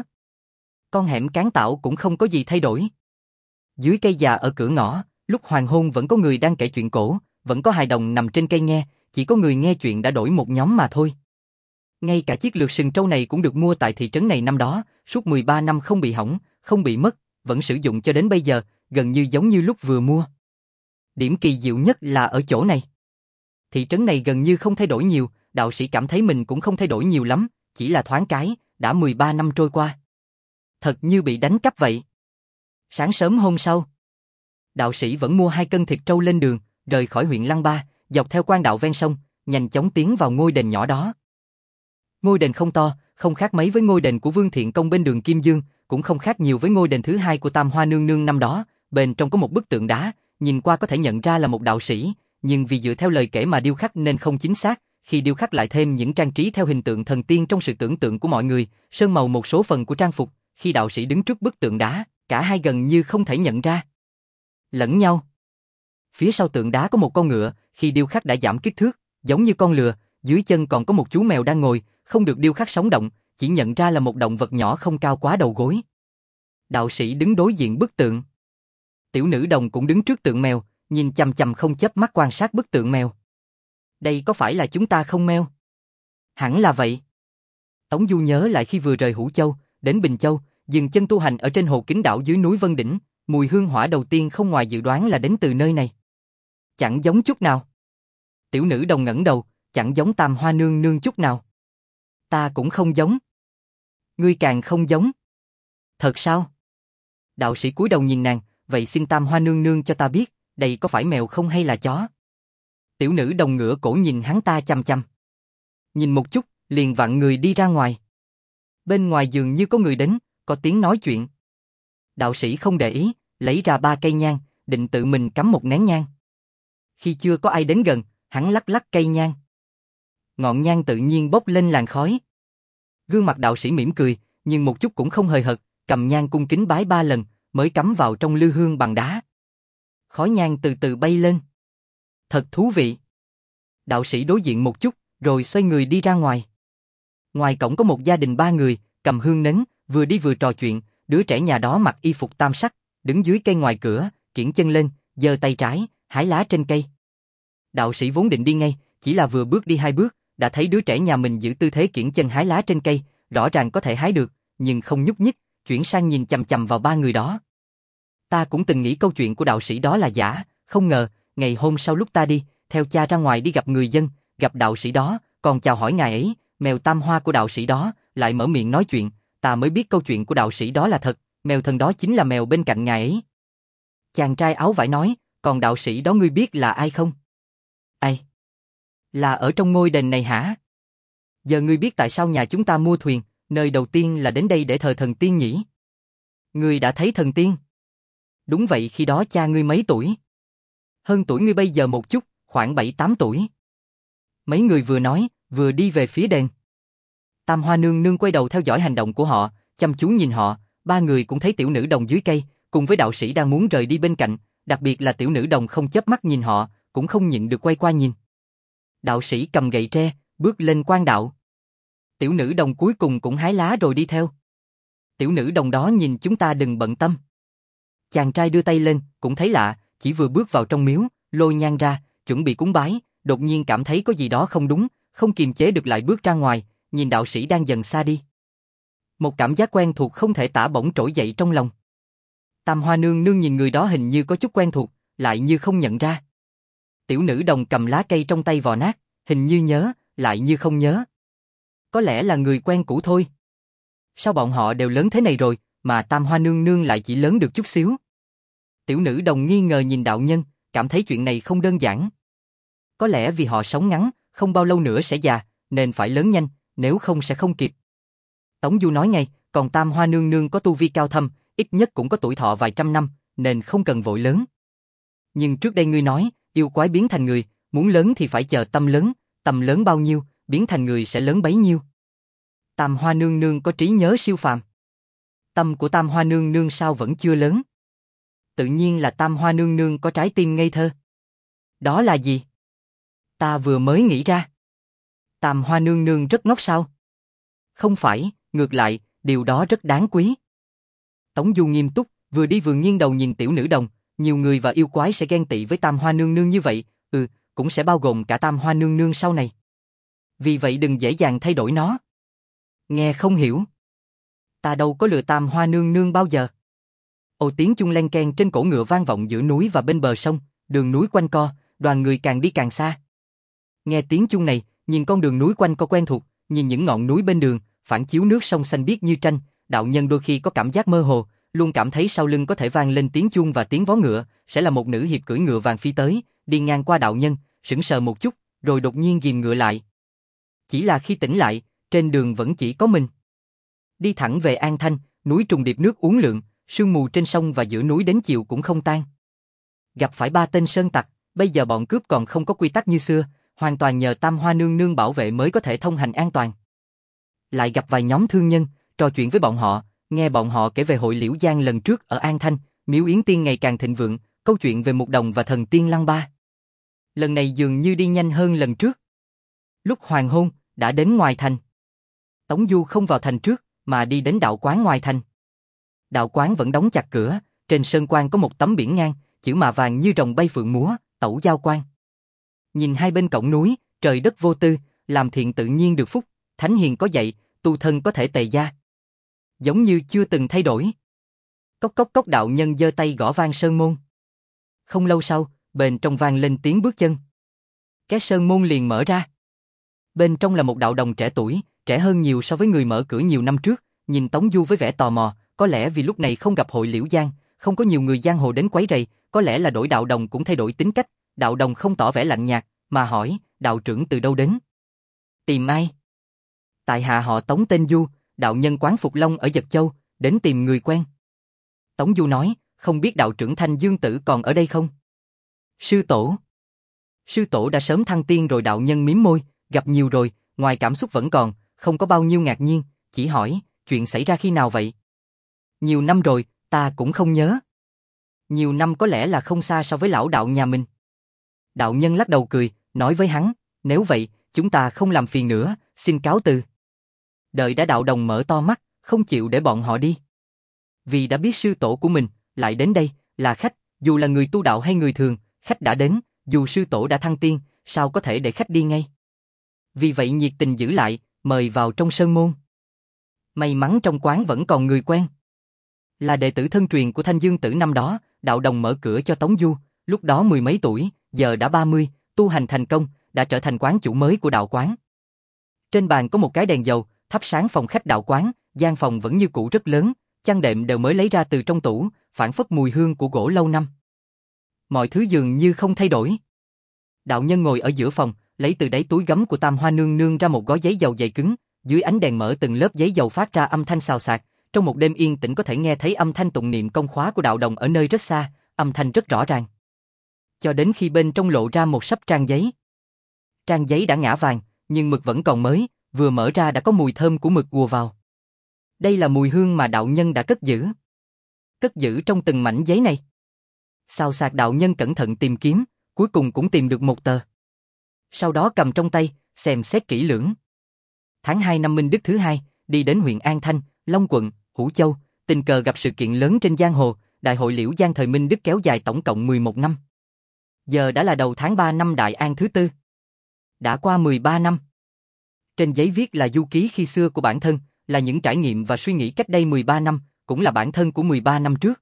Con hẻm Cán Tảo cũng không có gì thay đổi. Dưới cây già ở cửa ngõ, lúc hoàng hôn vẫn có người đang kể chuyện cổ, vẫn có hài đồng nằm trên cây nghe, chỉ có người nghe chuyện đã đổi một nhóm mà thôi. Ngay cả chiếc lược sừng trâu này cũng được mua tại thị trấn này năm đó, suốt mười ba năm không bị hỏng, không bị mất, vẫn sử dụng cho đến bây giờ, gần như giống như lúc vừa mua. Điểm kỳ diệu nhất là ở chỗ này. Thị trấn này gần như không thay đổi nhiều, đạo sĩ cảm thấy mình cũng không thay đổi nhiều lắm, chỉ là thoáng cái, đã mười ba năm trôi qua. Thật như bị đánh cắp vậy. Sáng sớm hôm sau, Đạo sĩ vẫn mua hai cân thịt trâu lên đường, rời khỏi huyện Lăng Ba, dọc theo quan đạo ven sông, nhanh chóng tiến vào ngôi đền nhỏ đó. Ngôi đền không to, không khác mấy với ngôi đền của Vương Thiện Công bên đường Kim Dương, cũng không khác nhiều với ngôi đền thứ hai của Tam Hoa Nương Nương năm đó. Bên trong có một bức tượng đá, nhìn qua có thể nhận ra là một đạo sĩ, nhưng vì dựa theo lời kể mà điêu khắc nên không chính xác. Khi điêu khắc lại thêm những trang trí theo hình tượng thần tiên trong sự tưởng tượng của mọi người, sơn màu một số phần của trang phục, khi đạo sĩ đứng trước bức tượng đá, cả hai gần như không thể nhận ra lẫn nhau. Phía sau tượng đá có một con ngựa, khi điêu khắc đã giảm kích thước, giống như con lừa, dưới chân còn có một chú mèo đang ngồi, không được điêu khắc sống động, chỉ nhận ra là một động vật nhỏ không cao quá đầu gối. Đạo sĩ đứng đối diện bức tượng. Tiểu nữ đồng cũng đứng trước tượng mèo, nhìn chằm chằm không chớp mắt quan sát bức tượng mèo. Đây có phải là chúng ta không mèo? Hẳn là vậy. Tống Du nhớ lại khi vừa rời Hữu Châu, đến Bình Châu, dừng chân tu hành ở trên hồ Kính Đảo dưới núi Vân Đỉnh, mùi hương hỏa đầu tiên không ngoài dự đoán là đến từ nơi này. Chẳng giống chút nào. Tiểu nữ đồng ngẩng đầu, chẳng giống Tam Hoa Nương Nương chút nào. Ta cũng không giống. Ngươi càng không giống. Thật sao? Đạo sĩ cúi đầu nhìn nàng, vậy xin Tam Hoa Nương Nương cho ta biết, đây có phải mèo không hay là chó? Tiểu nữ đồng ngửa cổ nhìn hắn ta chăm chăm. Nhìn một chút, liền vặn người đi ra ngoài. Bên ngoài dường như có người đến, có tiếng nói chuyện. Đạo sĩ không để ý, lấy ra ba cây nhang, định tự mình cắm một nén nhang. Khi chưa có ai đến gần, hắn lắc lắc cây nhang. Ngọn nhang tự nhiên bốc lên làn khói. Gương mặt đạo sĩ mỉm cười, nhưng một chút cũng không hời hợt, cầm nhang cung kính bái ba lần, mới cắm vào trong lư hương bằng đá. Khói nhang từ từ bay lên. Thật thú vị. Đạo sĩ đối diện một chút, rồi xoay người đi ra ngoài. Ngoài cổng có một gia đình ba người, cầm hương nến, vừa đi vừa trò chuyện. Đứa trẻ nhà đó mặc y phục tam sắc, đứng dưới cây ngoài cửa, kiễng chân lên, giơ tay trái, hái lá trên cây. Đạo sĩ vốn định đi ngay, chỉ là vừa bước đi hai bước, đã thấy đứa trẻ nhà mình giữ tư thế kiễng chân hái lá trên cây, rõ ràng có thể hái được, nhưng không nhúc nhích, chuyển sang nhìn chằm chằm vào ba người đó. Ta cũng từng nghĩ câu chuyện của đạo sĩ đó là giả, không ngờ, ngày hôm sau lúc ta đi, theo cha ra ngoài đi gặp người dân, gặp đạo sĩ đó, còn chào hỏi ngài ấy, mèo tam hoa của đạo sĩ đó, lại mở miệng nói chuyện, ta mới biết câu chuyện của đạo sĩ đó là thật, mèo thần đó chính là mèo bên cạnh ngài ấy. Chàng trai áo vải nói, còn đạo sĩ đó ngươi biết là ai không? Ai? Là ở trong ngôi đền này hả? Giờ ngươi biết tại sao nhà chúng ta mua thuyền, nơi đầu tiên là đến đây để thờ thần tiên nhỉ? Ngươi đã thấy thần tiên? Đúng vậy, khi đó cha ngươi mấy tuổi? Hơn tuổi ngươi bây giờ một chút, khoảng bảy tám tuổi. Mấy người vừa nói, vừa đi về phía đền. Tam Hoa Nương Nương quay đầu theo dõi hành động của họ, chăm chú nhìn họ, ba người cũng thấy tiểu nữ đồng dưới cây, cùng với đạo sĩ đang muốn rời đi bên cạnh, đặc biệt là tiểu nữ đồng không chớp mắt nhìn họ, cũng không nhịn được quay qua nhìn. Đạo sĩ cầm gậy tre, bước lên quan đạo. Tiểu nữ đồng cuối cùng cũng hái lá rồi đi theo. Tiểu nữ đồng đó nhìn chúng ta đừng bận tâm. Chàng trai đưa tay lên, cũng thấy lạ, chỉ vừa bước vào trong miếu, lôi nhang ra, chuẩn bị cúng bái, đột nhiên cảm thấy có gì đó không đúng, không kiềm chế được lại bước ra ngoài, nhìn đạo sĩ đang dần xa đi. Một cảm giác quen thuộc không thể tả bỗng trỗi dậy trong lòng. Tam Hoa Nương Nương nhìn người đó hình như có chút quen thuộc, lại như không nhận ra. Tiểu nữ đồng cầm lá cây trong tay vò nát, hình như nhớ, lại như không nhớ. Có lẽ là người quen cũ thôi. Sao bọn họ đều lớn thế này rồi, mà Tam Hoa Nương Nương lại chỉ lớn được chút xíu? Tiểu nữ đồng nghi ngờ nhìn đạo nhân, cảm thấy chuyện này không đơn giản. Có lẽ vì họ sống ngắn, không bao lâu nữa sẽ già, nên phải lớn nhanh, nếu không sẽ không kịp. Tống Du nói ngay, còn Tam Hoa Nương Nương có tu vi cao thâm, ít nhất cũng có tuổi thọ vài trăm năm, nên không cần vội lớn. Nhưng trước đây ngươi nói, yêu quái biến thành người, muốn lớn thì phải chờ tâm lớn, tâm lớn bao nhiêu, biến thành người sẽ lớn bấy nhiêu. Tam Hoa Nương Nương có trí nhớ siêu phàm. Tâm của Tam Hoa Nương Nương sao vẫn chưa lớn? Tự nhiên là Tam Hoa Nương Nương có trái tim ngây thơ. Đó là gì? Ta vừa mới nghĩ ra. Tam Hoa Nương Nương rất ngốc sao? Không phải, ngược lại, điều đó rất đáng quý. Tống Du nghiêm túc, vừa đi vừa nghiêng đầu nhìn tiểu nữ đồng, nhiều người và yêu quái sẽ ghen tị với Tam Hoa Nương Nương như vậy, ừ, cũng sẽ bao gồm cả Tam Hoa Nương Nương sau này. Vì vậy đừng dễ dàng thay đổi nó. Nghe không hiểu. Ta đâu có lừa Tam Hoa Nương Nương bao giờ. Ồ, tiếng chuông len keng trên cổ ngựa vang vọng giữa núi và bên bờ sông, đường núi quanh co, đoàn người càng đi càng xa. Nghe tiếng chuông này, nhìn con đường núi quanh co quen thuộc, nhìn những ngọn núi bên đường, phản chiếu nước sông xanh biếc như tranh, đạo nhân đôi khi có cảm giác mơ hồ, luôn cảm thấy sau lưng có thể vang lên tiếng chuông và tiếng vó ngựa, sẽ là một nữ hiệp cưỡi ngựa vàng phi tới, đi ngang qua đạo nhân, sững sờ một chút, rồi đột nhiên ghìm ngựa lại. Chỉ là khi tỉnh lại, trên đường vẫn chỉ có mình. Đi thẳng về An Thanh, núi trùng điệp nước uốn lượn, sương mù trên sông và giữa núi đến chiều cũng không tan. Gặp phải ba tên sơn tặc, bây giờ bọn cướp còn không có quy tắc như xưa, hoàn toàn nhờ Tam Hoa nương nương bảo vệ mới có thể thông hành an toàn. Lại gặp vài nhóm thương nhân, trò chuyện với bọn họ, nghe bọn họ kể về hội Liễu Giang lần trước ở An Thanh, Miếu Yến Tiên ngày càng thịnh vượng, câu chuyện về Mục Đồng và thần tiên Lăng Ba. Lần này dường như đi nhanh hơn lần trước. Lúc hoàng hôn, đã đến ngoài thành. Tống Du không vào thành trước, mà đi đến đạo quán ngoài thành. Đạo quán vẫn đóng chặt cửa, trên sơn quan có một tấm biển ngang, chữ mạ vàng như rồng bay phượng múa, Tẩu Giao Quan. Nhìn hai bên cổng núi, trời đất vô tư, làm thiện tự nhiên được phúc, thánh hiền có dạy, tu thân có thể tề gia. Giống như chưa từng thay đổi. Cốc cốc cốc đạo nhân giơ tay gõ vang sơn môn. Không lâu sau, bên trong vang lên tiếng bước chân. Cái sơn môn liền mở ra. Bên trong là một đạo đồng trẻ tuổi, trẻ hơn nhiều so với người mở cửa nhiều năm trước, nhìn Tống Du với vẻ tò mò, có lẽ vì lúc này không gặp hội Liễu Giang, không có nhiều người giang hồ đến quấy rầy, có lẽ là đổi đạo đồng cũng thay đổi tính cách, đạo đồng không tỏ vẻ lạnh nhạt, mà hỏi, đạo trưởng từ đâu đến? Tìm ai? Tại hạ họ Tống tên Du, đạo nhân quán Phục Long ở Dật Châu, đến tìm người quen. Tống Du nói, không biết đạo trưởng Thanh Dương Tử còn ở đây không? Sư tổ. Sư tổ đã sớm thăng tiên rồi, đạo nhân mím môi, gặp nhiều rồi, ngoài cảm xúc vẫn còn, không có bao nhiêu ngạc nhiên, chỉ hỏi, chuyện xảy ra khi nào vậy? Nhiều năm rồi, ta cũng không nhớ. Nhiều năm có lẽ là không xa so với lão đạo nhà mình. Đạo nhân lắc đầu cười, nói với hắn, nếu vậy, chúng ta không làm phiền nữa, xin cáo từ. Đợi đã đạo đồng mở to mắt, không chịu để bọn họ đi. Vì đã biết sư tổ của mình, lại đến đây, là khách, dù là người tu đạo hay người thường, khách đã đến, dù sư tổ đã thăng tiên, sao có thể để khách đi ngay. Vì vậy nhiệt tình giữ lại, mời vào trong sơn môn. May mắn trong quán vẫn còn người quen. Là đệ tử thân truyền của Thanh Dương Tử năm đó, đạo đồng mở cửa cho Tống Du, lúc đó mười mấy tuổi, giờ đã ba mươi, tu hành thành công, đã trở thành quán chủ mới của đạo quán. Trên bàn có một cái đèn dầu, thắp sáng phòng khách đạo quán, gian phòng vẫn như cũ rất lớn, chăn đệm đều mới lấy ra từ trong tủ, phảng phất mùi hương của gỗ lâu năm. Mọi thứ dường như không thay đổi. Đạo nhân ngồi ở giữa phòng, lấy từ đáy túi gấm của Tam Hoa nương nương ra một gói giấy dầu dày cứng, dưới ánh đèn mở từng lớp giấy dầu phát ra âm thanh xào xạc, trong một đêm yên tĩnh có thể nghe thấy âm thanh tụng niệm công khóa của đạo đồng ở nơi rất xa, âm thanh rất rõ ràng. Cho đến khi bên trong lộ ra một sấp trang giấy. Trang giấy đã ngả vàng, nhưng mực vẫn còn mới, vừa mở ra đã có mùi thơm của mực ùa vào. Đây là mùi hương mà đạo nhân đã cất giữ. Cất giữ trong từng mảnh giấy này. Xào xạc đạo nhân cẩn thận tìm kiếm, cuối cùng cũng tìm được một tờ. Sau đó cầm trong tay, xem xét kỹ lưỡng. Tháng hai năm Minh Đức thứ hai, đi đến huyện An Thanh, Long Quận, Hữu Châu, tình cờ gặp sự kiện lớn trên giang hồ, Đại hội Liễu Giang thời Minh Đức kéo dài tổng cộng mười một năm. Giờ đã là đầu tháng ba năm Đại An thứ tư. Đã qua mười ba năm. Trên giấy viết là du ký khi xưa của bản thân, là những trải nghiệm và suy nghĩ cách đây mười ba năm, cũng là bản thân của mười ba năm trước.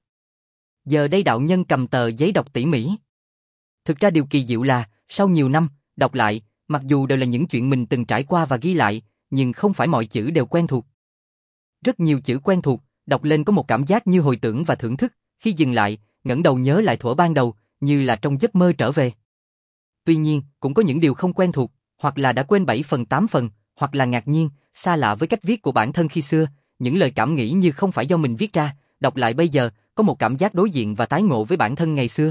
Giờ đây đạo nhân cầm tờ giấy đọc tỉ mỉ. Thực ra điều kỳ diệu là, sau nhiều năm, đọc lại, mặc dù đều là những chuyện mình từng trải qua và ghi lại, nhưng không phải mọi chữ đều quen thuộc. Rất nhiều chữ quen thuộc, đọc lên có một cảm giác như hồi tưởng và thưởng thức, khi dừng lại, ngẩng đầu nhớ lại thuở ban đầu, như là trong giấc mơ trở về. Tuy nhiên, cũng có những điều không quen thuộc, hoặc là đã quên bảy phần tám phần, hoặc là ngạc nhiên, xa lạ với cách viết của bản thân khi xưa, những lời cảm nghĩ như không phải do mình viết ra, đọc lại bây giờ, có một cảm giác đối diện và tái ngộ với bản thân ngày xưa.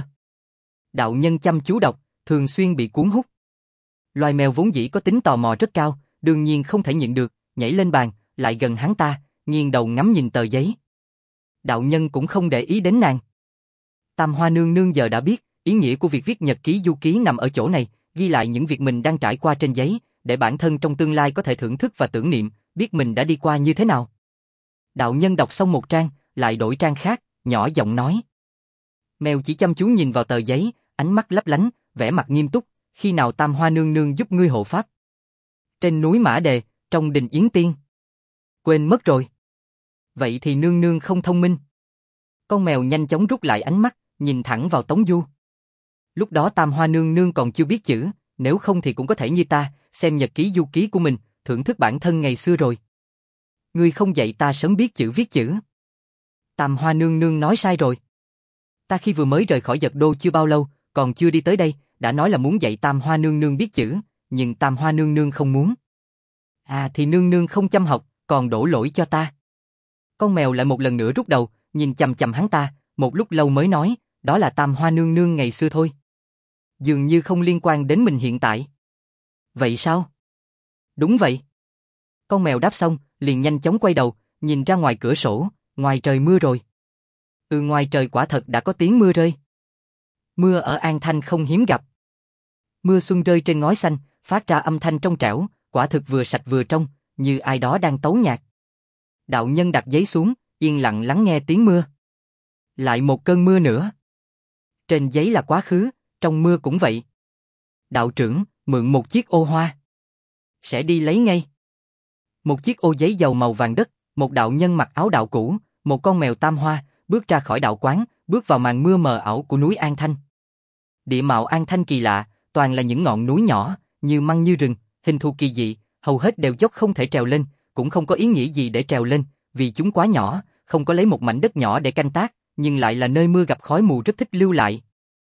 Đạo nhân chăm chú đọc, thường xuyên bị cuốn hút. Loài mèo vốn dĩ có tính tò mò rất cao, đương nhiên không thể nhịn được, nhảy lên bàn, lại gần hắn ta, nghiêng đầu ngắm nhìn tờ giấy. Đạo nhân cũng không để ý đến nàng. Tam Hoa nương nương giờ đã biết, ý nghĩa của việc viết nhật ký du ký nằm ở chỗ này, ghi lại những việc mình đang trải qua trên giấy, để bản thân trong tương lai có thể thưởng thức và tưởng niệm, biết mình đã đi qua như thế nào. Đạo nhân đọc xong một trang, lại đổi trang khác, nhỏ giọng nói. Mèo chỉ chăm chú nhìn vào tờ giấy, ánh mắt lấp lánh, vẻ mặt nghiêm túc, khi nào Tam Hoa nương nương giúp ngươi hộ pháp? Trên núi Mã Đề, trong đình Yến Tiên. Quên mất rồi. Vậy thì nương nương không thông minh. Con mèo nhanh chóng rút lại ánh mắt, nhìn thẳng vào Tống Du. Lúc đó Tam Hoa nương nương còn chưa biết chữ, nếu không thì cũng có thể như ta, xem nhật ký du ký của mình, thưởng thức bản thân ngày xưa rồi. Ngươi không dạy ta sớm biết chữ viết chữ. Tam Hoa nương nương nói sai rồi. Ta khi vừa mới rời khỏi Dật Đô chưa bao lâu, còn chưa đi tới đây, đã nói là muốn dạy Tam Hoa nương nương biết chữ, nhưng Tam Hoa nương nương không muốn. À thì nương nương không chăm học, còn đổ lỗi cho ta. Con mèo lại một lần nữa rút đầu, nhìn chằm chằm hắn ta, một lúc lâu mới nói, đó là Tam Hoa nương nương ngày xưa thôi. Dường như không liên quan đến mình hiện tại. Vậy sao? Đúng vậy. Con mèo đáp xong, liền nhanh chóng quay đầu, nhìn ra ngoài cửa sổ, ngoài trời mưa rồi. Ừ, ngoài trời quả thật đã có tiếng mưa rơi. Mưa ở An Thanh không hiếm gặp. Mưa xuân rơi trên ngói xanh, phát ra âm thanh trong trẻo, quả thực vừa sạch vừa trong, như ai đó đang tấu nhạc. Đạo nhân đặt giấy xuống, yên lặng lắng nghe tiếng mưa. Lại một cơn mưa nữa. Trên giấy là quá khứ, trong mưa cũng vậy. Đạo trưởng, mượn một chiếc ô hoa. Sẽ đi lấy ngay. Một chiếc ô giấy dầu màu vàng đất, một đạo nhân mặc áo đạo cũ, một con mèo tam hoa, bước ra khỏi đạo quán, bước vào màn mưa mờ ảo của núi An Thanh. Địa mạo An Thanh kỳ lạ, toàn là những ngọn núi nhỏ, như măng như rừng, hình thù kỳ dị, hầu hết đều dốc không thể trèo lên, cũng không có ý nghĩa gì để trèo lên, vì chúng quá nhỏ, không có lấy một mảnh đất nhỏ để canh tác, nhưng lại là nơi mưa gặp khói mù rất thích lưu lại.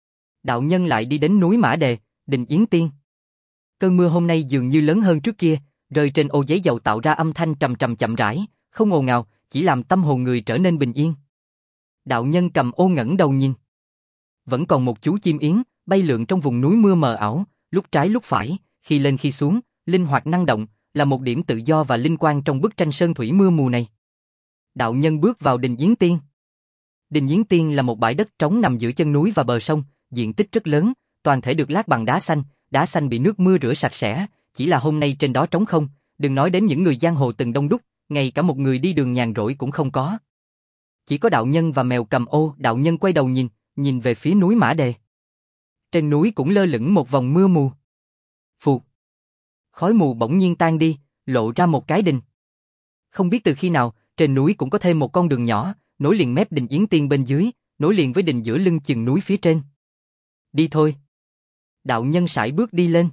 Đạo nhân lại đi đến núi Mã Đề, Đình Yến Tiên. Cơn mưa hôm nay dường như lớn hơn trước kia, rơi trên ô giấy dầu tạo ra âm thanh trầm trầm chậm rãi, không ồn ào, chỉ làm tâm hồn người trở nên bình yên. Đạo nhân cầm ô ngẩng đầu nhìn. Vẫn còn một chú chim yến, bay lượn trong vùng núi mưa mờ ảo, lúc trái lúc phải, khi lên khi xuống, linh hoạt năng động, là một điểm tự do và linh quan trong bức tranh sơn thủy mưa mù này. Đạo nhân bước vào Đình Yến Tiên. Đình Yến Tiên là một bãi đất trống nằm giữa chân núi và bờ sông, diện tích rất lớn, toàn thể được lát bằng đá xanh, đá xanh bị nước mưa rửa sạch sẽ, chỉ là hôm nay trên đó trống không, đừng nói đến những người giang hồ từng đông đúc, ngay cả một người đi đường nhàn rỗi cũng không có. Chỉ có đạo nhân và mèo cầm ô. Đạo nhân quay đầu nhìn, nhìn về phía núi Mã Đề. Trên núi cũng lơ lửng một vòng mưa mù. Phụt. Khói mù bỗng nhiên tan đi, lộ ra một cái đình. Không biết từ khi nào, trên núi cũng có thêm một con đường nhỏ, nối liền mép Đình Yến Tiên bên dưới, nối liền với đình giữa lưng chừng núi phía trên. Đi thôi. Đạo nhân sải bước đi lên.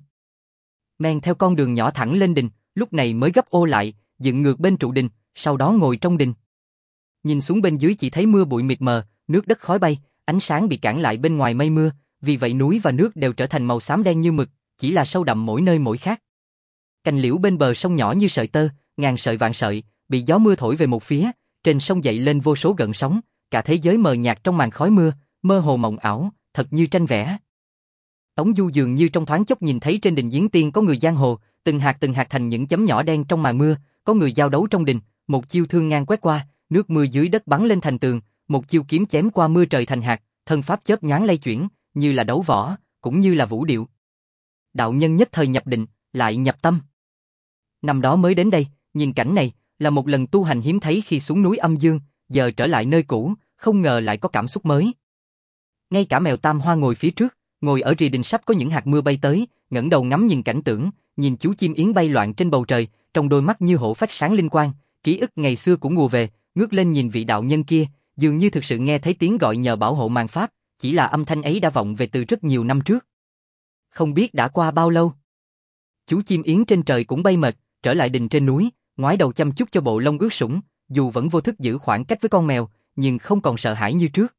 Men theo con đường nhỏ thẳng lên đình, lúc này mới gấp ô lại, dựng ngược bên trụ đình, sau đó ngồi trong đình. Nhìn xuống bên dưới chỉ thấy mưa bụi mịt mờ, nước đất khói bay, ánh sáng bị cản lại bên ngoài mây mưa, vì vậy núi và nước đều trở thành màu xám đen như mực, chỉ là sâu đậm mỗi nơi mỗi khác. Cành liễu bên bờ sông nhỏ như sợi tơ, ngàn sợi vạn sợi, bị gió mưa thổi về một phía, trên sông dậy lên vô số gợn sóng, cả thế giới mờ nhạt trong màn khói mưa, mơ hồ mộng ảo, thật như tranh vẽ. Tống Du dường như trong thoáng chốc nhìn thấy trên đình Yến Tiên có người giang hồ, từng hạt từng hạt thành những chấm nhỏ đen trong màn mưa, có người giao đấu trong đình, một chiêu thương ngang quét qua, nước mưa dưới đất bắn lên thành tường, một chiêu kiếm chém qua mưa trời thành hạt, thân pháp chớp nhoáng lay chuyển, như là đấu võ, cũng như là vũ điệu. Đạo nhân nhất thời nhập định, lại nhập tâm. Năm đó mới đến đây, nhìn cảnh này, là một lần tu hành hiếm thấy khi xuống núi âm dương, giờ trở lại nơi cũ, không ngờ lại có cảm xúc mới. Ngay cả mèo tam hoa ngồi phía trước, ngồi ở rìa đình sắp có những hạt mưa bay tới, ngẩng đầu ngắm nhìn cảnh tượng, nhìn chú chim yến bay loạn trên bầu trời, trong đôi mắt như hổ phách sáng linh quang, ký ức ngày xưa cũng ùa về, ngước lên nhìn vị đạo nhân kia, dường như thực sự nghe thấy tiếng gọi nhờ bảo hộ màn pháp, chỉ là âm thanh ấy đã vọng về từ rất nhiều năm trước. Không biết đã qua bao lâu. Chú chim yến trên trời cũng bay mệt, trở lại đình trên núi, ngoái đầu chăm chút cho bộ lông ướt sũng, dù vẫn vô thức giữ khoảng cách với con mèo, nhưng không còn sợ hãi như trước.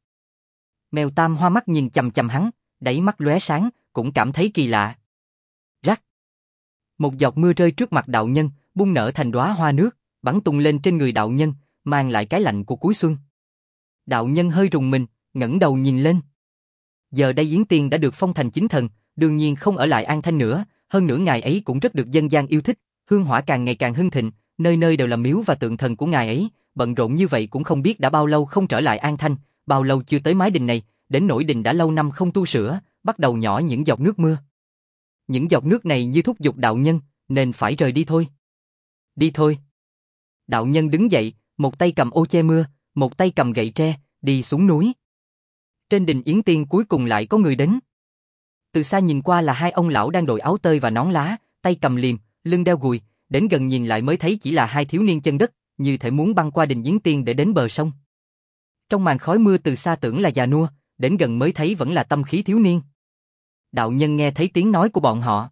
Mèo tam hoa mắt nhìn chằm chằm hắn, đáy mắt lóe sáng, cũng cảm thấy kỳ lạ. Rắc. Một giọt mưa rơi trước mặt đạo nhân, bung nở thành đóa hoa nước, bắn tung lên trên người đạo nhân, mang lại cái lạnh của cuối xuân. Đạo nhân hơi rùng mình, ngẩng đầu nhìn lên. Giờ đây Yến Tiên đã được phong thành chính thần, đương nhiên không ở lại An Thanh nữa, hơn nữa ngài ấy cũng rất được dân gian yêu thích, hương hỏa càng ngày càng hưng thịnh, nơi nơi đều là miếu và tượng thần của ngài ấy, bận rộn như vậy cũng không biết đã bao lâu không trở lại An Thanh, bao lâu chưa tới mái đình này, đến nỗi đình đã lâu năm không tu sửa, bắt đầu nhỏ những giọt nước mưa. Những giọt nước này như thúc giục đạo nhân, nên phải rời đi thôi. Đi thôi. Đạo nhân đứng dậy, một tay cầm ô che mưa, một tay cầm gậy tre, đi xuống núi. Trên đình Yến Tiên cuối cùng lại có người đến. Từ xa nhìn qua là hai ông lão đang đội áo tơi và nón lá, tay cầm liềm, lưng đeo gùi, đến gần nhìn lại mới thấy chỉ là hai thiếu niên chân đất, như thể muốn băng qua đình Yến Tiên để đến bờ sông. Trong màn khói mưa từ xa tưởng là già nua, đến gần mới thấy vẫn là tâm khí thiếu niên. Đạo nhân nghe thấy tiếng nói của bọn họ.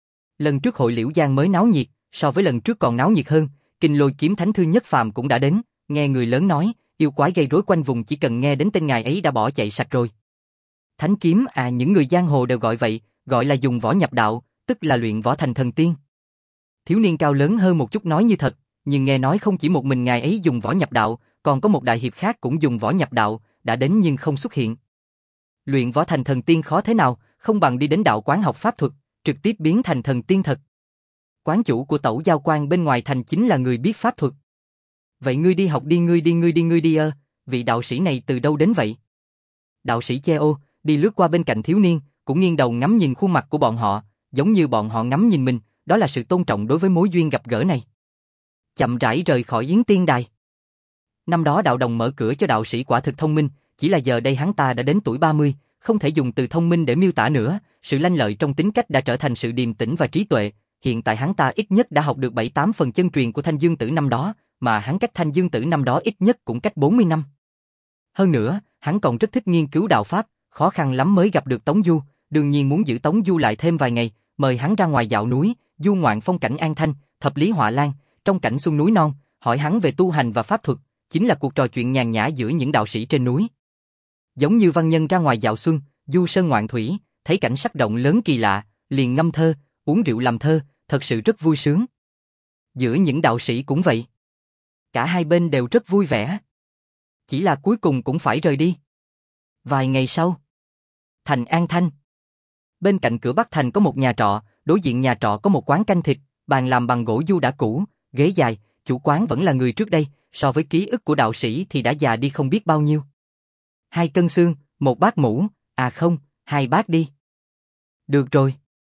Lần trước hội Liễu Giang mới náo nhiệt, so với lần trước còn náo nhiệt hơn, Kinh Lôi Kiếm Thánh Thư Nhất Phàm cũng đã đến, nghe người lớn nói, yêu quái gây rối quanh vùng chỉ cần nghe đến tên ngài ấy đã bỏ chạy sạch rồi. Thánh kiếm à, những người giang hồ đều gọi vậy, gọi là dùng võ nhập đạo, tức là luyện võ thành thần tiên. Thiếu niên cao lớn hơn một chút nói như thật, nhưng nghe nói không chỉ một mình ngài ấy dùng võ nhập đạo, còn có một đại hiệp khác cũng dùng võ nhập đạo, đã đến nhưng không xuất hiện. Luyện võ thành thần tiên khó thế nào, không bằng đi đến đạo quán học pháp thuật, trực tiếp biến thành thần tiên thật. Quán chủ của Tẩu Giao Quan bên ngoài thành chính là người biết pháp thuật. Vậy ngươi đi học đi, ngươi đi ngươi đi ngươi đi ơ, vị đạo sĩ này từ đâu đến vậy? Đạo sĩ che ô, đi lướt qua bên cạnh thiếu niên, cũng nghiêng đầu ngắm nhìn khuôn mặt của bọn họ, giống như bọn họ ngắm nhìn mình, đó là sự tôn trọng đối với mối duyên gặp gỡ này. Chậm rãi rời khỏi Yến Tiên Đài. Năm đó đạo đồng mở cửa cho đạo sĩ quả thực thông minh, chỉ là giờ đây hắn ta đã đến tuổi ba mươi, không thể dùng từ thông minh để miêu tả nữa, sự lanh lợi trong tính cách đã trở thành sự điềm tĩnh và trí tuệ, hiện tại hắn ta ít nhất đã học được bảy tám phần chân truyền của Thanh Dương Tử năm đó, mà hắn cách Thanh Dương Tử năm đó ít nhất cũng cách bốn mươi năm. Hơn nữa, hắn còn rất thích nghiên cứu đạo pháp, khó khăn lắm mới gặp được Tống Du, đương nhiên muốn giữ Tống Du lại thêm vài ngày, mời hắn ra ngoài dạo núi, du ngoạn phong cảnh an thanh, thập lý họa lan, trong cảnh xuân núi non, hỏi hắn về tu hành và pháp thuật, chính là cuộc trò chuyện nhàn nhã giữa những đạo sĩ trên núi. Giống như văn nhân ra ngoài dạo xuân, du sơn ngoạn thủy, thấy cảnh sắc rộng lớn kỳ lạ, liền ngâm thơ, uống rượu làm thơ, thật sự rất vui sướng. Giữa những đạo sĩ cũng vậy. Cả hai bên đều rất vui vẻ. Chỉ là cuối cùng cũng phải rời đi. Vài ngày sau, thành An Thanh. Bên cạnh cửa Bắc thành có một nhà trọ, đối diện nhà trọ có một quán canh thịt, bàn làm bằng gỗ du đã cũ, ghế dài, chủ quán vẫn là người trước đây, so với ký ức của đạo sĩ thì đã già đi không biết bao nhiêu. Hai cân xương, một bát mũ, à không, hai bát đi. Được rồi.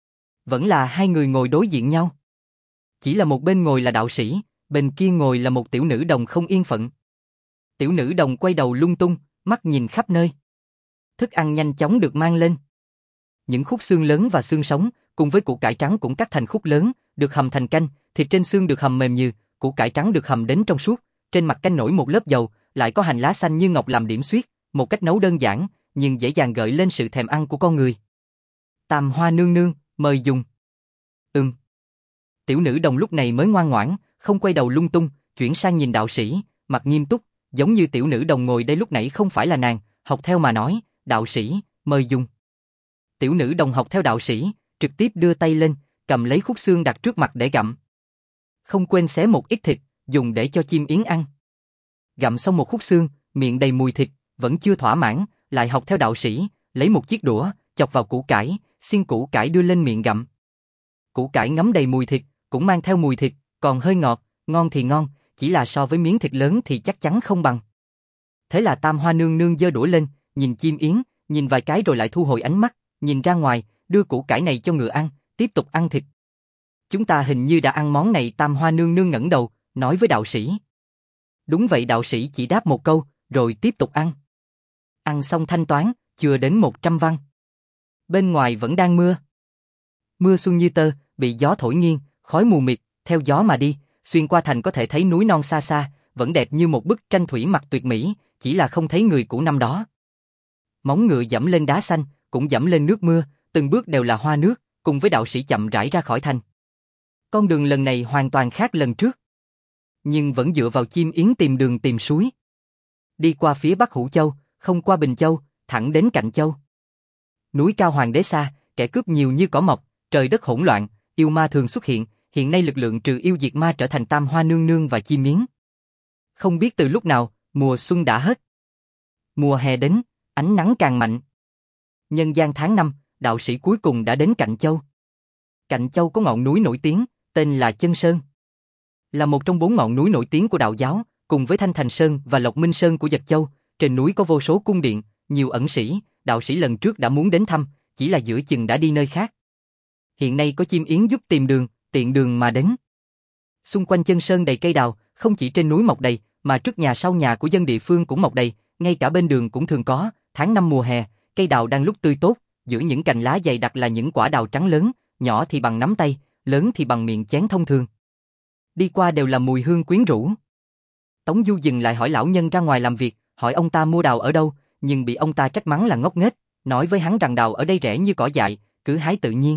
Vẫn là hai người ngồi đối diện nhau. Chỉ là một bên ngồi là đạo sĩ, bên kia ngồi là một tiểu nữ đồng không yên phận. Tiểu nữ đồng quay đầu lung tung, mắt nhìn khắp nơi. Thức ăn nhanh chóng được mang lên. Những khúc xương lớn và xương sống, cùng với củ cải trắng cũng cắt thành khúc lớn, được hầm thành canh, thịt trên xương được hầm mềm như, củ cải trắng được hầm đến trong suốt, trên mặt canh nổi một lớp dầu, lại có hành lá xanh như ngọc làm điểm xuyết, một cách nấu đơn giản, nhưng dễ dàng gợi lên sự thèm ăn của con người. Tam Hoa nương nương, mời dùng. Ừm. Tiểu nữ đồng lúc này mới ngoan ngoãn, không quay đầu lung tung, chuyển sang nhìn đạo sĩ, mặt nghiêm túc, giống như tiểu nữ đồng ngồi đây lúc nãy không phải là nàng, học theo mà nói, đạo sĩ, mời dùng. Tiểu nữ đồng học theo đạo sĩ, trực tiếp đưa tay lên, cầm lấy khúc xương đặt trước mặt để gặm. Không quên xé một ít thịt, dùng để cho chim yến ăn. Gặm xong một khúc xương, miệng đầy mùi thịt, vẫn chưa thỏa mãn, lại học theo đạo sĩ, lấy một chiếc đũa, chọc vào củ cải, xiên củ cải đưa lên miệng gặm. Củ cải ngấm đầy mùi thịt, cũng mang theo mùi thịt, còn hơi ngọt, ngon thì ngon, chỉ là so với miếng thịt lớn thì chắc chắn không bằng. Thế là Tam Hoa nương nương giơ đũa lên, nhìn chim yến, nhìn vài cái rồi lại thu hồi ánh mắt, nhìn ra ngoài, đưa củ cải này cho ngựa ăn, tiếp tục ăn thịt. Chúng ta hình như đã ăn món này. Tam Hoa nương nương ngẩng đầu, nói với đạo sĩ. Đúng vậy, đạo sĩ chỉ đáp một câu, rồi tiếp tục ăn. Ăn xong thanh toán, chưa đến một trăm văn. Bên ngoài vẫn đang mưa. Mưa xuân như tơ, bị gió thổi nghiêng, khói mù mịt, theo gió mà đi, xuyên qua thành có thể thấy núi non xa xa, vẫn đẹp như một bức tranh thủy mặc tuyệt mỹ, chỉ là không thấy người cũ năm đó. Móng ngựa dẫm lên đá xanh, cũng dẫm lên nước mưa, từng bước đều là hoa nước, cùng với đạo sĩ chậm rãi ra khỏi thành. Con đường lần này hoàn toàn khác lần trước, nhưng vẫn dựa vào chim yến tìm đường tìm suối. Đi qua phía Bắc Hữu Châu, không qua Bình Châu, thẳng đến Cạnh Châu. Núi cao Hoàng Đế xa, kẻ cướp nhiều như cỏ mọc, trời đất hỗn loạn, yêu ma thường xuất hiện, hiện nay lực lượng trừ yêu diệt ma trở thành Tam Hoa nương nương và chim yến. Không biết từ lúc nào, mùa xuân đã hết. Mùa hè đến, ánh nắng càng mạnh. Nhân gian tháng năm, đạo sĩ cuối cùng đã đến Cạnh Châu. Cạnh Châu có ngọn núi nổi tiếng, tên là Chân Sơn. Là một trong bốn ngọn núi nổi tiếng của đạo giáo, cùng với Thanh Thành Sơn và Lộc Minh Sơn của Dật Châu. Trên núi có vô số cung điện, nhiều ẩn sĩ, đạo sĩ lần trước đã muốn đến thăm, chỉ là giữa chừng đã đi nơi khác. Hiện nay có chim yến giúp tìm đường, tiện đường mà đến. Xung quanh Chân Sơn đầy cây đào, không chỉ trên núi mọc đầy, mà trước nhà sau nhà của dân địa phương cũng mọc đầy, ngay cả bên đường cũng thường có. Tháng năm mùa hè, cây đào đang lúc tươi tốt, giữa những cành lá dày đặc là những quả đào trắng lớn, nhỏ thì bằng nắm tay, lớn thì bằng miệng chén thông thường. Đi qua đều là mùi hương quyến rũ. Tống Du dừng lại hỏi lão nhân ra ngoài làm việc, hỏi ông ta mua đào ở đâu, nhưng bị ông ta trách mắng là ngốc nghếch, nói với hắn rằng đào ở đây rẻ như cỏ dại, cứ hái tự nhiên.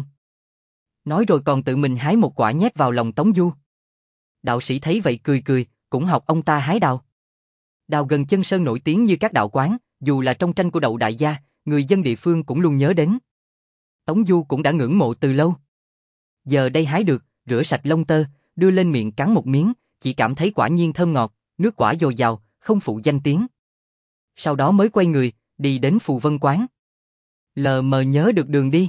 Nói rồi còn tự mình hái một quả nhét vào lòng Tống Du. Đạo sĩ thấy vậy cười cười, cũng học ông ta hái đào. Đào gần chân sơn nổi tiếng như các đạo quán, dù là trong tranh của Đậu đại gia, người dân địa phương cũng luôn nhớ đến. Tống Du cũng đã ngưỡng mộ từ lâu. Giờ đây hái được, rửa sạch lông tơ, đưa lên miệng cắn một miếng, chỉ cảm thấy quả nhiên thơm ngọt, nước quả dồi dào, không phụ danh tiếng. Sau đó mới quay người, đi đến Phù Vân quán. Lờ mờ nhớ được đường đi.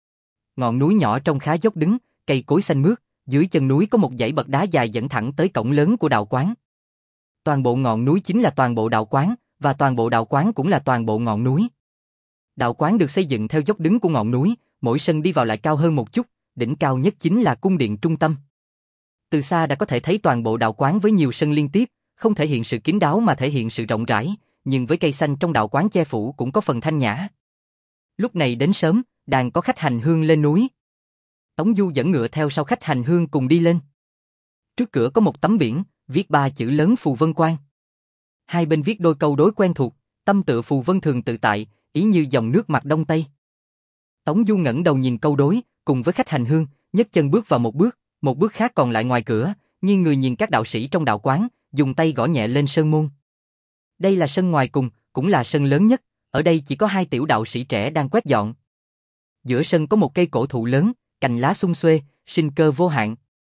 Ngọn núi nhỏ trông khá dốc đứng, cây cối xanh mướt, dưới chân núi có một dãy bậc đá dài dẫn thẳng tới cổng lớn của đạo quán. Toàn bộ ngọn núi chính là toàn bộ đạo quán, và toàn bộ đạo quán cũng là toàn bộ ngọn núi. Đạo quán được xây dựng theo dốc đứng của ngọn núi, mỗi sân đi vào lại cao hơn một chút, đỉnh cao nhất chính là cung điện trung tâm. Từ xa đã có thể thấy toàn bộ đạo quán với nhiều sân liên tiếp, không thể hiện sự kín đáo mà thể hiện sự rộng rãi, nhưng với cây xanh trong đạo quán che phủ cũng có phần thanh nhã. Lúc này đến sớm, đàn có khách hành hương lên núi. Tống Du dẫn ngựa theo sau khách hành hương cùng đi lên. Trước cửa có một tấm biển, viết ba chữ lớn Phù Vân Quan. Hai bên viết đôi câu đối quen thuộc, tâm tựa Phù Vân thường tự tại, ý như dòng nước mặt đông tây. Tống Du ngẩng đầu nhìn câu đối, cùng với khách hành hương, nhấc chân bước vào một bước, một bước khác còn lại ngoài cửa, nghiêng người nhìn các đạo sĩ trong đạo quán, dùng tay gõ nhẹ lên sơn môn. Đây là sân ngoài cùng, cũng là sân lớn nhất, ở đây chỉ có hai tiểu đạo sĩ trẻ đang quét dọn. Giữa sân có một cây cổ thụ lớn, cành lá sum xuê, sinh cơ vô hạn.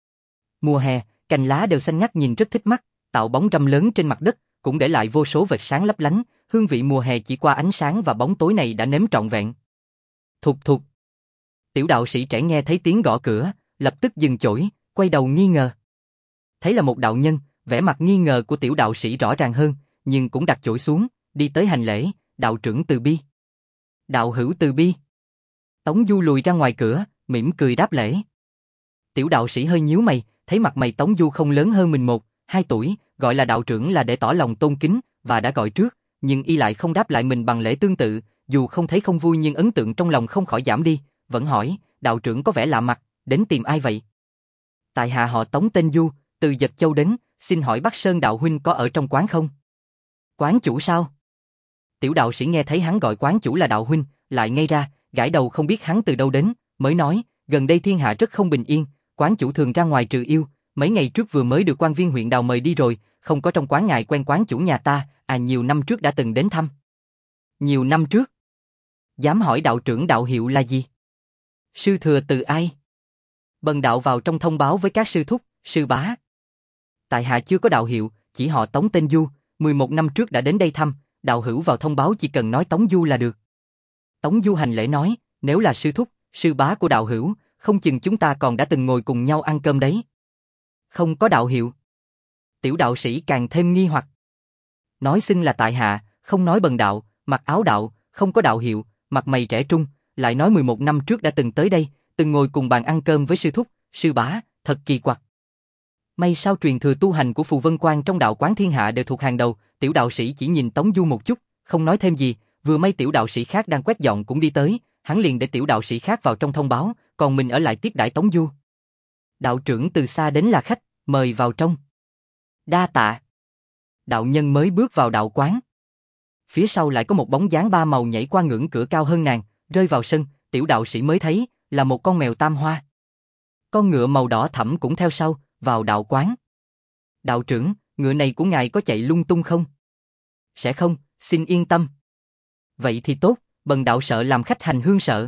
Mùa hè, cành lá đều xanh ngắt nhìn rất thích mắt, tạo bóng râm lớn trên mặt đất, cũng để lại vô số vệt sáng lấp lánh, hương vị mùa hè chỉ qua ánh sáng và bóng tối này đã nếm trọn vẹn. Thục thục. Tiểu đạo sĩ trẻ nghe thấy tiếng gõ cửa, lập tức dừng chổi, quay đầu nghi ngờ. Thấy là một đạo nhân, vẻ mặt nghi ngờ của tiểu đạo sĩ rõ ràng hơn, nhưng cũng đặt chổi xuống, đi tới hành lễ, đạo trưởng từ bi. Đạo hữu từ bi. Tống Du lùi ra ngoài cửa, mỉm cười đáp lễ. Tiểu đạo sĩ hơi nhíu mày, thấy mặt mày Tống Du không lớn hơn mình một, hai tuổi, gọi là đạo trưởng là để tỏ lòng tôn kính, và đã gọi trước, nhưng y lại không đáp lại mình bằng lễ tương tự, dù không thấy không vui nhưng ấn tượng trong lòng không khỏi giảm đi, vẫn hỏi, đạo trưởng có vẻ lạ mặt, đến tìm ai vậy? Tại hạ họ Tống tên Du, từ Dật Châu đến, xin hỏi Bắc Sơn đạo huynh có ở trong quán không? Quán chủ sao? Tiểu đạo sĩ nghe thấy hắn gọi quán chủ là đạo huynh, lại ngây ra, gãi đầu không biết hắn từ đâu đến, mới nói, gần đây thiên hạ rất không bình yên, quán chủ thường ra ngoài trừ yêu, mấy ngày trước vừa mới được quan viên huyện Đào mời đi rồi, không có trong quán ngài quen quán chủ nhà ta, à nhiều năm trước đã từng đến thăm. Nhiều năm trước? Dám hỏi đạo trưởng đạo hiệu là gì? Sư thừa từ ai? Bần đạo vào trong thông báo với các sư thúc, sư bá. Tại hạ chưa có đạo hiệu, chỉ họ Tống tên Du, mười một năm trước đã đến đây thăm, đạo hữu vào thông báo chỉ cần nói Tống Du là được. Tống Du hành lễ nói, nếu là sư thúc, sư bá của đạo hữu, không chừng chúng ta còn đã từng ngồi cùng nhau ăn cơm đấy. Không có đạo hiệu. Tiểu đạo sĩ càng thêm nghi hoặc. Nói xưng là tại hạ, không nói bần đạo, mặc áo đạo, không có đạo hiệu, mặt mày trẻ trung, lại nói mười một năm trước đã từng tới đây, từng ngồi cùng bàn ăn cơm với sư thúc, sư bá, thật kỳ quặc. May sao truyền thừa tu hành của Phù Vân Quan trong đạo quán thiên hạ đều thuộc hàng đầu, tiểu đạo sĩ chỉ nhìn Tống Du một chút, không nói thêm gì, vừa may tiểu đạo sĩ khác đang quét dọn cũng đi tới, hắn liền để tiểu đạo sĩ khác vào trong thông báo, còn mình ở lại tiếp đãi Tống Du. Đạo trưởng từ xa đến là khách, mời vào trong. Đa tạ. Đạo nhân mới bước vào đạo quán. Phía sau lại có một bóng dáng ba màu nhảy qua ngưỡng cửa cao hơn nàng, rơi vào sân, tiểu đạo sĩ mới thấy, là một con mèo tam hoa. Con ngựa màu đỏ thẫm cũng theo sau, vào đạo quán. Đạo trưởng, ngựa này của ngài có chạy lung tung không? Sẽ không, xin yên tâm. Vậy thì tốt, bần đạo sợ làm khách hành hương sợ.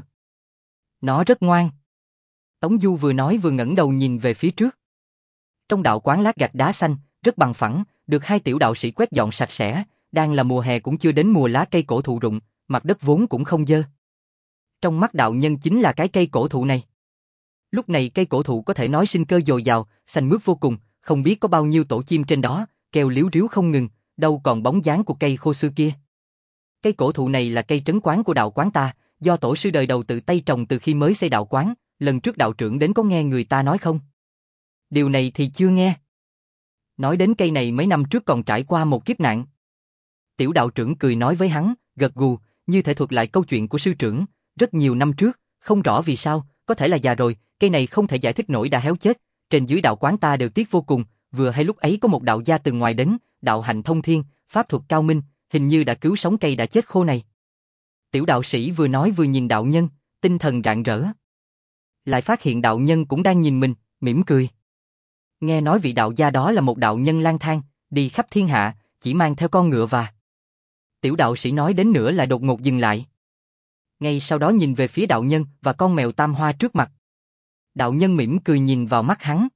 Nó rất ngoan. Tống Du vừa nói vừa ngẩng đầu nhìn về phía trước. Trong đạo quán lát gạch đá xanh, rất bằng phẳng, được hai tiểu đạo sĩ quét dọn sạch sẽ, đang là mùa hè cũng chưa đến mùa lá cây cổ thụ rụng, mặt đất vốn cũng không dơ. Trong mắt đạo nhân chính là cái cây cổ thụ này. Lúc này cây cổ thụ có thể nói sinh cơ dồi dào, xanh mướt vô cùng, không biết có bao nhiêu tổ chim trên đó, kêu líu ríu không ngừng, đâu còn bóng dáng của cây khô xưa kia. Cây cổ thụ này là cây trấn quán của đạo quán ta, do tổ sư đời đầu tự tay trồng từ khi mới xây đạo quán, lần trước đạo trưởng đến có nghe người ta nói không? Điều này thì chưa nghe. Nói đến cây này mấy năm trước còn trải qua một kiếp nạn. Tiểu đạo trưởng cười nói với hắn, gật gù, như thể thuật lại câu chuyện của sư trưởng, rất nhiều năm trước, không rõ vì sao, có thể là già rồi, cây này không thể giải thích nổi đã héo chết, trên dưới đạo quán ta đều tiếc vô cùng, vừa hay lúc ấy có một đạo gia từ ngoài đến, đạo hạnh thông thiên, pháp thuật cao minh, hình như đã cứu sống cây đã chết khô này. Tiểu đạo sĩ vừa nói vừa nhìn đạo nhân, tinh thần rạng rỡ. Lại phát hiện đạo nhân cũng đang nhìn mình, mỉm cười. Nghe nói vị đạo gia đó là một đạo nhân lang thang, đi khắp thiên hạ, chỉ mang theo con ngựa và... Tiểu đạo sĩ nói đến nửa là đột ngột dừng lại. Ngay sau đó nhìn về phía đạo nhân và con mèo tam hoa trước mặt. Đạo nhân mỉm cười nhìn vào mắt hắn.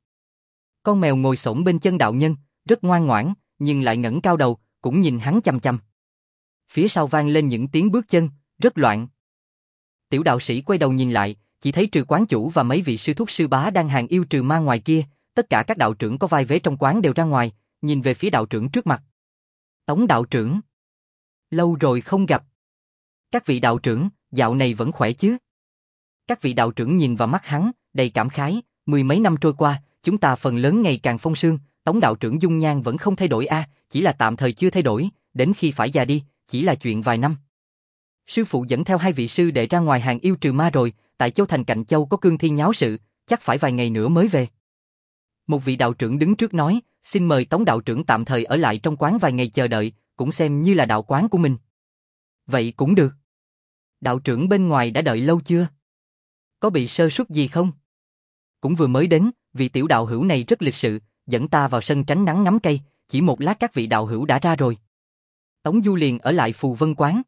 Con mèo ngồi xổm bên chân đạo nhân, rất ngoan ngoãn, nhưng lại ngẩng cao đầu, cũng nhìn hắn chăm chăm. Phía sau vang lên những tiếng bước chân, rất loạn. Tiểu đạo sĩ quay đầu nhìn lại, chỉ thấy trừ quán chủ và mấy vị sư thúc sư bá đang hàng yêu trừ ma ngoài kia, tất cả các đạo trưởng có vai vế trong quán đều ra ngoài, nhìn về phía đạo trưởng trước mặt. Tống đạo trưởng. Lâu rồi không gặp. Các vị đạo trưởng, dạo này vẫn khỏe chứ? Các vị đạo trưởng nhìn vào mắt hắn, đầy cảm khái, mười mấy năm trôi qua, chúng ta phần lớn ngày càng phong sương, Tống đạo trưởng dung nhan vẫn không thay đổi a, à, chỉ là tạm thời chưa thay đổi, đến khi phải già đi, chỉ là chuyện vài năm. Sư phụ dẫn theo hai vị sư đệ ra ngoài hàng yêu trừ ma rồi, tại Châu Thành Cạnh Châu có cương thi nháo sự, chắc phải vài ngày nữa mới về. Một vị đạo trưởng đứng trước nói, xin mời Tống đạo trưởng tạm thời ở lại trong quán vài ngày chờ đợi, cũng xem như là đạo quán của mình. Vậy cũng được. Đạo trưởng bên ngoài đã đợi lâu chưa? Có bị sơ suất gì không? Cũng vừa mới đến, vị tiểu đạo hữu này rất lịch sự, dẫn ta vào sân tránh nắng ngắm cây, chỉ một lát các vị đạo hữu đã ra rồi. Tống Du liền ở lại Phù Vân Quán.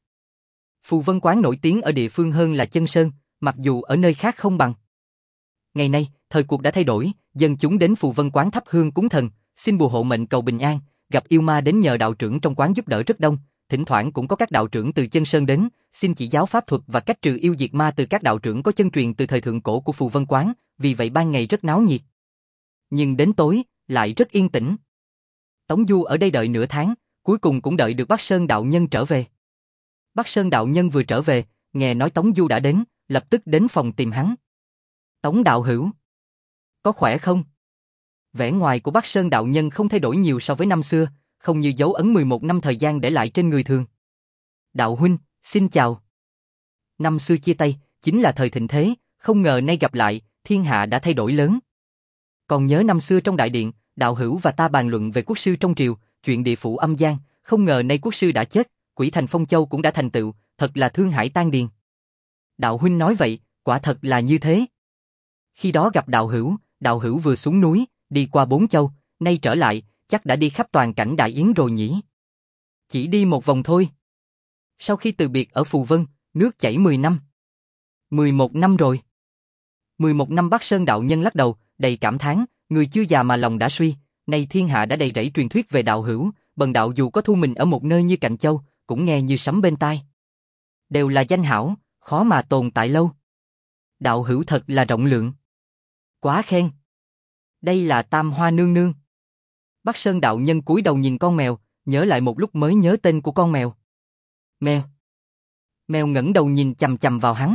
Phù Vân Quán nổi tiếng ở địa phương hơn là Chân Sơn, mặc dù ở nơi khác không bằng. Ngày nay, thời cuộc đã thay đổi, dân chúng đến Phù Vân Quán thắp hương cúng thần, xin bùa hộ mệnh cầu bình an, gặp yêu ma đến nhờ đạo trưởng trong quán giúp đỡ rất đông, thỉnh thoảng cũng có các đạo trưởng từ Chân Sơn đến, xin chỉ giáo pháp thuật và cách trừ yêu diệt ma từ các đạo trưởng có chân truyền từ thời thượng cổ của Phù Vân Quán, vì vậy ban ngày rất náo nhiệt. Nhưng đến tối, lại rất yên tĩnh. Tống Du ở đây đợi nửa tháng, cuối cùng cũng đợi được Bắc Sơn đạo nhân trở về. Bắc Sơn đạo nhân vừa trở về, nghe nói Tống Du đã đến, lập tức đến phòng tìm hắn. Tống đạo hữu, có khỏe không? Vẻ ngoài của Bắc Sơn đạo nhân không thay đổi nhiều so với năm xưa, không như dấu ấn mười một năm thời gian để lại trên người thường. Đạo huynh, xin chào. Năm xưa chia tay, chính là thời thịnh thế, không ngờ nay gặp lại, thiên hạ đã thay đổi lớn. Còn nhớ năm xưa trong đại điện, đạo hữu và ta bàn luận về quốc sư trong triều, chuyện địa phủ âm gian, không ngờ nay quốc sư đã chết, quỷ thành Phong Châu cũng đã thành tựu, thật là thương hải tan điền. Đạo huynh nói vậy, quả thật là như thế. Khi đó gặp đạo hữu, đạo hữu vừa xuống núi, đi qua bốn châu, nay trở lại, chắc đã đi khắp toàn cảnh Đại Yến rồi nhỉ? Chỉ đi một vòng thôi. Sau khi từ biệt ở Phù Vân, nước chảy mười năm. mười một năm rồi. mười một năm. Bắc Sơn đạo nhân lắc đầu, đầy cảm thán, người chưa già mà lòng đã suy, nay thiên hạ đã đầy rẫy truyền thuyết về đạo hữu, bần đạo dù có thu mình ở một nơi như Cạnh Châu, cũng nghe như sấm bên tai. Đều là danh hảo, khó mà tồn tại lâu. Đạo hữu thật là rộng lượng. Quá khen. Đây là Tam Hoa nương nương. Bắc Sơn đạo nhân cúi đầu nhìn con mèo, nhớ lại một lúc mới nhớ tên của con mèo. Mèo. Mèo ngẩng đầu nhìn chằm chằm vào hắn.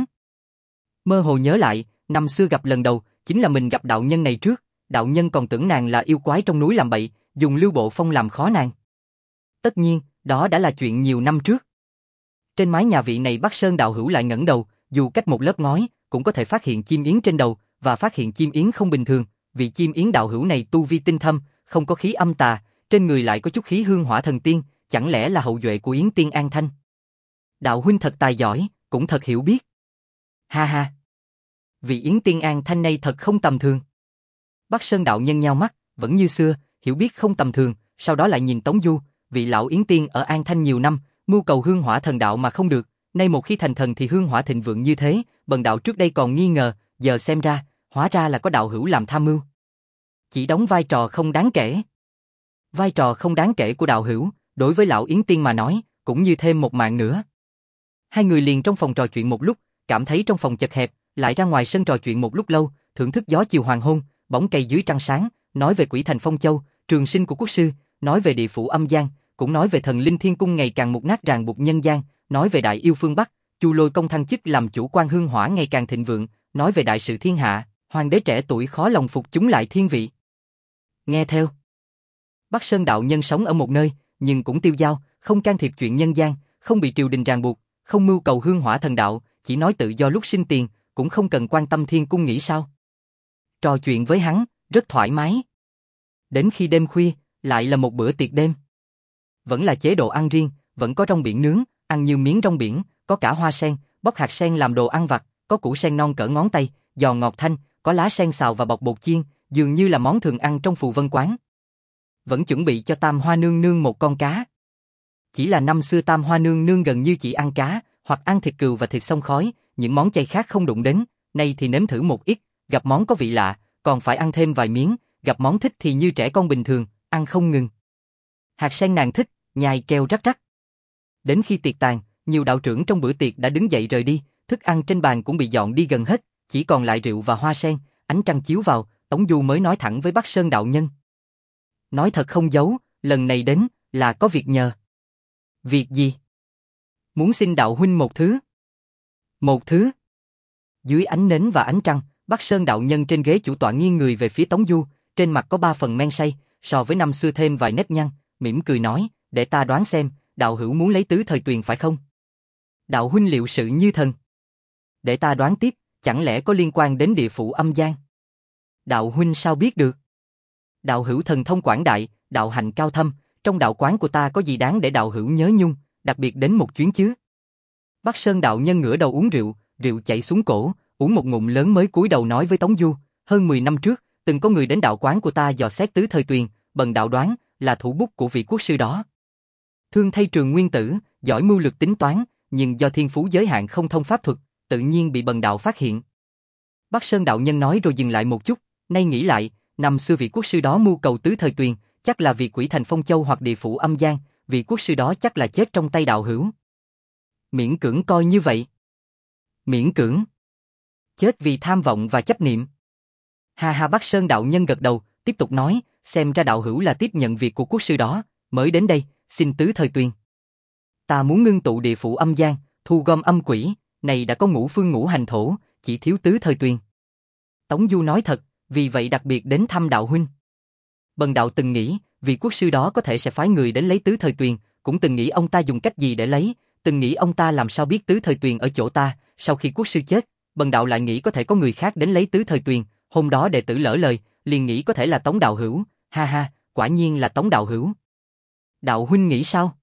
Mơ hồ nhớ lại, năm xưa gặp lần đầu, chính là mình gặp đạo nhân này trước, đạo nhân còn tưởng nàng là yêu quái trong núi làm bậy, dùng Lưu Bộ Phong làm khó nàng. Tất nhiên, đó đã là chuyện nhiều năm trước. Trên mái nhà vị này Bắc Sơn đạo hữu lại ngẩng đầu, dù cách một lớp ngói, cũng có thể phát hiện chim yến trên đầu, và phát hiện chim yến không bình thường, vị chim yến đạo hữu này tu vi tinh thâm, không có khí âm tà, trên người lại có chút khí hương hỏa thần tiên, chẳng lẽ là hậu duệ của Yến Tiên An Thanh? Đạo huynh thật tài giỏi, cũng thật hiểu biết. Ha ha. Vị Yến Tiên An Thanh này thật không tầm thường. Bắc Sơn đạo nhân nhao mắt, vẫn như xưa, hiểu biết không tầm thường, sau đó lại nhìn Tống Du, vị lão Yến Tiên ở An Thanh nhiều năm, mưu cầu hương hỏa thần đạo mà không được, nay một khi thành thần thì hương hỏa thịnh vượng như thế, bần đạo trước đây còn nghi ngờ, giờ xem ra, hóa ra là có đạo hữu làm tham mưu. Chỉ đóng vai trò không đáng kể. Vai trò không đáng kể của đạo hữu, đối với lão Yến Tiên mà nói, cũng như thêm một mạng nữa. Hai người liền trong phòng trò chuyện một lúc, cảm thấy trong phòng chật hẹp, lại ra ngoài sân trò chuyện một lúc lâu, thưởng thức gió chiều hoàng hôn, bóng cây dưới trăng sáng, nói về quỷ thành Phong Châu, trường sinh của quốc sư, nói về địa phủ âm gian, cũng nói về thần linh thiên cung ngày càng mục nát ràng buộc nhân gian, nói về đại yêu phương Bắc, Chu Lôi công thăng chức làm chủ quan hương hỏa ngày càng thịnh vượng, nói về đại sự thiên hạ, hoàng đế trẻ tuổi khó lòng phục chúng lại thiên vị. Nghe theo. Bắc Sơn đạo nhân sống ở một nơi, nhưng cũng tiêu dao, không can thiệp chuyện nhân gian, không bị triều đình ràng buộc, không mưu cầu hương hỏa thần đạo, chỉ nói tự do lúc sinh tiền, cũng không cần quan tâm thiên cung nghĩ sao. Trò chuyện với hắn, rất thoải mái. Đến khi đêm khuya, lại là một bữa tiệc đêm. Vẫn là chế độ ăn riêng, vẫn có rong biển nướng, ăn như miếng rong biển, có cả hoa sen, bóc hạt sen làm đồ ăn vặt, có củ sen non cỡ ngón tay, giòn ngọt thanh, có lá sen xào và bọc bột chiên, dường như là món thường ăn trong Phù Vân Quán. vẫn chuẩn bị cho Tam Hoa Nương Nương một con cá. Chỉ là năm xưa Tam Hoa Nương Nương gần như chỉ ăn cá, hoặc ăn thịt cừu và thịt xông khói, những món chay khác không đụng đến, nay thì nếm thử một ít, gặp món có vị lạ, còn phải ăn thêm vài miếng, gặp món thích thì như trẻ con bình thường, ăn không ngừng. Hạt sen nàng thích, nhai kêu rắc rắc. Đến khi tiệc tàn, nhiều đạo trưởng trong bữa tiệc đã đứng dậy rời đi, thức ăn trên bàn cũng bị dọn đi gần hết, chỉ còn lại rượu và hoa sen, ánh trăng chiếu vào, Tống Du mới nói thẳng với Bắc Sơn đạo nhân. Nói thật không giấu, lần này đến, là có việc nhờ. Việc gì? Muốn xin đạo huynh một thứ. Một thứ? Dưới ánh nến và ánh trăng, Bắc Sơn đạo nhân trên ghế chủ tọa nghiêng người về phía Tống Du, trên mặt có ba phần men say, so với năm xưa thêm vài nếp nhăn, mỉm cười nói, để ta đoán xem, đạo hữu muốn lấy tứ thời tuyền phải không? Đạo huynh liệu sự như thần. Để ta đoán tiếp, chẳng lẽ có liên quan đến địa phủ âm gian? Đạo huynh sao biết được? Đạo hữu thần thông quảng đại, đạo hạnh cao thâm, trong đạo quán của ta có gì đáng để đạo hữu nhớ nhung, đặc biệt đến một chuyến chứ? Bắc Sơn đạo nhân ngửa đầu uống rượu, rượu chảy xuống cổ, uống một ngụm lớn mới cúi đầu nói với Tống Du, hơn mười năm trước, từng có người đến đạo quán của ta dò xét tứ thời tuyền, bần đạo đoán là thủ bút của vị quốc sư đó. Thương thay Trường Nguyên Tử, giỏi mưu lược tính toán, nhưng do thiên phú giới hạn không thông pháp thuật, tự nhiên bị bần đạo phát hiện. Bắc Sơn đạo nhân nói rồi dừng lại một chút, nay nghĩ lại, năm xưa vị quốc sư đó mưu cầu tứ thời tuyền, chắc là vị quỷ thành Phong Châu hoặc địa phủ âm gian, vị quốc sư đó chắc là chết trong tay đạo hữu. Miễn cưỡng coi như vậy. Miễn cưỡng. Chết vì tham vọng và chấp niệm. Ha ha, Bắc Sơn đạo nhân gật đầu, tiếp tục nói, xem ra đạo hữu là tiếp nhận việc của quốc sư đó, mới đến đây, xin tứ thời tuyền. Ta muốn ngưng tụ địa phủ âm gian, thu gom âm quỷ, này đã có ngũ phương ngũ hành thổ, chỉ thiếu tứ thời tuyền. Tống Du nói thật, vì vậy đặc biệt đến thăm đạo huynh. Bần đạo từng nghĩ, vị quốc sư đó có thể sẽ phái người đến lấy tứ thời tuyền, cũng từng nghĩ ông ta dùng cách gì để lấy, từng nghĩ ông ta làm sao biết tứ thời tuyền ở chỗ ta, sau khi quốc sư chết, bần đạo lại nghĩ có thể có người khác đến lấy tứ thời tuyền, hôm đó đệ tử lỡ lời, liền nghĩ có thể là Tống đạo hữu, ha ha, quả nhiên là Tống đạo hữu. Đạo huynh nghĩ sao?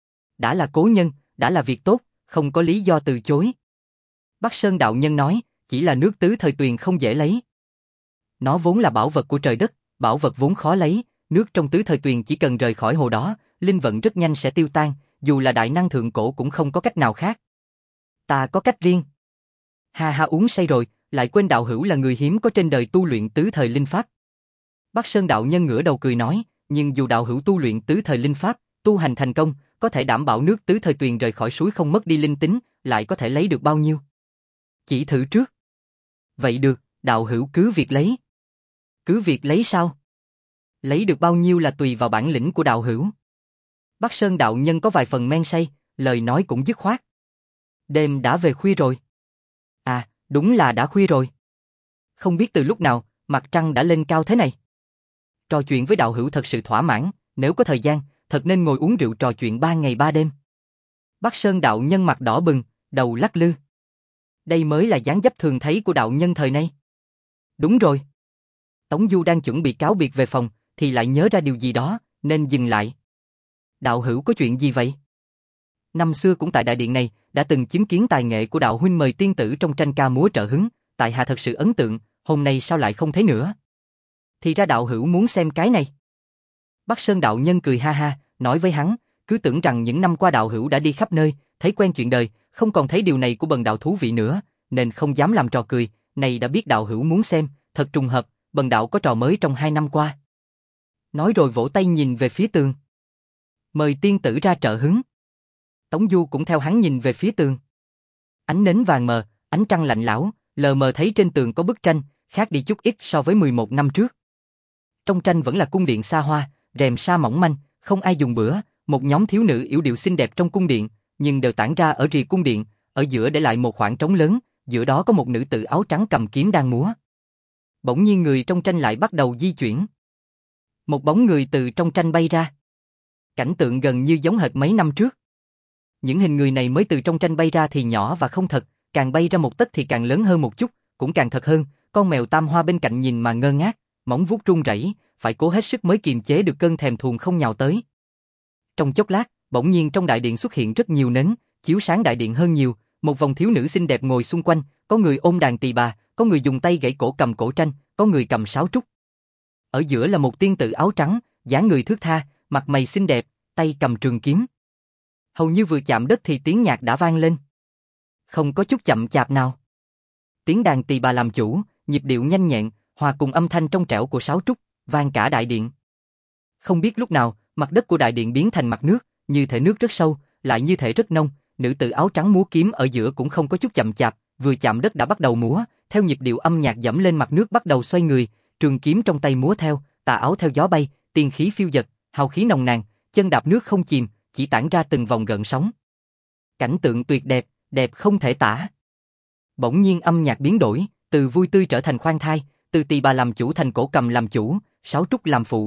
Đã là cố nhân, đã là việc tốt, không có lý do từ chối. Bắc Sơn đạo nhân nói, chỉ là nước tứ thời tuyền không dễ lấy. Nó vốn là bảo vật của trời đất, bảo vật vốn khó lấy, nước trong tứ thời tuyền chỉ cần rời khỏi hồ đó, linh vận rất nhanh sẽ tiêu tan, dù là đại năng thượng cổ cũng không có cách nào khác. Ta có cách riêng. Ha ha, uống say rồi, lại quên đạo hữu là người hiếm có trên đời tu luyện tứ thời linh pháp. Bắc Sơn đạo nhân ngửa đầu cười nói, nhưng dù đạo hữu tu luyện tứ thời linh pháp, tu hành thành công, có thể đảm bảo nước tứ thời tuyền rời khỏi suối không mất đi linh tính, lại có thể lấy được bao nhiêu? Chỉ thử trước. Vậy được, đạo hữu cứ việc lấy. Cứ việc lấy sao? Lấy được bao nhiêu là tùy vào bản lĩnh của đạo hữu. Bắc Sơn đạo nhân có vài phần men say, lời nói cũng dứt khoát. Đêm đã về khuya rồi. À, đúng là đã khuya rồi. Không biết từ lúc nào, mặt trăng đã lên cao thế này. Trò chuyện với đạo hữu thật sự thỏa mãn, nếu có thời gian, thật nên ngồi uống rượu trò chuyện ba ngày ba đêm. Bắc Sơn đạo nhân mặt đỏ bừng, đầu lắc lư. Đây mới là dáng dấp thường thấy của đạo nhân thời nay. Đúng rồi. Tống Du đang chuẩn bị cáo biệt về phòng, thì lại nhớ ra điều gì đó, nên dừng lại. Đạo hữu có chuyện gì vậy? Năm xưa cũng tại đại điện này, đã từng chứng kiến tài nghệ của đạo huynh mời tiên tử trong tranh ca múa trợ hứng, tại hạ thật sự ấn tượng, hôm nay sao lại không thấy nữa? Thì ra đạo hữu muốn xem cái này. Bắc Sơn đạo nhân cười ha ha, nói với hắn, cứ tưởng rằng những năm qua đạo hữu đã đi khắp nơi, thấy quen chuyện đời, không còn thấy điều này của bần đạo thú vị nữa, nên không dám làm trò cười, này đã biết đạo hữu muốn xem, thật trùng hợp, bần đạo có trò mới trong hai năm qua. Nói rồi vỗ tay nhìn về phía tường. Mời tiên tử ra trợ hứng. Tống Du cũng theo hắn nhìn về phía tường. Ánh nến vàng mờ, ánh trăng lạnh lẽo, lờ mờ thấy trên tường có bức tranh, khác đi chút ít so với mười một năm trước. Trong tranh vẫn là cung điện xa hoa, rèm sa mỏng manh, không ai dùng bữa, một nhóm thiếu nữ yểu điệu xinh đẹp trong cung điện, nhưng đều tản ra ở rìa cung điện, ở giữa để lại một khoảng trống lớn, giữa đó có một nữ tử áo trắng cầm kiếm đang múa. Bỗng nhiên người trong tranh lại bắt đầu di chuyển. Một bóng người từ trong tranh bay ra. Cảnh tượng gần như giống hệt mấy năm trước. Những hình người này mới từ trong tranh bay ra thì nhỏ và không thật, càng bay ra một tấc thì càng lớn hơn một chút, cũng càng thật hơn, con mèo tam hoa bên cạnh nhìn mà ngơ ngác, móng vuốt run rẩy, phải cố hết sức mới kiềm chế được cơn thèm thuồng không nhào tới. Trong chốc lát, bỗng nhiên trong đại điện xuất hiện rất nhiều nến, chiếu sáng đại điện hơn nhiều, một vòng thiếu nữ xinh đẹp ngồi xung quanh, có người ôm đàn tỳ bà, có người dùng tay gãy cổ cầm cổ tranh, có người cầm sáo trúc. Ở giữa là một tiên tử áo trắng, dáng người thướt tha, mặt mày xinh đẹp, tay cầm trường kiếm. Hầu như vừa chạm đất thì tiếng nhạc đã vang lên. Không có chút chậm chạp nào. Tiếng đàn tỳ bà làm chủ, nhịp điệu nhanh nhẹn, hòa cùng âm thanh trong trẻo của sáo trúc, vang cả đại điện. Không biết lúc nào, mặt đất của đại điện biến thành mặt nước, như thể nước rất sâu, lại như thể rất nông. Nữ tử áo trắng múa kiếm ở giữa cũng không có chút chậm chạp, vừa chạm đất đã bắt đầu múa, theo nhịp điệu âm nhạc dẫm lên mặt nước bắt đầu xoay người, trường kiếm trong tay múa theo, tà áo theo gió bay, tiên khí phiêu dật, hào khí nồng nàn, chân đạp nước không chìm, chỉ tản ra từng vòng gợn sóng. Cảnh tượng tuyệt đẹp, đẹp không thể tả. Bỗng nhiên âm nhạc biến đổi, từ vui tươi trở thành khoan thai, từ tỳ bà làm chủ thành cổ cầm làm chủ, sáo trúc làm phụ.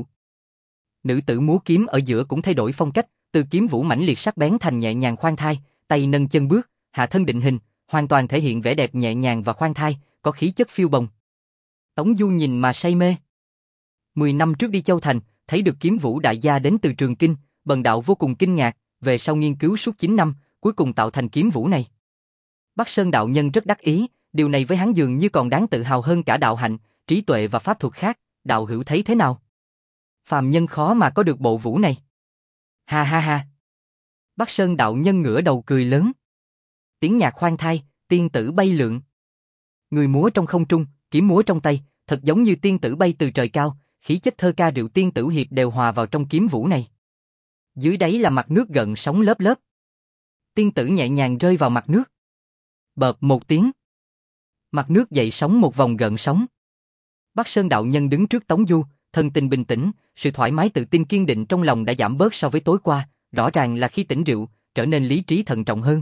Nữ tử múa kiếm ở giữa cũng thay đổi phong cách, từ kiếm vũ mãnh liệt sắc bén thành nhẹ nhàng khoan thai, tay nâng chân bước, hạ thân định hình, hoàn toàn thể hiện vẻ đẹp nhẹ nhàng và khoan thai, có khí chất phiêu bồng. Tống Du nhìn mà say mê. Mười năm trước đi Châu Thành, thấy được kiếm vũ đại gia đến từ Trường Kinh, bần đạo vô cùng kinh ngạc, về sau nghiên cứu suốt chín năm, cuối cùng tạo thành kiếm vũ này. Bắc Sơn đạo nhân rất đắc ý, điều này với hắn dường như còn đáng tự hào hơn cả đạo hạnh, trí tuệ và pháp thuật khác, đạo hữu thấy thế nào? Phàm nhân khó mà có được bộ vũ này. Ha ha ha. Bắc Sơn đạo nhân ngửa đầu cười lớn. Tiếng nhạc khoan thai, tiên tử bay lượn. Người múa trong không trung, kiếm múa trong tay, thật giống như tiên tử bay từ trời cao, khí chất thơ ca rượu tiên tử hiệp đều hòa vào trong kiếm vũ này. Dưới đáy là mặt nước gợn sóng lớp lớp. Tiên tử nhẹ nhàng rơi vào mặt nước. Bợp một tiếng. Mặt nước dậy sóng một vòng gợn sóng. Bắc Sơn đạo nhân đứng trước Tống Du, thân tình bình tĩnh, sự thoải mái tự tin kiên định trong lòng đã giảm bớt so với tối qua, rõ ràng là khi tỉnh rượu, trở nên lý trí thận trọng hơn.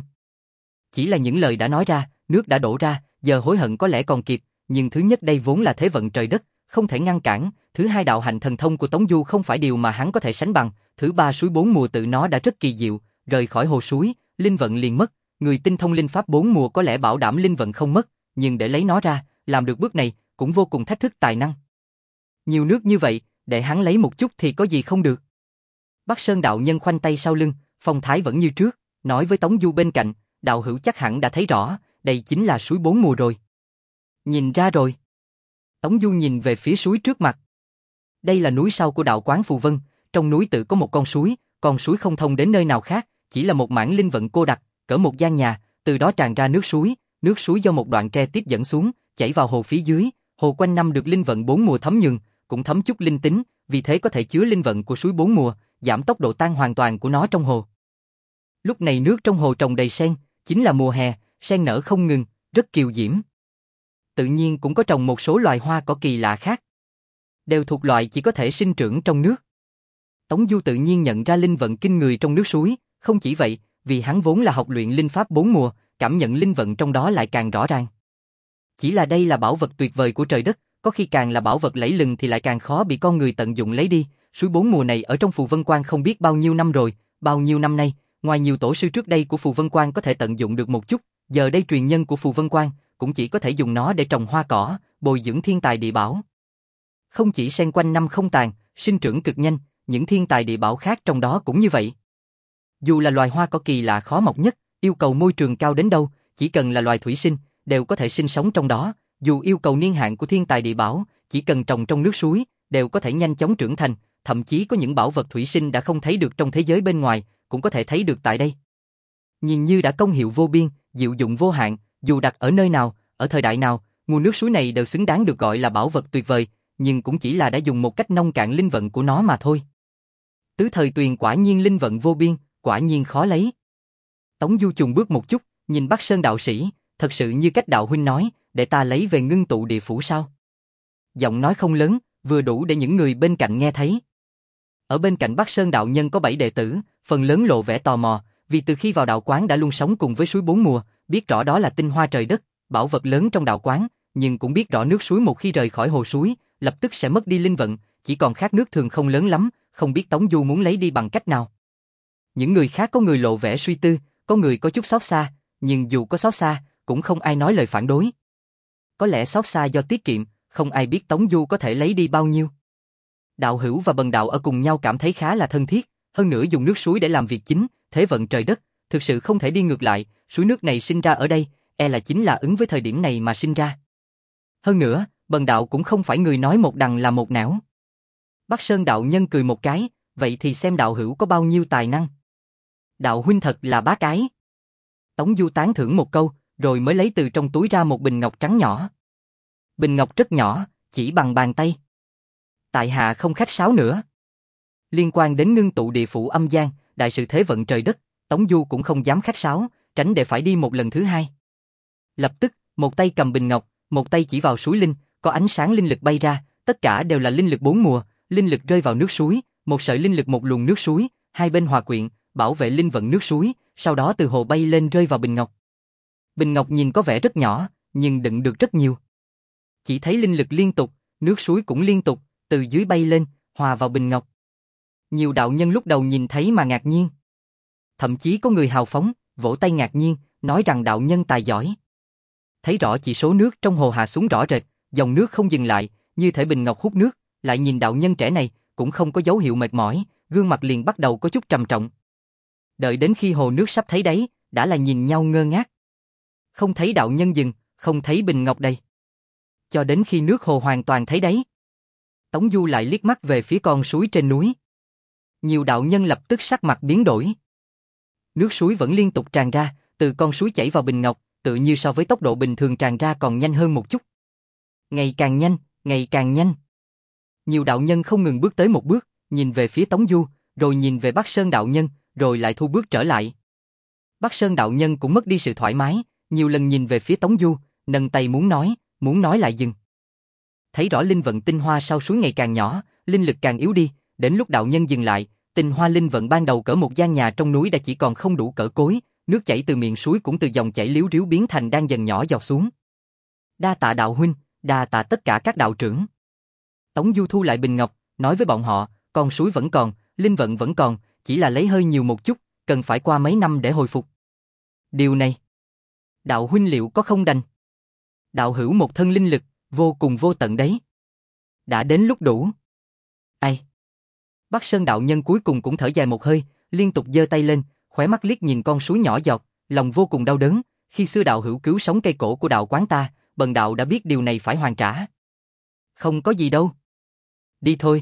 Chỉ là những lời đã nói ra, nước đã đổ ra, giờ hối hận có lẽ còn kịp, nhưng thứ nhất đây vốn là thế vận trời đất, không thể ngăn cản, thứ hai đạo hạnh thần thông của Tống Du không phải điều mà hắn có thể sánh bằng, thứ ba suối bốn mùa tự nó đã rất kỳ diệu, rời khỏi hồ suối, linh vận liền mất, người tinh thông linh pháp bốn mùa có lẽ bảo đảm linh vận không mất, nhưng để lấy nó ra, làm được bước này, cũng vô cùng thách thức tài năng. Nhiều nước như vậy, để hắn lấy một chút thì có gì không được. Bắc Sơn đạo nhân khoanh tay sau lưng, phong thái vẫn như trước, nói với Tống Du bên cạnh, đạo hữu chắc hẳn đã thấy rõ, đây chính là suối bốn mùa rồi. Nhìn ra rồi. Tống Du nhìn về phía suối trước mặt. Đây là núi sau của đạo quán Phù Vân, trong núi tự có một con suối, con suối không thông đến nơi nào khác, chỉ là một mảng linh vận cô đặc, cỡ một gian nhà, từ đó tràn ra nước suối, nước suối do một đoạn tre tiếp dẫn xuống, chảy vào hồ phía dưới, hồ quanh năm được linh vận bốn mùa thấm nhuần, cũng thấm chút linh tính, vì thế có thể chứa linh vận của suối bốn mùa, giảm tốc độ tan hoàn toàn của nó trong hồ. Lúc này nước trong hồ trồng đầy sen, chính là mùa hè, sen nở không ngừng, rất kiều diễm. Tự nhiên cũng có trồng một số loài hoa cỏ kỳ lạ khác, đều thuộc loại chỉ có thể sinh trưởng trong nước. Tống Du tự nhiên nhận ra linh vận kinh người trong nước suối, không chỉ vậy, vì hắn vốn là học luyện linh pháp bốn mùa, cảm nhận linh vận trong đó lại càng rõ ràng. Chỉ là đây là bảo vật tuyệt vời của trời đất, có khi càng là bảo vật lẫy lừng thì lại càng khó bị con người tận dụng lấy đi. Suối bốn mùa này ở trong Phù Vân Quan không biết bao nhiêu năm rồi, bao nhiêu năm nay, ngoài nhiều tổ sư trước đây của Phù Vân Quan có thể tận dụng được một chút, giờ đây truyền nhân của Phù Vân Quan cũng chỉ có thể dùng nó để trồng hoa cỏ, bồi dưỡng thiên tài địa bảo. Không chỉ sen quanh năm không tàn, sinh trưởng cực nhanh, những thiên tài địa bảo khác trong đó cũng như vậy. Dù là loài hoa cỏ kỳ lạ khó mọc nhất, yêu cầu môi trường cao đến đâu, chỉ cần là loài thủy sinh, đều có thể sinh sống trong đó, dù yêu cầu niên hạn của thiên tài địa bảo, chỉ cần trồng trong nước suối, đều có thể nhanh chóng trưởng thành, thậm chí có những bảo vật thủy sinh đã không thấy được trong thế giới bên ngoài, cũng có thể thấy được tại đây. Nhìn như đã công hiệu vô biên, diệu dụng vô hạn, dù đặt ở nơi nào, ở thời đại nào, nguồn nước suối này đều xứng đáng được gọi là bảo vật tuyệt vời, nhưng cũng chỉ là đã dùng một cách nông cạn linh vận của nó mà thôi. Tứ thời tuyền quả nhiên linh vận vô biên, quả nhiên khó lấy. Tống Du chùng bước một chút, nhìn Bắc Sơn đạo sĩ, thật sự như cách đạo huynh nói, để ta lấy về ngưng tụ địa phủ sao? Giọng nói không lớn, vừa đủ để những người bên cạnh nghe thấy. Ở bên cạnh Bắc Sơn đạo nhân có bảy đệ tử, phần lớn lộ vẻ tò mò, vì từ khi vào đạo quán đã luôn sống cùng với suối bốn mùa, biết rõ đó là tinh hoa trời đất, bảo vật lớn trong đạo quán, nhưng cũng biết rõ nước suối một khi rời khỏi hồ suối, lập tức sẽ mất đi linh vận, chỉ còn khát nước thường không lớn lắm, không biết Tống Du muốn lấy đi bằng cách nào. Những người khác có người lộ vẻ suy tư, có người có chút xót xa, nhưng dù có xót xa, cũng không ai nói lời phản đối. Có lẽ xót xa do tiết kiệm, không ai biết Tống Du có thể lấy đi bao nhiêu. Đạo hữu và bần đạo ở cùng nhau cảm thấy khá là thân thiết, hơn nữa dùng nước suối để làm việc chính, thế vận trời đất, thực sự không thể đi ngược lại, suối nước này sinh ra ở đây, e là chính là ứng với thời điểm này mà sinh ra. Hơn nữa, bần đạo cũng không phải người nói một đằng là một nẻo. Bắc Sơn đạo nhân cười một cái, vậy thì xem đạo hữu có bao nhiêu tài năng. Đạo huynh thật là bá cái. Tống Du tán thưởng một câu, rồi mới lấy từ trong túi ra một bình ngọc trắng nhỏ. Bình ngọc rất nhỏ, chỉ bằng bàn tay. Tại hạ không khách sáo nữa. Liên quan đến ngưng tụ địa phủ âm gian, đại sự thế vận trời đất, Tống Du cũng không dám khách sáo, tránh để phải đi một lần thứ hai. Lập tức, một tay cầm bình ngọc, một tay chỉ vào suối linh, có ánh sáng linh lực bay ra, tất cả đều là linh lực bốn mùa, linh lực rơi vào nước suối, một sợi linh lực một luồng nước suối, hai bên hòa quyện, bảo vệ linh vận nước suối, sau đó từ hồ bay lên rơi vào bình ngọc. Bình ngọc nhìn có vẻ rất nhỏ, nhưng đựng được rất nhiều. Chỉ thấy linh lực liên tục, nước suối cũng liên tục, từ dưới bay lên, hòa vào bình ngọc. Nhiều đạo nhân lúc đầu nhìn thấy mà ngạc nhiên. Thậm chí có người hào phóng, vỗ tay ngạc nhiên, nói rằng đạo nhân tài giỏi. Thấy rõ chỉ số nước trong hồ hạ xuống rõ rệt, dòng nước không dừng lại, như thể bình ngọc hút nước, lại nhìn đạo nhân trẻ này, cũng không có dấu hiệu mệt mỏi, gương mặt liền bắt đầu có chút trầm trọng. Đợi đến khi hồ nước sắp thấy đáy, đã là nhìn nhau ngơ ngác. Không thấy đạo nhân dừng, không thấy bình ngọc đầy. Cho đến khi nước hồ hoàn toàn thấy đáy. Tống Du lại liếc mắt về phía con suối trên núi. Nhiều đạo nhân lập tức sắc mặt biến đổi. Nước suối vẫn liên tục tràn ra, từ con suối chảy vào bình ngọc, tự như so với tốc độ bình thường tràn ra còn nhanh hơn một chút. Ngày càng nhanh, ngày càng nhanh. Nhiều đạo nhân không ngừng bước tới một bước, nhìn về phía Tống Du, rồi nhìn về Bắc Sơn đạo nhân, rồi lại thu bước trở lại. Bắc Sơn đạo nhân cũng mất đi sự thoải mái, nhiều lần nhìn về phía Tống Du, nâng tay muốn nói, muốn nói lại dừng. Thấy rõ linh vận tinh hoa sau suối ngày càng nhỏ, linh lực càng yếu đi, đến lúc đạo nhân dừng lại, tinh hoa linh vận ban đầu cỡ một gian nhà trong núi đã chỉ còn không đủ cỡ cối, nước chảy từ miệng suối cũng từ dòng chảy liếu riếu biến thành đang dần nhỏ giọt xuống. Đa tạ đạo huynh, đa tạ tất cả các đạo trưởng. Tống Du thu lại bình ngọc, nói với bọn họ, con suối vẫn còn, linh vận vẫn còn, chỉ là lấy hơi nhiều một chút, cần phải qua mấy năm để hồi phục. Điều này, đạo huynh liệu có không đành? Đạo hữu một thân linh lực, vô cùng vô tận đấy. Đã đến lúc đủ. Ai? Bắc Sơn đạo nhân cuối cùng cũng thở dài một hơi, liên tục giơ tay lên, khóe mắt liếc nhìn con suối nhỏ giọt, lòng vô cùng đau đớn. Khi xưa đạo hữu cứu sống cây cổ của đạo quán ta, bần đạo đã biết điều này phải hoàn trả. Không có gì đâu. Đi thôi.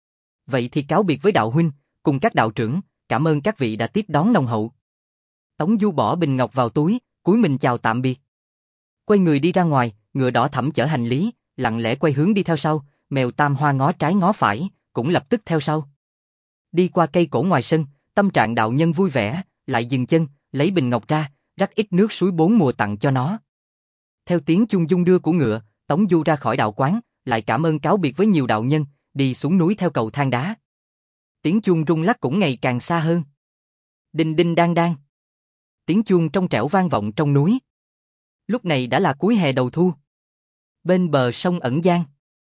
Vậy thì cáo biệt với đạo huynh, cùng các đạo trưởng, cảm ơn các vị đã tiếp đón nồng hậu. Tống Du bỏ bình ngọc vào túi, cúi mình chào tạm biệt. Quay người đi ra ngoài, ngựa đỏ thẫm chở hành lý, lặng lẽ quay hướng đi theo sau, mèo tam hoa ngó trái ngó phải, cũng lập tức theo sau. Đi qua cây cổ ngoài sân, tâm trạng đạo nhân vui vẻ, lại dừng chân, lấy bình ngọc ra, rắc ít nước suối bốn mùa tặng cho nó. Theo tiếng chuông dung đưa của ngựa, Tống Du ra khỏi đạo quán, lại cảm ơn cáo biệt với nhiều đạo nhân, đi xuống núi theo cầu thang đá. Tiếng chuông rung lắc cũng ngày càng xa hơn. Đinh đinh đang đang. Tiếng chuông trong trẻo vang vọng trong núi. Lúc này đã là cuối hè đầu thu. Bên bờ sông ẩn giang,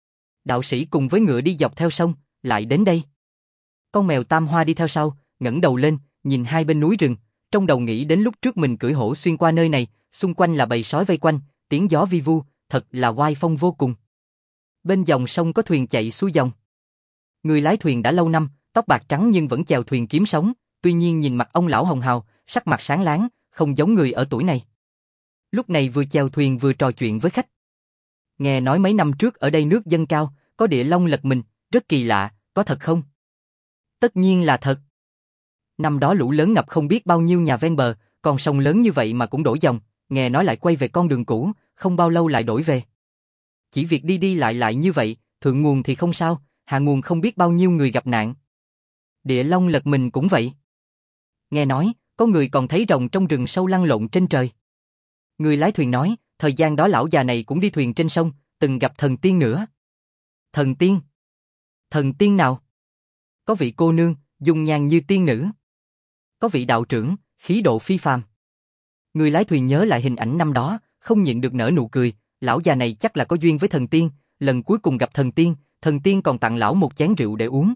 đạo sĩ cùng với ngựa đi dọc theo sông, lại đến đây. Con mèo tam hoa đi theo sau, ngẩng đầu lên, nhìn hai bên núi rừng, trong đầu nghĩ đến lúc trước mình cưỡi hổ xuyên qua nơi này, xung quanh là bầy sói vây quanh, tiếng gió vi vu, thật là oai phong vô cùng. Bên dòng sông có thuyền chạy xuôi dòng. Người lái thuyền đã lâu năm, tóc bạc trắng nhưng vẫn chèo thuyền kiếm sống, tuy nhiên nhìn mặt ông lão hồng hào, sắc mặt sáng láng, không giống người ở tuổi này. Lúc này vừa chèo thuyền vừa trò chuyện với khách. Nghe nói mấy năm trước ở đây nước dâng cao, có địa long lật mình, rất kỳ lạ, có thật không? Tất nhiên là thật. Năm đó lũ lớn ngập không biết bao nhiêu nhà ven bờ, con sông lớn như vậy mà cũng đổi dòng, nghe nói lại quay về con đường cũ, không bao lâu lại đổi về. Chỉ việc đi đi lại lại như vậy, thượng nguồn thì không sao, hạ nguồn không biết bao nhiêu người gặp nạn. Địa long lật mình cũng vậy. Nghe nói, có người còn thấy rồng trong rừng sâu lăn lộn trên trời. Người lái thuyền nói, thời gian đó lão già này cũng đi thuyền trên sông, từng gặp thần tiên nữa. Thần tiên? Thần tiên nào? Có vị cô nương, dung nhan như tiên nữ. Có vị đạo trưởng, khí độ phi phàm. Người lái thuyền nhớ lại hình ảnh năm đó, không nhịn được nở nụ cười, lão già này chắc là có duyên với thần tiên, lần cuối cùng gặp thần tiên, thần tiên còn tặng lão một chén rượu để uống.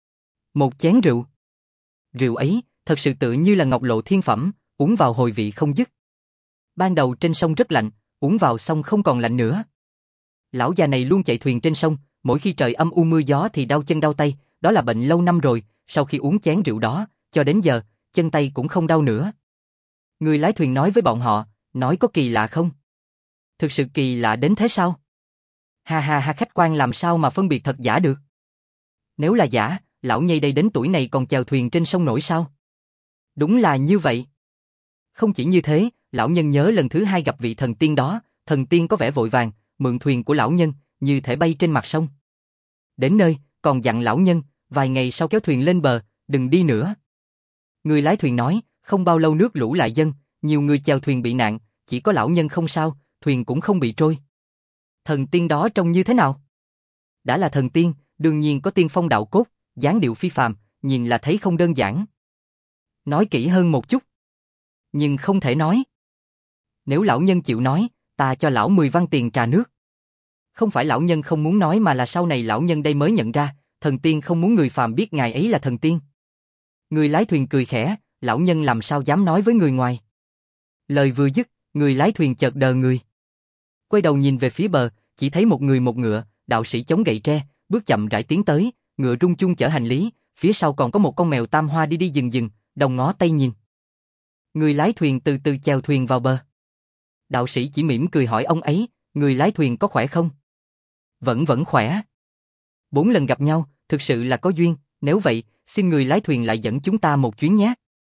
Một chén rượu? Rượu ấy, thật sự tự như là ngọc lộ thiên phẩm, uống vào hồi vị không dứt. Ban đầu trên sông rất lạnh, uống vào xong không còn lạnh nữa. Lão già này luôn chạy thuyền trên sông, mỗi khi trời âm u mưa gió thì đau chân đau tay, đó là bệnh lâu năm rồi, sau khi uống chén rượu đó, cho đến giờ, chân tay cũng không đau nữa. Người lái thuyền nói với bọn họ, nói có kỳ lạ không? Thực sự kỳ lạ đến thế sao? Ha ha ha, khách quan làm sao mà phân biệt thật giả được? Nếu là giả, lão nhây đây đến tuổi này còn chèo thuyền trên sông nổi sao? Đúng là như vậy. Không chỉ như thế, lão nhân nhớ lần thứ hai gặp vị thần tiên đó, thần tiên có vẻ vội vàng, mượn thuyền của lão nhân, như thể bay trên mặt sông. Đến nơi, còn dặn lão nhân, vài ngày sau kéo thuyền lên bờ, đừng đi nữa. Người lái thuyền nói, không bao lâu nước lũ lại dâng, nhiều người chèo thuyền bị nạn, chỉ có lão nhân không sao, thuyền cũng không bị trôi. Thần tiên đó trông như thế nào? Đã là thần tiên, đương nhiên có tiên phong đạo cốt, dáng điệu phi phàm, nhìn là thấy không đơn giản. Nói kỹ hơn một chút. Nhưng không thể nói. Nếu lão nhân chịu nói, ta cho lão mười văn tiền trà nước. Không phải lão nhân không muốn nói mà là sau này lão nhân đây mới nhận ra, thần tiên không muốn người phàm biết ngài ấy là thần tiên. Người lái thuyền cười khẽ, lão nhân làm sao dám nói với người ngoài. Lời vừa dứt, người lái thuyền chợt đờ người. Quay đầu nhìn về phía bờ, chỉ thấy một người một ngựa, đạo sĩ chống gậy tre, bước chậm rãi tiến tới, ngựa rung chuông chở hành lý, phía sau còn có một con mèo tam hoa đi đi dừng dừng, đồng ngó tay nhìn. Người lái thuyền từ từ chèo thuyền vào bờ. Đạo sĩ chỉ mỉm cười hỏi ông ấy, người lái thuyền có khỏe không? Vẫn vẫn khỏe. Bốn lần gặp nhau, thực sự là có duyên, nếu vậy, xin người lái thuyền lại dẫn chúng ta một chuyến nhé.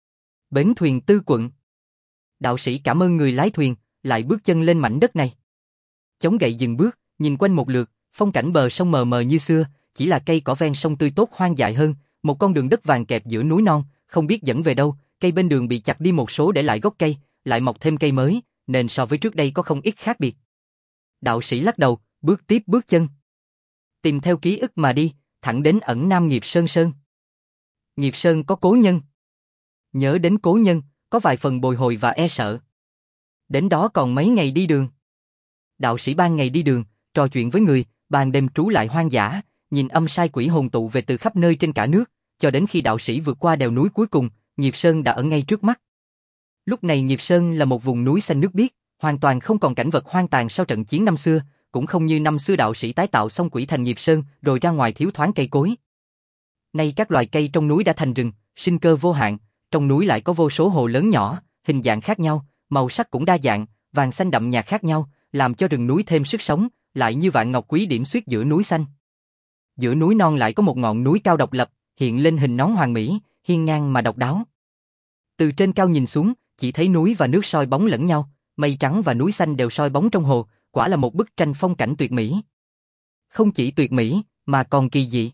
Bến thuyền Tư Quận. Đạo sĩ cảm ơn người lái thuyền, lại bước chân lên mảnh đất này. Chống gậy dừng bước, nhìn quanh một lượt, phong cảnh bờ sông mờ mờ như xưa, chỉ là cây cỏ ven sông tươi tốt hoang dại hơn, một con đường đất vàng kẹp giữa núi non, không biết dẫn về đâu, cây bên đường bị chặt đi một số để lại gốc cây, lại mọc thêm cây mới, nên so với trước đây có không ít khác biệt. Đạo sĩ lắc đầu, bước tiếp bước chân. Tìm theo ký ức mà đi, thẳng đến ẩn Nam Nghiệp Sơn Sơn. Nghiệp Sơn có cố nhân. Nhớ đến cố nhân, có vài phần bồi hồi và e sợ. Đến đó còn mấy ngày đi đường. Đạo sĩ ban ngày đi đường, trò chuyện với người, ban đêm trú lại hoang dã, nhìn âm sai quỷ hồn tụ về từ khắp nơi trên cả nước, cho đến khi đạo sĩ vượt qua đèo núi cuối cùng, Nghiệp Sơn đã ở ngay trước mắt. Lúc này Nghiệp Sơn là một vùng núi xanh nước biếc, hoàn toàn không còn cảnh vật hoang tàn sau trận chiến năm xưa, cũng không như năm xưa đạo sĩ tái tạo xong quỷ thành Nghiệp Sơn rồi ra ngoài thiếu thoáng cây cối. Nay các loài cây trong núi đã thành rừng, sinh cơ vô hạn, trong núi lại có vô số hồ lớn nhỏ, hình dạng khác nhau, màu sắc cũng đa dạng, vàng xanh đậm nhạt khác nhau, làm cho rừng núi thêm sức sống, lại như vạn ngọc quý điểm xuyết giữa núi xanh. Giữa núi non lại có một ngọn núi cao độc lập, hiện lên hình nón hoàng mỹ, hiên ngang mà độc đáo. Từ trên cao nhìn xuống, chỉ thấy núi và nước soi bóng lẫn nhau, mây trắng và núi xanh đều soi bóng trong hồ, quả là một bức tranh phong cảnh tuyệt mỹ. Không chỉ tuyệt mỹ, mà còn kỳ dị.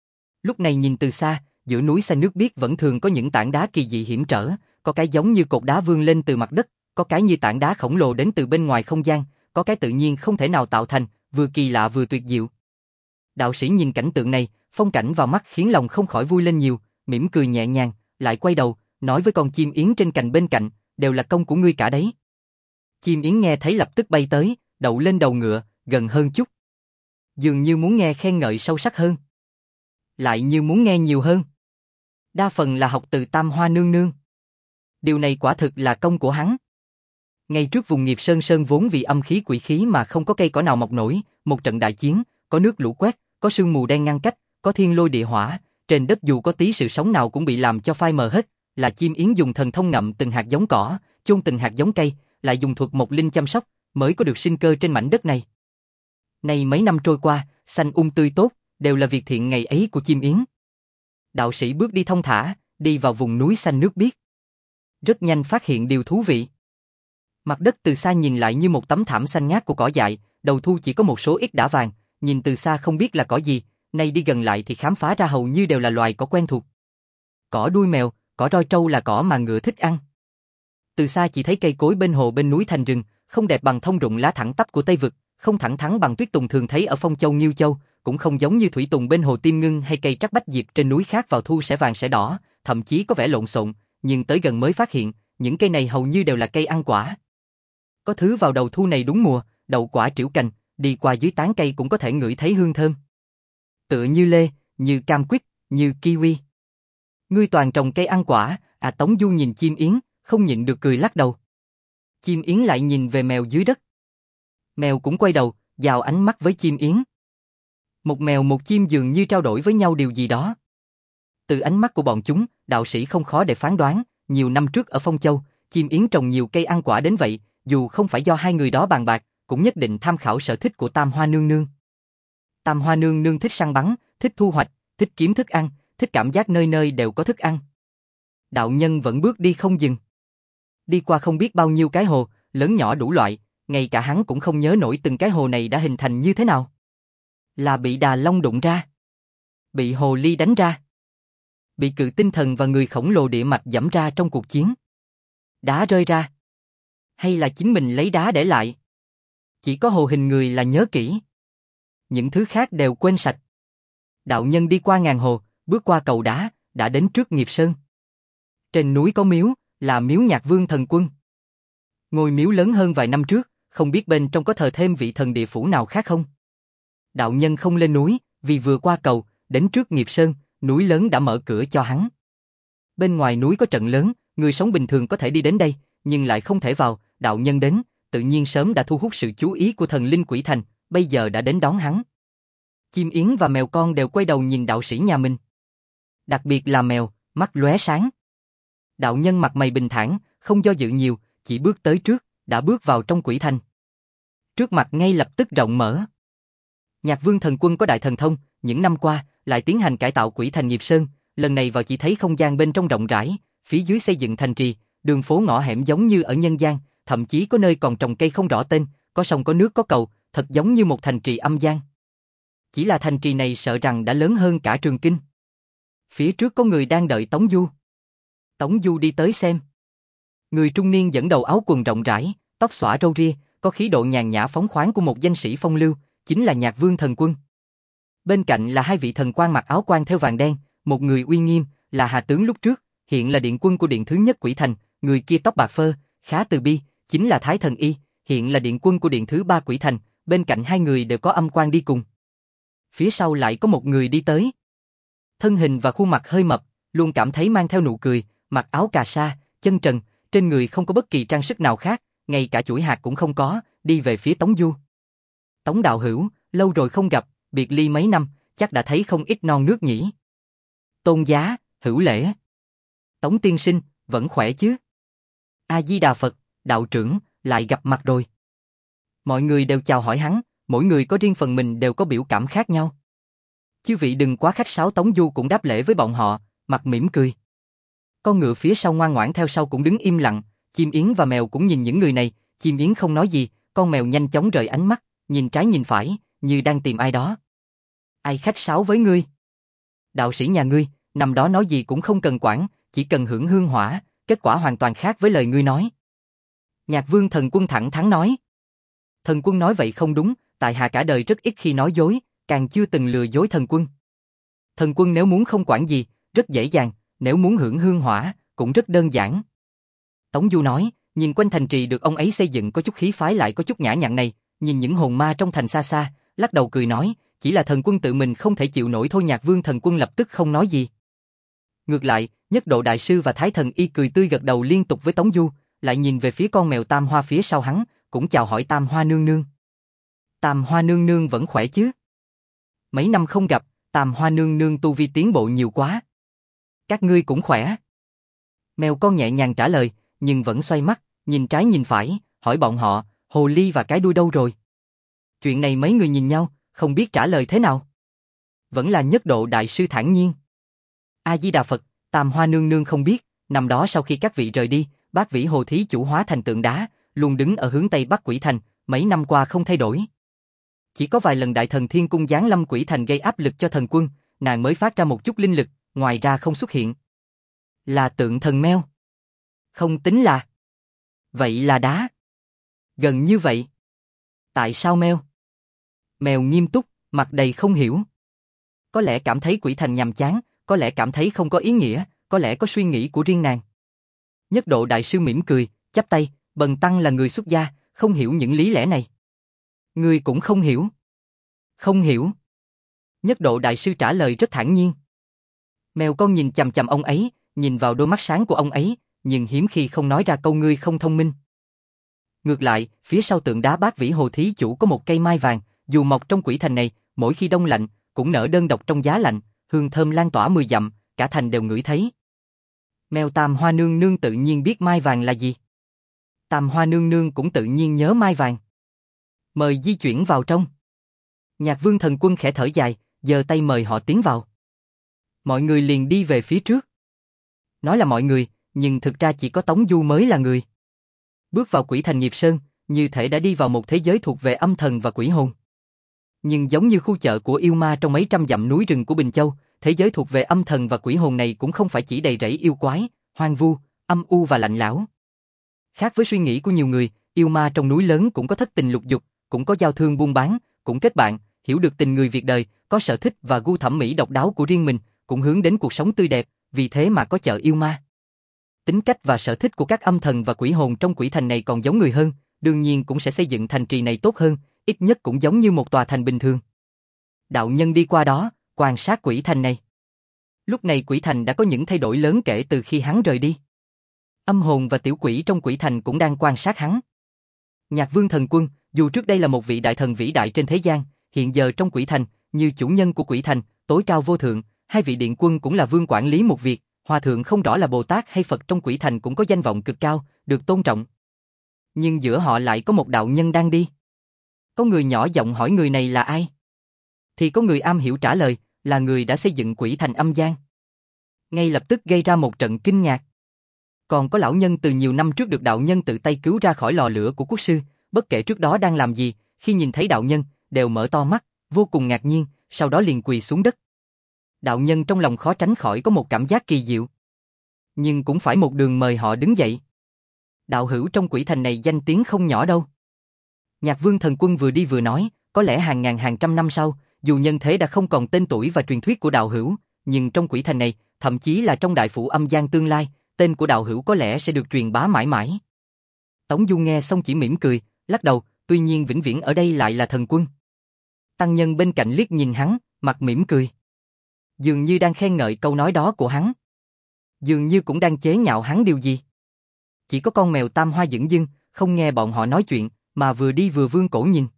Lúc này nhìn từ xa, giữa núi xanh nước biếc vẫn thường có những tảng đá kỳ dị hiểm trở, có cái giống như cột đá vươn lên từ mặt đất, có cái như tảng đá khổng lồ đến từ bên ngoài không gian, có cái tự nhiên không thể nào tạo thành, vừa kỳ lạ vừa tuyệt diệu. Đạo sĩ nhìn cảnh tượng này, phong cảnh vào mắt khiến lòng không khỏi vui lên nhiều, mỉm cười nhẹ nhàng, lại quay đầu, nói với con chim yến trên cành bên cạnh, đều là công của ngươi cả đấy. Chim yến nghe thấy lập tức bay tới, đậu lên đầu ngựa, gần hơn chút. Dường như muốn nghe khen ngợi sâu sắc hơn. Lại như muốn nghe nhiều hơn. Đa phần là học từ Tam Hoa nương nương. Điều này quả thực là công của hắn. Ngay trước vùng Nghiệp Sơn Sơn vốn vì âm khí quỷ khí mà không có cây cỏ nào mọc nổi, một trận đại chiến, có nước lũ quét, có sương mù đen ngăn cách, có thiên lôi địa hỏa, trên đất dù có tí sự sống nào cũng bị làm cho phai mờ hết, là chim yến dùng thần thông ngậm từng hạt giống cỏ, chôn từng hạt giống cây, lại dùng thuật mộc linh chăm sóc, mới có được sinh cơ trên mảnh đất này. Nay mấy năm trôi qua, xanh um tươi tốt, đều là việc thiện ngày ấy của chim yến. Đạo sĩ bước đi thong thả, đi vào vùng núi xanh nước biếc. Rất nhanh phát hiện điều thú vị. Mặt đất từ xa nhìn lại như một tấm thảm xanh ngát của cỏ dại, đầu thu chỉ có một số ít đả vàng, nhìn từ xa không biết là cỏ gì, nay đi gần lại thì khám phá ra hầu như đều là loài cỏ quen thuộc. Cỏ đuôi mèo, cỏ roi trâu là cỏ mà ngựa thích ăn. Từ xa chỉ thấy cây cối bên hồ bên núi thành rừng, không đẹp bằng thông rụng lá thẳng tắp của Tây Vực, không thẳng thắn bằng tuyết tùng thường thấy ở Phong Châu Nghiêu Châu, cũng không giống như thủy tùng bên hồ Tiêm Ngưng hay cây trắc bách diệp trên núi khác vào thu sẽ vàng sẽ đỏ, thậm chí có vẻ lộn xộn, nhưng tới gần mới phát hiện, những cây này hầu như đều là cây ăn quả. Có thứ vào đầu thu này đúng mùa, đậu quả triểu cành, đi qua dưới tán cây cũng có thể ngửi thấy hương thơm. Tựa như lê, như cam quýt, như kiwi. Ngươi toàn trồng cây ăn quả, à Tống Du nhìn chim yến, không nhịn được cười lắc đầu. Chim yến lại nhìn về mèo dưới đất. Mèo cũng quay đầu, dào ánh mắt với chim yến. Một mèo một chim dường như trao đổi với nhau điều gì đó. Từ ánh mắt của bọn chúng, đạo sĩ không khó để phán đoán, nhiều năm trước ở Phong Châu, chim yến trồng nhiều cây ăn quả đến vậy, dù không phải do hai người đó bàn bạc, cũng nhất định tham khảo sở thích của Tam Hoa nương nương. Tam Hoa nương nương thích săn bắn, thích thu hoạch, thích kiếm thức ăn, thích cảm giác nơi nơi đều có thức ăn. Đạo nhân vẫn bước đi không dừng. Đi qua không biết bao nhiêu cái hồ, lớn nhỏ đủ loại, ngay cả hắn cũng không nhớ nổi từng cái hồ này đã hình thành như thế nào. Là bị Đà Long đụng ra, bị hồ ly đánh ra, bị cự tinh thần và người khổng lồ địa mạch giẫm ra trong cuộc chiến. Đá rơi ra, hay là chính mình lấy đá để lại. Chỉ có hồ hình người là nhớ kỹ. Những thứ khác đều quên sạch. Đạo nhân đi qua ngàn hồ, bước qua cầu đá, đã đến trước Nghiệp Sơn. Trên núi có miếu, là miếu Nhạc Vương Thần Quân. Ngôi miếu lớn hơn vài năm trước, không biết bên trong có thờ thêm vị thần địa phủ nào khác không. Đạo nhân không lên núi, vì vừa qua cầu, đến trước Nghiệp Sơn, núi lớn đã mở cửa cho hắn. Bên ngoài núi có trận lớn, người sống bình thường có thể đi đến đây, nhưng lại không thể vào. Đạo nhân đến, tự nhiên sớm đã thu hút sự chú ý của thần linh Quỷ Thành, bây giờ đã đến đón hắn. Chim yến và mèo con đều quay đầu nhìn đạo sĩ nhà mình. Đặc biệt là mèo, mắt lóe sáng. Đạo nhân mặt mày bình thản, không do dự nhiều, chỉ bước tới trước, đã bước vào trong Quỷ Thành. Trước mặt ngay lập tức rộng mở. Nhạc Vương Thần Quân có đại thần thông, những năm qua lại tiến hành cải tạo Quỷ Thành Nghiệp Sơn, lần này vào chỉ thấy không gian bên trong rộng rãi, phía dưới xây dựng thành trì, đường phố ngõ hẻm giống như ở nhân gian, thậm chí có nơi còn trồng cây không rõ tên, có sông có nước có cầu, thật giống như một thành trì âm gian. Chỉ là thành trì này sợ rằng đã lớn hơn cả Trường Kinh. Phía trước có người đang đợi Tống Du. Tống Du đi tới xem. Người trung niên dẫn đầu áo quần rộng rãi, tóc xõa râu ria, có khí độ nhàn nhã phóng khoáng của một danh sĩ phong lưu, chính là Nhạc Vương Thần Quân. Bên cạnh là hai vị thần quan mặc áo quan theo vàng đen, một người uy nghiêm, là Hà Tướng lúc trước, hiện là điện quân của điện thứ nhất Quỷ Thành, người kia tóc bạc phơ, khá từ bi, chính là Thái Thần Y, hiện là điện quân của điện thứ ba Quỷ Thành, bên cạnh hai người đều có âm quan đi cùng. Phía sau lại có một người đi tới. Thân hình và khuôn mặt hơi mập, luôn cảm thấy mang theo nụ cười, mặc áo cà sa, chân trần, trên người không có bất kỳ trang sức nào khác, ngay cả chuỗi hạt cũng không có, đi về phía Tống Du. Tống đạo hữu, lâu rồi không gặp, biệt ly mấy năm, chắc đã thấy không ít non nước nhỉ. Tôn giá, hữu lễ. Tống tiên sinh, vẫn khỏe chứ? A-di-đà Phật, đạo trưởng, lại gặp mặt rồi. Mọi người đều chào hỏi hắn, mỗi người có riêng phần mình đều có biểu cảm khác nhau. Chư vị đừng quá khách sáo. Tống Du cũng đáp lễ với bọn họ, mặt mỉm cười. Con ngựa phía sau ngoan ngoãn theo sau cũng đứng im lặng, chim yến và mèo cũng nhìn những người này, chim yến không nói gì, con mèo nhanh chóng rời ánh mắt, nhìn trái nhìn phải, như đang tìm ai đó. Ai khách sáo với ngươi? Đạo sĩ nhà ngươi, năm đó nói gì cũng không cần quản, chỉ cần hưởng hương hỏa, kết quả hoàn toàn khác với lời ngươi nói. Nhạc Vương Thần Quân thẳng thắn nói. Thần Quân nói vậy không đúng, tại hạ cả đời rất ít khi nói dối, càng chưa từng lừa dối Thần Quân. Thần Quân nếu muốn không quản gì, rất dễ dàng, nếu muốn hưởng hương hỏa, cũng rất đơn giản. Tống Du nói, nhìn quanh thành trì được ông ấy xây dựng có chút khí phái lại có chút nhã nhặn này, nhìn những hồn ma trong thành xa xa, lắc đầu cười nói, chỉ là Thần Quân tự mình không thể chịu nổi thôi. Nhạc Vương Thần Quân lập tức không nói gì. Ngược lại, Nhất Độ Đại Sư và Thái Thần Y cười tươi gật đầu liên tục với Tống Du, lại nhìn về phía con mèo Tam Hoa phía sau hắn, cũng chào hỏi Tam Hoa nương nương. Tam Hoa nương nương vẫn khỏe chứ? Mấy năm không gặp, Tam Hoa nương nương tu vi tiến bộ nhiều quá. Các ngươi cũng khỏe. Mèo con nhẹ nhàng trả lời, nhưng vẫn xoay mắt, nhìn trái nhìn phải, hỏi bọn họ, hồ ly và cái đuôi đâu rồi? Chuyện này mấy người nhìn nhau, không biết trả lời thế nào. Vẫn là Nhất Độ Đại Sư thản nhiên. A-di-đà Phật, Tam Hoa nương nương không biết, năm đó sau khi các vị rời đi, Bát Vĩ Hồ Thí Chủ hóa thành tượng đá, luôn đứng ở hướng Tây Bắc Quỷ Thành, mấy năm qua không thay đổi. Chỉ có vài lần Đại Thần Thiên Cung giáng lâm Quỷ Thành gây áp lực cho Thần Quân, nàng mới phát ra một chút linh lực, ngoài ra không xuất hiện. Là tượng thần mèo. Không tính là. Vậy là đá. Gần như vậy. Tại sao mèo? Mèo nghiêm túc, mặt đầy không hiểu. Có lẽ cảm thấy Quỷ Thành nhàm chán, có lẽ cảm thấy không có ý nghĩa, có lẽ có suy nghĩ của riêng nàng. Nhất Độ Đại Sư mỉm cười, chắp tay, bần tăng là người xuất gia, không hiểu những lý lẽ này. Ngươi cũng không hiểu. Không hiểu. Nhất Độ Đại Sư trả lời rất thản nhiên. Mèo con nhìn chằm chằm ông ấy, nhìn vào đôi mắt sáng của ông ấy, nhưng hiếm khi không nói ra câu ngươi không thông minh. Ngược lại, phía sau tượng đá Bát Vĩ Hồ Thí Chủ có một cây mai vàng, dù mọc trong Quỷ Thành này, mỗi khi đông lạnh, cũng nở đơn độc trong giá lạnh, hương thơm lan tỏa mười dặm, cả thành đều ngửi thấy. Mèo Tam Hoa nương nương tự nhiên biết mai vàng là gì. Tam Hoa nương nương cũng tự nhiên nhớ mai vàng. Mời di chuyển vào trong. Nhạc Vương Thần Quân khẽ thở dài, giơ tay mời họ tiến vào. Mọi người liền đi về phía trước. Nói là mọi người, nhưng thực ra chỉ có Tống Du mới là người. Bước vào quỷ thành Nghiệp Sơn, như thể đã đi vào một thế giới thuộc về âm thần và quỷ hồn. Nhưng giống như khu chợ của yêu ma trong mấy trăm dặm núi rừng của Bình Châu, thế giới thuộc về âm thần và quỷ hồn này cũng không phải chỉ đầy rẫy yêu quái, hoang vu, âm u và lạnh lẽo. Khác với suy nghĩ của nhiều người, yêu ma trong núi lớn cũng có thất tình lục dục, cũng có giao thương buôn bán, cũng kết bạn, hiểu được tình người việc đời, có sở thích và gu thẩm mỹ độc đáo của riêng mình, cũng hướng đến cuộc sống tươi đẹp, vì thế mà có chợ yêu ma. Tính cách và sở thích của các âm thần và quỷ hồn trong quỷ thành này còn giống người hơn, đương nhiên cũng sẽ xây dựng thành trì này tốt hơn, ít nhất cũng giống như một tòa thành bình thường. Đạo nhân đi qua đó, quan sát quỷ thành này. Lúc này quỷ thành đã có những thay đổi lớn kể từ khi hắn rời đi. Âm hồn và tiểu quỷ trong quỷ thành cũng đang quan sát hắn. Nhạc Vương Thần Quân, dù trước đây là một vị đại thần vĩ đại trên thế gian, hiện giờ trong quỷ thành, như chủ nhân của quỷ thành, tối cao vô thượng, hai vị điện quân cũng là vương quản lý một việc, hòa thượng không rõ là Bồ Tát hay Phật trong quỷ thành cũng có danh vọng cực cao, được tôn trọng. Nhưng giữa họ lại có một đạo nhân đang đi. Có người nhỏ giọng hỏi người này là ai? Thì có người am hiểu trả lời, là người đã xây dựng quỷ thành âm gian. Ngay lập tức gây ra một trận kinh ngạc. Còn có lão nhân từ nhiều năm trước được đạo nhân tự tay cứu ra khỏi lò lửa của quốc sư, bất kể trước đó đang làm gì, khi nhìn thấy đạo nhân, đều mở to mắt, vô cùng ngạc nhiên, sau đó liền quỳ xuống đất. Đạo nhân trong lòng khó tránh khỏi có một cảm giác kỳ diệu. Nhưng cũng phải một đường mời họ đứng dậy. Đạo hữu trong quỷ thành này danh tiếng không nhỏ đâu. Nhạc Vương Thần Quân vừa đi vừa nói, có lẽ hàng ngàn hàng trăm năm sau, dù nhân thế đã không còn tên tuổi và truyền thuyết của đạo hữu, nhưng trong quỷ thành này, thậm chí là trong đại phủ âm gian tương lai, tên của đạo hữu có lẽ sẽ được truyền bá mãi mãi. Tống Du nghe xong chỉ mỉm cười, lắc đầu, tuy nhiên vĩnh viễn ở đây lại là Thần Quân. Tăng nhân bên cạnh liếc nhìn hắn, mặt mỉm cười. Dường như đang khen ngợi câu nói đó của hắn. Dường như cũng đang chế nhạo hắn điều gì. Chỉ có con mèo Tam Hoa dửng dưng, không nghe bọn họ nói chuyện, mà vừa đi vừa vươn cổ nhìn.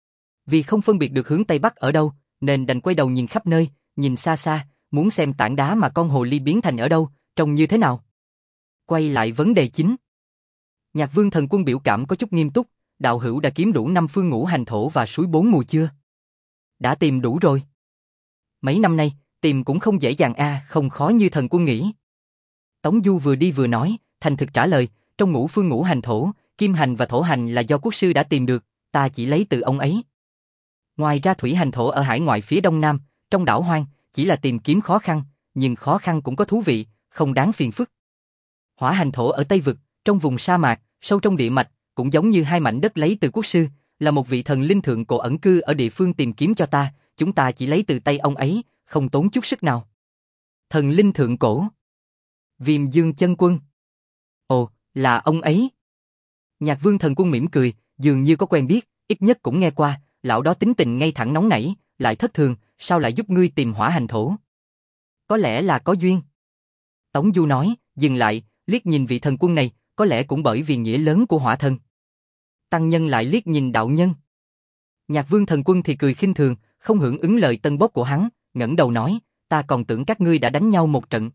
Vì không phân biệt được hướng Tây Bắc ở đâu, nên đành quay đầu nhìn khắp nơi, nhìn xa xa, muốn xem tảng đá mà con hồ ly biến thành ở đâu, trông như thế nào. Quay lại vấn đề chính. Nhạc Vương Thần Quân biểu cảm có chút nghiêm túc, đạo hữu đã kiếm đủ năm phương ngũ hành thổ và suối bốn mùa chưa? Đã tìm đủ rồi. Mấy năm nay, tìm cũng không dễ dàng a, à, không khó như Thần Quân nghĩ. Tống Du vừa đi vừa nói, thành thực trả lời, trong ngũ phương ngũ hành thổ, kim hành và thổ hành là do quốc sư đã tìm được, ta chỉ lấy từ ông ấy. Ngoài ra thủy hành thổ ở hải ngoại phía đông nam, trong đảo hoang, chỉ là tìm kiếm khó khăn, nhưng khó khăn cũng có thú vị, không đáng phiền phức. Hỏa hành thổ ở Tây Vực, trong vùng sa mạc, sâu trong địa mạch, cũng giống như hai mảnh đất lấy từ quốc sư, là một vị thần linh thượng cổ ẩn cư ở địa phương tìm kiếm cho ta, chúng ta chỉ lấy từ tay ông ấy, không tốn chút sức nào. Thần linh thượng cổ. Viêm Dương Chân Quân. Ồ, là ông ấy. Nhạc Vương Thần Quân mỉm cười, dường như có quen biết, ít nhất cũng nghe qua, lão đó tính tình ngay thẳng nóng nảy, lại thất thường, sao lại giúp ngươi tìm hỏa hành thổ? Có lẽ là có duyên. Tống Du nói, dừng lại, liếc nhìn vị thần quân này, có lẽ cũng bởi vì nghĩa lớn của hỏa thần. Tăng nhân lại liếc nhìn đạo nhân. Nhạc Vương Thần Quân thì cười khinh thường, không hưởng ứng lời tân bốc của hắn, ngẩng đầu nói, ta còn tưởng các ngươi đã đánh nhau một trận.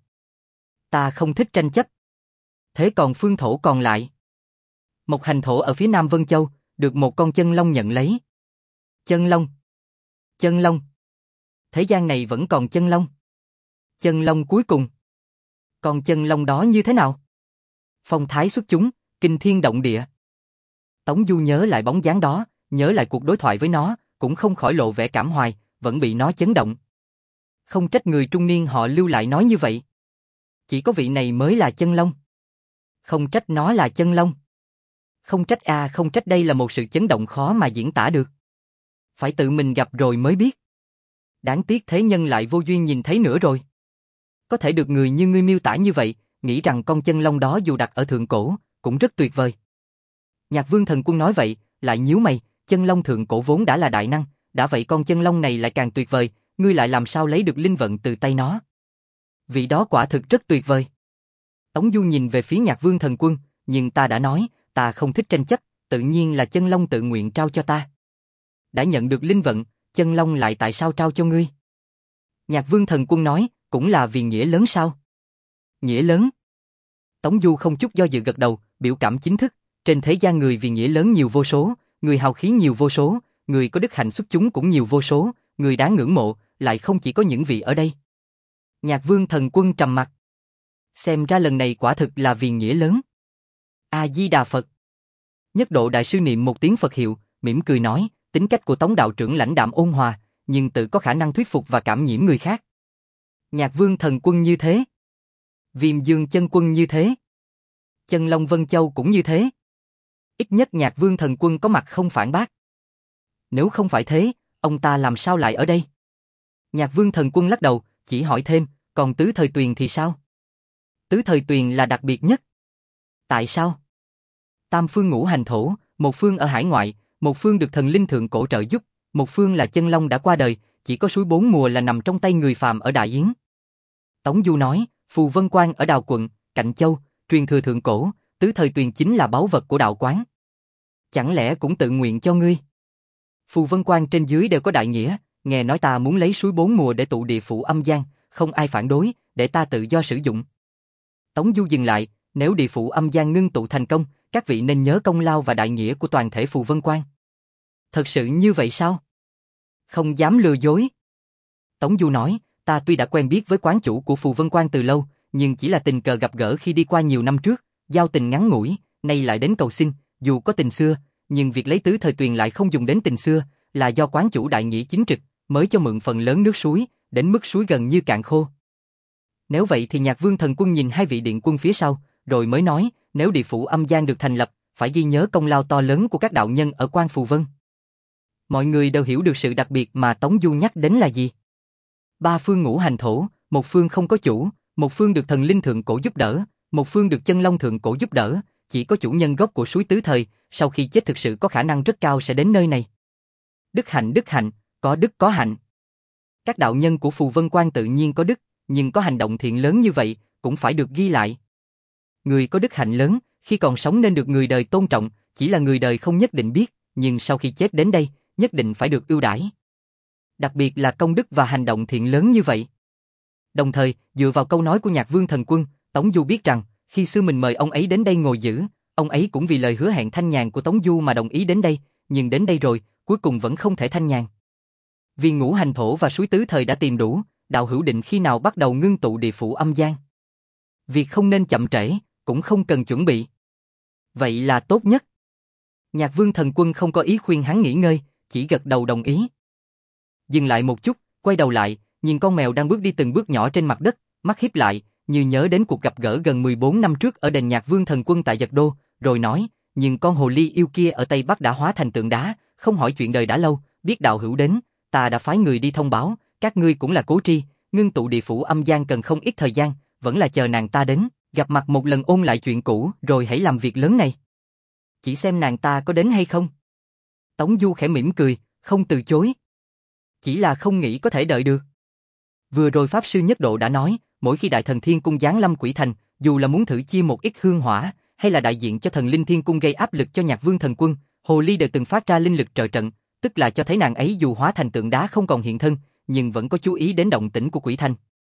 Ta không thích tranh chấp. Thế còn phương thổ còn lại? Một hành thổ ở phía nam Vân Châu, được một con chân long nhận lấy. Chân long? Chân long? Thế gian này vẫn còn chân long? Chân long cuối cùng? Còn chân long đó như thế nào? Phong thái xuất chúng, kinh thiên động địa. Tống Du nhớ lại bóng dáng đó, nhớ lại cuộc đối thoại với nó, cũng không khỏi lộ vẻ cảm hoài, vẫn bị nó chấn động. Không trách người trung niên họ Lưu lại nói như vậy. Chỉ có vị này mới là chân long. Không trách nó là chân long. Không trách à, không trách, đây là một sự chấn động khó mà diễn tả được. Phải tự mình gặp rồi mới biết. Đáng tiếc thế nhân lại vô duyên nhìn thấy nữa rồi. Có thể được người như ngươi miêu tả như vậy, nghĩ rằng con chân long đó dù đặt ở thượng cổ, cũng rất tuyệt vời. Nhạc Vương Thần Quân nói vậy, lại nhíu mày, chân long thượng cổ vốn đã là đại năng, đã vậy con chân long này lại càng tuyệt vời, ngươi lại làm sao lấy được linh vận từ tay nó? Vị đó quả thực rất tuyệt vời. Tống Du nhìn về phía Nhạc Vương Thần Quân, nhưng ta đã nói, ta không thích tranh chấp, tự nhiên là chân long tự nguyện trao cho ta. Đã nhận được linh vận, chân long lại tại sao trao cho ngươi? Nhạc Vương Thần Quân nói, cũng là vì nghĩa lớn sao? Nghĩa lớn? Tống Du không chút do dự gật đầu, biểu cảm chính thức, trên thế gian người vì nghĩa lớn nhiều vô số, người hào khí nhiều vô số, người có đức hạnh xuất chúng cũng nhiều vô số, người đáng ngưỡng mộ, lại không chỉ có những vị ở đây. Nhạc Vương Thần Quân trầm mặt. Xem ra lần này quả thực là vì nghĩa lớn. A-di-đà Phật. Nhất Độ Đại Sư niệm một tiếng Phật hiệu, mỉm cười nói, tính cách của Tống đạo trưởng lãnh đạm ôn hòa, nhưng tự có khả năng thuyết phục và cảm nhiễm người khác. Nhạc Vương Thần Quân như thế. Viêm Dương Chân Quân như thế. Chân Long Vân Châu cũng như thế. Ít nhất Nhạc Vương Thần Quân có mặt không phản bác. Nếu không phải thế, ông ta làm sao lại ở đây? Nhạc Vương Thần Quân lắc đầu, chỉ hỏi thêm, còn Tứ Thời Tuyền thì sao? Tứ Thời Tuyền là đặc biệt nhất. Tại sao? Tam phương ngũ hành thổ, một phương ở hải ngoại, một phương được thần linh thượng cổ trợ giúp, một phương là chân long đã qua đời, chỉ có suối bốn mùa là nằm trong tay người phàm ở Đại Yến. Tống Du nói, Phù Vân Quan ở Đào Quận, Cạnh Châu, truyền thừa thượng cổ, Tứ Thời Tuyền chính là báu vật của đạo quán. Chẳng lẽ cũng tự nguyện cho ngươi? Phù Vân Quan trên dưới đều có đại nghĩa, nghe nói ta muốn lấy suối bốn mùa để tụ địa phủ âm gian, không ai phản đối, để ta tự do sử dụng. Tống Du dừng lại, nếu địa phủ âm gian ngưng tụ thành công, các vị nên nhớ công lao và đại nghĩa của toàn thể Phù Vân Quan. Thật sự như vậy sao? Không dám lừa dối. Tống Du nói, ta tuy đã quen biết với quán chủ của Phù Vân Quan từ lâu, nhưng chỉ là tình cờ gặp gỡ khi đi qua nhiều năm trước, giao tình ngắn ngủi, nay lại đến cầu xin, dù có tình xưa, nhưng việc lấy Tứ Thời Tuyền lại không dùng đến tình xưa, là do quán chủ đại nghĩa chính trực, mới cho mượn phần lớn nước suối, đến mức suối gần như cạn khô. Nếu vậy thì Nhạc Vương Thần Quân nhìn hai vị điện quân phía sau, rồi mới nói, nếu địa phủ âm gian được thành lập, phải ghi nhớ công lao to lớn của các đạo nhân ở Quan Phù Vân. Mọi người đều hiểu được sự đặc biệt mà Tống Du nhắc đến là gì. Ba phương ngũ hành thổ, một phương không có chủ, một phương được thần linh thượng cổ giúp đỡ, một phương được chân long thượng cổ giúp đỡ, chỉ có chủ nhân gốc của suối Tứ Thời, sau khi chết thực sự có khả năng rất cao sẽ đến nơi này. Đức hạnh đức hạnh, có đức có hạnh. Các đạo nhân của Phù Vân Quan tự nhiên có đức, nhưng có hành động thiện lớn như vậy, cũng phải được ghi lại. Người có đức hạnh lớn, khi còn sống nên được người đời tôn trọng, chỉ là người đời không nhất định biết, nhưng sau khi chết đến đây, nhất định phải được ưu đãi. Đặc biệt là công đức và hành động thiện lớn như vậy. Đồng thời, dựa vào câu nói của Nhạc Vương Thần Quân, Tống Du biết rằng, khi xưa mình mời ông ấy đến đây ngồi giữ, ông ấy cũng vì lời hứa hẹn thanh nhàn của Tống Du mà đồng ý đến đây, nhưng đến đây rồi, cuối cùng vẫn không thể thanh nhàn. Vì ngũ hành thổ và suối Tứ Thời đã tìm đủ, đạo hữu định khi nào bắt đầu ngưng tụ địa phủ âm gian. Việc không nên chậm trễ, cũng không cần chuẩn bị. Vậy là tốt nhất. Nhạc Vương Thần Quân không có ý khuyên hắn nghỉ ngơi, chỉ gật đầu đồng ý. Dừng lại một chút, quay đầu lại, nhìn con mèo đang bước đi từng bước nhỏ trên mặt đất, mắt híp lại, như nhớ đến cuộc gặp gỡ gần mười bốn năm trước ở đền Nhạc Vương Thần Quân tại Dật Đô, rồi nói, nhưng con hồ ly yêu kia ở Tây Bắc đã hóa thành tượng đá, không hỏi chuyện đời đã lâu, biết đạo hữu đến, ta đã phái người đi thông báo, các ngươi cũng là cố tri, ngưng tụ địa phủ âm gian cần không ít thời gian, vẫn là chờ nàng ta đến, gặp mặt một lần ôn lại chuyện cũ, rồi hãy làm việc lớn này. Chỉ xem nàng ta có đến hay không. Tống Du khẽ mỉm cười, không từ chối. Chỉ là không nghĩ có thể đợi được. Vừa rồi Pháp Sư Nhất Độ đã nói, mỗi khi Đại Thần Thiên Cung giáng lâm Quỷ Thành, dù là muốn thử chia một ít hương hỏa, hay là đại diện cho thần linh Thiên Cung gây áp lực cho Nhạc Vương Thần Quân, hồ ly đều từng phát ra linh lực trợ trận, tức là cho thấy nàng ấy dù hóa thành tượng đá không còn hiện thân, nhưng vẫn có chú ý đến động tĩnh của Quỷ Thành.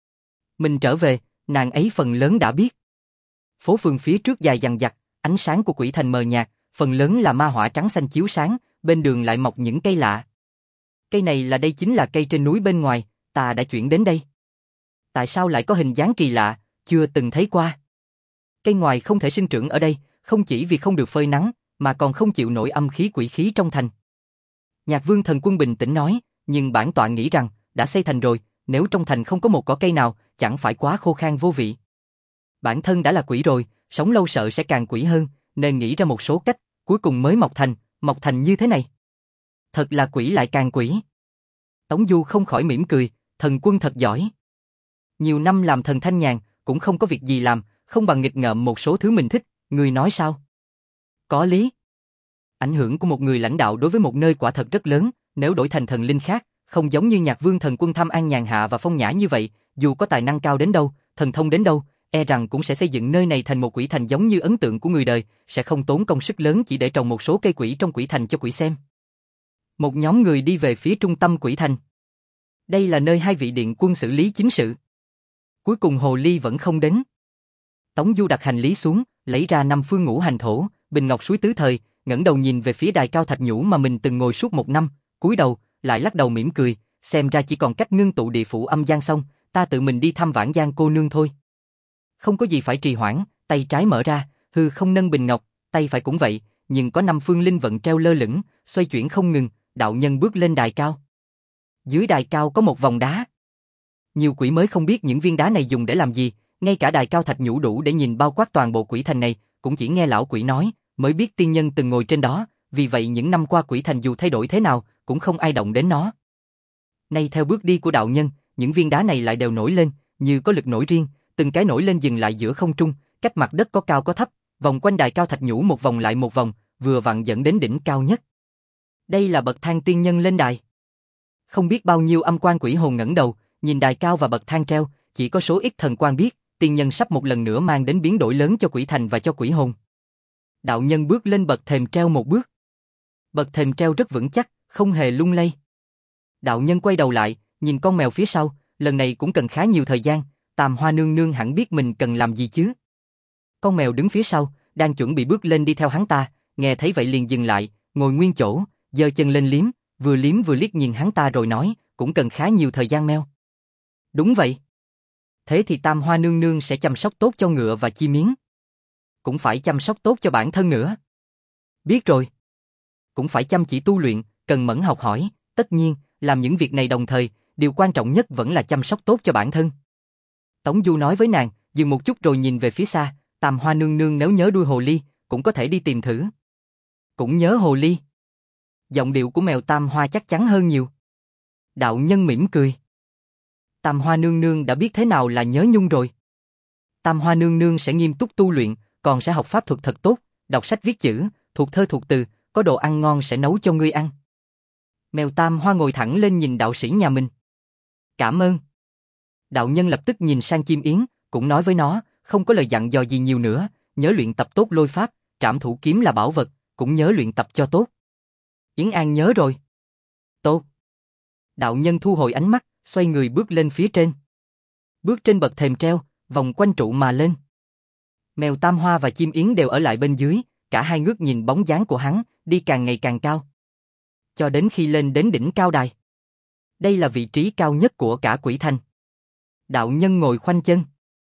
Mình trở về, nàng ấy phần lớn đã biết. Phố phường phía trước dài dằng dặc, ánh sáng của Quỷ Thành mờ nhạt, phần lớn là ma hỏa trắng xanh chiếu sáng, bên đường lại mọc những cây lạ. Cây này là đây chính là cây trên núi bên ngoài, ta đã chuyển đến đây. Tại sao lại có hình dáng kỳ lạ, chưa từng thấy qua. Cây ngoài không thể sinh trưởng ở đây, không chỉ vì không được phơi nắng, mà còn không chịu nổi âm khí quỷ khí trong thành. Nhạc Vương Thần Quân bình tĩnh nói, nhưng bản tọa nghĩ rằng, đã xây thành rồi, nếu trong thành không có một cỏ cây nào, chẳng phải quá khô khan vô vị. Bản thân đã là quỷ rồi, sống lâu sợ sẽ càng quỷ hơn, nên nghĩ ra một số cách, cuối cùng mới mọc thành, mọc thành như thế này. Thật là quỷ lại càng quỷ. Tống Du không khỏi mỉm cười, Thần Quân thật giỏi. Nhiều năm làm thần thanh nhàn, cũng không có việc gì làm, không bằng nghịch ngợm một số thứ mình thích, người nói sao? Có lý. Ảnh hưởng của một người lãnh đạo đối với một nơi quả thật rất lớn, nếu đổi thành thần linh khác, không giống như Nhạc Vương Thần Quân tham an nhàn hạ và phong nhã như vậy, dù có tài năng cao đến đâu, thần thông đến đâu, e rằng cũng sẽ xây dựng nơi này thành một quỷ thành giống như ấn tượng của người đời, sẽ không tốn công sức lớn chỉ để trồng một số cây quỷ trong quỷ thành cho quỷ xem. Một nhóm người đi về phía trung tâm quỷ thành. Đây là nơi hai vị điện quân xử lý chính sự. Cuối cùng hồ ly vẫn không đến. Tống Du đặt hành lý xuống, lấy ra năm phương ngũ hành thổ, bình ngọc suối Tứ Thời, ngẩng đầu nhìn về phía đài cao thạch nhũ mà mình từng ngồi suốt một năm, cúi đầu, lại lắc đầu mỉm cười, xem ra chỉ còn cách ngưng tụ địa phủ âm gian xong, ta tự mình đi thăm Vãn Giang cô nương thôi. Không có gì phải trì hoãn, tay trái mở ra, hư không nâng bình ngọc, tay phải cũng vậy, nhưng có năm phương linh vận treo lơ lửng, xoay chuyển không ngừng, đạo nhân bước lên đài cao. Dưới đài cao có một vòng đá. Nhiều quỷ mới không biết những viên đá này dùng để làm gì, ngay cả đài cao thạch nhũ đủ để nhìn bao quát toàn bộ quỷ thành này, cũng chỉ nghe lão quỷ nói, mới biết tiên nhân từng ngồi trên đó, vì vậy những năm qua quỷ thành dù thay đổi thế nào, cũng không ai động đến nó. Nay theo bước đi của đạo nhân, những viên đá này lại đều nổi lên, như có lực nổi riêng, từng cái nổi lên dừng lại giữa không trung, cách mặt đất có cao có thấp, vòng quanh đài cao thạch nhũ một vòng lại một vòng, vừa vặn dẫn đến đỉnh cao nhất. Đây là bậc thang tiên nhân lên đài. Không biết bao nhiêu âm quan quỷ hồn ngẩng đầu, nhìn đài cao và bậc thang treo, chỉ có số ít thần quan biết, tiên nhân sắp một lần nữa mang đến biến đổi lớn cho quỷ thành và cho quỷ hồn. Đạo nhân bước lên bậc thềm treo một bước. Bậc thềm treo rất vững chắc, không hề lung lay. Đạo nhân quay đầu lại, nhìn con mèo phía sau, lần này cũng cần khá nhiều thời gian, Tam Hoa nương nương hẳn biết mình cần làm gì chứ. Con mèo đứng phía sau, đang chuẩn bị bước lên đi theo hắn ta, nghe thấy vậy liền dừng lại, ngồi nguyên chỗ, giơ chân lên liếm, vừa liếm vừa liếc nhìn hắn ta rồi nói, cũng cần khá nhiều thời gian meo. Đúng vậy. Thế thì Tam Hoa nương nương sẽ chăm sóc tốt cho ngựa và chim miến. Cũng phải chăm sóc tốt cho bản thân nữa. Biết rồi. Cũng phải chăm chỉ tu luyện, cần mẫn học hỏi, tất nhiên, làm những việc này đồng thời, điều quan trọng nhất vẫn là chăm sóc tốt cho bản thân. Tống Du nói với nàng, dừng một chút rồi nhìn về phía xa, Tam Hoa nương nương nếu nhớ đuôi hồ ly, cũng có thể đi tìm thử. Cũng nhớ hồ ly. Giọng điệu của mèo Tam Hoa chắc chắn hơn nhiều. Đạo nhân mỉm cười. Tam Hoa nương nương đã biết thế nào là nhớ nhung rồi. Tam Hoa nương nương sẽ nghiêm túc tu luyện, còn sẽ học pháp thuật thật tốt, đọc sách viết chữ, thuộc thơ thuộc từ, có đồ ăn ngon sẽ nấu cho ngươi ăn. Mèo Tam Hoa ngồi thẳng lên nhìn đạo sĩ nhà mình. Cảm ơn. Đạo nhân lập tức nhìn sang chim yến, cũng nói với nó, không có lời dặn dò gì nhiều nữa, nhớ luyện tập tốt lôi pháp, trảm thủ kiếm là bảo vật, cũng nhớ luyện tập cho tốt. Yến An nhớ rồi. Tốt. Đạo nhân thu hồi ánh mắt, xoay người bước lên phía trên. Bước trên bậc thềm treo, vòng quanh trụ mà lên. Mèo Tam Hoa và chim yến đều ở lại bên dưới, cả hai ngước nhìn bóng dáng của hắn, đi càng ngày càng cao. Cho đến khi lên đến đỉnh cao đài. Đây là vị trí cao nhất của cả quỷ thành. Đạo nhân ngồi khoanh chân.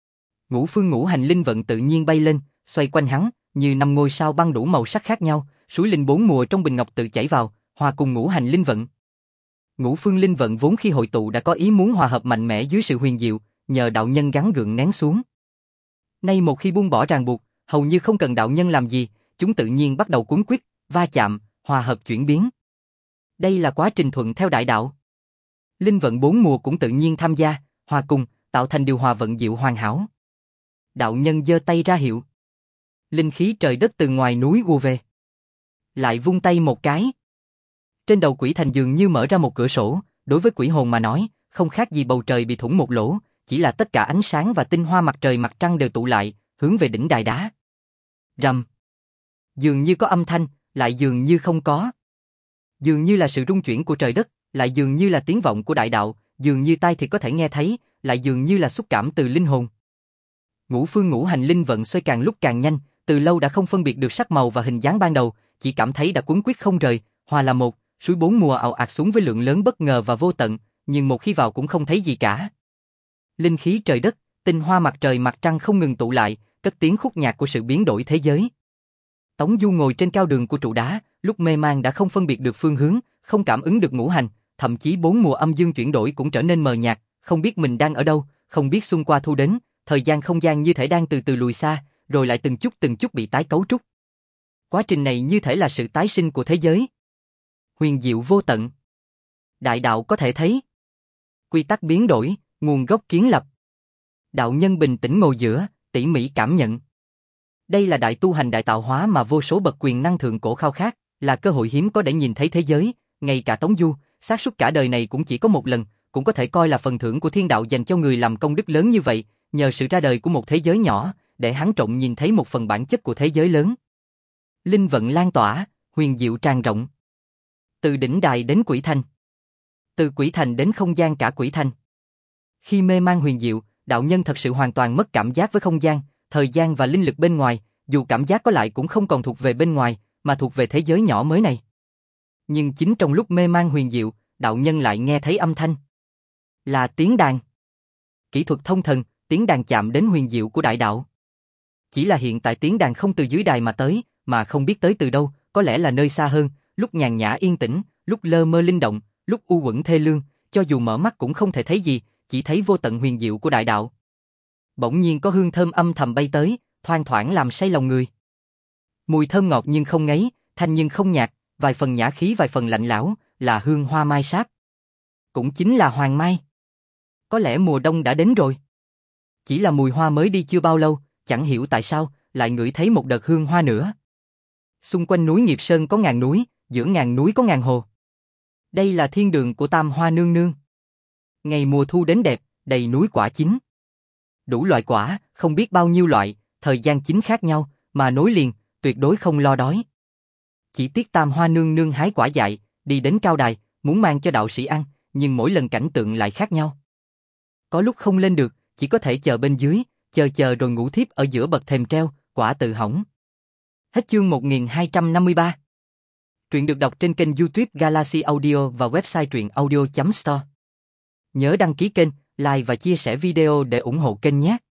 Ngũ phương ngũ hành linh vận tự nhiên bay lên, xoay quanh hắn, như năm ngôi sao băng đủ màu sắc khác nhau, suối linh bốn mùa trong bình ngọc tự chảy vào, hòa cùng ngũ hành linh vận. Ngũ phương linh vận vốn khi hội tụ đã có ý muốn hòa hợp mạnh mẽ dưới sự huyền diệu, nhờ đạo nhân gắng gượng nén xuống. Nay một khi buông bỏ ràng buộc, hầu như không cần đạo nhân làm gì, chúng tự nhiên bắt đầu cuốn quýt, va chạm, hòa hợp chuyển biến. Đây là quá trình thuận theo đại đạo. Linh vận bốn mùa cũng tự nhiên tham gia, hòa cùng, tạo thành điều hòa vận diệu hoàn hảo. Đạo nhân giơ tay ra hiệu. Linh khí trời đất từ ngoài núi ùa về. Lại vung tay một cái. Trên đầu quỷ thành dường như mở ra một cửa sổ, đối với quỷ hồn mà nói, không khác gì bầu trời bị thủng một lỗ, chỉ là tất cả ánh sáng và tinh hoa mặt trời mặt trăng đều tụ lại, hướng về đỉnh đài đá. Rầm. Dường như có âm thanh, lại dường như không có. Dường như là sự rung chuyển của trời đất, lại dường như là tiếng vọng của đại đạo, dường như tai thì có thể nghe thấy, lại dường như là xúc cảm từ linh hồn. Ngũ phương ngũ hành linh vận xoay càng lúc càng nhanh, từ lâu đã không phân biệt được sắc màu và hình dáng ban đầu, chỉ cảm thấy đã cuốn quýt không rời, hòa là một, suối bốn mùa ào ạt xuống với lượng lớn bất ngờ và vô tận, nhưng một khi vào cũng không thấy gì cả. Linh khí trời đất, tinh hoa mặt trời mặt trăng không ngừng tụ lại, cất tiếng khúc nhạc của sự biến đổi thế giới. Tống Du ngồi trên cao đường của trụ đá, lúc mê man đã không phân biệt được phương hướng, không cảm ứng được ngũ hành, thậm chí bốn mùa âm dương chuyển đổi cũng trở nên mờ nhạt, không biết mình đang ở đâu, không biết xuân qua thu đến, thời gian không gian như thể đang từ từ lùi xa, rồi lại từng chút từng chút bị tái cấu trúc. Quá trình này như thể là sự tái sinh của thế giới. Huyền diệu vô tận. Đại đạo có thể thấy. Quy tắc biến đổi, nguồn gốc kiến lập. Đạo nhân bình tĩnh ngồi giữa, tỉ mỉ cảm nhận. Đây là đại tu hành đại tạo hóa mà vô số bậc quyền năng thượng cổ khao khát, là cơ hội hiếm có để nhìn thấy thế giới, ngay cả Tống Du, xác suất cả đời này cũng chỉ có một lần, cũng có thể coi là phần thưởng của thiên đạo dành cho người làm công đức lớn như vậy, nhờ sự ra đời của một thế giới nhỏ, để hắn trộm nhìn thấy một phần bản chất của thế giới lớn. Linh vận lan tỏa, huyền diệu tràn rộng. Từ đỉnh đài đến quỷ thành. Từ quỷ thành đến không gian cả quỷ thành. Khi mê man huyền diệu, đạo nhân thật sự hoàn toàn mất cảm giác với không gian, thời gian và linh lực bên ngoài, dù cảm giác có lại cũng không còn thuộc về bên ngoài, mà thuộc về thế giới nhỏ mới này. Nhưng chính trong lúc mê man huyền diệu, đạo nhân lại nghe thấy âm thanh. Là tiếng đàn. Kỹ thuật thông thần, tiếng đàn chạm đến huyền diệu của đại đạo. Chỉ là hiện tại tiếng đàn không từ dưới đài mà tới, mà không biết tới từ đâu, có lẽ là nơi xa hơn, lúc nhàn nhã yên tĩnh, lúc lơ mơ linh động, lúc u uẩn thê lương, cho dù mở mắt cũng không thể thấy gì, chỉ thấy vô tận huyền diệu của đại đạo. Bỗng nhiên có hương thơm âm thầm bay tới, thoang thoảng làm say lòng người. Mùi thơm ngọt nhưng không ngấy, thanh nhưng không nhạt, vài phần nhã khí vài phần lạnh lẽo, là hương hoa mai sáp. Cũng chính là hoàng mai. Có lẽ mùa đông đã đến rồi. Chỉ là mùi hoa mới đi chưa bao lâu, chẳng hiểu tại sao, lại ngửi thấy một đợt hương hoa nữa. Xung quanh núi Nghiệp Sơn có ngàn núi, giữa ngàn núi có ngàn hồ. Đây là thiên đường của Tam Hoa nương nương. Ngày mùa thu đến đẹp, đầy núi quả chín. Đủ loại quả, không biết bao nhiêu loại, thời gian chín khác nhau, mà nối liền, tuyệt đối không lo đói. Chỉ tiếc Tam Hoa nương nương hái quả dại, đi đến cao đài, muốn mang cho đạo sĩ ăn, nhưng mỗi lần cảnh tượng lại khác nhau. Có lúc không lên được, chỉ có thể chờ bên dưới, chờ chờ rồi ngủ thiếp ở giữa bậc thềm treo, quả tự hỏng. Hết chương một nghìn hai trăm năm mươi ba. Truyện được đọc trên kênh YouTube Galaxy Audio và website truyện audio chấm store. Nhớ đăng ký kênh, like và chia sẻ video để ủng hộ kênh nhé.